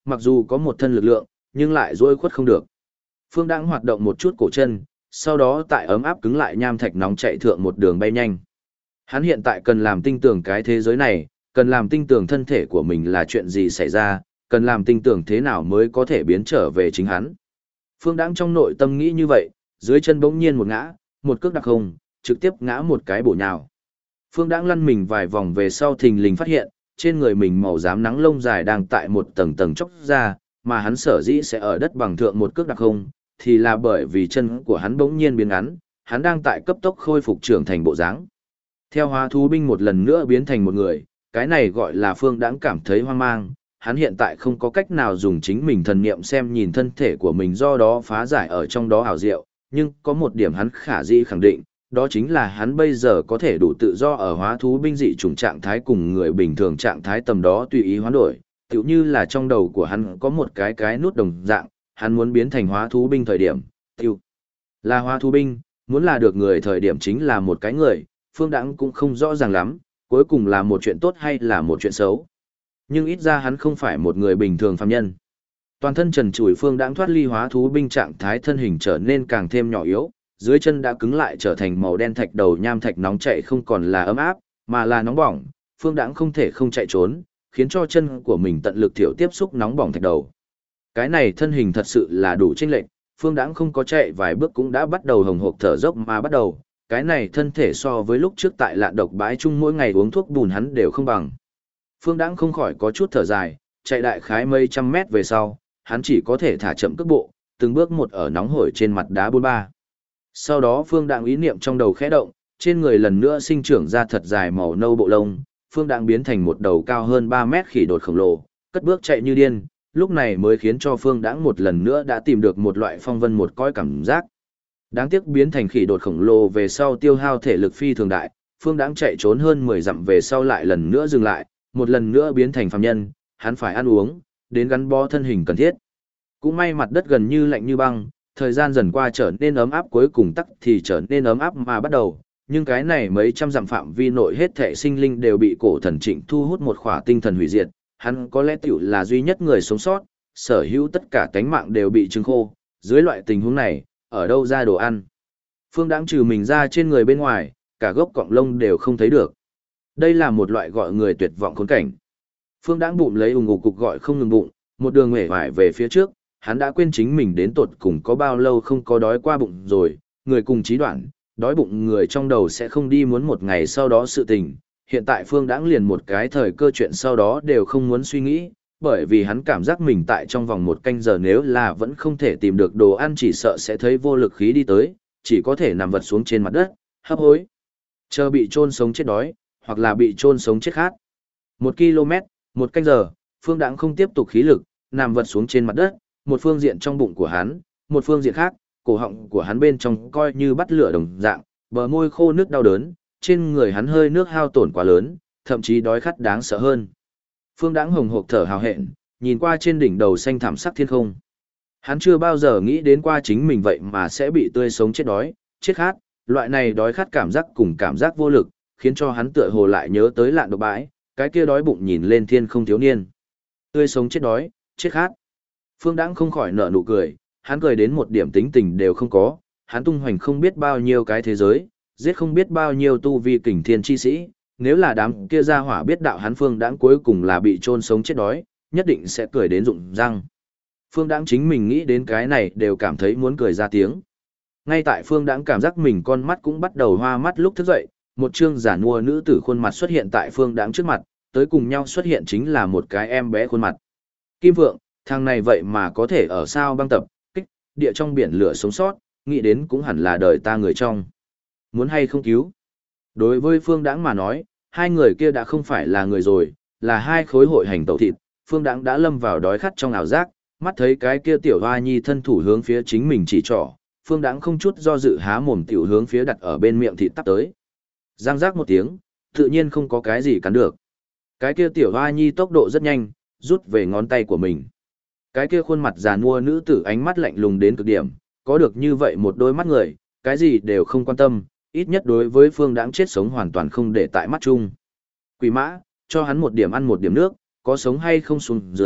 mặc dù có một thân lực lượng, nhưng lại duỗi khuất không được. Phương Đãng hoạt động một chút cổ chân, sau đó tại ấm áp cứng lại nham thạch nóng chạy thượng một đường bay nhanh. Hắn hiện tại cần làm tinh tưởng cái thế giới này, cần làm tinh tưởng thân thể của mình là chuyện gì xảy ra, cần làm tinh tưởng thế nào mới có thể biến trở về chính hắn. Phương Đãng trong nội tâm nghĩ như vậy, dưới chân bỗng nhiên một ngã, một cước đặc không, trực tiếp ngã một cái bổ nhào. Phương Đãng lăn mình vài vòng về sau thình lình phát hiện, trên người mình màu xám nắng lông dài đang tại một tầng tầng chóc ra, mà hắn sở dĩ sẽ ở đất bằng thượng một cước đặc không, thì là bởi vì chân của hắn bỗng nhiên biến ngắn, hắn đang tại cấp tốc khôi phục trưởng thành bộ dáng. Theo hóa thú binh một lần nữa biến thành một người, cái này gọi là Phương Đãng cảm thấy hoang mang, hắn hiện tại không có cách nào dùng chính mình thần niệm xem nhìn thân thể của mình do đó phá giải ở trong đó ảo diệu, nhưng có một điểm hắn khả dĩ khẳng định, đó chính là hắn bây giờ có thể đủ tự do ở hóa thú binh dị chủng trạng thái cùng người bình thường trạng thái tầm đó tùy ý hoán đổi, tựu như là trong đầu của hắn có một cái nút đồng dạng, hắn muốn biến thành hóa thú binh thời điểm, tựu là hóa thú binh, muốn là được người thời điểm chính là một cái người, Phương Đãng cũng không rõ ràng lắm, cuối cùng là một chuyện tốt hay là một chuyện xấu. Nhưng ít ra hắn không phải một người bình thường phàm nhân. Toàn thân trần trụi Phương Đãng thoát ly hóa thú binh trạng thái, thân hình trở nên càng thêm nhỏ yếu, dưới chân đã cứng lại trở thành màu đen thạch đầu nham thạch nóng chạy không còn là ấm áp, mà là nóng bỏng, Phương Đãng không thể không chạy trốn, khiến cho chân của mình tận lực thiểu tiếp xúc nóng bỏng thạch đầu. Cái này thân hình thật sự là đủ chênh lệch, Phương Đãng không có chạy vài bước cũng đã bắt đầu hồng hộc thở dốc mà bắt đầu, cái này thân thể so với lúc trước tại Lạn Độc bãi chung mỗi ngày uống thuốc bùn hắn đều không bằng. Phương Đãng không khỏi có chút thở dài, chạy đại khái mấy trăm mét về sau, hắn chỉ có thể thả chậm cước bộ, từng bước một ở nóng hổi trên mặt đá bôn ba. Sau đó Phương Đãng ý niệm trong đầu khẽ động, trên người lần nữa sinh trưởng ra thật dài màu nâu bộ lông, Phương Đãng biến thành một đầu cao hơn 3 mét khỉ đột khổng lồ, cất bước chạy như điên, lúc này mới khiến cho Phương Đãng một lần nữa đã tìm được một loại phong vân một cõi cảm giác. Đáng tiếc biến thành khỉ đột khổng lồ về sau tiêu hao thể lực phi thường đại, Phương Đãng chạy trốn hơn 10 dặm về sau lại lần nữa dừng lại, một lần nữa biến thành phàm nhân, hắn phải ăn uống, đến gắn bó thân hình cần thiết. Cũng may mặt đất gần như lạnh như băng, thời gian dần qua trở nên ấm áp cuối cùng tắc thì trở nên ấm áp mà bắt đầu, nhưng cái này mấy trăm dặm phạm vi nội hết thảy sinh linh đều bị cổ thần Trịnh thu hút một khỏa tinh thần hủy diệt, hắn có lẽ tiểu là duy nhất người sống sót, sở hữu tất cả tánh mạng đều bị trừng khô, dưới loại tình huống này, ở đâu ra đồ ăn. Phương Đãng trừ mình ra trên người bên ngoài, cả gốc cọng lông đều không thấy được. Đây là một loại gọi người tuyệt vọng khốn cảnh. Phương Đãng bụng lấy ùng ục cục gọi không ngừng bụng, một đường uể oải về phía trước, hắn đã quên chính mình đến tột cùng có bao lâu không có đói qua bụng rồi, người cùng trí đoạn, đói bụng người trong đầu sẽ không đi muốn một ngày sau đó sự tình. Hiện tại Phương Đãng liền một cái thời cơ chuyện sau đó đều không muốn suy nghĩ, bởi vì hắn cảm giác mình tại trong vòng một canh giờ nếu là vẫn không thể tìm được đồ ăn chỉ sợ sẽ thấy vô lực khí đi tới, chỉ có thể nằm vật xuống trên mặt đất, hấp hối. Chờ bị chôn sống chết đói, hoặc là bị chôn sống chết khát. 1 km, một canh giờ, Phương Đãng không tiếp tục khí lực, nằm vật xuống trên mặt đất, một phương diện trong bụng của hắn, một phương diện khác, cổ họng của hắn bên trong coi như bắt lửa đồng dạng, bờ môi khô nước đau đớn, trên người hắn hơi nước hao tổn quá lớn, thậm chí đói khát đáng sợ hơn. Phương Đãng hồng hộc thở hào hẹn, nhìn qua trên đỉnh đầu xanh thảm sắc thiên không. Hắn chưa bao giờ nghĩ đến qua chính mình vậy mà sẽ bị tươi sống chết đói, chết khát, loại này đói khát cảm giác cùng cảm giác vô lực, khiến cho hắn tựa hồ lại nhớ tới Lạn Độc bãi, cái kia đói bụng nhìn lên thiên không thiếu niên. Tươi sống chết đói, chết khát. Phương Đãng không khỏi nở nụ cười, hắn cười đến một điểm tính tình đều không có, hắn tung hoành không biết bao nhiêu cái thế giới, giết không biết bao nhiêu tu vi kình thiên chi sĩ, nếu là đám kia gia hỏa biết đạo hắn Phương Đãng cuối cùng là bị chôn sống chết đói, nhất định sẽ cười đến rụng răng. Phương Đãng chính mình nghĩ đến cái này đều cảm thấy muốn cười ra tiếng. Ngay tại Phương Đãng cảm giác mình con mắt cũng bắt đầu hoa mắt lúc thức dậy, một trương giả nua nữ tử khuôn mặt xuất hiện tại Phương Đãng trước mặt, tới cùng nhau xuất hiện chính là một cái em bé khuôn mặt. Kim Vượng, thằng này vậy mà có thể ở sao băng tập, kích, địa trong biển lửa sống sót, nghĩ đến cũng hẳn là đời ta người trong. Muốn hay không cứu? Đối với Phương Đãng mà nói, hai người kia đã không phải là người rồi, là hai khối hội hành tẩu thịt, Phương Đãng đã lâm vào đói khát trong ảo giác, mắt thấy cái kia tiểu hoa nhi thân thủ hướng phía chính mình chỉ trỏ, Phương Đãng không chút do dự há mồm tiểu hướng phía đặt ở bên miệng thịt tắp tới. Giang giác một tiếng, tự nhiên không có cái gì cắn được. Cái kia tiểu hoa nhi tốc độ rất nhanh, rút về ngón tay của mình. Cái kia khuôn mặt già nua nữ tử ánh mắt lạnh lùng đến cực điểm, có được như vậy một đôi mắt người, cái gì đều không quan tâm, ít nhất đối với Phương Đãng chết sống hoàn toàn không để tại mắt chung. Quỷ mã, cho hắn một điểm ăn một điểm nước, có sống hay không xuống dưới,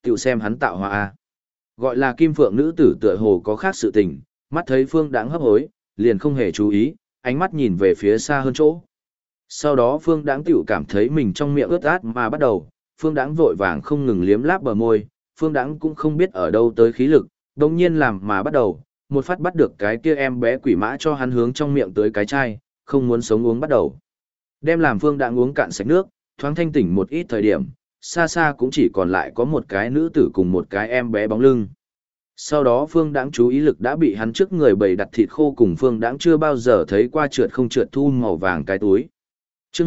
tiểu xem hắn tạo hóa a. Gọi là Kim Phượng nữ tử tựa hồ có khác sự tình, mắt thấy Phương Đãng hấp hối, liền không hề chú ý, ánh mắt nhìn về phía xa hơn chỗ. Sau đó Phương Đãng tiểu cảm thấy mình trong miệng ướt át mà bắt đầu, Phương Đãng vội vàng không ngừng liếm láp bờ môi, Phương Đãng cũng không biết ở đâu tới khí lực, đồng nhiên làm mà bắt đầu, một phát bắt được cái kia em bé quỷ mã cho hắn hướng trong miệng tới cái chai, không muốn sống uống bắt đầu. Đem làm Phương Đãng uống cạn sạch nước, thoáng thanh tỉnh một ít thời điểm, xa xa cũng chỉ còn lại có một cái nữ tử cùng một cái em bé bóng lưng. Sau đó Phương Đãng chú ý lực đã bị hắn trước người bày đặt thịt khô cùng Phương Đãng chưa bao giờ thấy qua trượt không trượt thu màu vàng cái túi. Chương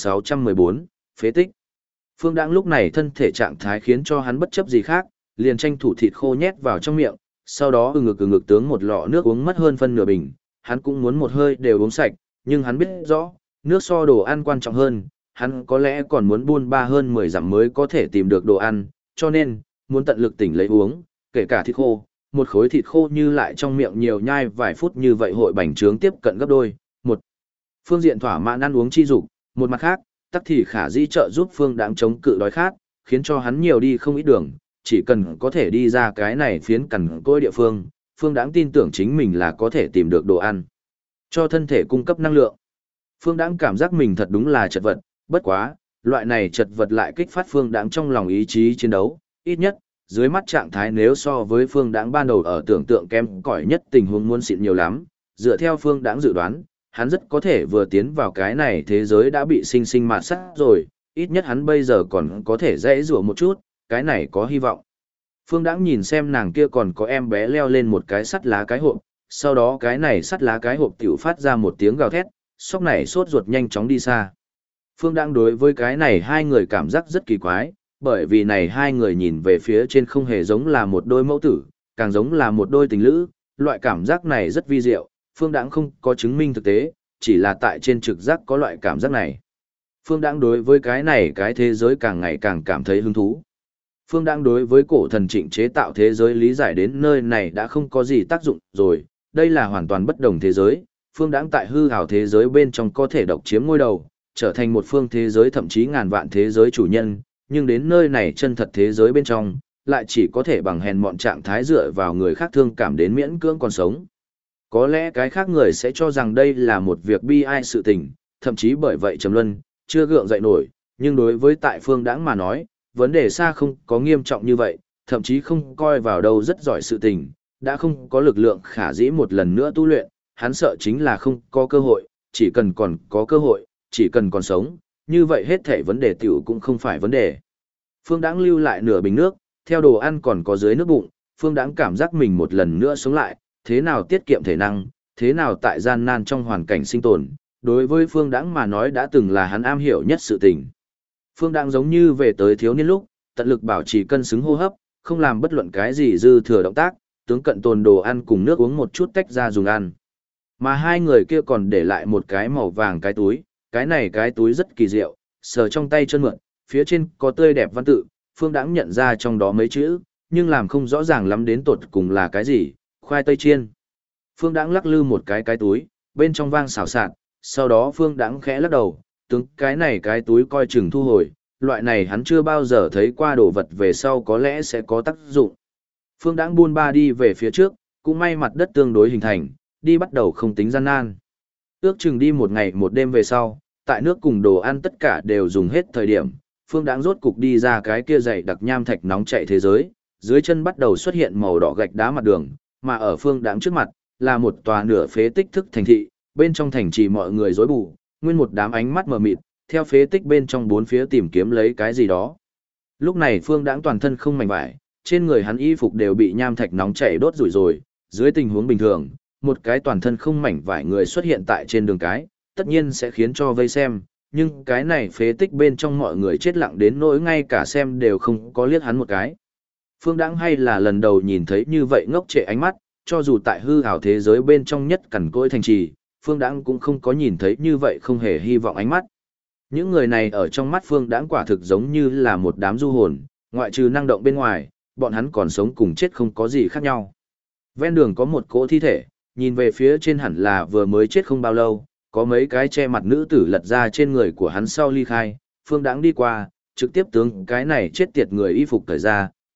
1614, phế tích. Phương Đãng lúc này thân thể trạng thái khiến cho hắn bất chấp gì khác, liền tranh thủ thịt khô nhét vào trong miệng, sau đó ừ ngực tướng một lọ nước uống mất hơn phân nửa bình, hắn cũng muốn một hơi đều uống sạch, nhưng hắn biết rõ, nước so đồ ăn quan trọng hơn, hắn có lẽ còn muốn buôn ba hơn 10 dặm mới có thể tìm được đồ ăn, cho nên, muốn tận lực tỉnh lấy uống, kể cả thịt khô, một khối thịt khô như lại trong miệng nhiều nhai vài phút như vậy hội bành trướng tiếp cận gấp đôi. Một phương diện thỏa mãn ăn uống chi dục, một mặt khác, tắc thì khả dĩ trợ giúp Phương Đãng chống cự đói khát, khiến cho hắn nhiều đi không ít đường, chỉ cần có thể đi ra cái này phiến cằn cỗi địa phương, Phương Đãng tin tưởng chính mình là có thể tìm được đồ ăn, cho thân thể cung cấp năng lượng. Phương Đãng cảm giác mình thật đúng là chật vật, bất quá, loại này chật vật lại kích phát Phương Đãng trong lòng ý chí chiến đấu, ít nhất, dưới mắt trạng thái nếu so với Phương Đãng ban đầu ở tưởng tượng kém cỏi nhất tình huống muốn xịn nhiều lắm, dựa theo Phương Đãng dự đoán, hắn rất có thể vừa tiến vào cái này thế giới đã bị sinh sinh mạt sát rồi, ít nhất hắn bây giờ còn có thể dễ rủa một chút, cái này có hy vọng. Phương Đãng nhìn xem nàng kia còn có em bé leo lên một cái sắt lá cái hộp, sau đó cái này sắt lá cái hộp tiểu phát ra một tiếng gào thét, sóc này sốt ruột nhanh chóng đi xa. Phương Đãng đối với cái này hai người cảm giác rất kỳ quái, bởi vì này hai người nhìn về phía trên không hề giống là một đôi mẫu tử, càng giống là một đôi tình lữ, loại cảm giác này rất vi diệu, Phương Đãng không có chứng minh thực tế, chỉ là tại trên trực giác có loại cảm giác này. Phương Đãng đối với cái này cái thế giới càng ngày càng cảm thấy hứng thú. Phương Đãng đối với cổ thần Trịnh chế tạo thế giới lý giải đến nơi này đã không có gì tác dụng rồi, đây là hoàn toàn bất đồng thế giới, Phương Đãng tại hư ảo thế giới bên trong có thể độc chiếm ngôi đầu, trở thành một phương thế giới thậm chí ngàn vạn thế giới chủ nhân, nhưng đến nơi này chân thật thế giới bên trong, lại chỉ có thể bằng hèn mọn trạng thái dựa vào người khác thương cảm đến miễn cưỡng còn sống. Có lẽ cái khác người sẽ cho rằng đây là một việc bi ai sự tình, thậm chí bởi vậy trầm luân, chưa gượng dậy nổi, nhưng đối với tại Phương Đãng mà nói, vấn đề xa không có nghiêm trọng như vậy, thậm chí không coi vào đâu rất giỏi sự tình, đã không có lực lượng khả dĩ một lần nữa tu luyện, hắn sợ chính là không có cơ hội, chỉ cần còn có cơ hội, chỉ cần còn sống, như vậy hết thảy vấn đề tiểu cũng không phải vấn đề. Phương Đãng lưu lại nửa bình nước, theo đồ ăn còn có dưới nước bụng, Phương Đãng cảm giác mình một lần nữa sống lại, thế nào tiết kiệm thể năng, thế nào tại gian nan trong hoàn cảnh sinh tồn, đối với Phương Đãng mà nói đã từng là hắn am hiểu nhất sự tình. Phương Đãng giống như về tới thiếu niên lúc, tận lực bảo trì cân xứng hô hấp, không làm bất luận cái gì dư thừa động tác, tướng cận tồn đồ ăn cùng nước uống một chút tách ra dùng ăn. Mà hai người kia còn để lại một cái màu vàng cái túi, cái này cái túi rất kỳ diệu, sờ trong tay chân mượn, phía trên có tươi đẹp văn tự, Phương Đãng nhận ra trong đó mấy chữ, nhưng làm không rõ ràng lắm đến tột cùng là cái gì, khoai tây chiên. Phương Đãng lắc lư một cái túi, bên trong vang xào xạc, sau đó Phương Đãng khẽ lắc đầu, tướng cái này cái túi coi chừng thu hồi, loại này hắn chưa bao giờ thấy qua đồ vật về sau có lẽ sẽ có tác dụng. Phương Đãng buôn ba đi về phía trước, cũng may mặt đất tương đối hình thành, đi bắt đầu không tính gian nan. Ước chừng đi một ngày một đêm về sau, tại nước cùng đồ ăn tất cả đều dùng hết thời điểm, Phương Đãng rốt cục đi ra cái kia dày đặc nham thạch nóng chảy thế giới, dưới chân bắt đầu xuất hiện màu đỏ gạch đá mặt đường, mà ở Phương Đãng trước mặt là một tòa nửa phế tích thức thành thị, bên trong thành trì mọi người rối bù, nguyên một đám ánh mắt mờ mịt, theo phế tích bên trong bốn phía tìm kiếm lấy cái gì đó. Lúc này Phương Đãng toàn thân không mảnh vải, trên người hắn y phục đều bị nham thạch nóng chảy đốt rủi rồi, dưới tình huống bình thường, một cái toàn thân không mảnh vải người xuất hiện tại trên đường cái, tất nhiên sẽ khiến cho vây xem, nhưng cái này phế tích bên trong mọi người chết lặng đến nỗi ngay cả xem đều không có liếc hắn một cái. Phương Đãng hay là lần đầu nhìn thấy như vậy ngốc trệ ánh mắt, cho dù tại hư ảo thế giới bên trong nhất cằn cỗi thành trì, Phương Đãng cũng không có nhìn thấy như vậy không hề hy vọng ánh mắt. Những người này ở trong mắt Phương Đãng quả thực giống như là một đám du hồn, ngoại trừ năng động bên ngoài, bọn hắn còn sống cùng chết không có gì khác nhau. Ven đường có một cỗ thi thể, nhìn về phía trên hẳn là vừa mới chết không bao lâu, có mấy cái che mặt nữ tử lật ra trên người của hắn sau ly khai, Phương Đãng đi qua, trực tiếp tướng cái này chết tiệt người y phục cởi ra,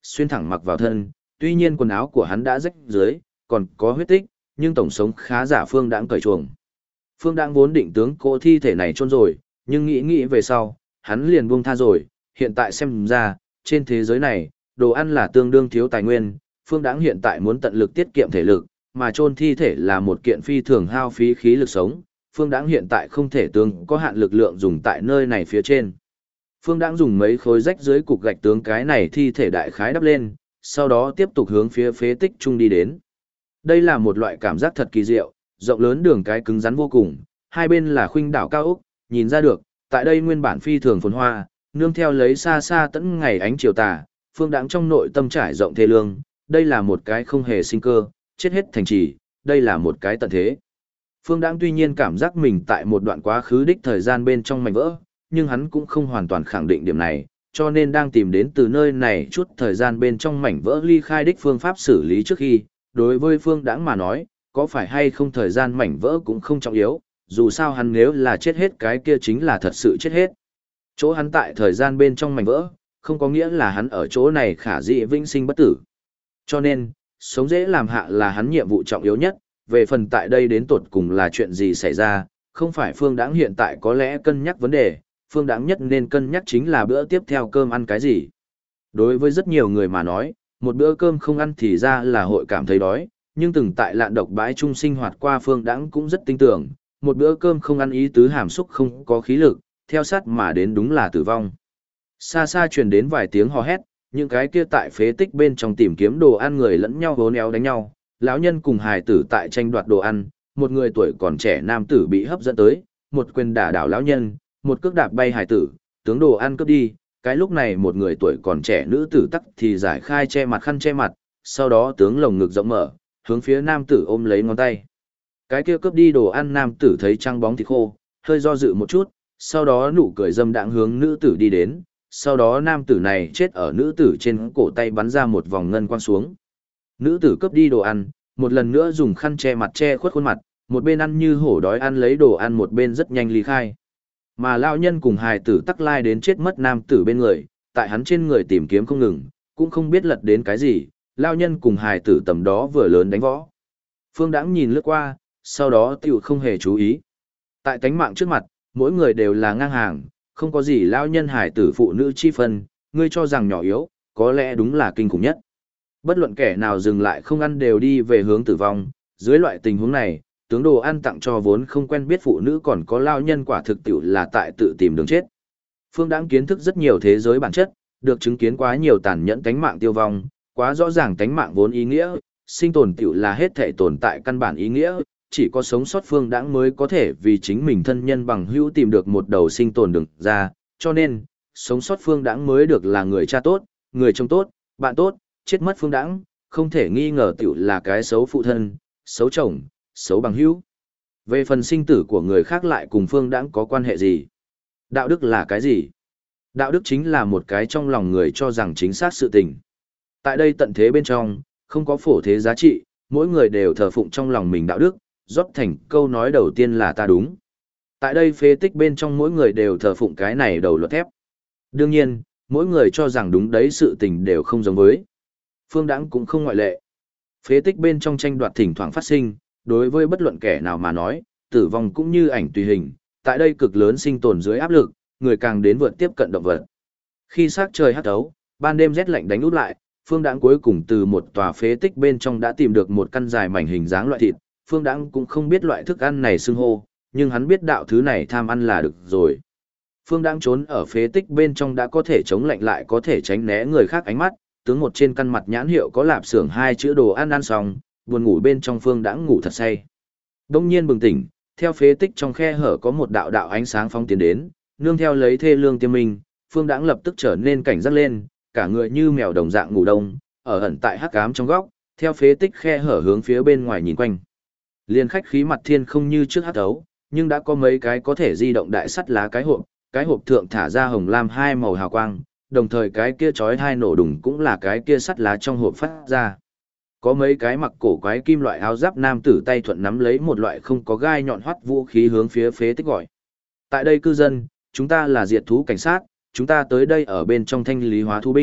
xuyên thẳng mặc vào thân, tuy nhiên quần áo của hắn đã rách dưới, còn có huyết tích, nhưng tổng sống khá giả Phương Đãng cởi chuồng. Phương Đãng vốn định tướng cỗ thi thể này chôn rồi, nhưng nghĩ về sau, hắn liền buông tha rồi, hiện tại xem ra, trên thế giới này, đồ ăn là tương đương thiếu tài nguyên, Phương Đãng hiện tại muốn tận lực tiết kiệm thể lực, mà chôn thi thể là một kiện phi thường hao phí khí lực sống, Phương Đãng hiện tại không thể tướng có hạn lực lượng dùng tại nơi này phía trên. Phương Đãng dùng mấy khối rách dưới cục gạch tướng cái này thi thể đại khái đắp lên, sau đó tiếp tục hướng phía phế tích trung đi đến. Đây là một loại cảm giác thật kỳ diệu, rộng lớn đường cái cứng rắn vô cùng, hai bên là khuynh đảo cao ốc, nhìn ra được, tại đây nguyên bản phi thường phồn hoa, nương theo lấy xa xa tận ngày ánh chiều tà, Phương Đãng trong nội tâm trải rộng thê lương, đây là một cái không hề sinh cơ, chết hết thành trì, đây là một cái tận thế. Phương Đãng tuy nhiên cảm giác mình tại một đoạn quá khứ đích thời gian bên trong mảnh vỡ, nhưng hắn cũng không hoàn toàn khẳng định điểm này, cho nên đang tìm đến từ nơi này chút thời gian bên trong mảnh vỡ ly khai đích phương pháp xử lý trước khi, đối với Phương Đãng mà nói, có phải hay không thời gian mảnh vỡ cũng không trọng yếu, dù sao hắn nếu là chết hết cái kia chính là thật sự chết hết. Chỗ hắn tại thời gian bên trong mảnh vỡ, không có nghĩa là hắn ở chỗ này khả dĩ vĩnh sinh bất tử. Cho nên, sống dễ làm hạ là hắn nhiệm vụ trọng yếu nhất, về phần tại đây đến tột cùng là chuyện gì xảy ra, không phải Phương Đãng hiện tại có lẽ cân nhắc vấn đề, Phương Đãng nhất nên cân nhắc chính là bữa tiếp theo cơm ăn cái gì. Đối với rất nhiều người mà nói, một bữa cơm không ăn thì ra là hội cảm thấy đói, nhưng từng tại lạn độc bãi trung sinh hoạt qua Phương Đãng cũng rất tin tưởng, một bữa cơm không ăn ý tứ hàm xúc không có khí lực, theo sát mà đến đúng là tử vong. Xa xa truyền đến vài tiếng hò hét, những cái kia tại phế tích bên trong tìm kiếm đồ ăn người lẫn nhau hố néo đánh nhau, lão nhân cùng hài tử tại tranh đoạt đồ ăn, một người tuổi còn trẻ nam tử bị hấp dẫn tới, một quyền đả đảo lão nhân, một cước đạp bay hài tử, tướng đồ ăn cướp đi, cái lúc này một người tuổi còn trẻ nữ tử tắc thì giải khai che mặt khăn che mặt, sau đó tướng lồng ngực rộng mở, hướng phía nam tử ôm lấy ngón tay. Cái kia cướp đi đồ ăn nam tử thấy trăng bóng thịt khô, hơi do dự một chút, sau đó nụ cười dâm đãng hướng nữ tử đi đến, sau đó nam tử này chết ở nữ tử trên cổ tay bắn ra một vòng ngân quang xuống. Nữ tử cướp đi đồ ăn, một lần nữa dùng khăn che mặt che khuất khuôn mặt, một bên ăn như hổ đói ăn lấy đồ ăn một bên rất nhanh ly khai. Mà lão nhân cùng hài tử tắc lai đến chết mất nam tử bên người, tại hắn trên người tìm kiếm không ngừng, cũng không biết lật đến cái gì, lão nhân cùng hài tử tầm đó vừa lớn đánh võ. Phương Đãng nhìn lướt qua, sau đó tiểu không hề chú ý. Tại tánh mạng trước mặt, mỗi người đều là ngang hàng, không có gì lão nhân hài tử phụ nữ chi phân, ngươi cho rằng nhỏ yếu, có lẽ đúng là kinh khủng nhất. Bất luận kẻ nào dừng lại không ăn đều đi về hướng tử vong, dưới loại tình huống này, tướng đồ ăn tặng cho vốn không quen biết phụ nữ còn có lao nhân quả thực tiểu là tại tự tìm đường chết. Phương Đãng kiến thức rất nhiều thế giới bản chất, được chứng kiến quá nhiều tàn nhẫn tánh mạng tiêu vong, quá rõ ràng tánh mạng vốn ý nghĩa, sinh tồn tiểu là hết thể tồn tại căn bản ý nghĩa, chỉ có sống sót Phương Đãng mới có thể vì chính mình thân nhân bằng hữu tìm được một đầu sinh tồn đường ra, cho nên, sống sót Phương Đãng mới được là người cha tốt, người chồng tốt, bạn tốt, chết mất Phương Đãng, không thể nghi ngờ tiểu là cái xấu phụ thân, xấu chồng, xấu bằng hữu. Về phần sinh tử của người khác lại cùng Phương Đãng có quan hệ gì? Đạo đức là cái gì? Đạo đức chính là một cái trong lòng người cho rằng chính xác sự tình. Tại đây tận thế bên trong, không có phổ thế giá trị, mỗi người đều thờ phụng trong lòng mình đạo đức, rót thành câu nói đầu tiên là ta đúng. Tại đây phế tích bên trong mỗi người đều thờ phụng cái này đầu luật thép. Đương nhiên, mỗi người cho rằng đúng đấy sự tình đều không giống với. Phương Đãng cũng không ngoại lệ. Phế tích bên trong tranh đoạt thỉnh thoảng phát sinh, đối với bất luận kẻ nào mà nói, tử vong cũng như ảnh tùy hình, tại đây cực lớn sinh tồn dưới áp lực, người càng đến vượt tiếp cận động vật. Khi sắc trời hắt ấu, ban đêm rét lạnh đánh út lại, Phương Đãng cuối cùng từ một tòa phế tích bên trong đã tìm được một căn dài mảnh hình dáng loại thịt, Phương Đãng cũng không biết loại thức ăn này xưng hô, nhưng hắn biết đạo thứ này tham ăn là được rồi. Phương Đãng trốn ở phế tích bên trong đã có thể chống lạnh lại có thể tránh né người khác ánh mắt, tướng một trên căn mặt nhãn hiệu có lạp xưởng hai chữ đồ ăn ăn xong, buồn ngủ bên trong Phương Đãng ngủ thật say. Đông nhiên bừng tỉnh, theo phế tích trong khe hở có một đạo đạo ánh sáng phóng tiến đến, nương theo lấy thê lương tiêm minh, Phương Đãng lập tức trở nên cảnh giác lên, cả người như mèo đồng dạng ngủ đông, ở ẩn tại hắc ám trong góc, theo phế tích khe hở hướng phía bên ngoài nhìn quanh. Liên khách khí mặt thiên không như trước hắc ấu, nhưng đã có mấy cái có thể di động đại sắt lá cái hộp thượng thả ra hồng lam hai màu hào quang, đồng thời cái kia chói hai nổ đùng cũng là cái kia sắt lá trong hộp phát ra. Có mấy cái mặc cổ quái kim loại áo giáp nam tử tay thuận nắm lấy một loại không có gai nhọn hoắt vũ khí hướng phía phế tích gọi. Tại đây cư dân, chúng ta là diệt thú cảnh sát, chúng ta tới đây ở bên trong thanh lý hóa thú binh,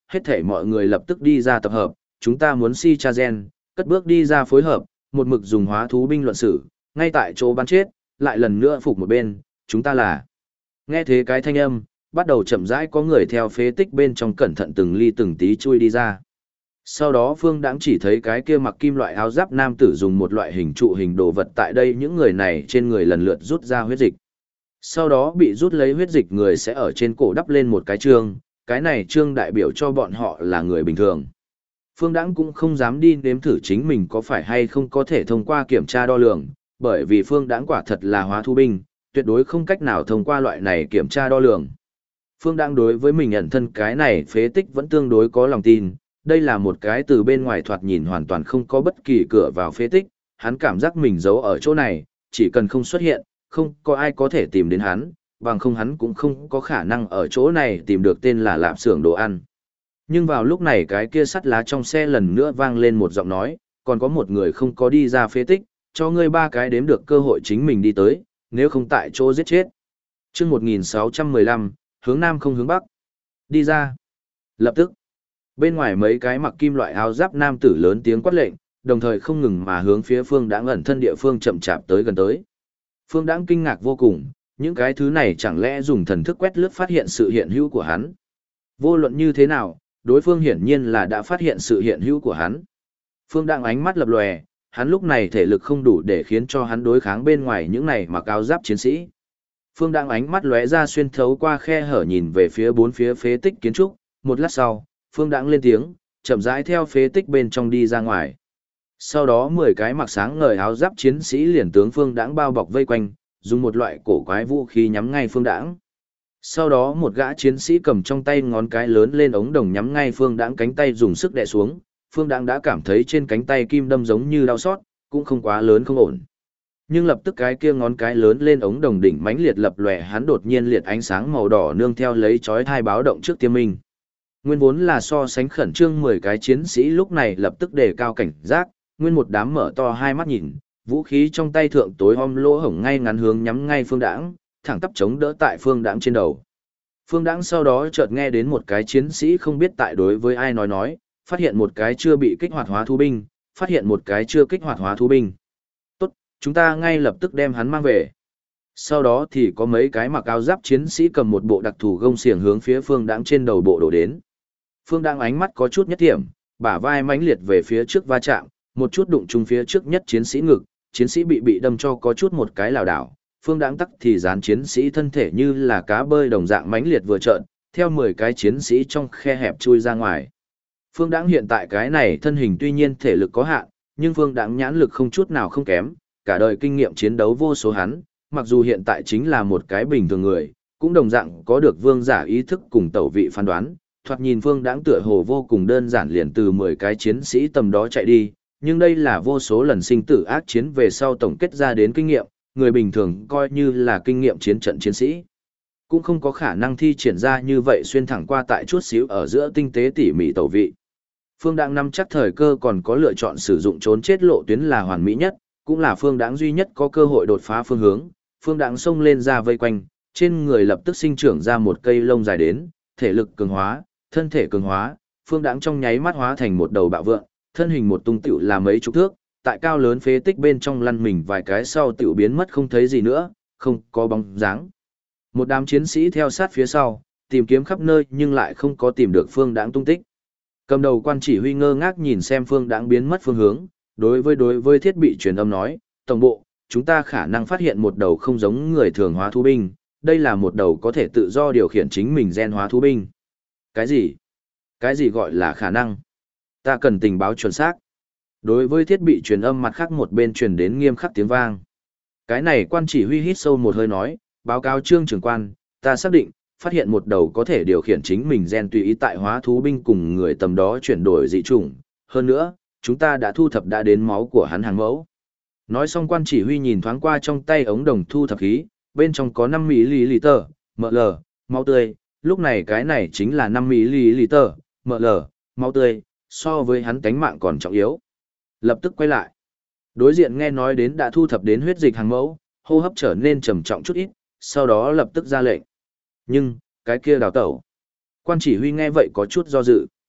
hết thảy mọi người lập tức đi ra tập hợp, chúng ta muốn si cha gen, cất bước đi ra phối hợp, một mực dùng hóa thú binh luận xử, ngay tại chỗ bắn chết, lại lần nữa phục một bên, chúng ta là. Nghe thế cái thanh âm, bắt đầu chậm rãi có người theo phế tích bên trong cẩn thận từng ly từng tí chui đi ra. Sau đó Phương Đãng chỉ thấy cái kia mặc kim loại áo giáp nam tử dùng một loại hình trụ hình đồ vật tại đây những người này trên người lần lượt rút ra huyết dịch. Sau đó bị rút lấy huyết dịch người sẽ ở trên cổ đắp lên một cái chương, cái này chương đại biểu cho bọn họ là người bình thường. Phương Đãng cũng không dám đi nếm thử chính mình có phải hay không có thể thông qua kiểm tra đo lường, bởi vì Phương Đãng quả thật là hóa thú binh, tuyệt đối không cách nào thông qua loại này kiểm tra đo lường. Phương Đãng đối với mình ẩn thân cái này phế tích vẫn tương đối có lòng tin, đây là một cái từ bên ngoài thoạt nhìn hoàn toàn không có bất kỳ cửa vào phế tích, hắn cảm giác mình giấu ở chỗ này, chỉ cần không xuất hiện, không có ai có thể tìm đến hắn, bằng không hắn cũng không có khả năng ở chỗ này tìm được tên là lạp xưởng đồ ăn. Nhưng vào lúc này cái kia sắt lá trong xe lần nữa vang lên một giọng nói, còn có một người không có đi ra phế tích, cho ngươi 3 cái đếm được cơ hội chính mình đi tới, nếu không tại chỗ giết chết. Chương 1615, hướng nam không hướng bắc. Đi ra. Lập tức. Bên ngoài mấy cái mặc kim loại áo giáp nam tử lớn tiếng quát lệnh, đồng thời không ngừng mà hướng phía Phương Đãng ẩn thân địa phương chậm chạp tới gần tới. Phương Đãng kinh ngạc vô cùng, những cái thứ này chẳng lẽ dùng thần thức quét lướt phát hiện sự hiện hữu của hắn. Vô luận như thế nào, đối phương hiển nhiên là đã phát hiện sự hiện hữu của hắn. Phương Đãng ánh mắt lập lòe, hắn lúc này thể lực không đủ để khiến cho hắn đối kháng bên ngoài những này mặc áo giáp chiến sĩ. Phương Đãng ánh mắt lóe ra xuyên thấu qua khe hở nhìn về phía bốn phía phế tích kiến trúc, một lát sau, Phương Đãng lên tiếng, chậm rãi theo phế tích bên trong đi ra ngoài. Sau đó 10 cái mặc sáng ngời áo giáp chiến sĩ liền tướng Phương Đãng bao bọc vây quanh, dùng một loại cổ quái vũ khí nhắm ngay Phương Đãng. Sau đó một gã chiến sĩ cầm trong tay ngón cái lớn lên ống đồng nhắm ngay Phương Đãng cánh tay dùng sức đè xuống, Phương Đãng đã cảm thấy trên cánh tay kim đâm giống như đau xót, cũng không quá lớn không ổn. Nhưng lập tức cái kia ngón cái lớn lên ống đồng đỉnh mãnh liệt lập lòe, hắn đột nhiên liệt ánh sáng màu đỏ nương theo lấy chói tai báo động trước tiêm minh. Nguyên vốn là so sánh khẩn trương 10 cái chiến sĩ lúc này lập tức đề cao cảnh giác, nguyên một đám mở to hai mắt nhìn, vũ khí trong tay thượng tối om lỗ hổng ngay ngắn hướng nhắm ngay Phương Đãng, thẳng tắp chống đỡ tại Phương Đãng trên đầu. Phương Đãng sau đó chợt nghe đến một cái chiến sĩ không biết tại đối với ai nói, phát hiện một cái chưa bị kích hoạt hóa thú binh, phát hiện một cái chưa kích hoạt hóa thú binh. Tốt, chúng ta ngay lập tức đem hắn mang về. Sau đó thì có mấy cái mặc áo giáp chiến sĩ cầm một bộ đặc thù gông xiềng hướng phía Phương Đãng trên đầu bộ đổ đến. Phương Đãng ánh mắt có chút nhất thiểm, bả vai mãnh liệt về phía trước va chạm, một chút đụng trúng phía trước nhất chiến sĩ ngực, chiến sĩ bị đâm cho có chút một cái lảo đảo. Phương Đãng tắc thì dán chiến sĩ thân thể như là cá bơi đồng dạng mãnh liệt vừa trợn, theo 10 cái chiến sĩ trong khe hẹp chui ra ngoài. Phương Đãng hiện tại cái này thân hình tuy nhiên thể lực có hạn, nhưng Phương Đãng nhãn lực không chút nào không kém, cả đời kinh nghiệm chiến đấu vô số hắn, mặc dù hiện tại chính là một cái bình thường người, cũng đồng dạng có được vương giả ý thức cùng tẩu vị phán đoán. Thoạt nhìn Phương Đãng tựa hồ vô cùng đơn giản liền từ 10 cái chiến sĩ tầm đó chạy đi, nhưng đây là vô số lần sinh tử ác chiến về sau tổng kết ra đến kinh nghiệm, người bình thường coi như là kinh nghiệm chiến trận chiến sĩ, cũng không có khả năng thi triển ra như vậy xuyên thẳng qua tại chút xíu ở giữa tinh tế tỉ mỉ tẩu vị. Phương Đãng nắm chắc thời cơ còn có lựa chọn sử dụng trốn chết lộ tuyến là hoàn mỹ nhất, cũng là Phương Đãng duy nhất có cơ hội đột phá phương hướng. Phương Đãng xông lên ra vây quanh, trên người lập tức sinh trưởng ra một cây lông dài đến, thể lực cường hóa, thân thể cường hóa, Phương Đãng trong nháy mắt hóa thành một đầu bạo vượn, thân hình một tung tiểu là mấy chục thước, tại cao lớn phế tích bên trong lăn mình vài cái sau tiểu biến mất không thấy gì nữa, không có bóng dáng. Một đám chiến sĩ theo sát phía sau, tìm kiếm khắp nơi nhưng lại không có tìm được Phương Đãng tung tích. Cầm đầu quan chỉ huy ngơ ngác nhìn xem Phương Đãng biến mất phương hướng, đối với thiết bị truyền âm nói, tổng bộ, chúng ta khả năng phát hiện một đầu không giống người thường hóa thú binh, đây là một đầu có thể tự do điều khiển chính mình gen hóa thú binh. Cái gì? Cái gì gọi là khả năng? Ta cần tình báo chuẩn xác. Đối với thiết bị truyền âm mặt khác một bên truyền đến nghiêm khắc tiếng vang. Cái này quan chỉ huy hít sâu một hơi nói, báo cáo trương trưởng quan, ta xác định, phát hiện một đầu có thể điều khiển chính mình gen tùy ý tại hóa thú binh cùng người tầm đó chuyển đổi dị chủng. Hơn nữa, chúng ta đã thu thập đã đến máu của hắn hàng mẫu. Nói xong quan chỉ huy nhìn thoáng qua trong tay ống đồng thu thập khí, bên trong có 5 ml, ml, máu tươi, lúc này cái này chính là 5 ml, ml, máu tươi, so với hắn tánh mạng còn trọng yếu. Lập tức quay lại. Đối diện nghe nói đến đã thu thập đến huyết dịch hàng mẫu, hô hấp trở nên trầm trọng chút ít, sau đó lập tức ra lệnh. Nhưng, cái kia đào tẩu. Quan chỉ huy nghe vậy có chút do dự.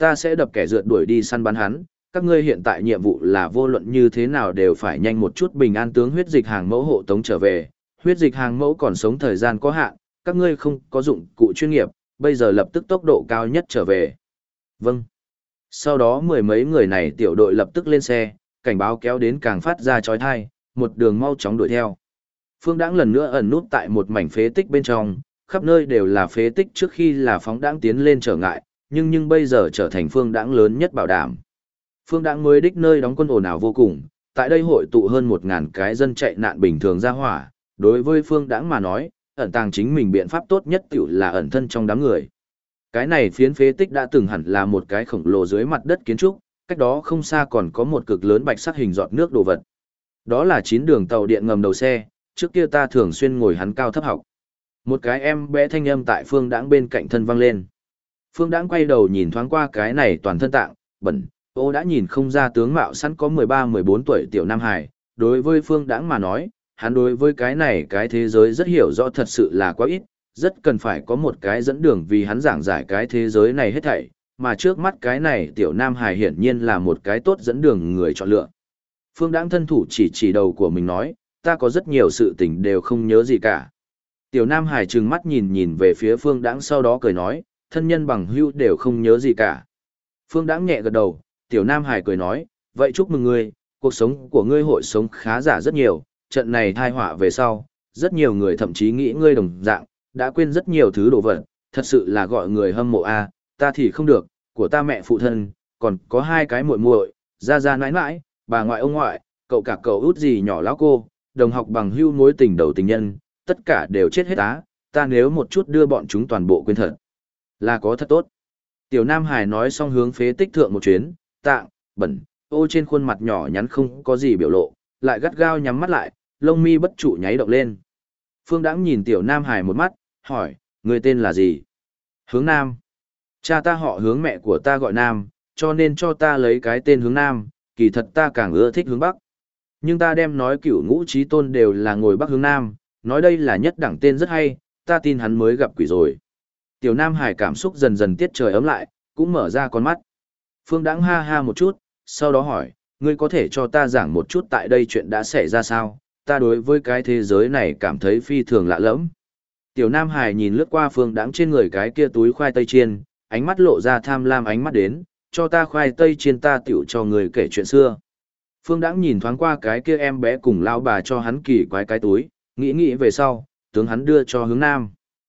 ta sẽ đập kẻ rượt đuổi đi săn bắn hắn, các ngươi hiện tại nhiệm vụ là vô luận như thế nào đều phải nhanh một chút bình an tướng huyết dịch hàng mẫu hộ tống trở về, huyết dịch hàng mẫu còn sống thời gian có hạn, các ngươi không có dụng cụ chuyên nghiệp, bây giờ lập tức tốc độ cao nhất trở về. Vâng. Sau đó mười mấy người này tiểu đội lập tức lên xe, cảnh báo kéo đến càng phát ra chói tai, một đường mau chóng đuổi theo. Phương Đãng lần nữa ẩn nút tại một mảnh phế tích bên trong, khắp nơi đều là phế tích trước khi là phóng đãng tiến lên trở ngại, nhưng bây giờ trở thành Phương Đãng lớn nhất bảo đảm. Phương Đãng mới đích nơi đóng quân ồn ào vô cùng, tại đây hội tụ hơn 1000 cái dân chạy nạn bình thường ra hỏa, đối với Phương Đãng mà nói, ẩn tàng chính mình biện pháp tốt nhất tiểu là ẩn thân trong đám người. Cái này phiến phế tích đã từng hẳn là một cái khổng lồ dưới mặt đất kiến trúc, cách đó không xa còn có một cực lớn bạch sắc hình giọt nước đồ vật. Đó là 9 đường tàu điện ngầm đầu xe, trước kia ta thường xuyên ngồi hắn cao thấp học. Một cái em bé thanh âm tại Phương Đãng bên cạnh thân vang lên. Phương Đãng quay đầu nhìn thoáng qua cái này toàn thân tạng, bẩn, ô đã nhìn không ra tướng mạo sẵn có 13-14 tuổi tiểu Nam Hải. Đối với Phương Đãng mà nói, hắn đối với cái này cái thế giới rất hiểu rõ thật sự là quá ít, rất cần phải có một cái dẫn đường vì hắn giảng giải cái thế giới này hết thảy, mà trước mắt cái này tiểu Nam Hải hiển nhiên là một cái tốt dẫn đường người chọn lựa. Phương Đãng thân thủ chỉ đầu của mình nói, ta có rất nhiều sự tình đều không nhớ gì cả. Tiểu Nam Hải trừng mắt nhìn về phía Phương Đãng sau đó cười nói, thân nhân bằng hữu đều không nhớ gì cả. Phương Đãng nhẹ gật đầu, Tiểu Nam Hải cười nói, vậy chúc mừng ngươi, cuộc sống của ngươi hội sống khá giả rất nhiều, trận này tai họa về sau, rất nhiều người thậm chí nghĩ ngươi đồng dạng, đã quên rất nhiều thứ đồ vật, thật sự là gọi người hâm mộ a, ta thì không được, của ta mẹ phụ thân, còn có 2 cái muội muội, gia gia nãi nãi, bà ngoại ông ngoại, cậu cả cậu út gì nhỏ lão cô, đồng học bằng hữu mối tình đầu tình nhân, tất cả đều chết hết á, ta nếu một chút đưa bọn chúng toàn bộ quên thật, là có thật tốt. Tiểu Nam Hải nói xong hướng phế tích thượng một chuyến, tạng, bẩn, ô trên khuôn mặt nhỏ nhắn không có gì biểu lộ, lại gắt gao nhắm mắt lại, lông mi bất trụ nháy động lên. Phương Đãng nhìn Tiểu Nam Hải một mắt, hỏi, người tên là gì? Hướng Nam. Cha ta họ Hướng, mẹ của ta gọi Nam, cho nên cho ta lấy cái tên Hướng Nam, kỳ thật ta càng ưa thích Hướng Bắc. Nhưng ta đem nói Cửu Ngũ Chí Tôn đều là ngồi Bắc hướng Nam, nói đây là nhất đẳng tên rất hay, ta tin hắn mới gặp quỷ rồi. Tiểu Nam Hải cảm xúc dần dần tiết trời ấm lại, cũng mở ra con mắt. Phương Đãng ha ha một chút, sau đó hỏi, ngươi có thể cho ta giảng một chút tại đây chuyện đã xảy ra sao? Ta đối với cái thế giới này cảm thấy phi thường lạ lẫm. Tiểu Nam Hải nhìn lướt qua Phương Đãng trên người cái kia túi khoai tây chiên, ánh mắt lộ ra tham lam ánh mắt đến, cho ta khoai tây chiên ta tiểu cho người kể chuyện xưa. Phương Đãng nhìn thoáng qua cái kia em bé cùng lao bà cho hắn kỳ quái cái túi, nghĩ về sau, tướng hắn đưa cho Hướng Nam.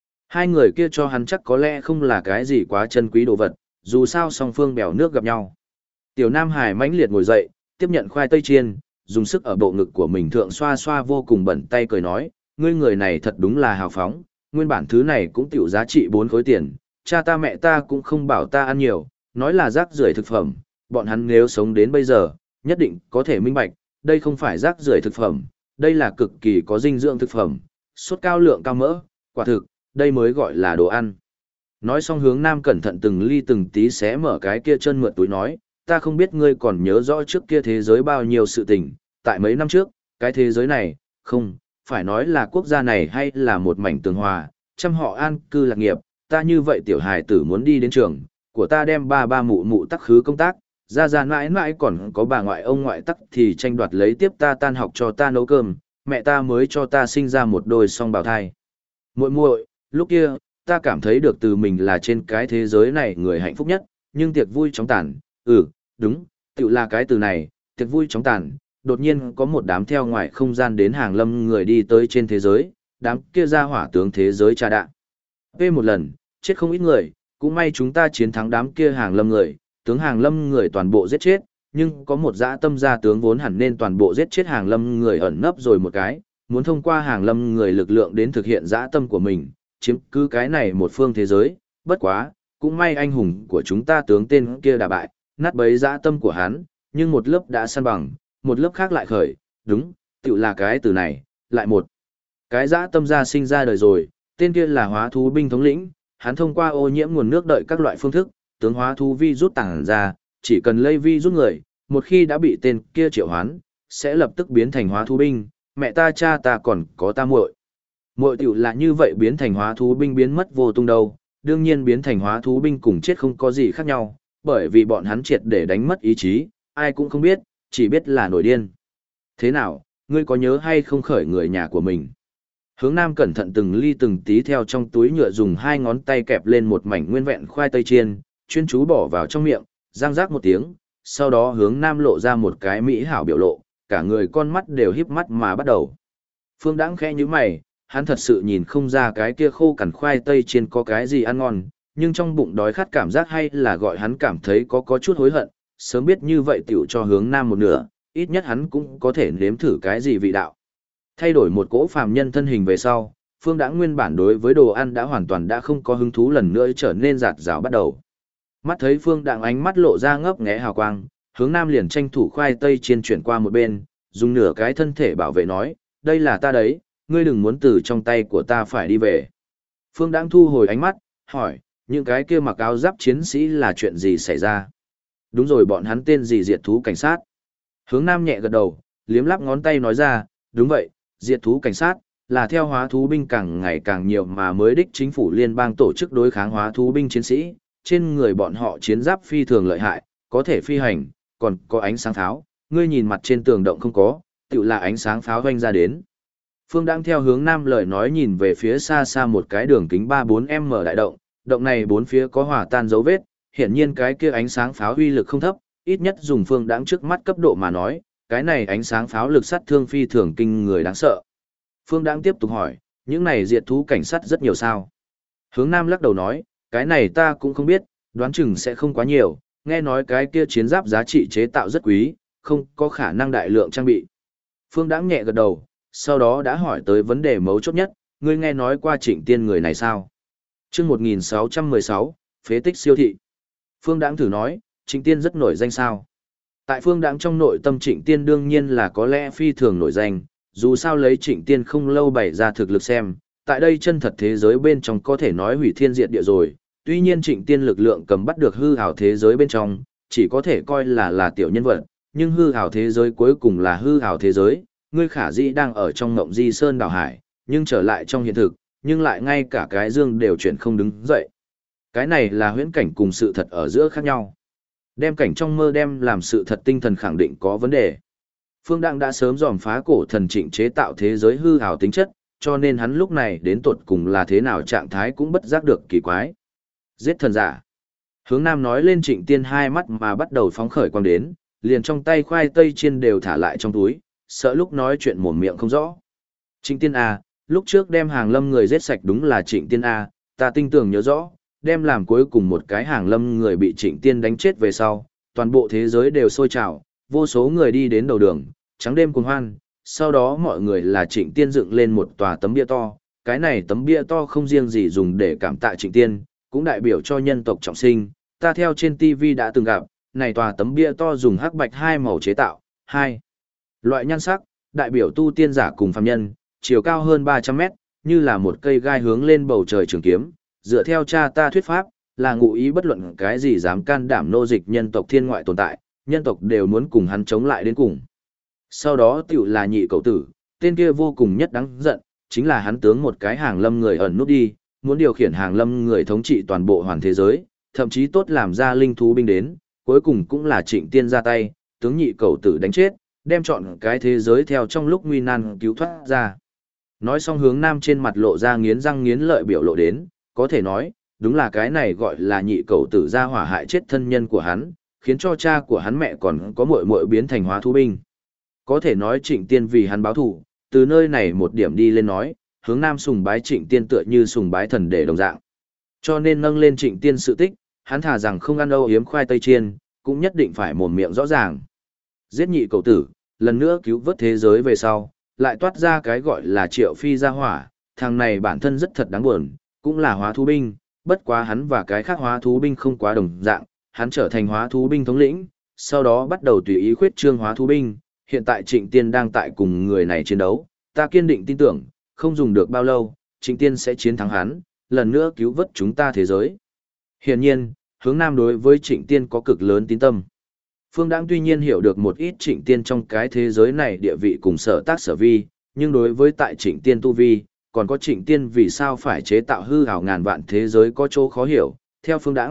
2 người kia cho hắn chắc có lẽ không là cái gì quá chân quý đồ vật, dù sao song phương bèo nước gặp nhau. Tiểu Nam Hải mãnh liệt ngồi dậy, tiếp nhận khoai tây chiên, dùng sức ở bộ ngực của mình thượng xoa xoa vô cùng bẩn tay cười nói, ngươi người này thật đúng là hào phóng, nguyên bản thứ này cũng tiểu giá trị 4 khối tiền, cha ta mẹ ta cũng không bảo ta ăn nhiều, nói là rác rưởi thực phẩm, bọn hắn nếu sống đến bây giờ, nhất định có thể minh bạch, đây không phải rác rưởi thực phẩm, đây là cực kỳ có dinh dưỡng thực phẩm, sốt cao lượng cao mỡ, quả thực, đây mới gọi là đồ ăn. Nói xong Hướng Nam cẩn thận từng ly từng tí xé mở cái kia chân mượt túi nói, ta không biết ngươi còn nhớ rõ trước kia thế giới bao nhiêu sự tình, tại mấy năm trước, cái thế giới này, không, phải nói là quốc gia này hay là một mảnh tường hòa, trăm họ an cư lạc nghiệp, ta như vậy tiểu hài tử muốn đi đến trường, của ta đem ba mụ mụ tắc khứ công tác, ra mãi mãi còn có bà ngoại ông ngoại tắc thì tranh đoạt lấy tiếp ta tan học cho ta nấu cơm, mẹ ta mới cho ta sinh ra một đôi song bào thai. Muội muội, lúc kia, ta cảm thấy được từ mình là trên cái thế giới này người hạnh phúc nhất, nhưng tiệc vui chóng tàn, đúng, tự là cái từ này, tiệc vui chóng tàn, đột nhiên có một đám theo ngoài không gian đến hàng lâm người đi tới trên thế giới, đám kia ra hỏa tướng thế giới trà đạn. Một lần, chết không ít người, cũng may chúng ta chiến thắng đám kia hàng lâm người, tướng hàng lâm người toàn bộ giết chết, nhưng có một dã tâm gia tướng vốn hẳn nên toàn bộ giết chết hàng lâm người ẩn nấp rồi một cái, muốn thông qua hàng lâm người lực lượng đến thực hiện dã tâm của mình, chiếm cứ cái này một phương thế giới, bất quá, cũng may anh hùng của chúng ta tướng tên kia đả bại, nát bấy dã tâm của hắn, nhưng một lớp đã săn bằng, một lớp khác lại khởi, đúng, tự là cái từ này, lại một. Cái dã tâm gia sinh ra đời rồi, tên kia là hóa thú binh thống lĩnh, hắn thông qua ô nhiễm nguồn nước đợi các loại phương thức, tướng hóa thú vi rút tàng ra, chỉ cần lây vi rút người, một khi đã bị tên kia triệu hoán, sẽ lập tức biến thành hóa thú binh, mẹ ta cha ta còn có ta muội. Muội tiểu là như vậy biến thành hóa thú binh biến mất vô tung đâu, đương nhiên biến thành hóa thú binh cùng chết không có gì khác nhau, bởi vì bọn hắn triệt để đánh mất ý chí, ai cũng không biết, chỉ biết là nổi điên. Thế nào, ngươi có nhớ hay không khởi người nhà của mình? Hướng Nam cẩn thận từng ly từng tí theo trong túi nhựa dùng hai ngón tay kẹp lên một mảnh nguyên vẹn khoai tây chiên, chuyên chú bỏ vào trong miệng, răng rác một tiếng, sau đó Hướng Nam lộ ra một cái mỹ hảo biểu lộ, cả người con mắt đều híp mắt mà bắt đầu. Phương Đãng khẽ nhíu mày, hắn thật sự nhìn không ra cái kia khô cằn khoai tây chiên có cái gì ăn ngon, nhưng trong bụng đói khát cảm giác hay là gọi hắn cảm thấy có chút hối hận, sớm biết như vậy tiểu cho Hướng Nam một nửa, ít nhất hắn cũng có thể nếm thử cái gì vị đạo. Thay đổi một cỗ phàm nhân thân hình về sau, Phương Đãng nguyên bản đối với đồ ăn đã hoàn toàn đã không có hứng thú lần nữa trở nên giạt rào bắt đầu. Mắt thấy Phương Đãng ánh mắt lộ ra ngấp nghé hào quang, Hướng Nam liền tranh thủ khoai tây chiên chuyển qua một bên, dùng nửa cái thân thể bảo vệ nói, đây là ta đấy, ngươi đừng muốn từ trong tay của ta phải đi về. Phương Đãng thu hồi ánh mắt, hỏi, những cái kia mặc áo giáp chiến sĩ là chuyện gì xảy ra? Đúng rồi, bọn hắn tên gì? Diệt thú cảnh sát. Hướng Nam nhẹ gật đầu, liếm lắp ngón tay nói ra, đúng vậy, diệt thú cảnh sát, là theo hóa thú binh càng ngày càng nhiều mà mới đích chính phủ liên bang tổ chức đối kháng hóa thú binh chiến sĩ, trên người bọn họ chiến giáp phi thường lợi hại, có thể phi hành, còn có ánh sáng pháo, ngươi nhìn mặt trên tường động không có, tự là ánh sáng pháo hoanh ra đến. Phương đang theo Hướng Nam lời nói nhìn về phía xa xa một cái đường kính 3-4m đại động, động này bốn phía có hòa tan dấu vết, hiển nhiên cái kia ánh sáng pháo uy lực không thấp, ít nhất dùng Phương Đãng trước mắt cấp độ mà nói, cái này ánh sáng pháo lực sát thương phi thường kinh người đáng sợ. Phương Đãng tiếp tục hỏi, những này diệt thú cảnh sát rất nhiều sao? Hướng Nam lắc đầu nói, cái này ta cũng không biết, đoán chừng sẽ không quá nhiều, nghe nói cái kia chiến giáp giá trị chế tạo rất quý, không có khả năng đại lượng trang bị. Phương Đãng nhẹ gật đầu, sau đó đã hỏi tới vấn đề mấu chốt nhất, ngươi nghe nói qua Trịnh Tiên người này sao? Chương 1616, phế tích siêu thị. Phương Đãng thử nói, Trịnh Tiên rất nổi danh sao? Tại Phương Đãng trong nội tâm Trịnh Tiên đương nhiên là có lẽ phi thường nổi danh, dù sao lấy Trịnh Tiên không lâu bày ra thực lực xem, tại đây chân thật thế giới bên trong có thể nói hủy thiên diệt địa rồi, tuy nhiên Trịnh Tiên lực lượng cầm bắt được hư ảo thế giới bên trong, chỉ có thể coi là tiểu nhân vật, nhưng hư ảo thế giới cuối cùng là hư ảo thế giới, ngươi khả dĩ đang ở trong ngộng di sơn đảo hải, nhưng trở lại trong hiện thực, nhưng lại ngay cả cái dương đều chuyển không đứng dậy. Cái này là huyễn cảnh cùng sự thật ở giữa khác nhau. Đem cảnh trong mơ đem làm sự thật tinh thần khẳng định có vấn đề. Phương Đãng đã sớm dòm phá cổ thần Trịnh chế tạo thế giới hư ảo tính chất, cho nên hắn lúc này đến tột cùng là thế nào trạng thái cũng bất giác được kỳ quái. Giết thần giả. Hướng Nam nói lên Trịnh Tiên hai mắt mà bắt đầu phóng khởi quang đến, liền trong tay khoai tây chiên đều thả lại trong túi, sợ lúc nói chuyện mồm miệng không rõ. Trịnh Tiên A, lúc trước đem hàng lâm người giết sạch đúng là Trịnh Tiên A, ta tinh tường nhớ rõ, đem làm cuối cùng một cái hàng lâm người bị Trịnh Tiên đánh chết về sau, toàn bộ thế giới đều sôi trào, vô số người đi đến đầu đường, trắng đêm cuồng hoan, sau đó mọi người là Trịnh Tiên dựng lên một tòa tấm bia to, cái này tấm bia to không riêng gì dùng để cảm tạ Trịnh Tiên, cũng đại biểu cho nhân tộc trọng sinh, ta theo trên TV đã từng gặp, này tòa tấm bia to dùng hắc bạch hai màu chế tạo, hai loại nhan sắc, đại biểu tu tiên giả cùng phàm nhân, chiều cao hơn 300 mét, như là một cây gai hướng lên bầu trời trường kiếm, dựa theo cha ta thuyết pháp, là ngụ ý bất luận cái gì dám can đảm nô dịch nhân tộc thiên ngoại tồn tại, nhân tộc đều muốn cùng hắn chống lại đến cùng. Sau đó tiểu là nhị cậu tử, tên kia vô cùng nhất đáng giận, chính là hắn tướng một cái hàng lâm người ẩn nút đi, muốn điều khiển hàng lâm người thống trị toàn bộ hoàn thế giới, thậm chí tốt làm ra linh thú binh đến, cuối cùng cũng là Trịnh Tiên ra tay, tướng nhị cậu tử đánh chết, đem chọn cái thế giới theo trong lúc nguy nan cứu thoát ra. Nói xong Hướng Nam trên mặt lộ ra nghiến răng nghiến lợi biểu lộ đến, có thể nói, đúng là cái này gọi là nhị cậu tử ra hỏa hại chết thân nhân của hắn, khiến cho cha của hắn mẹ còn có muội muội biến thành hóa thú binh. Có thể nói Trịnh Tiên vì hắn báo thù, từ nơi này một điểm đi lên nói, Hướng Nam sùng bái Trịnh Tiên tựa như sùng bái thần để đồng dạng. Cho nên nâng lên Trịnh Tiên sự tích, hắn thà rằng không ăn âu yếm khoai tây chiên, cũng nhất định phải mồm miệng rõ ràng. Giết nhị cậu tử, lần nữa cứu vớt thế giới về sau, lại toát ra cái gọi là Triệu Phi gia hỏa, thằng này bản thân rất thật đáng buồn, cũng là hóa thú binh, bất quá hắn và cái khác hóa thú binh không quá đồng dạng, hắn trở thành hóa thú binh thống lĩnh, sau đó bắt đầu tùy ý khuyết trương hóa thú binh, hiện tại Trịnh Tiên đang tại cùng người này chiến đấu, ta kiên định tin tưởng, không dùng được bao lâu, Trịnh Tiên sẽ chiến thắng hắn, lần nữa cứu vớt chúng ta thế giới. Hiển nhiên, Hướng Nam đối với Trịnh Tiên có cực lớn tín tâm. Phương Đãng tuy nhiên hiểu được một ít Trịnh Tiên trong cái thế giới này địa vị cùng sở tác sở vi, nhưng đối với tại Trịnh Tiên tu vi, còn có Trịnh Tiên vì sao phải chế tạo hư ảo ngàn vạn thế giới có chỗ khó hiểu. Theo Phương Đãng,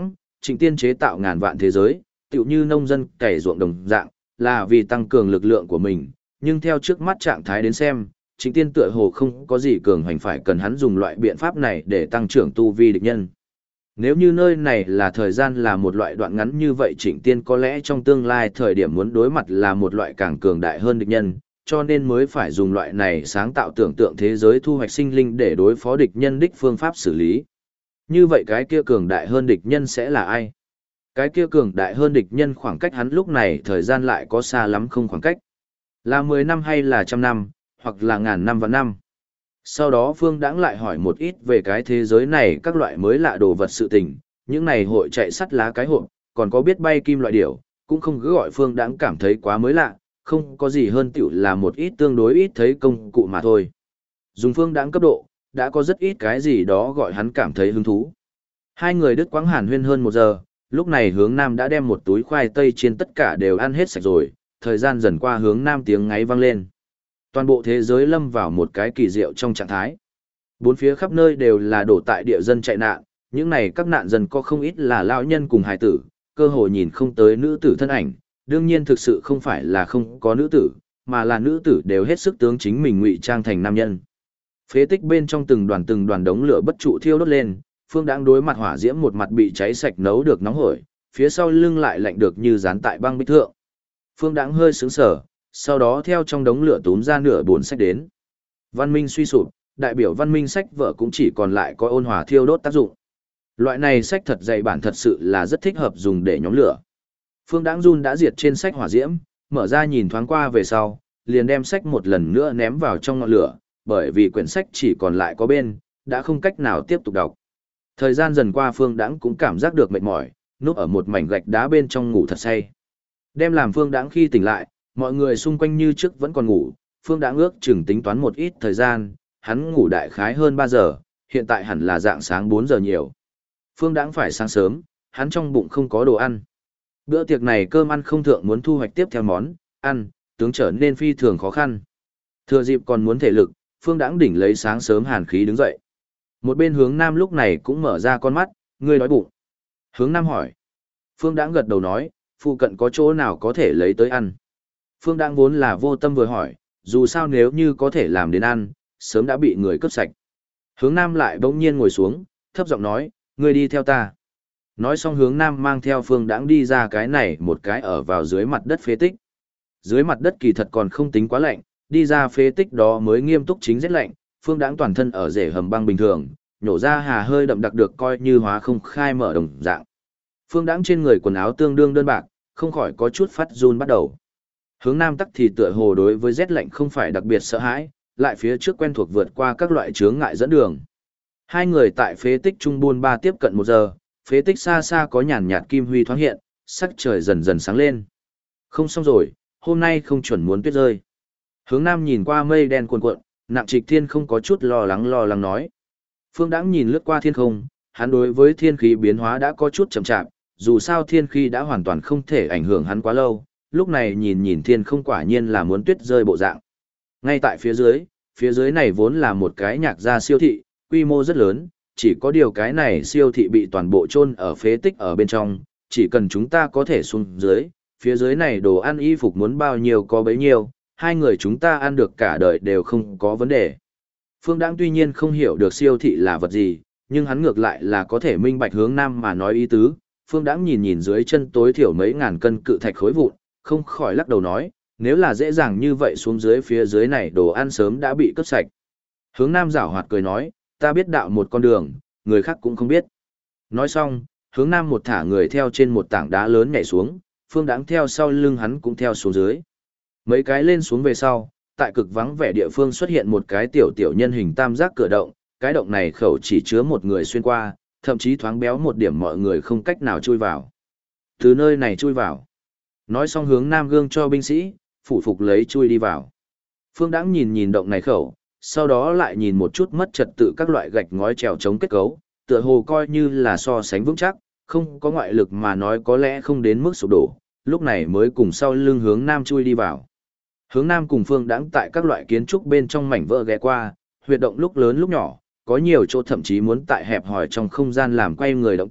Trịnh Tiên chế tạo ngàn vạn thế giới, tựu như nông dân cày ruộng đồng dạng, là vì tăng cường lực lượng của mình, nhưng theo trước mắt trạng thái đến xem, Trịnh Tiên tựa hồ không có gì cường hành phải cần hắn dùng loại biện pháp này để tăng trưởng tu vi địch nhân. Nếu như nơi này là thời gian là một loại đoạn ngắn như vậy, Trịnh Tiên có lẽ trong tương lai thời điểm muốn đối mặt là một loại càng cường đại hơn địch nhân, cho nên mới phải dùng loại này sáng tạo tưởng tượng thế giới thu hoạch sinh linh để đối phó địch nhân đích phương pháp xử lý. Như vậy cái kia cường đại hơn địch nhân sẽ là ai? Cái kia cường đại hơn địch nhân khoảng cách hắn lúc này thời gian lại có xa lắm không khoảng cách. Là 10 năm hay là trăm năm, hoặc là ngàn năm và năm. Sau đó Phương Đãng lại hỏi một ít về cái thế giới này các loại mới lạ đồ vật sự tình, những này hội chạy sắt lá cái hộp, còn có biết bay kim loại điểu, cũng không cứ gọi Phương Đãng cảm thấy quá mới lạ, không có gì hơn tiểu là một ít tương đối ít thấy công cụ mà thôi. Dùng Phương Đãng cấp độ, đã có rất ít cái gì đó gọi hắn cảm thấy hứng thú. Hai người đứt quãng hàn huyên hơn 1 giờ, lúc này Hướng Nam đã đem một túi khoai tây chiên tất cả đều ăn hết sạch rồi, thời gian dần qua Hướng Nam tiếng ngáy vang lên. Toàn bộ thế giới lâm vào một cái kỳ diệu trong trạng thái. Bốn phía khắp nơi đều là đổ tại địa dân chạy nạn, những này các nạn dân có không ít là lão nhân cùng hài tử, cơ hội nhìn không tới nữ tử thân ảnh, đương nhiên thực sự không phải là không có nữ tử, mà là nữ tử đều hết sức tướng chính mình ngụy trang thành nam nhân. Phế tích bên trong từng đoàn đống lửa bất trụ thiêu đốt lên, Phương Đãng đối mặt hỏa diễm một mặt bị cháy sạch nấu được nóng hổi, phía sau lưng lại lạnh được như dán tại băng bích thượng. Phương Đãng hơi sững sờ, sau đó theo trong đống lửa túm ra nửa buồn sách đến. Văn minh suy sụp, đại biểu văn minh sách vở cũng chỉ còn lại có ôn hòa thiêu đốt tác dụng. Loại này sách thật dày bản thật sự là rất thích hợp dùng để nhóm lửa. Phương Đãng run đã diệt trên sách hỏa diễm, mở ra nhìn thoáng qua về sau, liền đem sách một lần nữa ném vào trong ngọn lửa, bởi vì quyển sách chỉ còn lại có bên, đã không cách nào tiếp tục đọc. Thời gian dần qua Phương Đãng cũng cảm giác được mệt mỏi, núp ở một mảnh gạch đá bên trong ngủ thật say. Đem làm Phương Đãng khi tỉnh lại, mọi người xung quanh như trước vẫn còn ngủ, Phương Đãng ước chừng tính toán một ít thời gian, hắn ngủ đại khái hơn 3 giờ, hiện tại hẳn là dạng sáng 4 giờ nhiều. Phương Đãng phải sáng sớm, hắn trong bụng không có đồ ăn. Bữa tiệc này cơm ăn không thượng muốn thu hoạch tiếp theo món, ăn, tướng trở nên phi thường khó khăn. Thừa dịp còn muốn thể lực, Phương Đãng đỉnh lấy sáng sớm hàn khí đứng dậy. Một bên Hướng Nam lúc này cũng mở ra con mắt, ngươi đói bụng. Hướng Nam hỏi. Phương Đãng gật đầu nói, phụ cận có chỗ nào có thể lấy tới ăn. Phương Đãng vốn là vô tâm vừa hỏi, dù sao nếu như có thể làm đến ăn, sớm đã bị người cướp sạch. Hướng Nam lại bỗng nhiên ngồi xuống, thấp giọng nói, ngươi đi theo ta. Nói xong Hướng Nam mang theo Phương Đãng đi ra cái này một cái ở vào dưới mặt đất phế tích. Dưới mặt đất kỳ thật còn không tính quá lạnh, đi ra phế tích đó mới nghiêm túc chính rất lạnh, Phương Đãng toàn thân ở rễ hầm băng bình thường, nhổ ra hà hơi đậm đặc được coi như hóa không khai mở đồng dạng. Phương Đãng trên người quần áo tương đương đơn bạc, không khỏi có chút phát run bắt đầu. Hướng Nam tắc thì tựa hồ đối với rét lạnh không phải đặc biệt sợ hãi, lại phía trước quen thuộc vượt qua các loại chướng ngại dẫn đường. Hai người tại phế tích trung buôn ba tiếp cận 1 giờ, phế tích xa xa có nhàn nhạt kim huy thoáng hiện, sắc trời dần dần sáng lên. Không xong rồi, hôm nay không chuẩn muốn tuyết rơi. Hướng Nam nhìn qua mây đen cuồn cuộn, Nặng Trịch Thiên không có chút lo lắng nói. Phương Đãng nhìn lướt qua thiên không, hắn đối với thiên khí biến hóa đã có chút chậm chạp, dù sao thiên khí đã hoàn toàn không thể ảnh hưởng hắn quá lâu, lúc này nhìn thiên không quả nhiên là muốn tuyết rơi bộ dạng. Ngay tại phía dưới này vốn là một cái nhạc gia siêu thị, quy mô rất lớn, chỉ có điều cái này siêu thị bị toàn bộ chôn ở phế tích ở bên trong, chỉ cần chúng ta có thể xuống dưới, phía dưới này đồ ăn y phục muốn bao nhiêu có bấy nhiêu, hai người chúng ta ăn được cả đời đều không có vấn đề. Phương Đãng tuy nhiên không hiểu được siêu thị là vật gì, nhưng hắn ngược lại là có thể minh bạch Hướng Nam mà nói ý tứ. Phương Đãng nhìn dưới chân tối thiểu mấy ngàn cân cự thạch khối vụn, không khỏi lắc đầu nói, nếu là dễ dàng như vậy xuống dưới phía dưới này đồ ăn sớm đã bị cướp sạch. Hướng Nam giảo hoạt cười nói, ta biết đạo một con đường, người khác cũng không biết. Nói xong, Hướng Nam một thả người theo trên một tảng đá lớn nhảy xuống, Phương Đãng theo sau lưng hắn cũng theo xuống dưới. Mấy cái lên xuống về sau, tại cực vắng vẻ địa phương xuất hiện một cái tiểu nhân hình tam giác cửa động, cái động này khẩu chỉ chứa một người xuyên qua, thậm chí thoáng béo một điểm mọi người không cách nào chui vào. Từ nơi này chui vào. Nói xong Hướng Nam gương cho binh sĩ, phủ phục lấy chui đi vào. Phương Đãng nhìn động này khẩu, sau đó lại nhìn một chút mất trật tự các loại gạch ngói trèo chống kết cấu, tựa hồ coi như là so sánh vững chắc, không có ngoại lực mà nói có lẽ không đến mức sụp đổ, lúc này mới cùng sau lưng Hướng Nam chui đi vào. Hướng Nam cùng Phương Đãng tại các loại kiến trúc bên trong mảnh vỡ ghé qua, huyệt động lúc lớn lúc nhỏ, có nhiều chỗ thậm chí muốn tại hẹp hòi trong không gian làm quay người động tác,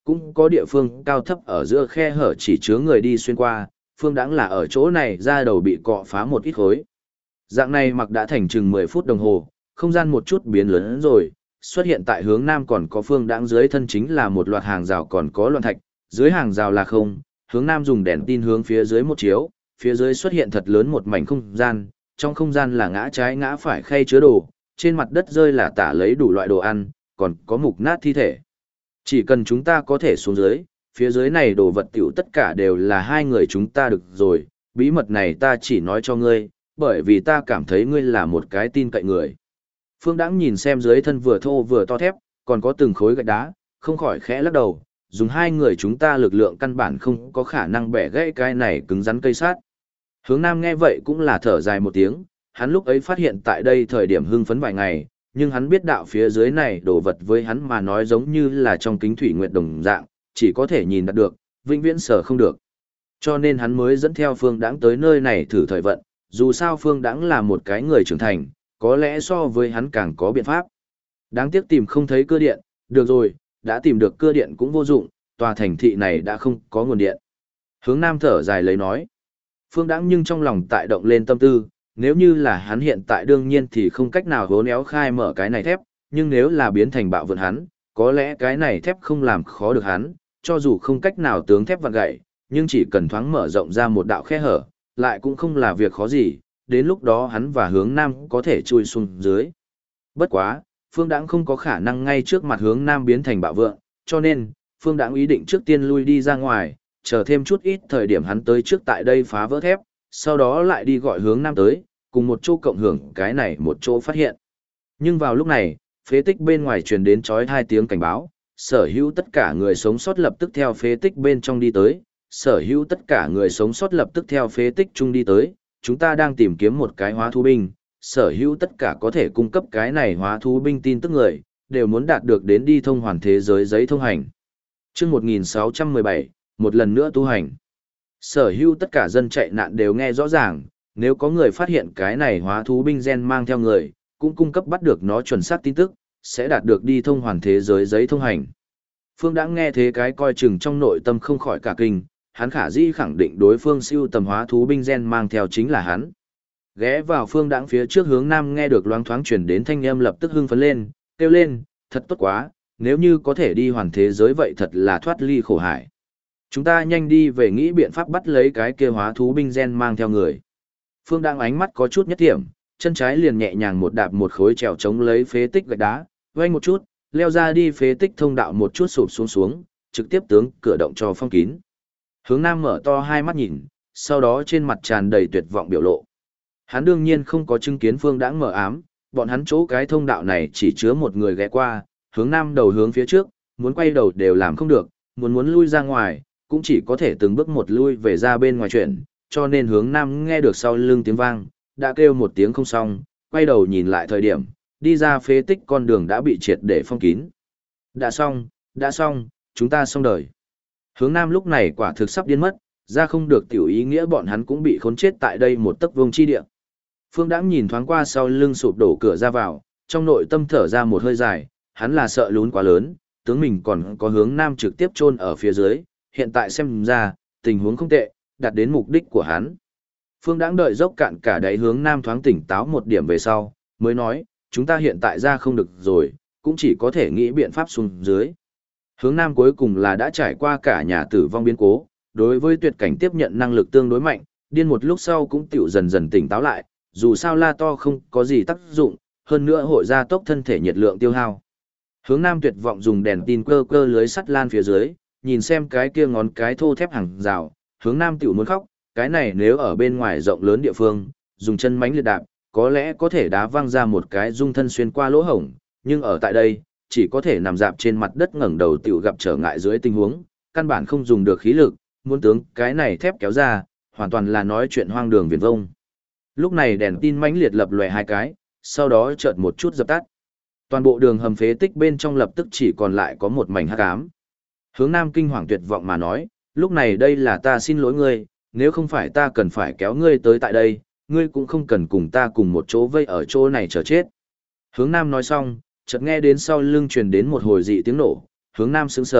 cũng có địa phương cao thấp ở giữa khe hở chỉ chứa người đi xuyên qua, Phương Đãng là ở chỗ này ra đầu bị cọ phá một ít khối. Dạng này mặc đã thành chừng 10 phút đồng hồ, không gian một chút biến lớn rồi, xuất hiện tại hướng nam còn có Phương Đãng dưới thân chính là một loạt hàng rào còn có loạn thạch, dưới hàng rào là không, hướng nam dùng đèn tin hướng phía dưới một chiếu, phía dưới xuất hiện thật lớn một mảnh không gian, trong không gian là ngã trái ngã phải khay chứa đồ, trên mặt đất rơi là tả lấy đủ loại đồ ăn, còn có mục nát thi thể. Chỉ cần chúng ta có thể xuống dưới, phía dưới này đồ vật tiểu tất cả đều là hai người chúng ta được rồi, bí mật này ta chỉ nói cho ngươi, bởi vì ta cảm thấy ngươi là một cái tin cậy người. Phương Đãng nhìn xem dưới thân vừa thô vừa to thép, còn có từng khối gạch đá, không khỏi khẽ lắc đầu, dùng hai người chúng ta lực lượng căn bản không có khả năng bẻ gãy cái này cứng rắn cây sắt. Hướng Nam nghe vậy cũng là thở dài một tiếng, hắn lúc ấy phát hiện tại đây thời điểm hưng phấn vài ngày, nhưng hắn biết đạo phía dưới này đồ vật với hắn mà nói giống như là trong kính thủy nguyệt đồng dạng, chỉ có thể nhìn đạt được, vĩnh viễn sở không được. Cho nên hắn mới dẫn theo Phương Đãng tới nơi này thử thời vận, dù sao Phương Đãng là một cái người trưởng thành, có lẽ so với hắn càng có biện pháp. Đáng tiếc tìm không thấy cơ điện, được rồi, đã tìm được cơ điện cũng vô dụng, tòa thành thị này đã không có nguồn điện. Hướng Nam thở dài lấy nói. Phương Đãng nhưng trong lòng tại động lên tâm tư, nếu như là hắn hiện tại đương nhiên thì không cách nào hố néo khai mở cái này thép, nhưng nếu là biến thành bạo vượn hắn, có lẽ cái này thép không làm khó được hắn, cho dù không cách nào tướng thép vặn gãy, nhưng chỉ cần thoáng mở rộng ra một đạo khe hở, lại cũng không là việc khó gì, đến lúc đó hắn và hướng nam có thể chui xuống dưới. Bất quá, Phương Đãng không có khả năng ngay trước mặt hướng nam biến thành bạo vượn, cho nên, Phương Đãng ý định trước tiên lui đi ra ngoài, chờ thêm chút ít thời điểm hắn tới trước tại đây phá vỡ thép, sau đó lại đi gọi hướng nam tới, cùng một chỗ cộng hưởng cái này một chỗ phát hiện. Nhưng vào lúc này, phế tích bên ngoài truyền đến chói hai tiếng cảnh báo, sở hữu tất cả người sống sót lập tức theo phế tích bên trong đi tới, sở hữu tất cả người sống sót lập tức theo phế tích chung đi tới, chúng ta đang tìm kiếm một cái hóa thú binh, sở hữu tất cả có thể cung cấp cái này hóa thú binh tin tức người, đều muốn đạt được đến đi thông hoàn thế giới giấy thông hành. Chương 1617, một lần nữa tu hành. Sở hữu tất cả dân chạy nạn đều nghe rõ ràng, nếu có người phát hiện cái này hóa thú binh gen mang theo người, cũng cung cấp bắt được nó chuẩn xác tin tức, sẽ đạt được đi thông hoàn thế giới giấy thông hành. Phương đã nghe thế cái coi chừng trong nội tâm không khỏi cả kinh, hắn khả dĩ khẳng định đối phương siêu tầm hóa thú binh gen mang theo chính là hắn. Ghé vào Phương Đãng phía trước hướng nam nghe được loáng thoáng truyền đến thanh âm lập tức hưng phấn lên, kêu lên, thật tốt quá, nếu như có thể đi hoàn thế giới vậy thật là thoát ly khổ hải. Chúng ta nhanh đi về nghĩ biện pháp bắt lấy cái kia hóa thú binh gen mang theo người. Phương Đãng ánh mắt có chút nhất điểm, chân trái liền nhẹ nhàng một đạp một khối trèo chống lấy phế tích gạch đá, vay một chút, leo ra đi phế tích thông đạo một chút sụp xuống, trực tiếp tướng cửa động cho phong kín. Hướng nam mở to hai mắt nhìn, sau đó trên mặt tràn đầy tuyệt vọng biểu lộ. Hắn đương nhiên không có chứng kiến Phương Đãng mở ám, bọn hắn chỗ cái thông đạo này chỉ chứa một người ghé qua, hướng nam đầu hướng phía trước, muốn quay đầu đều làm không được, muốn lui ra ngoài, cũng chỉ có thể từng bước một lui về ra bên ngoài chuyển, cho nên hướng nam nghe được sau lưng tiếng vang, đã kêu một tiếng không xong, quay đầu nhìn lại thời điểm, đi ra phế tích con đường đã bị triệt để phong kín. Đã xong, chúng ta xong đời. Hướng nam lúc này quả thực sắp điên mất, ra không được tiểu ý nghĩa bọn hắn cũng bị khốn chết tại đây một tấc vuông chi địa. Phương Đãng nhìn thoáng qua sau lưng sụp đổ cửa ra vào, trong nội tâm thở ra một hơi dài, hắn là sợ lún quá lớn, tướng mình còn có hướng nam trực tiếp chôn ở phía dưới, hiện tại xem ra, tình huống không tệ, đạt đến mục đích của hắn. Phương Đãng đợi dốc cạn cả đáy hướng nam thoáng tỉnh táo một điểm về sau, mới nói, chúng ta hiện tại ra không được rồi, cũng chỉ có thể nghĩ biện pháp xuống dưới. Hướng nam cuối cùng là đã trải qua cả nhà tử vong biến cố, đối với tuyệt cảnh tiếp nhận năng lực tương đối mạnh, điên một lúc sau cũng tiểu dần dần tỉnh táo lại, dù sao la to không có gì tác dụng, hơn nữa hội gia tốc thân thể nhiệt lượng tiêu hao. Hướng nam tuyệt vọng dùng đèn tin cơ lưới sắt lan phía dưới, nhìn xem cái kia ngón cái thô thép hàng rào, hướng nam tiểu muốn khóc, cái này nếu ở bên ngoài rộng lớn địa phương, dùng chân mánh liệt đạp, có lẽ có thể đá văng ra một cái dung thân xuyên qua lỗ hổng, nhưng ở tại đây, chỉ có thể nằm dạp trên mặt đất ngẩng đầu tiểu gặp trở ngại dưới tình huống, căn bản không dùng được khí lực, muốn tướng cái này thép kéo ra, hoàn toàn là nói chuyện hoang đường viển vông. Lúc này đèn tin mãnh liệt lập lòe hai cái, sau đó chợt một chút dập tắt. Toàn bộ đường hầm phế tích bên trong lập tức chỉ còn lại có một mảnh hắc ám. Hướng nam kinh hoàng tuyệt vọng mà nói, lúc này đây là ta xin lỗi ngươi, nếu không phải ta cần phải kéo ngươi tới tại đây, ngươi cũng không cần cùng ta cùng một chỗ vây ở chỗ này chờ chết. Hướng nam nói xong, chợt nghe đến sau lưng truyền đến một hồi dị tiếng nổ, hướng nam sững sờ,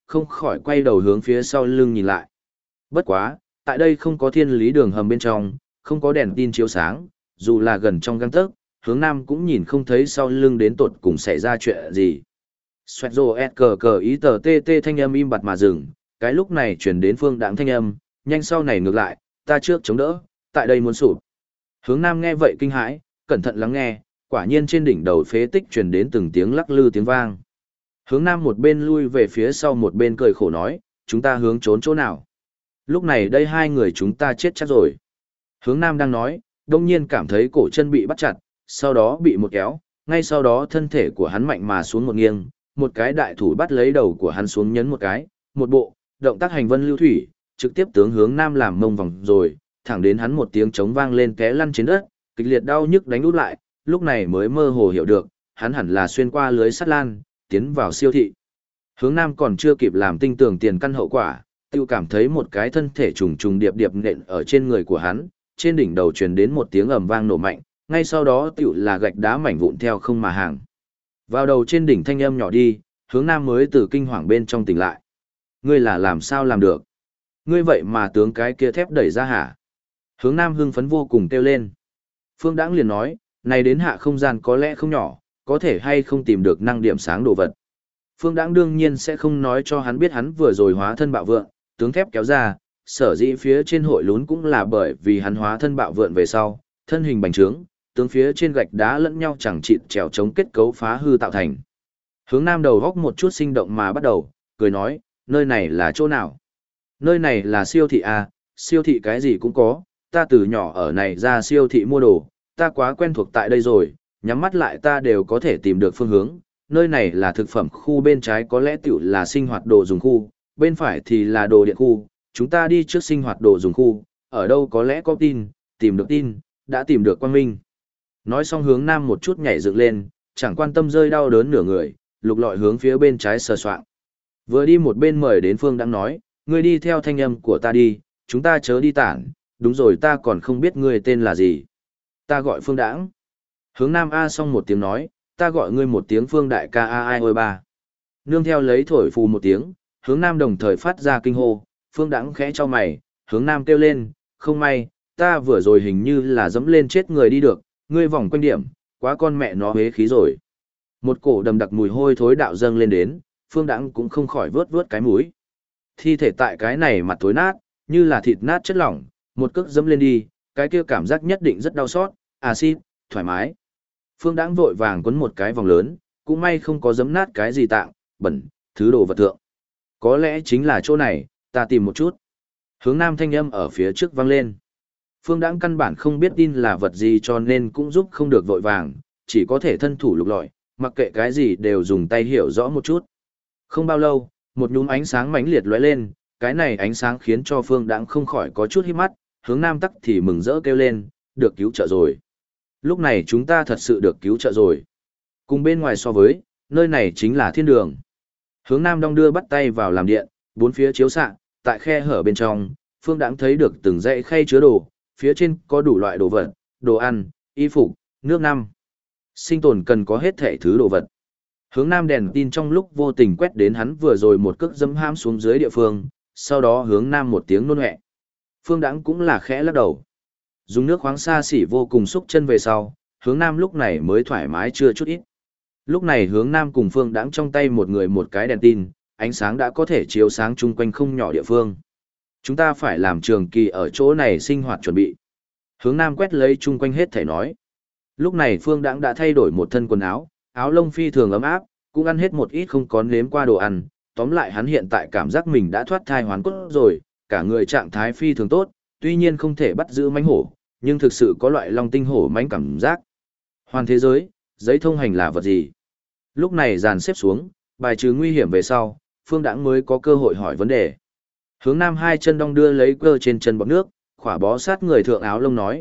không khỏi quay đầu hướng phía sau lưng nhìn lại. Bất quá, tại đây không có thiên lý đường hầm bên trong, không có đèn tin chiếu sáng, dù là gần trong gang tấc, hướng nam cũng nhìn không thấy sau lưng đến tột cùng xảy ra chuyện gì. Xoẹt rồ S cờ cờ ý tờ tê tê thanh âm im bặt mà dừng, cái lúc này chuyển đến Phương Đãng thanh âm, nhanh sau này ngược lại, ta trước chống đỡ, tại đây muốn sụp. Hướng nam nghe vậy kinh hãi, cẩn thận lắng nghe, quả nhiên trên đỉnh đầu phế tích truyền đến từng tiếng lắc lư tiếng vang. Hướng nam một bên lui về phía sau một bên cười khổ nói, chúng ta hướng trốn chỗ nào? Lúc này đây hai người chúng ta chết chắc rồi. Hướng nam đang nói, đông nhiên cảm thấy cổ chân bị bắt chặt, sau đó bị một kéo, ngay sau đó thân thể của hắn mạnh mà xuống một nghiêng, một cái đại thủ bắt lấy đầu của hắn xuống nhấn một cái, một bộ, động tác hành vân lưu thủy, trực tiếp tướng hướng nam làm mông vòng rồi, thẳng đến hắn một tiếng trống vang lên té lăn trên đất, kịch liệt đau nhức đánh út lại, lúc này mới mơ hồ hiểu được, hắn hẳn là xuyên qua lưới sắt lan, tiến vào siêu thị. Hướng nam còn chưa kịp làm tinh tường tiền căn hậu quả, tiêu cảm thấy một cái thân thể trùng trùng điệp điệp nện ở trên người của hắn, trên đỉnh đầu truyền đến một tiếng ầm vang nổ mạnh, ngay sau đó tiểu là gạch đá mảnh vụn theo không mà hàng. Vào đầu trên đỉnh thanh âm nhỏ đi, hướng nam mới từ kinh hoàng bên trong tỉnh lại. Ngươi là làm sao làm được? Ngươi vậy mà tướng cái kia thép đẩy ra hả? Hướng nam hưng phấn vô cùng kêu lên. Phương Đãng liền nói, này đến hạ không gian có lẽ không nhỏ, có thể hay không tìm được năng điểm sáng đồ vật. Phương Đãng đương nhiên sẽ không nói cho hắn biết hắn vừa rồi hóa thân bạo vượng, tướng thép kéo ra, sở dĩ phía trên hội lún cũng là bởi vì hắn hóa thân bạo vượn về sau, thân hình bành trướng, tướng phía trên gạch đá lẫn nhau chẳng chịt trèo chống kết cấu phá hư tạo thành. Hướng nam đầu góc một chút sinh động mà bắt đầu, cười nói, nơi này là chỗ nào? Nơi này là siêu thị à, siêu thị cái gì cũng có, ta từ nhỏ ở này ra siêu thị mua đồ, ta quá quen thuộc tại đây rồi, nhắm mắt lại ta đều có thể tìm được phương hướng. Nơi này là thực phẩm khu, bên trái có lẽ tiểu là sinh hoạt đồ dùng khu, bên phải thì là đồ điện khu, chúng ta đi trước sinh hoạt đồ dùng khu, ở đâu có lẽ có tin, tìm được tin, đã tìm được quang minh. Nói xong hướng nam một chút nhảy dựng lên, chẳng quan tâm rơi đau đớn nửa người, lục lọi hướng phía bên trái sờ soạng. Vừa đi một bên mời đến Phương đang nói, ngươi đi theo thanh âm của ta đi, chúng ta chớ đi tản, đúng rồi ta còn không biết ngươi tên là gì. Ta gọi Phương Đãng. Hướng nam A xong một tiếng nói, ta gọi ngươi một tiếng Phương đại ca A ai ôi ba. Nương theo lấy thổi phù một tiếng, hướng nam đồng thời phát ra kinh hô, Phương Đãng khẽ cho mày, hướng nam kêu lên, không may, ta vừa rồi hình như là dẫm lên chết người đi được, ngươi vòng quanh điểm, quá con mẹ nó hế khí rồi. Một cổ đầm đặc mùi hôi thối đạo dâng lên đến, Phương Đãng cũng không khỏi vớt vớt cái mũi. Thi thể tại cái này mặt thối nát, như là thịt nát chất lỏng, một cước dẫm lên đi, cái kia cảm giác nhất định rất đau xót, axit, thoải mái. Phương Đãng vội vàng quấn một cái vòng lớn, cũng may không có dẫm nát cái gì tạng, bẩn, thứ đồ vật thượng. Có lẽ chính là chỗ này, ta tìm một chút. Hướng nam thanh âm ở phía trước vang lên. Phương Đãng căn bản không biết tin là vật gì cho nên cũng giúp không được vội vàng, chỉ có thể thân thủ lục lọi, mặc kệ cái gì đều dùng tay hiểu rõ một chút. Không bao lâu, một nhúm ánh sáng mãnh liệt lóe lên, cái này ánh sáng khiến cho Phương Đãng không khỏi có chút híp mắt, hướng nam tắc thì mừng rỡ kêu lên, được cứu trợ rồi. Lúc này chúng ta thật sự được cứu trợ rồi. Cùng bên ngoài so với, nơi này chính là thiên đường. Hướng nam đong đưa bắt tay vào làm điện, bốn phía chiếu xạ, tại khe hở bên trong, Phương Đãng thấy được từng dãy khay chứa đồ, phía trên có đủ loại đồ vật, đồ ăn, y phục, nước năm. Sinh tồn cần có hết thể thứ đồ vật. Hướng nam đèn tin trong lúc vô tình quét đến hắn vừa rồi một cước dẫm hãm xuống dưới địa phương, sau đó hướng nam một tiếng nôn hẹ. Phương Đãng cũng là khẽ lắc đầu. Dùng nước khoáng xa xỉ vô cùng xúc chân về sau, hướng nam lúc này mới thoải mái chưa chút ít. Lúc này hướng nam cùng Phương Đãng trong tay một người một cái đèn tin, ánh sáng đã có thể chiếu sáng chung quanh không nhỏ địa phương. Chúng ta phải làm trường kỳ ở chỗ này sinh hoạt chuẩn bị. Hướng nam quét lấy chung quanh hết thể nói. Lúc này Phương Đãng đã thay đổi một thân quần áo, áo lông phi thường ấm áp, cũng ăn hết một ít không có nếm qua đồ ăn. Tóm lại hắn hiện tại cảm giác mình đã thoát thai hoàn cốt rồi, cả người trạng thái phi thường tốt, tuy nhiên không thể bắt giữ mãnh hổ, nhưng thực sự có loại long tinh hổ mãnh cảm giác. Hoàn thế giới, giấy thông hành là vật gì? Lúc này dàn xếp xuống, bài trừ nguy hiểm về sau, Phương Đãng mới có cơ hội hỏi vấn đề. Hướng nam hai chân đong đưa lấy cơ trên chân bọt nước, khỏa bó sát người thượng áo lông nói,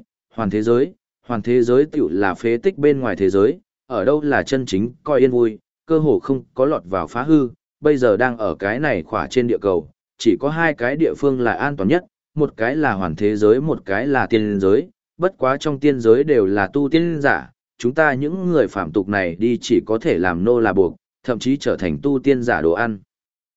hoàn thế giới tiểu là phế tích bên ngoài thế giới, ở đâu là chân chính coi yên vui, cơ hồ không có lọt vào phá hư, bây giờ đang ở cái này khỏa trên địa cầu, chỉ có hai cái địa phương là an toàn nhất, một cái là hoàn thế giới, một cái là tiên giới, bất quá trong tiên giới đều là tu tiên giả, chúng ta những người phạm tục này đi chỉ có thể làm nô là buộc, thậm chí trở thành tu tiên giả đồ ăn.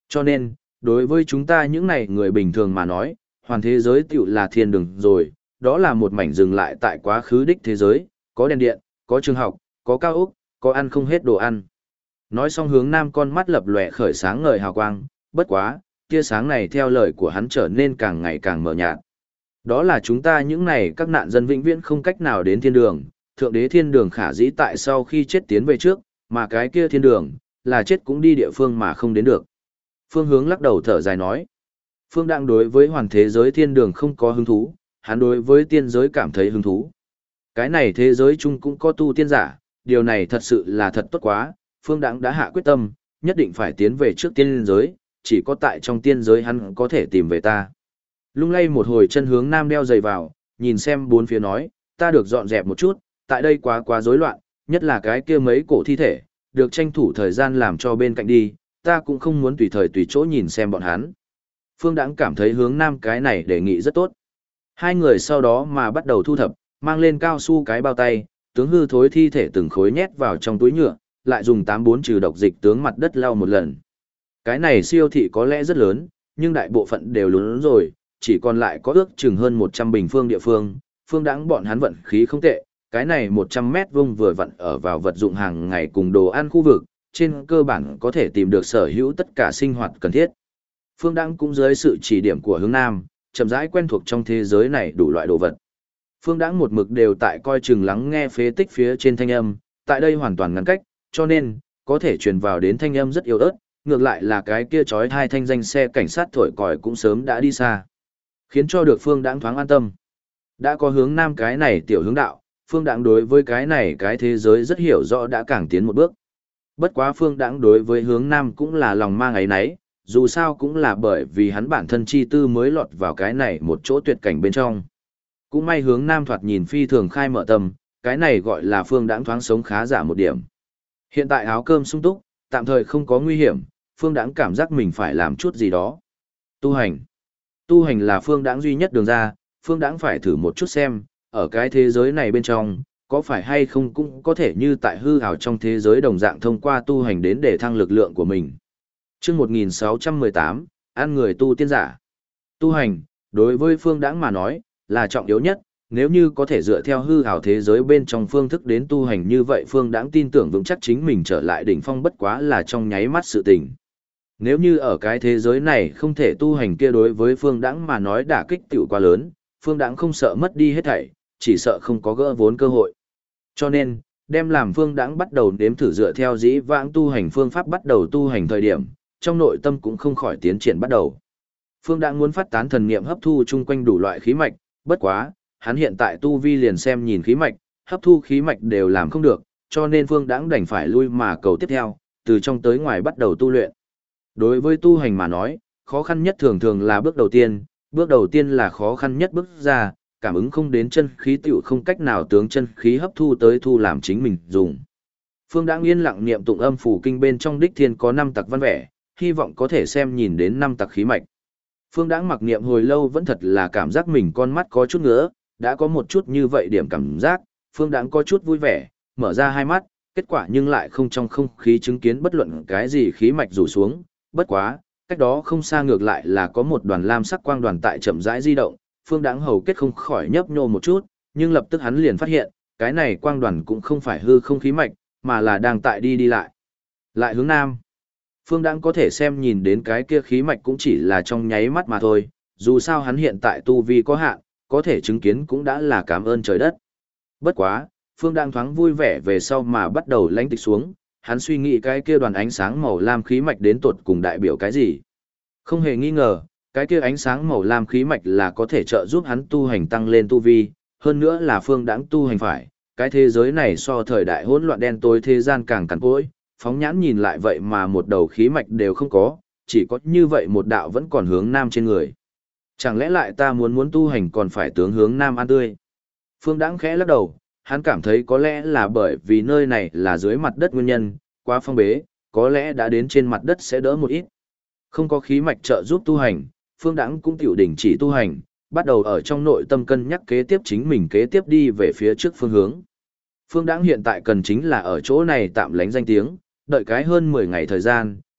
Cho nên, đối với chúng ta những này người bình thường mà nói, hoàn thế giới tiểu là thiên đường rồi, đó là một mảnh dừng lại tại quá khứ đích thế giới, có đèn điện, có trường học, có cao ốc, có ăn không hết đồ ăn. Nói xong hướng nam con mắt lập lòe khởi sáng ngời hào quang, bất quá, tia sáng này theo lời của hắn trở nên càng ngày càng mờ nhạt. Đó là chúng ta những này các nạn dân vĩnh viễn không cách nào đến thiên đường, thượng đế thiên đường khả dĩ tại sau khi chết tiến về trước, mà cái kia thiên đường, là chết cũng đi địa phương mà không đến được. Phương Hướng lắc đầu thở dài nói. Phương Đặng đối với hoàn thế giới thiên đường không có hứng thú, hắn đối với tiên giới cảm thấy hứng thú. Cái này thế giới chung cũng có tu tiên giả, điều này thật sự là thật tốt quá, Phương Đặng đã hạ quyết tâm, nhất định phải tiến về trước tiên giới, chỉ có tại trong tiên giới hắn có thể tìm về ta. Lung lay một hồi chân hướng nam đeo giày vào, nhìn xem bốn phía nói, ta được dọn dẹp một chút, tại đây quá rối loạn, nhất là cái kia mấy cổ thi thể, được tranh thủ thời gian làm cho bên cạnh đi, ta cũng không muốn tùy thời tùy chỗ nhìn xem bọn hắn. Phương Đãng cảm thấy hướng nam cái này đề nghị rất tốt. Hai người sau đó mà bắt đầu thu thập, mang lên cao su cái bao tay, tướng hư thối thi thể từng khối nhét vào trong túi nhựa, lại dùng 84 trừ độc dịch tướng mặt đất lau một lần. Cái này siêu thị có lẽ rất lớn, nhưng đại bộ phận đều lớn rồi, chỉ còn lại có ước chừng hơn 100 bình phương địa phương. Phương Đãng bọn hắn vận khí không tệ, cái này 100 mét vuông vừa vặn ở vào vật dụng hàng ngày cùng đồ ăn khu vực, trên cơ bản có thể tìm được sở hữu tất cả sinh hoạt cần thiết. Phương Đãng cũng dưới sự chỉ điểm của hướng nam, chậm rãi quen thuộc trong thế giới này đủ loại đồ vật. Phương Đãng một mực đều tại coi chừng lắng nghe phế tích phía trên thanh âm, tại đây hoàn toàn ngăn cách, cho nên, có thể truyền vào đến thanh âm rất yếu ớt, ngược lại là cái kia chói tai thanh danh xe cảnh sát thổi còi cũng sớm đã đi xa. Khiến cho được Phương Đãng thoáng an tâm. Đã có hướng nam cái này tiểu hướng đạo, Phương Đãng đối với cái này cái thế giới rất hiểu rõ đã càng tiến một bước. Bất quá Phương Đãng đối với hướng nam cũng là lòng mang ấy nấy, dù sao cũng là bởi vì hắn bản thân chi tư mới lọt vào cái này một chỗ tuyệt cảnh bên trong. Cũng may hướng nam thoạt nhìn phi thường khai mở tâm, cái này gọi là Phương Đãng thoáng sống khá giả một điểm. Hiện tại áo cơm sung túc, tạm thời không có nguy hiểm, Phương Đãng cảm giác mình phải làm chút gì đó. Tu hành. Tu hành là Phương Đãng duy nhất đường ra, Phương Đãng phải thử một chút xem, ở cái thế giới này bên trong, có phải hay không cũng có thể như tại hư ảo trong thế giới đồng dạng thông qua tu hành đến để thăng lực lượng của mình. Chương 1618, ăn người tu tiên giả. Tu hành, đối với Phương Đãng mà nói, là trọng yếu nhất, nếu như có thể dựa theo hư ảo thế giới bên trong phương thức đến tu hành như vậy Phương Đãng tin tưởng vững chắc chính mình trở lại đỉnh phong bất quá là trong nháy mắt sự tình. Nếu như ở cái thế giới này không thể tu hành kia đối với Phương Đãng mà nói đả kích tiểu quá lớn, Phương Đãng không sợ mất đi hết thảy, chỉ sợ không có gỡ vốn cơ hội. Cho nên, đem làm Phương Đãng bắt đầu đếm thử dựa theo dĩ vãng tu hành phương pháp bắt đầu tu hành thời điểm, trong nội tâm cũng không khỏi tiến triển bắt đầu. Phương Đãng muốn phát tán thần niệm hấp thu chung quanh đủ loại khí mạch, bất quá, hắn hiện tại tu vi liền xem nhìn khí mạch, hấp thu khí mạch đều làm không được, cho nên Phương Đãng đành phải lui mà cầu tiếp theo, từ trong tới ngoài bắt đầu tu luyện. Đối với tu hành mà nói, khó khăn nhất thường thường là bước đầu tiên là khó khăn nhất bước ra, cảm ứng không đến chân khí tiểu không cách nào tướng chân khí hấp thu tới thu làm chính mình dùng. Phương Đãng yên lặng niệm tụng âm phủ kinh bên trong đích thiên có 5 tặc văn vẻ, hy vọng có thể xem nhìn đến 5 tặc khí mạch. Phương Đãng mặc niệm hồi lâu vẫn thật là cảm giác mình con mắt có chút ngứa, đã có một chút như vậy điểm cảm giác, Phương Đãng có chút vui vẻ, mở ra hai mắt, kết quả nhưng lại không trong không khí chứng kiến bất luận cái gì khí mạch rủ xuống, bất quá, cách đó không xa ngược lại là có một đoàn lam sắc quang đoàn tại chậm rãi di động, Phương Đãng hầu kết không khỏi nhấp nhô một chút, nhưng lập tức hắn liền phát hiện, cái này quang đoàn cũng không phải hư không khí mạch, mà là đang tại đi lại. Lại hướng nam. Phương Đãng có thể xem nhìn đến cái kia khí mạch cũng chỉ là trong nháy mắt mà thôi, dù sao hắn hiện tại tu vi có hạn, có thể chứng kiến cũng đã là cảm ơn trời đất. Bất quá, Phương Đãng thoáng vui vẻ về sau mà bắt đầu lánh tịch xuống, hắn suy nghĩ cái kia đoàn ánh sáng màu lam khí mạch đến tột cùng đại biểu cái gì. Không hề nghi ngờ, cái kia ánh sáng màu lam khí mạch là có thể trợ giúp hắn tu hành tăng lên tu vi, hơn nữa là Phương Đãng tu hành phải, cái thế giới này so thời đại hỗn loạn đen tối thế gian càng cằn cỗi, phóng nhãn nhìn lại vậy mà một đầu khí mạch đều không có, chỉ có như vậy một đạo vẫn còn hướng nam trên người. Chẳng lẽ lại ta muốn tu hành còn phải tướng hướng nam ăn tươi? Phương Đãng khẽ lắc đầu, hắn cảm thấy có lẽ là bởi vì nơi này là dưới mặt đất nguyên nhân, quá phong bế, có lẽ đã đến trên mặt đất sẽ đỡ một ít. Không có khí mạch trợ giúp tu hành, Phương Đãng cũng tiểu đình chỉ tu hành, bắt đầu ở trong nội tâm cân nhắc kế tiếp chính mình kế tiếp đi về phía trước phương hướng. Phương Đãng hiện tại cần chính là ở chỗ này tạm lánh danh tiếng, đợi cái hơn 10 ngày thời gian,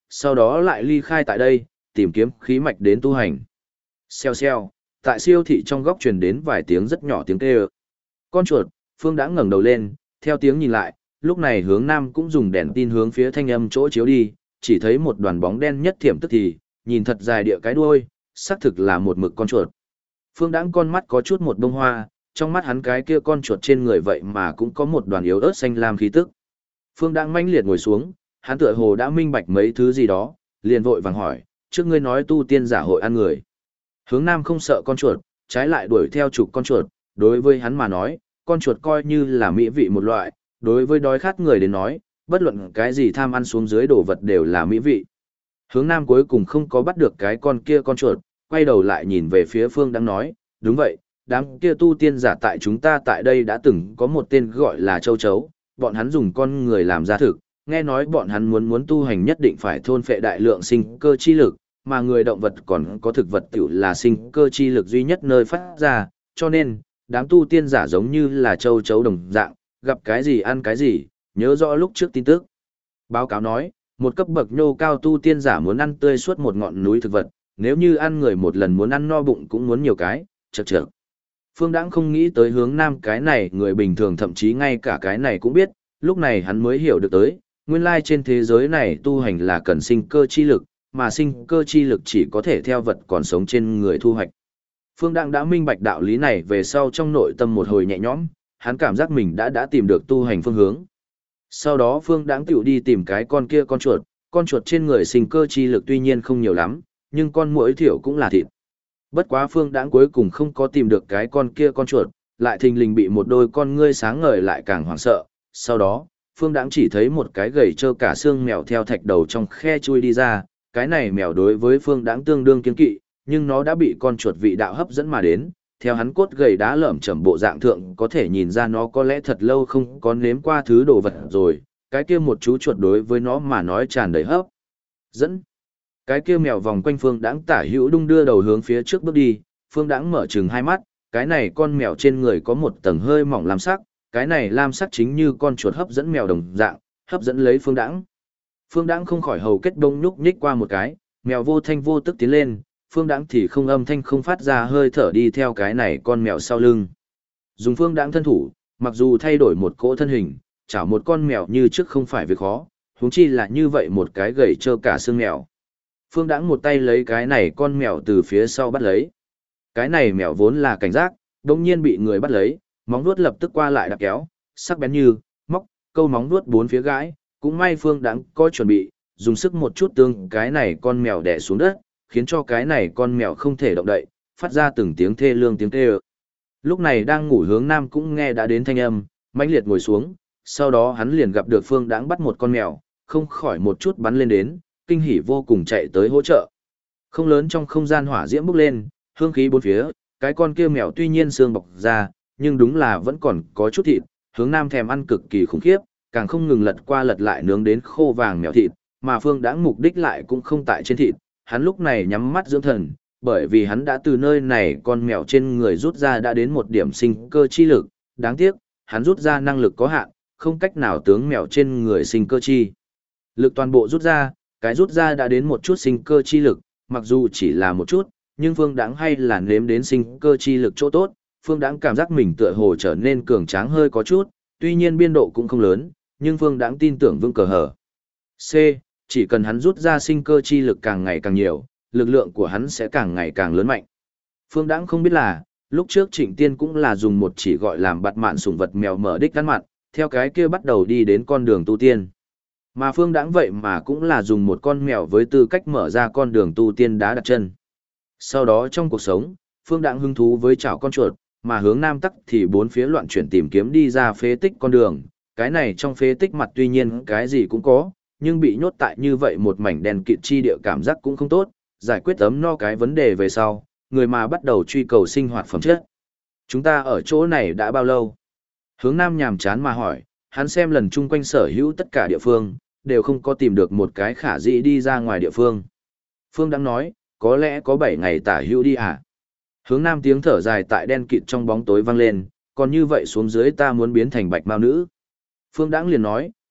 sau đó lại ly khai tại đây, tìm kiếm khí mạch đến tu hành. Xèo xèo, tại siêu thị trong góc truyền đến vài tiếng rất nhỏ tiếng kêu. Con chuột, Phương đã ngẩng đầu lên, theo tiếng nhìn lại, lúc này hướng nam cũng dùng đèn tin hướng phía thanh âm chỗ chiếu đi, chỉ thấy một đoàn bóng đen nhất thiểm tức thì, nhìn thật dài địa cái đuôi, xác thực là một mực con chuột. Phương Đãng con mắt có chút một bông hoa, trong mắt hắn cái kia con chuột trên người vậy mà cũng có một đoàn yếu ớt xanh lam khí tức. Phương Đãng manh liệt ngồi xuống, hắn tựa hồ đã minh bạch mấy thứ gì đó, liền vội vàng hỏi, trước ngươi nói tu tiên giả hội ăn người. Hướng nam không sợ con chuột, trái lại đuổi theo chụp con chuột, đối với hắn mà nói, con chuột coi như là mỹ vị một loại, đối với đói khát người đến nói, bất luận cái gì tham ăn xuống dưới đồ vật đều là mỹ vị. Hướng nam cuối cùng không có bắt được cái con kia con chuột, quay đầu lại nhìn về phía Phương Đãng nói, đúng vậy, đám kia tu tiên giả tại chúng ta tại đây đã từng có một tên gọi là châu chấu, bọn hắn dùng con người làm gia thực, nghe nói bọn hắn muốn tu hành nhất định phải thôn phệ đại lượng sinh cơ chi lực, mà người động vật còn có thực vật tiểu là sinh cơ chi lực duy nhất nơi phát ra, cho nên, đám tu tiên giả giống như là châu chấu đồng dạng, gặp cái gì ăn cái gì, nhớ rõ lúc trước tin tức. Báo cáo nói, một cấp bậc nhô cao tu tiên giả muốn ăn tươi suốt một ngọn núi thực vật, nếu như ăn người một lần muốn ăn no bụng cũng muốn nhiều cái, chậc chậc. Phương Đãng không nghĩ tới hướng nam cái này người bình thường thậm chí ngay cả cái này cũng biết, lúc này hắn mới hiểu được tới, nguyên lai trên thế giới này tu hành là cần sinh cơ chi lực, mà sinh cơ chi lực chỉ có thể theo vật còn sống trên người thu hoạch. Phương Đãng đã minh bạch đạo lý này về sau trong nội tâm một hồi nhẹ nhõm, hắn cảm giác mình đã tìm được tu hành phương hướng. Sau đó Phương Đãng tiểu đi tìm cái con kia con chuột trên người sinh cơ chi lực tuy nhiên không nhiều lắm, nhưng con muỗi thiểu cũng là thịt. Bất quá Phương Đãng cuối cùng không có tìm được cái con kia con chuột, lại thình lình bị một đôi con ngươi sáng ngời lại càng hoảng sợ. Sau đó, Phương Đãng chỉ thấy một cái gầy trơ cả xương mèo theo thạch đầu trong khe chui đi ra, cái này mèo đối với Phương Đãng tương đương kiêng kỵ, nhưng nó đã bị con chuột vị đạo hấp dẫn mà đến, theo hắn cốt gầy đá lởm chởm bộ dạng thượng có thể nhìn ra nó có lẽ thật lâu không có nếm qua thứ đồ vật rồi, cái kia một chú chuột đối với nó mà nói tràn đầy hấp dẫn. Cái kia mèo vòng quanh Phương Đãng tả hữu đung đưa đầu hướng phía trước bước đi, Phương Đãng mở trừng hai mắt, cái này con mèo trên người có một tầng hơi mỏng lam sắc, cái này lam sắc chính như con chuột hấp dẫn mèo đồng dạng, hấp dẫn lấy Phương Đãng. Phương Đãng không khỏi hầu kết bông nhúc nhích qua một cái, mèo vô thanh vô tức tiến lên, Phương Đãng thì không âm thanh không phát ra hơi thở đi theo cái này con mèo sau lưng. Dùng Phương Đãng thân thủ, mặc dù thay đổi một cỗ thân hình, chảo một con mèo như trước không phải việc khó, huống chi là như vậy một cái gầy trơ cả xương mèo. Phương Đãng một tay lấy cái này con mèo từ phía sau bắt lấy. Cái này mèo vốn là cảnh giác, đồng nhiên bị người bắt lấy, móng vuốt lập tức qua lại đạp kéo, sắc bén như, móc, câu móng vuốt bốn phía gãi, cũng may Phương Đãng có chuẩn bị, dùng sức một chút tương cái này con mèo đè xuống đất, khiến cho cái này con mèo không thể động đậy, phát ra từng tiếng thê lương tiếng kêu. Lúc này đang ngủ hướng nam cũng nghe đã đến thanh âm, mãnh liệt ngồi xuống, sau đó hắn liền gặp được Phương Đãng bắt một con mèo, không khỏi một chút bắn lên đến, kinh hỉ vô cùng chạy tới hỗ trợ. Không lớn trong không gian hỏa diễm bốc lên, hương khí bốn phía, cái con kia mèo tuy nhiên xương bọc ra, nhưng đúng là vẫn còn có chút thịt, hướng nam thèm ăn cực kỳ khủng khiếp, càng không ngừng lật qua lật lại nướng đến khô vàng mèo thịt, mà Phương Đãng mục đích lại cũng không tại trên thịt, hắn lúc này nhắm mắt dưỡng thần, bởi vì hắn đã từ nơi này con mèo trên người rút ra đã đến một điểm sinh cơ chi lực, đáng tiếc, hắn rút ra năng lực có hạn, không cách nào tướng mèo trên người sinh cơ chi. Lực toàn bộ rút ra, cái rút ra đã đến một chút sinh cơ chi lực, mặc dù chỉ là một chút, nhưng Phương Đãng hay là nếm đến sinh cơ chi lực chỗ tốt, Phương Đãng cảm giác mình tựa hồ trở nên cường tráng hơi có chút, tuy nhiên biên độ cũng không lớn, nhưng Phương Đãng tin tưởng vương cờ hở. C. Chỉ cần hắn rút ra sinh cơ chi lực càng ngày càng nhiều, lực lượng của hắn sẽ càng ngày càng lớn mạnh. Phương Đãng không biết là, lúc trước Trịnh Tiên cũng là dùng một chỉ gọi làm bạt mạn sủng vật mèo mở đích ăn mặn, theo cái kia bắt đầu đi đến con đường tu tiên. Mà Phương Đãng vậy mà cũng là dùng một con mèo với tư cách mở ra con đường tu tiên đá đặt chân. Sau đó trong cuộc sống, Phương Đãng hứng thú với chảo con chuột, mà hướng nam tắc thì bốn phía loạn chuyển tìm kiếm đi ra phế tích con đường. Cái này trong phế tích mặt tuy nhiên cái gì cũng có, nhưng bị nhốt tại như vậy một mảnh đèn kịt chi địa cảm giác cũng không tốt, giải quyết ấm no cái vấn đề về sau, người mà bắt đầu truy cầu sinh hoạt phẩm chất. Chúng ta ở chỗ này đã bao lâu? Hướng nam nhàm chán mà hỏi, hắn xem lần chung quanh sở hữu tất cả địa phương, đều không có tìm được một cái khả dĩ đi ra ngoài địa phương. Phương đang nói, có lẽ có 7 ngày tả hữu đi à? Hướng nam tiếng thở dài tại đen kịt trong bóng tối vang lên, còn như vậy xuống dưới ta muốn biến thành bạch mao nữ. Phương Đãng liền nói,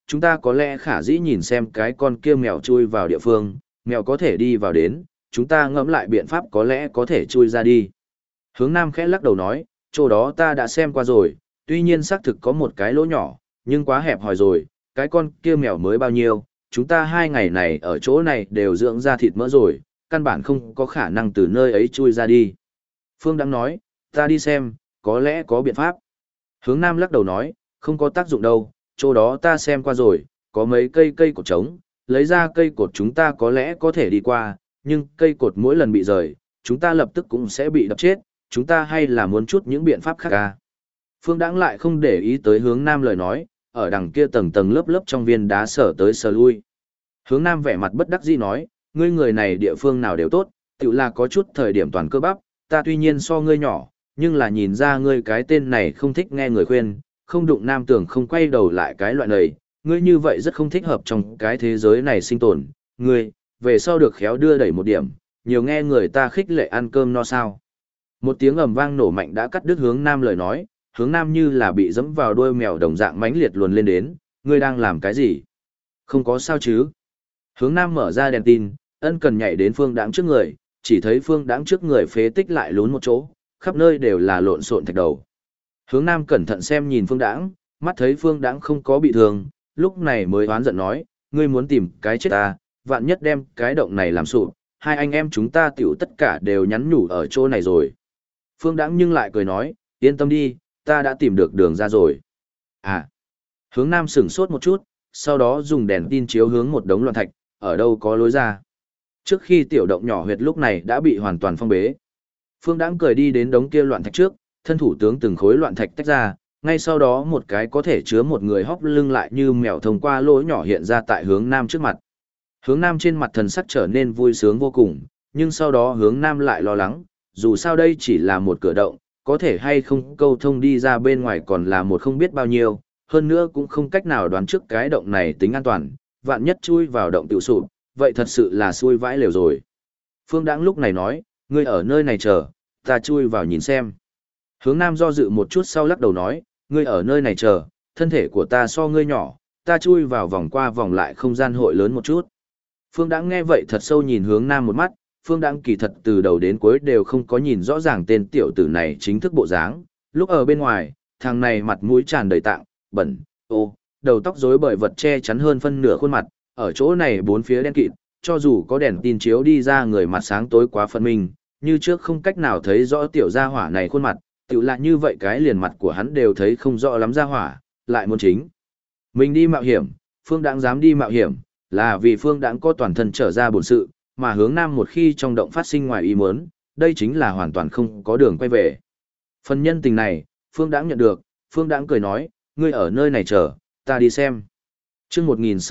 chúng ta có lẽ khả dĩ nhìn xem cái con kia mèo chui vào địa phương, mèo có thể đi vào đến, chúng ta ngẫm lại biện pháp có lẽ có thể chui ra đi. Hướng Nam khẽ lắc đầu nói, chỗ đó ta đã xem qua rồi, tuy nhiên xác thực có một cái lỗ nhỏ, nhưng quá hẹp hòi rồi, cái con kia mèo mới bao nhiêu, chúng ta 2 ngày này ở chỗ này đều dưỡng ra thịt mỡ rồi, căn bản không có khả năng từ nơi ấy chui ra đi. Phương Đăng nói, ta đi xem, có lẽ có biện pháp. Hướng Nam lắc đầu nói, không có tác dụng đâu, chỗ đó ta xem qua rồi, có mấy cây cột trống, lấy ra cây cột chúng ta có lẽ có thể đi qua, nhưng cây cột mỗi lần bị rời, chúng ta lập tức cũng sẽ bị đập chết, chúng ta hay là muốn chút những biện pháp khác à. Phương Đãng lại không để ý tới Hướng Nam lời nói, ở đằng kia tầng tầng lớp lớp trong viên đá sở tới sở lui. Hướng Nam vẻ mặt bất đắc dĩ nói, ngươi người này địa phương nào đều tốt, tự là có chút thời điểm toàn cơ bắp, ta tuy nhiên so ngươi nhỏ, nhưng là nhìn ra ngươi cái tên này không thích nghe người khuyên, không đụng nam tưởng không quay đầu lại cái loại này, ngươi như vậy rất không thích hợp trong cái thế giới này sinh tồn, ngươi, về sau được khéo đưa đẩy một điểm, nhiều nghe người ta khích lệ ăn cơm no sao. Một tiếng ầm vang nổ mạnh đã cắt đứt Hướng Nam lời nói, Hướng Nam như là bị dẫm vào đuôi mèo đồng dạng mãnh liệt luồn lên đến, ngươi đang làm cái gì? Không có sao chứ? Hướng Nam mở ra đèn tin, ân cần nhảy đến Phương Đãng trước người, chỉ thấy Phương Đãng trước người phế tích lại lún một chỗ, khắp nơi đều là lộn xộn thạch đầu. Hướng Nam cẩn thận xem nhìn Phương Đãng, mắt thấy Phương Đãng không có bị thương, lúc này mới oán giận nói, ngươi muốn tìm cái chết ta, vạn nhất đem cái động này làm sụp, hai anh em chúng ta tiểu tất cả đều nhắn nhủ ở chỗ này rồi. Phương Đãng nhưng lại cười nói, yên tâm đi, ta đã tìm được đường ra rồi. À, Hướng Nam sửng sốt một chút, sau đó dùng đèn tin chiếu hướng một đống loạn thạch, ở đâu có lối ra. Trước khi tiểu động nhỏ huyệt lúc này đã bị hoàn toàn phong bế. Phương Đãng cười đi đến đống kia loạn thạch trước, thân thủ tướng từng khối loạn thạch tách ra, ngay sau đó một cái có thể chứa một người hóc lưng lại như mèo thông qua lỗ nhỏ hiện ra tại Hướng Nam trước mặt. Hướng Nam trên mặt thần sắc trở nên vui sướng vô cùng, nhưng sau đó Hướng Nam lại lo lắng, dù sao đây chỉ là một cửa động, có thể hay không câu thông đi ra bên ngoài còn là một không biết bao nhiêu, hơn nữa cũng không cách nào đoán trước cái động này tính an toàn, vạn nhất chui vào động tự sụp, vậy thật sự là xui vãi lều rồi. Phương Đãng lúc này nói, ngươi ở nơi này chờ, ta chui vào nhìn xem. Hướng Nam do dự một chút sau lắc đầu nói, ngươi ở nơi này chờ, thân thể của ta so ngươi nhỏ, ta chui vào vòng qua vòng lại không gian hội lớn một chút. Phương Đãng nghe vậy thật sâu nhìn Hướng Nam một mắt, Phương Đãng kỳ thật từ đầu đến cuối đều không có nhìn rõ ràng tên tiểu tử này chính thức bộ dáng, lúc ở bên ngoài, thằng này mặt mũi tràn đầy tạng, bẩn, đầu tóc rối bời vật che chắn hơn phân nửa khuôn mặt, ở chỗ này bốn phía đen kịt, cho dù có đèn tin chiếu đi ra người mặt sáng tối quá phân minh, như trước không cách nào thấy rõ tiểu gia hỏa này khuôn mặt, tiểu là như vậy cái liền mặt của hắn đều thấy không rõ lắm gia hỏa, lại muốn chính. Mình đi mạo hiểm, Phương Đãng dám đi mạo hiểm, là vì Phương Đãng có toàn thân trở ra bổn sự, mà Hướng Nam một khi trong động phát sinh ngoài ý muốn, đây chính là hoàn toàn không có đường quay về. Phần nhân tình này, Phương Đãng nhận được, Phương Đãng cười nói, ngươi ở nơi này chờ, ta đi xem. Chương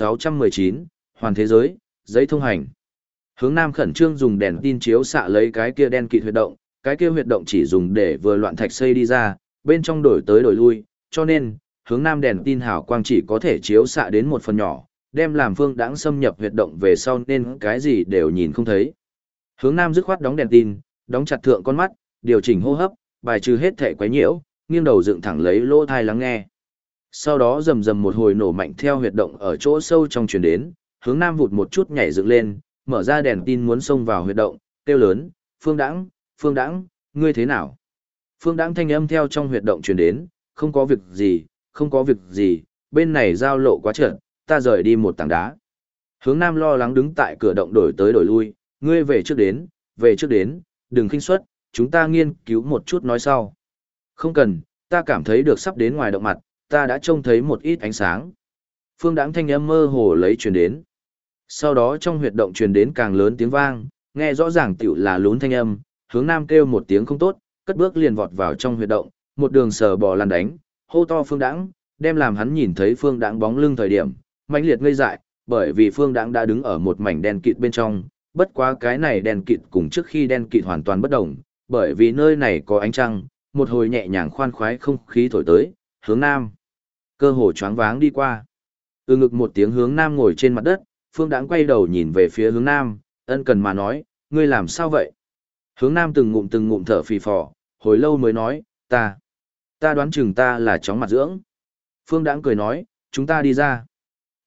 1619, Hoàn Thế Giới, giấy thông hành. Hướng Nam khẩn trương dùng đèn tin chiếu xạ lấy cái kia đen kịt huyệt động, cái kia huyệt động chỉ dùng để vừa loạn thạch xây đi ra, bên trong đổi tới đổi lui, cho nên, Hướng Nam đèn tin hào quang chỉ có thể chiếu xạ đến một phần nhỏ, đem làm Phương Đãng xâm nhập huyệt động về sau nên cái gì đều nhìn không thấy. Hướng Nam dứt khoát đóng đèn tin, đóng chặt thượng con mắt, điều chỉnh hô hấp, bài trừ hết thể quấy nhiễu, nghiêng đầu dựng thẳng lấy lỗ tai lắng nghe. Sau đó rầm rầm một hồi nổ mạnh theo huyệt động ở chỗ sâu trong truyền đến, Hướng Nam vụt một chút nhảy dựng lên, mở ra đèn tin muốn xông vào huyệt động, kêu lớn, Phương Đãng, Phương Đãng, ngươi thế nào? Phương Đãng thanh âm theo trong huyệt động truyền đến, không có việc gì, không có việc gì, bên này giao lộ quá trơn, ta rời đi một tảng đá. Hướng Nam lo lắng đứng tại cửa động đổi tới đổi lui, ngươi về trước đến, đừng khinh suất, chúng ta nghiên cứu một chút nói sau. Không cần, ta cảm thấy được sắp đến ngoài động mặt, ta đã trông thấy một ít ánh sáng. Phương Đãng thanh âm mơ hồ lấy truyền đến. Sau đó trong huyệt động truyền đến càng lớn tiếng vang, nghe rõ ràng tiểu là lún thanh âm, Hướng Nam kêu một tiếng không tốt, cất bước liền vọt vào trong huyệt động, một đường sờ bò lăn đánh, hô to Phương Đãng, đem làm hắn nhìn thấy Phương Đãng bóng lưng thời điểm, mãnh liệt ngây dại, bởi vì Phương Đãng đã đứng ở một mảnh đen kịt bên trong, bất quá cái này đen kịt cùng trước khi đen kịt hoàn toàn bất động, bởi vì nơi này có ánh trăng, một hồi nhẹ nhàng khoan khoái không khí thổi tới, Hướng Nam cơ hồ choáng váng đi qua. Ngực một tiếng Hướng Nam ngồi trên mặt đất, Phương Đãng quay đầu nhìn về phía Hướng Nam, ân cần mà nói, ngươi làm sao vậy? Hướng Nam từng ngụm thở phì phò, hồi lâu mới nói, ta đoán chừng ta là chóng mặt dưỡng. Phương Đãng cười nói, chúng ta đi ra.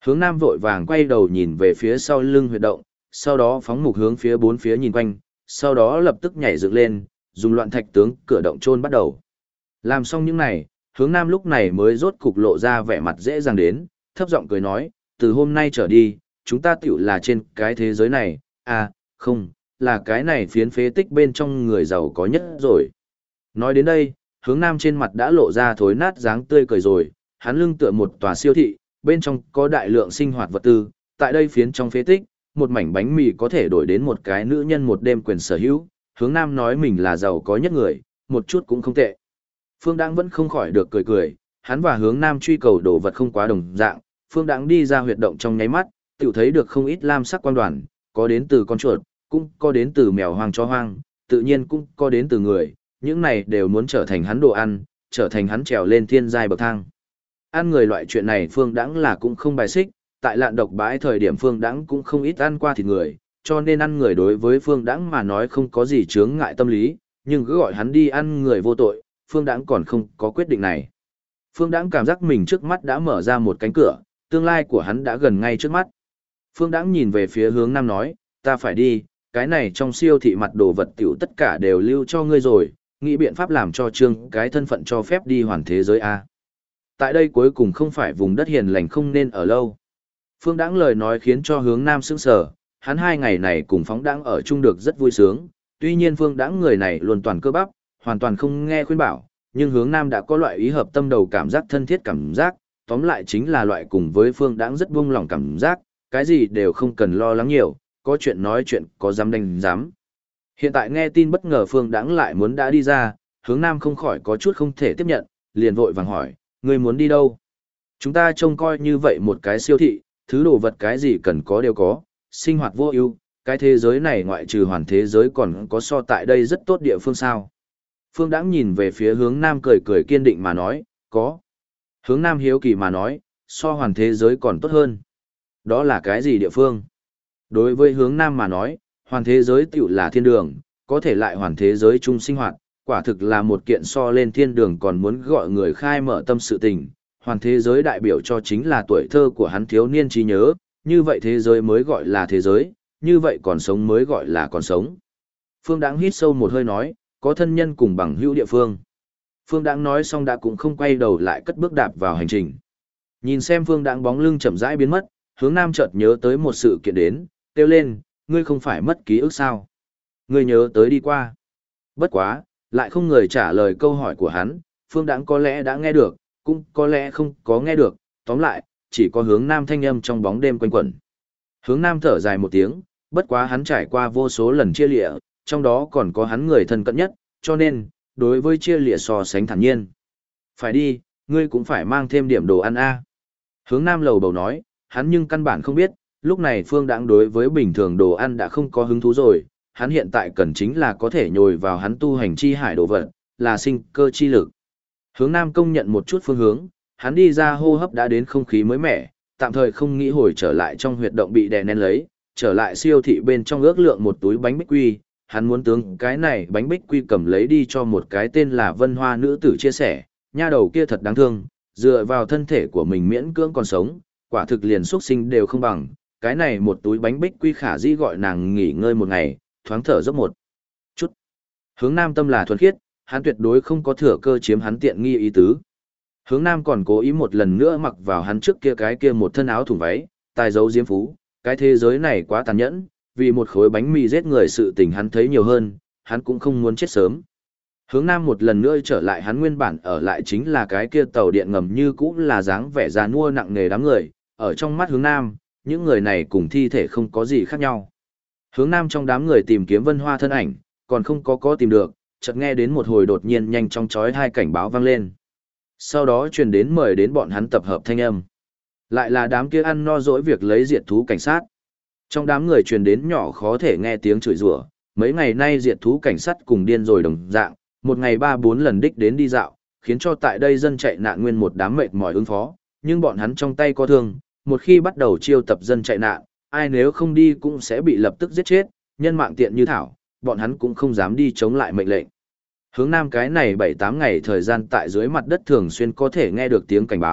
Hướng Nam vội vàng quay đầu nhìn về phía sau lưng huyệt động, sau đó phóng mục hướng phía bốn phía nhìn quanh, sau đó lập tức nhảy dựng lên, dùng loạn thạch tướng cửa động chôn bắt đầu. Làm xong những này, Hướng Nam lúc này mới rốt cục lộ ra vẻ mặt dễ dàng đến, thấp giọng cười nói, từ hôm nay trở đi, chúng ta tiểu là trên cái thế giới này, à, không, là cái này phiến phế tích bên trong người giàu có nhất rồi. Nói đến đây, Hướng Nam trên mặt đã lộ ra thối nát dáng tươi cười rồi, hắn lưng tựa một tòa siêu thị, bên trong có đại lượng sinh hoạt vật tư, tại đây phiến trong phế tích, một mảnh bánh mì có thể đổi đến một cái nữ nhân một đêm quyền sở hữu, Hướng Nam nói mình là giàu có nhất người, một chút cũng không tệ. Phương Đãng vẫn không khỏi được cười cười, hắn và Hướng Nam truy cầu đồ vật không quá đồng dạng, Phương Đãng đi ra huyệt động trong nháy mắt, tiểu thấy được không ít lam sắc quan đoàn, có đến từ con chuột, cũng có đến từ mèo hoang chó hoang, tự nhiên cũng có đến từ người, những này đều muốn trở thành hắn đồ ăn, trở thành hắn trèo lên thiên giai bậc thang. Ăn người loại chuyện này Phương Đãng là cũng không bài xích, tại lạn độc bãi thời điểm Phương Đãng cũng không ít ăn qua thịt người, cho nên ăn người đối với Phương Đãng mà nói không có gì chướng ngại tâm lý, nhưng cứ gọi hắn đi ăn người vô tội, Phương Đãng còn không có quyết định này. Phương Đãng cảm giác mình trước mắt đã mở ra một cánh cửa, tương lai của hắn đã gần ngay trước mắt. Phương Đãng nhìn về phía Hướng Nam nói, ta phải đi, cái này trong siêu thị mặt đồ vật tiểu tất cả đều lưu cho ngươi rồi, nghĩ biện pháp làm cho Trương cái thân phận cho phép đi hoàn thế giới A. Tại đây cuối cùng không phải vùng đất hiền lành không nên ở lâu. Phương Đãng lời nói khiến cho Hướng Nam sững sờ, hắn 2 ngày này cùng Phóng Đãng ở chung được rất vui sướng, tuy nhiên Phương Đãng người này luôn toàn cơ bắp, hoàn toàn không nghe khuyên bảo, nhưng Hướng Nam đã có loại ý hợp tâm đầu cảm giác thân thiết cảm giác, tóm lại chính là loại cùng với Phương Đãng rất buông lòng cảm giác, cái gì đều không cần lo lắng nhiều, có chuyện nói chuyện, có dám đánh dám. Hiện tại nghe tin bất ngờ Phương Đãng lại muốn đã đi ra, Hướng Nam không khỏi có chút không thể tiếp nhận, liền vội vàng hỏi, ngươi muốn đi đâu? Chúng ta trông coi như vậy một cái siêu thị, thứ đồ vật cái gì cần có đều có, sinh hoạt vô ưu, cái thế giới này ngoại trừ hoàn thế giới còn có so tại đây rất tốt địa phương sao? Phương Đãng nhìn về phía Hướng Nam cười cười kiên định mà nói, có. Hướng Nam hiếu kỳ mà nói, so hoàn thế giới còn tốt hơn. Đó là cái gì địa phương? Đối với Hướng Nam mà nói, hoàn thế giới tiểu là thiên đường, có thể lại hoàn thế giới chung sinh hoạt, quả thực là một kiện so lên thiên đường còn muốn gọi người khai mở tâm sự tình. Hoàn thế giới đại biểu cho chính là tuổi thơ của hắn thiếu niên trí nhớ, như vậy thế giới mới gọi là thế giới, như vậy còn sống mới gọi là còn sống. Phương Đãng hít sâu một hơi nói, có thân nhân cùng bằng hữu địa phương. Phương Đãng nói xong đã cũng không quay đầu lại cất bước đạp vào hành trình. Nhìn xem Phương Đãng bóng lưng chậm rãi biến mất, Hướng Nam chợt nhớ tới một sự kiện đến, kêu lên, ngươi không phải mất ký ức sao? Ngươi nhớ tới đi qua. Bất quá, lại không người trả lời câu hỏi của hắn, Phương Đãng có lẽ đã nghe được, cũng có lẽ không có nghe được, tóm lại, chỉ có Hướng Nam thanh âm trong bóng đêm quanh quẩn. Hướng Nam thở dài một tiếng, bất quá hắn trải qua vô số lần chia lịa, trong đó còn có hắn người thân cận nhất, cho nên, đối với chia lịa so sánh thản nhiên. Phải đi, ngươi cũng phải mang thêm điểm đồ ăn a. Hướng Nam lầu bầu nói, hắn nhưng căn bản không biết, lúc này Phương Đãng đối với bình thường đồ ăn đã không có hứng thú rồi, hắn hiện tại cần chính là có thể nhồi vào hắn tu hành chi hải đồ vật, là sinh cơ chi lực. Hướng Nam công nhận một chút phương hướng, hắn đi ra hô hấp đã đến không khí mới mẻ, tạm thời không nghĩ hồi trở lại trong huyệt động bị đè nén lấy, trở lại siêu thị bên trong ước lượng một túi bánh bích quy, hắn muốn tướng cái này bánh bích quy cầm lấy đi cho một cái tên là Vân Hoa nữ tử chia sẻ, nha đầu kia thật đáng thương, dựa vào thân thể của mình miễn cưỡng còn sống, quả thực liền xuất sinh đều không bằng, cái này một túi bánh bích quy khả dĩ gọi nàng nghỉ ngơi một ngày, thoáng thở dốc một chút. Hướng Nam tâm là thuần khiết, hắn tuyệt đối không có thừa cơ chiếm hắn tiện nghi ý tứ. Hướng Nam còn cố ý một lần nữa mặc vào hắn trước kia cái kia một thân áo thùng váy, tài dấu diếm phú, cái thế giới này quá tàn nhẫn, vì một khối bánh mì giết người sự tình hắn thấy nhiều hơn, hắn cũng không muốn chết sớm. Hướng Nam một lần nữa trở lại hắn nguyên bản ở lại chính là cái kia tàu điện ngầm như cũ là dáng vẻ già nua nặng nề đám người, ở trong mắt Hướng Nam, những người này cùng thi thể không có gì khác nhau. Hướng Nam trong đám người tìm kiếm Vân Hoa thân ảnh, còn không có tìm được, chợt nghe đến một hồi đột nhiên nhanh chóng chói hai cảnh báo vang lên. Sau đó truyền đến mời đến bọn hắn tập hợp thanh âm. Lại là đám kia ăn no dỗi việc lấy diệt thú cảnh sát. Trong đám người truyền đến nhỏ khó thể nghe tiếng chửi rủa, mấy ngày nay diệt thú cảnh sát cùng điên rồi đồng dạng, một ngày 3-4 lần đích đến đi dạo, khiến cho tại đây dân chạy nạn nguyên một đám mệt mỏi ứng phó, nhưng bọn hắn trong tay có thương, một khi bắt đầu chiêu tập dân chạy nạn, ai nếu không đi cũng sẽ bị lập tức giết chết, nhân mạng tiện như thảo, bọn hắn cũng không dám đi chống lại mệnh lệnh. Hướng Nam cái này 7-8 ngày thời gian tại dưới mặt đất thường xuyên có thể nghe được tiếng cảnh báo,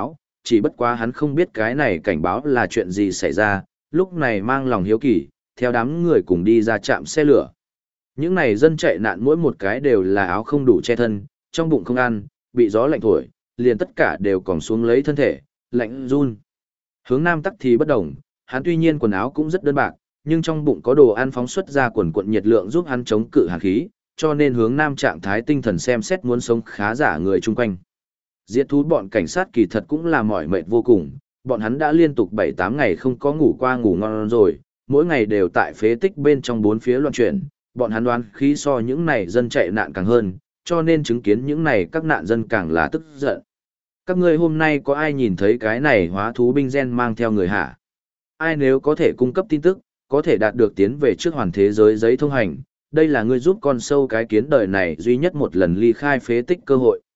chỉ bất quá hắn không biết cái này cảnh báo là chuyện gì xảy ra, lúc này mang lòng hiếu kỳ, theo đám người cùng đi ra trạm xe lửa. Những này dân chạy nạn mỗi một cái đều là áo không đủ che thân, trong bụng không ăn, bị gió lạnh thổi, liền tất cả đều còn xuống lấy thân thể, lạnh run. Hướng Nam tắc thì bất động, hắn tuy nhiên quần áo cũng rất đơn bạc, nhưng trong bụng có đồ ăn phóng xuất ra quần quận nhiệt lượng giúp hắn chống cự hàn khí, cho nên Hướng Nam trạng thái tinh thần xem xét muốn sống khá giả người chung quanh. Diệt thú bọn cảnh sát kỳ thật cũng là mỏi mệt vô cùng, bọn hắn đã liên tục 7-8 ngày không có ngủ qua ngủ ngon rồi, mỗi ngày đều tại phế tích bên trong bốn phía loạn chuyển, bọn hắn đoán khí so những này dân chạy nạn càng hơn, cho nên chứng kiến những này các nạn dân càng là tức giận. Các ngươi hôm nay có ai nhìn thấy cái này hóa thú binh gen mang theo người hả? Ai nếu có thể cung cấp tin tức, có thể đạt được tiến về trước hoàn thế giới giấy thông hành, đây là ngươi giúp con sâu cái kiến đời này duy nhất một lần ly khai phế tích cơ hội.